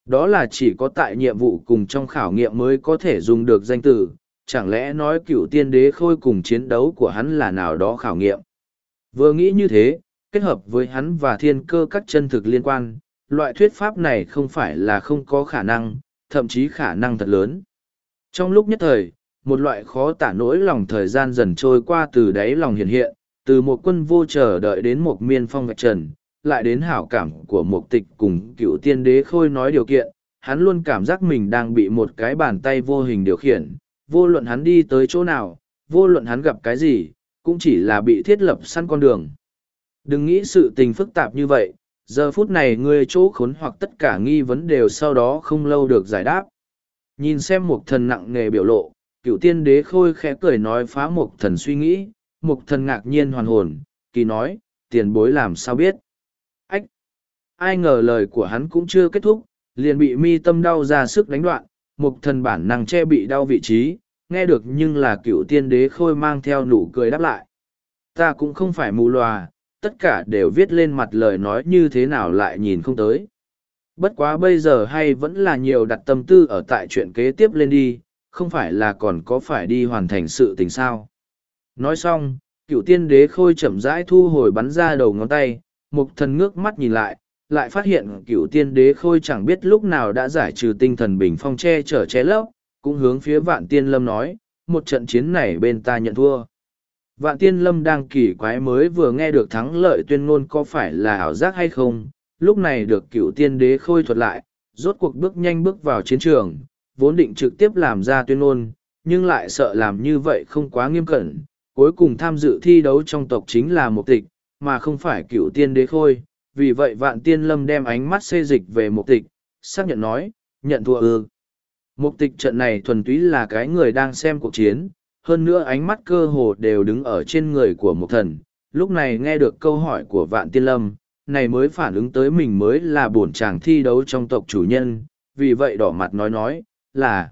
Đó là chỉ có tại nhiệm vụ cùng trong khảo nghiệm mới có thể dùng được danh từ, chẳng lẽ nói cựu tiên đế khôi cùng chiến đấu của hắn là nào đó khảo nghiệm. Vừa nghĩ như thế, kết hợp với hắn và thiên cơ các chân thực liên quan, loại thuyết pháp này không phải là không có khả năng, thậm chí khả năng thật lớn. Trong lúc nhất thời, một loại khó tả nỗi lòng thời gian dần trôi qua từ đáy lòng hiện hiện, từ một quân vô chờ đợi đến một miên phong vạch trần, lại đến hảo cảm của một tịch cùng cựu tiên đế khôi nói điều kiện, hắn luôn cảm giác mình đang bị một cái bàn tay vô hình điều khiển, vô luận hắn đi tới chỗ nào, vô luận hắn gặp cái gì, cũng chỉ là bị thiết lập săn con đường. Đừng nghĩ sự tình phức tạp như vậy, giờ phút này ngươi chỗ khốn hoặc tất cả nghi vấn đều sau đó không lâu được giải đáp. Nhìn xem một thần nặng nề biểu lộ, cựu tiên đế khôi khẽ cười nói phá một thần suy nghĩ, một thần ngạc nhiên hoàn hồn, kỳ nói, tiền bối làm sao biết. Ách! Ai ngờ lời của hắn cũng chưa kết thúc, liền bị mi tâm đau ra sức đánh đoạn, một thần bản năng che bị đau vị trí, nghe được nhưng là cựu tiên đế khôi mang theo nụ cười đáp lại. Ta cũng không phải mù lòa, tất cả đều viết lên mặt lời nói như thế nào lại nhìn không tới. Bất quá bây giờ hay vẫn là nhiều đặt tâm tư ở tại chuyện kế tiếp lên đi, không phải là còn có phải đi hoàn thành sự tình sao. Nói xong, cựu tiên đế khôi chậm rãi thu hồi bắn ra đầu ngón tay, mục thần ngước mắt nhìn lại, lại phát hiện cựu tiên đế khôi chẳng biết lúc nào đã giải trừ tinh thần bình phong che chở che lấp, cũng hướng phía vạn tiên lâm nói, một trận chiến này bên ta nhận thua. Vạn tiên lâm đang kỳ quái mới vừa nghe được thắng lợi tuyên ngôn có phải là ảo giác hay không, lúc này được cựu tiên đế khôi thuật lại, rốt cuộc bước nhanh bước vào chiến trường, vốn định trực tiếp làm ra tuyên ngôn, nhưng lại sợ làm như vậy không quá nghiêm cẩn. Cuối cùng tham dự thi đấu trong tộc chính là một tịch, mà không phải cựu tiên đế khôi, vì vậy vạn tiên lâm đem ánh mắt xê dịch về một tịch, xác nhận nói, nhận thua ư. Một tịch trận này thuần túy là cái người đang xem cuộc chiến, hơn nữa ánh mắt cơ hồ đều đứng ở trên người của một thần, lúc này nghe được câu hỏi của vạn tiên lâm, này mới phản ứng tới mình mới là bổn chàng thi đấu trong tộc chủ nhân, vì vậy đỏ mặt nói nói, là,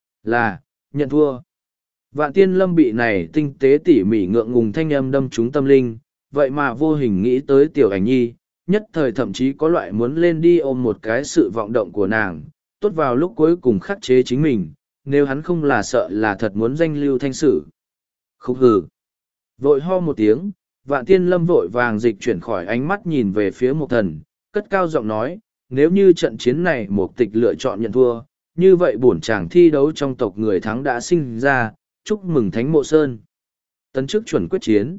là, nhận thua. Vạn tiên lâm bị này tinh tế tỉ mỉ ngượng ngùng thanh âm đâm trúng tâm linh, vậy mà vô hình nghĩ tới tiểu ảnh nhi, nhất thời thậm chí có loại muốn lên đi ôm một cái sự vọng động của nàng, tốt vào lúc cuối cùng khắc chế chính mình, nếu hắn không là sợ là thật muốn danh lưu thanh sử. Khúc hừ. Vội ho một tiếng, vạn tiên lâm vội vàng dịch chuyển khỏi ánh mắt nhìn về phía một thần, cất cao giọng nói, nếu như trận chiến này một tịch lựa chọn nhận thua, như vậy bổn chàng thi đấu trong tộc người thắng đã sinh ra, chúc mừng Thánh Mộ Sơn. Tấn chức chuẩn quyết chiến.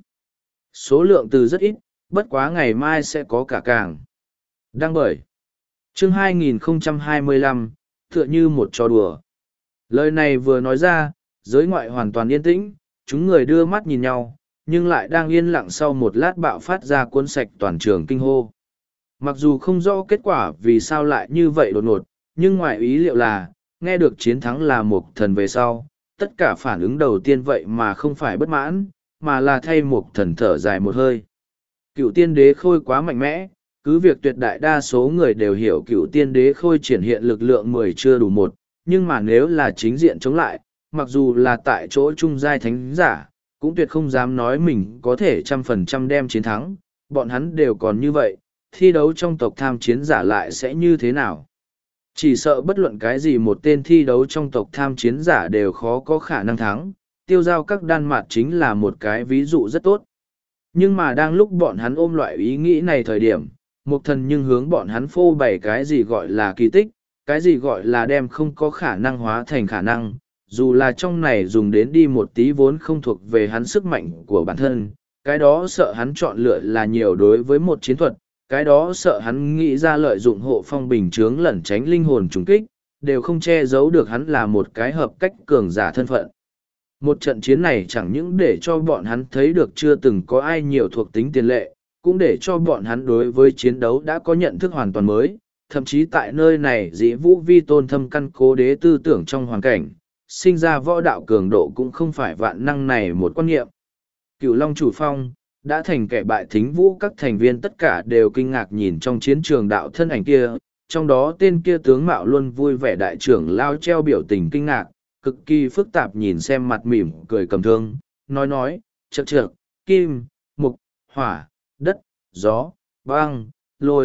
Số lượng từ rất ít, bất quá ngày mai sẽ có cả càng. Đăng bởi. Chương hai nghìn không trăm hai mươi lăm, tựa như một trò đùa. Lời này vừa nói ra, giới ngoại hoàn toàn yên tĩnh, chúng người đưa mắt nhìn nhau, nhưng lại đang yên lặng sau một lát bạo phát ra cuốn sạch toàn trường kinh hô. Mặc dù không rõ kết quả vì sao lại như vậy đột ngột, nhưng ngoài ý liệu là, nghe được chiến thắng là một thần về sau, tất cả phản ứng đầu tiên vậy mà không phải bất mãn, mà là thay một thần thở dài một hơi. Cựu tiên đế khôi quá mạnh mẽ, cứ việc tuyệt đại đa số người đều hiểu cựu tiên đế khôi triển hiện lực lượng mười chưa đủ một, nhưng mà nếu là chính diện chống lại, mặc dù là tại chỗ trung giai thánh giả, cũng tuyệt không dám nói mình có thể trăm phần trăm đem chiến thắng, bọn hắn đều còn như vậy, thi đấu trong tộc tham chiến giả lại sẽ như thế nào? Chỉ sợ bất luận cái gì một tên thi đấu trong tộc tham chiến giả đều khó có khả năng thắng, tiêu giao các đan mạt chính là một cái ví dụ rất tốt. Nhưng mà đang lúc bọn hắn ôm loại ý nghĩ này thời điểm, một thần nhưng hướng bọn hắn phô bày cái gì gọi là kỳ tích, cái gì gọi là đem không có khả năng hóa thành khả năng, dù là trong này dùng đến đi một tí vốn không thuộc về hắn sức mạnh của bản thân, cái đó sợ hắn chọn lựa là nhiều đối với một chiến thuật, cái đó sợ hắn nghĩ ra lợi dụng hộ phong bình chướng lẩn tránh linh hồn trùng kích, đều không che giấu được hắn là một cái hợp cách cường giả thân phận. Một trận chiến này chẳng những để cho bọn hắn thấy được chưa từng có ai nhiều thuộc tính tiền lệ, cũng để cho bọn hắn đối với chiến đấu đã có nhận thức hoàn toàn mới, thậm chí tại nơi này dĩ vũ vi tôn thâm căn cố đế tư tưởng trong hoàn cảnh, sinh ra võ đạo cường độ cũng không phải vạn năng này một quan niệm. Cửu Long chủ phong, đã thành kẻ bại thính vũ các thành viên tất cả đều kinh ngạc nhìn trong chiến trường đạo thân ảnh kia, trong đó tên kia tướng mạo luôn vui vẻ đại trưởng lao treo biểu tình kinh ngạc, cực kỳ phức tạp nhìn xem mặt mỉm cười cầm thương, nói nói, chậc chậc, kim, mục, hỏa, đất, gió, băng, lôi,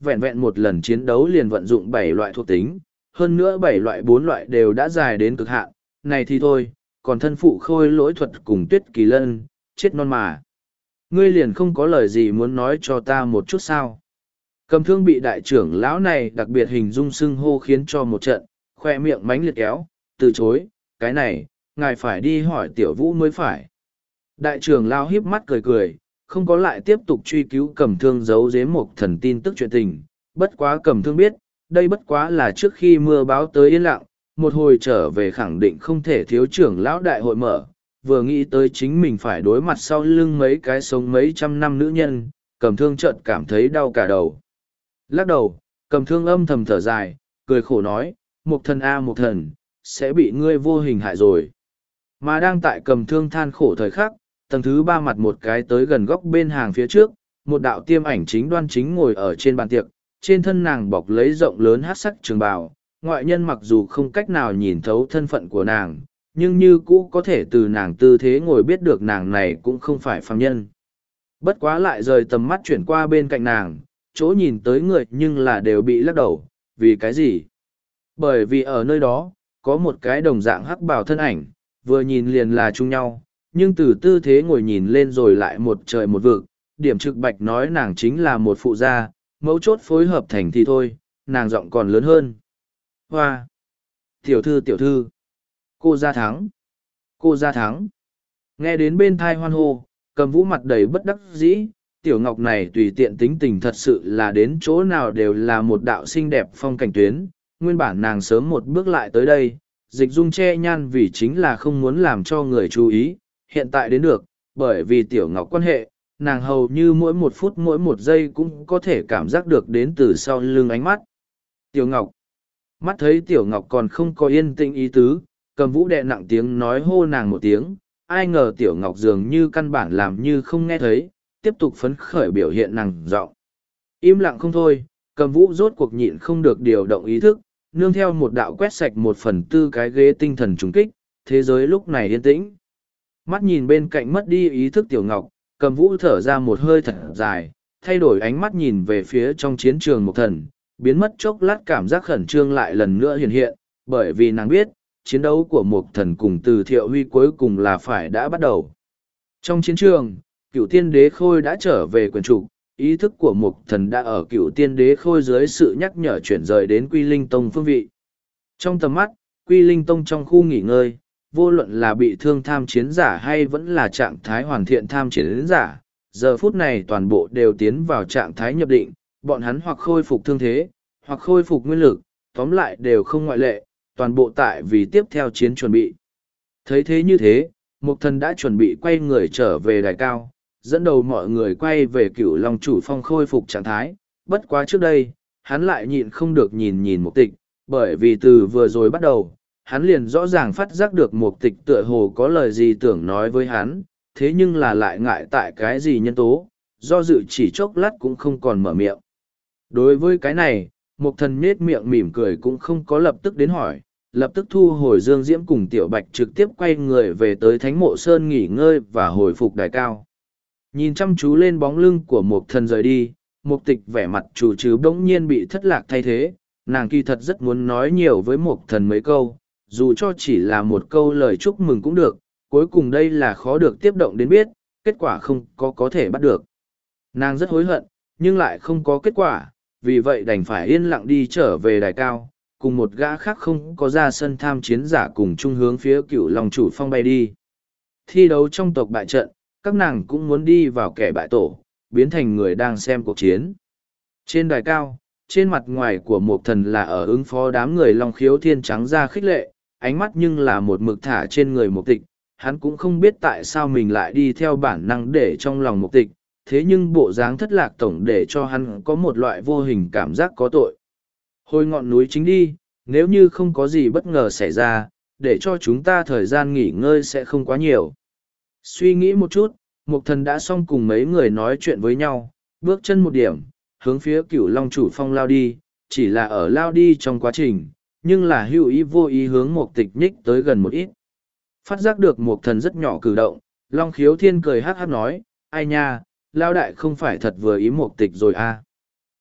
vẹn vẹn một lần chiến đấu liền vận dụng bảy loại thuộc tính, hơn nữa bảy loại bốn loại đều đã dài đến cực hạn, này thì thôi, còn thân phụ khôi lỗi thuật cùng tuyết kỳ lân, chết non mà. Ngươi liền không có lời gì muốn nói cho ta một chút sao? Cầm thương bị đại trưởng lão này đặc biệt hình dung xưng hô khiến cho một trận, khoe miệng mánh liệt kéo, từ chối, cái này, ngài phải đi hỏi tiểu vũ mới phải. Đại trưởng lão híp mắt cười cười, không có lại tiếp tục truy cứu cầm thương giấu giếm một thần tin tức chuyện tình, bất quá cầm thương biết, đây bất quá là trước khi mưa báo tới yên lặng, một hồi trở về khẳng định không thể thiếu trưởng lão đại hội mở, vừa nghĩ tới chính mình phải đối mặt sau lưng mấy cái sống mấy trăm năm nữ nhân, cầm thương chợt cảm thấy đau cả đầu. Lắc đầu, cầm thương âm thầm thở dài, cười khổ nói, một thần a một thần, sẽ bị ngươi vô hình hại rồi. Mà đang tại cầm thương than khổ thời khắc, tầng thứ ba mặt một cái tới gần góc bên hàng phía trước, một đạo tiêm ảnh chính đoan chính ngồi ở trên bàn tiệc, trên thân nàng bọc lấy rộng lớn hát sắc trường bào, ngoại nhân mặc dù không cách nào nhìn thấu thân phận của nàng, nhưng như cũ có thể từ nàng tư thế ngồi biết được nàng này cũng không phải phàm nhân. Bất quá lại rời tầm mắt chuyển qua bên cạnh nàng, chỗ nhìn tới người nhưng là đều bị lắc đầu, vì cái gì? Bởi vì ở nơi đó, có một cái đồng dạng hắc bào thân ảnh, vừa nhìn liền là chung nhau, nhưng từ tư thế ngồi nhìn lên rồi lại một trời một vực, điểm trực bạch nói nàng chính là một phụ gia, mấu chốt phối hợp thành thì thôi, nàng giọng còn lớn hơn. Hoa! Tiểu thư tiểu thư! Cô ra thắng! Cô ra thắng! Nghe đến bên thai hoan hô, cầm vũ mặt đầy bất đắc dĩ, tiểu ngọc này tùy tiện tính tình thật sự là đến chỗ nào đều là một đạo xinh đẹp phong cảnh tuyến, nguyên bản nàng sớm một bước lại tới đây, dịch dung che nhan vì chính là không muốn làm cho người chú ý, hiện tại đến được, bởi vì tiểu ngọc quan hệ, nàng hầu như mỗi một phút mỗi một giây cũng có thể cảm giác được đến từ sau lưng ánh mắt. Tiểu ngọc, mắt thấy tiểu ngọc còn không có yên tĩnh ý tứ, cầm vũ đệ nặng tiếng nói hô nàng một tiếng, ai ngờ tiểu ngọc dường như căn bản làm như không nghe thấy, tiếp tục phấn khởi biểu hiện nàng giọng. Im lặng không thôi, cầm vũ rốt cuộc nhịn không được điều động ý thức, nương theo một đạo quét sạch một phần tư cái ghế tinh thần trùng kích, thế giới lúc này yên tĩnh. Mắt nhìn bên cạnh mất đi ý thức tiểu ngọc, cầm vũ thở ra một hơi thật dài, thay đổi ánh mắt nhìn về phía trong chiến trường một thần, biến mất chốc lát cảm giác khẩn trương lại lần nữa hiện hiện, bởi vì nàng biết, chiến đấu của một thần cùng từ thiệu huy cuối cùng là phải đã bắt đầu. Trong chiến trường, cựu tiên đế khôi đã trở về quyền trục, ý thức của một thần đã ở cựu tiên đế khôi dưới sự nhắc nhở chuyển rời đến Quy Linh Tông phương vị. Trong tầm mắt, Quy Linh Tông trong khu nghỉ ngơi, vô luận là bị thương tham chiến giả hay vẫn là trạng thái hoàn thiện tham chiến giả, giờ phút này toàn bộ đều tiến vào trạng thái nhập định, bọn hắn hoặc khôi phục thương thế, hoặc khôi phục nguyên lực, tóm lại đều không ngoại lệ, toàn bộ tại vì tiếp theo chiến chuẩn bị. Thấy thế như thế, Mục Thần đã chuẩn bị quay người trở về đài cao, dẫn đầu mọi người quay về Cửu Long Chủ Phong khôi phục trạng thái, bất quá trước đây, hắn lại nhịn không được nhìn nhìn Mục Tịch, bởi vì từ vừa rồi bắt đầu, hắn liền rõ ràng phát giác được Mục Tịch tựa hồ có lời gì tưởng nói với hắn, thế nhưng là lại ngại tại cái gì nhân tố, do dự chỉ chốc lát cũng không còn mở miệng. Đối với cái này, Mục Thần nết miệng mỉm cười cũng không có lập tức đến hỏi, lập tức thu hồi Dương Diễm cùng Tiểu Bạch trực tiếp quay người về tới Thánh Mộ Sơn nghỉ ngơi và hồi phục đài cao. Nhìn chăm chú lên bóng lưng của Mục Thần rời đi, Mục Tịch vẻ mặt chủ trừ bỗng nhiên bị thất lạc thay thế, nàng kỳ thật rất muốn nói nhiều với Mục Thần mấy câu, dù cho chỉ là một câu lời chúc mừng cũng được, cuối cùng đây là khó được tiếp động đến biết, kết quả không có có thể bắt được. Nàng rất hối hận, nhưng lại không có kết quả, vì vậy đành phải yên lặng đi trở về đài cao, cùng một gã khác không có ra sân tham chiến giả cùng chung hướng phía Cửu Long Chủ Phong bay đi. Thi đấu trong tộc bại trận, các nàng cũng muốn đi vào kẻ bại tổ, biến thành người đang xem cuộc chiến. Trên đài cao, trên mặt ngoài của Mục Thần là ở ứng phó đám người Long Khiếu Thiên trắng ra khích lệ, ánh mắt nhưng là một mực thả trên người Mục Tịch, hắn cũng không biết tại sao mình lại đi theo bản năng để trong lòng Mục Tịch, thế nhưng bộ dáng thất lạc tổng để cho hắn có một loại vô hình cảm giác có tội. Hồi ngọn núi chính đi, nếu như không có gì bất ngờ xảy ra, để cho chúng ta thời gian nghỉ ngơi sẽ không quá nhiều. Suy nghĩ một chút, Mục Thần đã xong cùng mấy người nói chuyện với nhau, bước chân một điểm, hướng phía Cửu Long Chủ Phong lao đi, chỉ là ở lao đi trong quá trình, nhưng là hữu ý vô ý hướng Mục Tịch nhích tới gần một ít. Phát giác được Mục Thần rất nhỏ cử động, Long Khiếu Thiên cười hát hát nói, ai nha, lao đại không phải thật vừa ý Mục Tịch rồi à.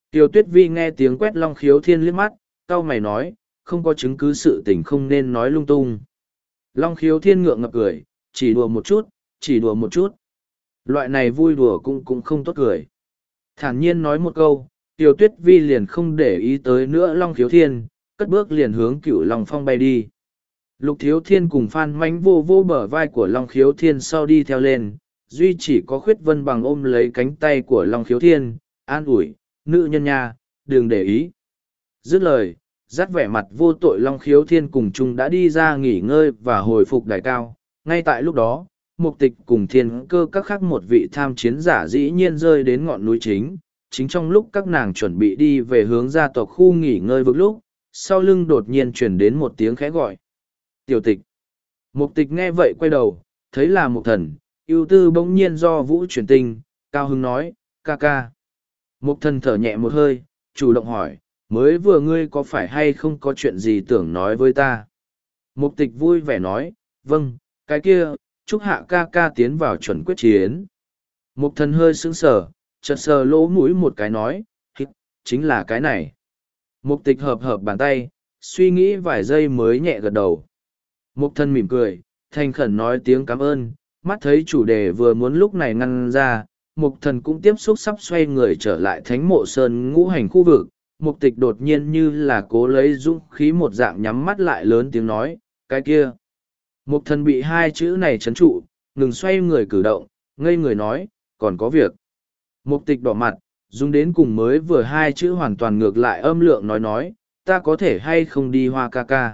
Tiêu Tuyết Vi nghe tiếng quét Long Khiếu Thiên liếc mắt, cau mày nói, không có chứng cứ sự tình không nên nói lung tung. Long Khiếu Thiên ngượng ngập cười, chỉ đùa một chút, chỉ đùa một chút. Loại này vui đùa cũng cũng không tốt cười. Thản nhiên nói một câu, Tiêu Tuyết Vi liền không để ý tới nữa Long Khiếu Thiên, cất bước liền hướng Cửu Long Phong bay đi. Lục Thiếu Thiên cùng Phan Mánh vô vô bờ vai của Long Khiếu Thiên sau đi theo lên, duy chỉ có Khuyết Vân Bằng ôm lấy cánh tay của Long Khiếu Thiên, an ủi, nữ nhân nha, đừng để ý. Dứt lời, dắt vẻ mặt vô tội Long Khiếu Thiên cùng chung đã đi ra nghỉ ngơi và hồi phục đài cao. Ngay tại lúc đó, Mục Tịch cùng Thiên Cơ các khác một vị tham chiến giả dĩ nhiên rơi đến ngọn núi chính. Chính trong lúc các nàng chuẩn bị đi về hướng gia tộc khu nghỉ ngơi vực lúc, sau lưng đột nhiên chuyển đến một tiếng khẽ gọi. Tiểu Tịch. Mục Tịch nghe vậy quay đầu, thấy là Mục Thần, ưu tư bỗng nhiên do vũ chuyển tình, cao hứng nói, ca ca. Mục Thần thở nhẹ một hơi, chủ động hỏi, mới vừa ngươi có phải hay không có chuyện gì tưởng nói với ta? Mục Tịch vui vẻ nói, vâng, cái kia, chúc hạ ca ca tiến vào chuẩn quyết chiến. Mục Thần hơi sững sờ, chợt sờ lỗ mũi một cái nói, hít, chính là cái này. Mục Tịch hợp hợp bàn tay, suy nghĩ vài giây mới nhẹ gật đầu. Mục Thần mỉm cười, thành khẩn nói tiếng cảm ơn, mắt thấy chủ đề vừa muốn lúc này ngăn ra, Mục Thần cũng tiếp xúc sắp xoay người trở lại Thánh Mộ Sơn ngũ hành khu vực. Mục Tịch đột nhiên như là cố lấy dũng khí một dạng nhắm mắt lại lớn tiếng nói, cái kia. Mục Thần bị hai chữ này trấn trụ, ngừng xoay người cử động, ngây người nói, còn có việc. Mục Tịch đỏ mặt, dùng đến cùng mới vừa hai chữ hoàn toàn ngược lại âm lượng nói nói, ta có thể hay không đi Hoa ca ca.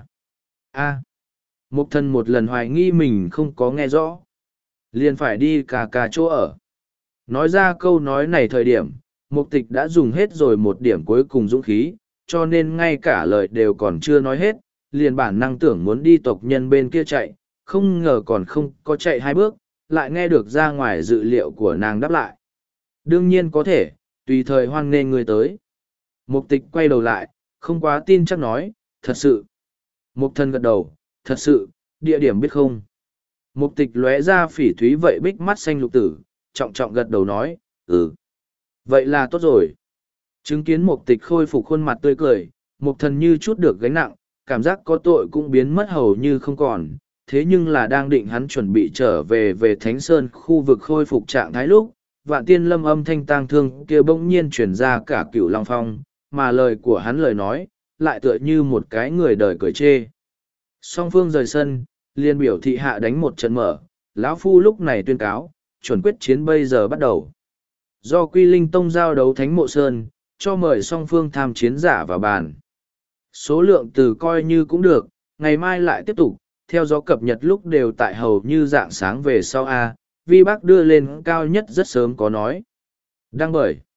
A. Mục Thần một lần hoài nghi mình không có nghe rõ. Liền phải đi ca ca chỗ ở. Nói ra câu nói này thời điểm, Mục Tịch đã dùng hết rồi một điểm cuối cùng dũng khí, cho nên ngay cả lời đều còn chưa nói hết, liền bản năng tưởng muốn đi tộc nhân bên kia chạy, không ngờ còn không có chạy hai bước, lại nghe được ra ngoài dự liệu của nàng đáp lại. Đương nhiên có thể, tùy thời hoan nghênh người tới. Mục Tịch quay đầu lại, không quá tin chắc nói, thật sự. Mục Thần gật đầu, thật sự, địa điểm biết không. Mục Tịch lóe ra phỉ thúy vậy bích mắt xanh lục tử, trọng trọng gật đầu nói, ừ. Vậy là tốt rồi. Chứng kiến Mục Tịch khôi phục khuôn mặt tươi cười, Mục Thần như chút được gánh nặng, cảm giác có tội cũng biến mất hầu như không còn. Thế nhưng là đang định hắn chuẩn bị trở về về Thánh Sơn khu vực khôi phục trạng thái lúc, Vạn Tiên Lâm âm thanh tang thương kia bỗng nhiên chuyển ra cả Cửu Long Phong, mà lời của hắn lời nói, lại tựa như một cái người đời cười chê. Song phương rời sân, liên biểu thị hạ đánh một trận mở, lão phu lúc này tuyên cáo, chuẩn quyết chiến bây giờ bắt đầu. Do Quy Linh Tông giao đấu Thánh Mộ Sơn, cho mời song phương tham chiến giả vào bàn. Số lượng từ coi như cũng được, ngày mai lại tiếp tục, theo gió cập nhật lúc đều tại hầu như dạng sáng về sau A, Vi Bác đưa lên cao nhất rất sớm có nói. Đăng bởi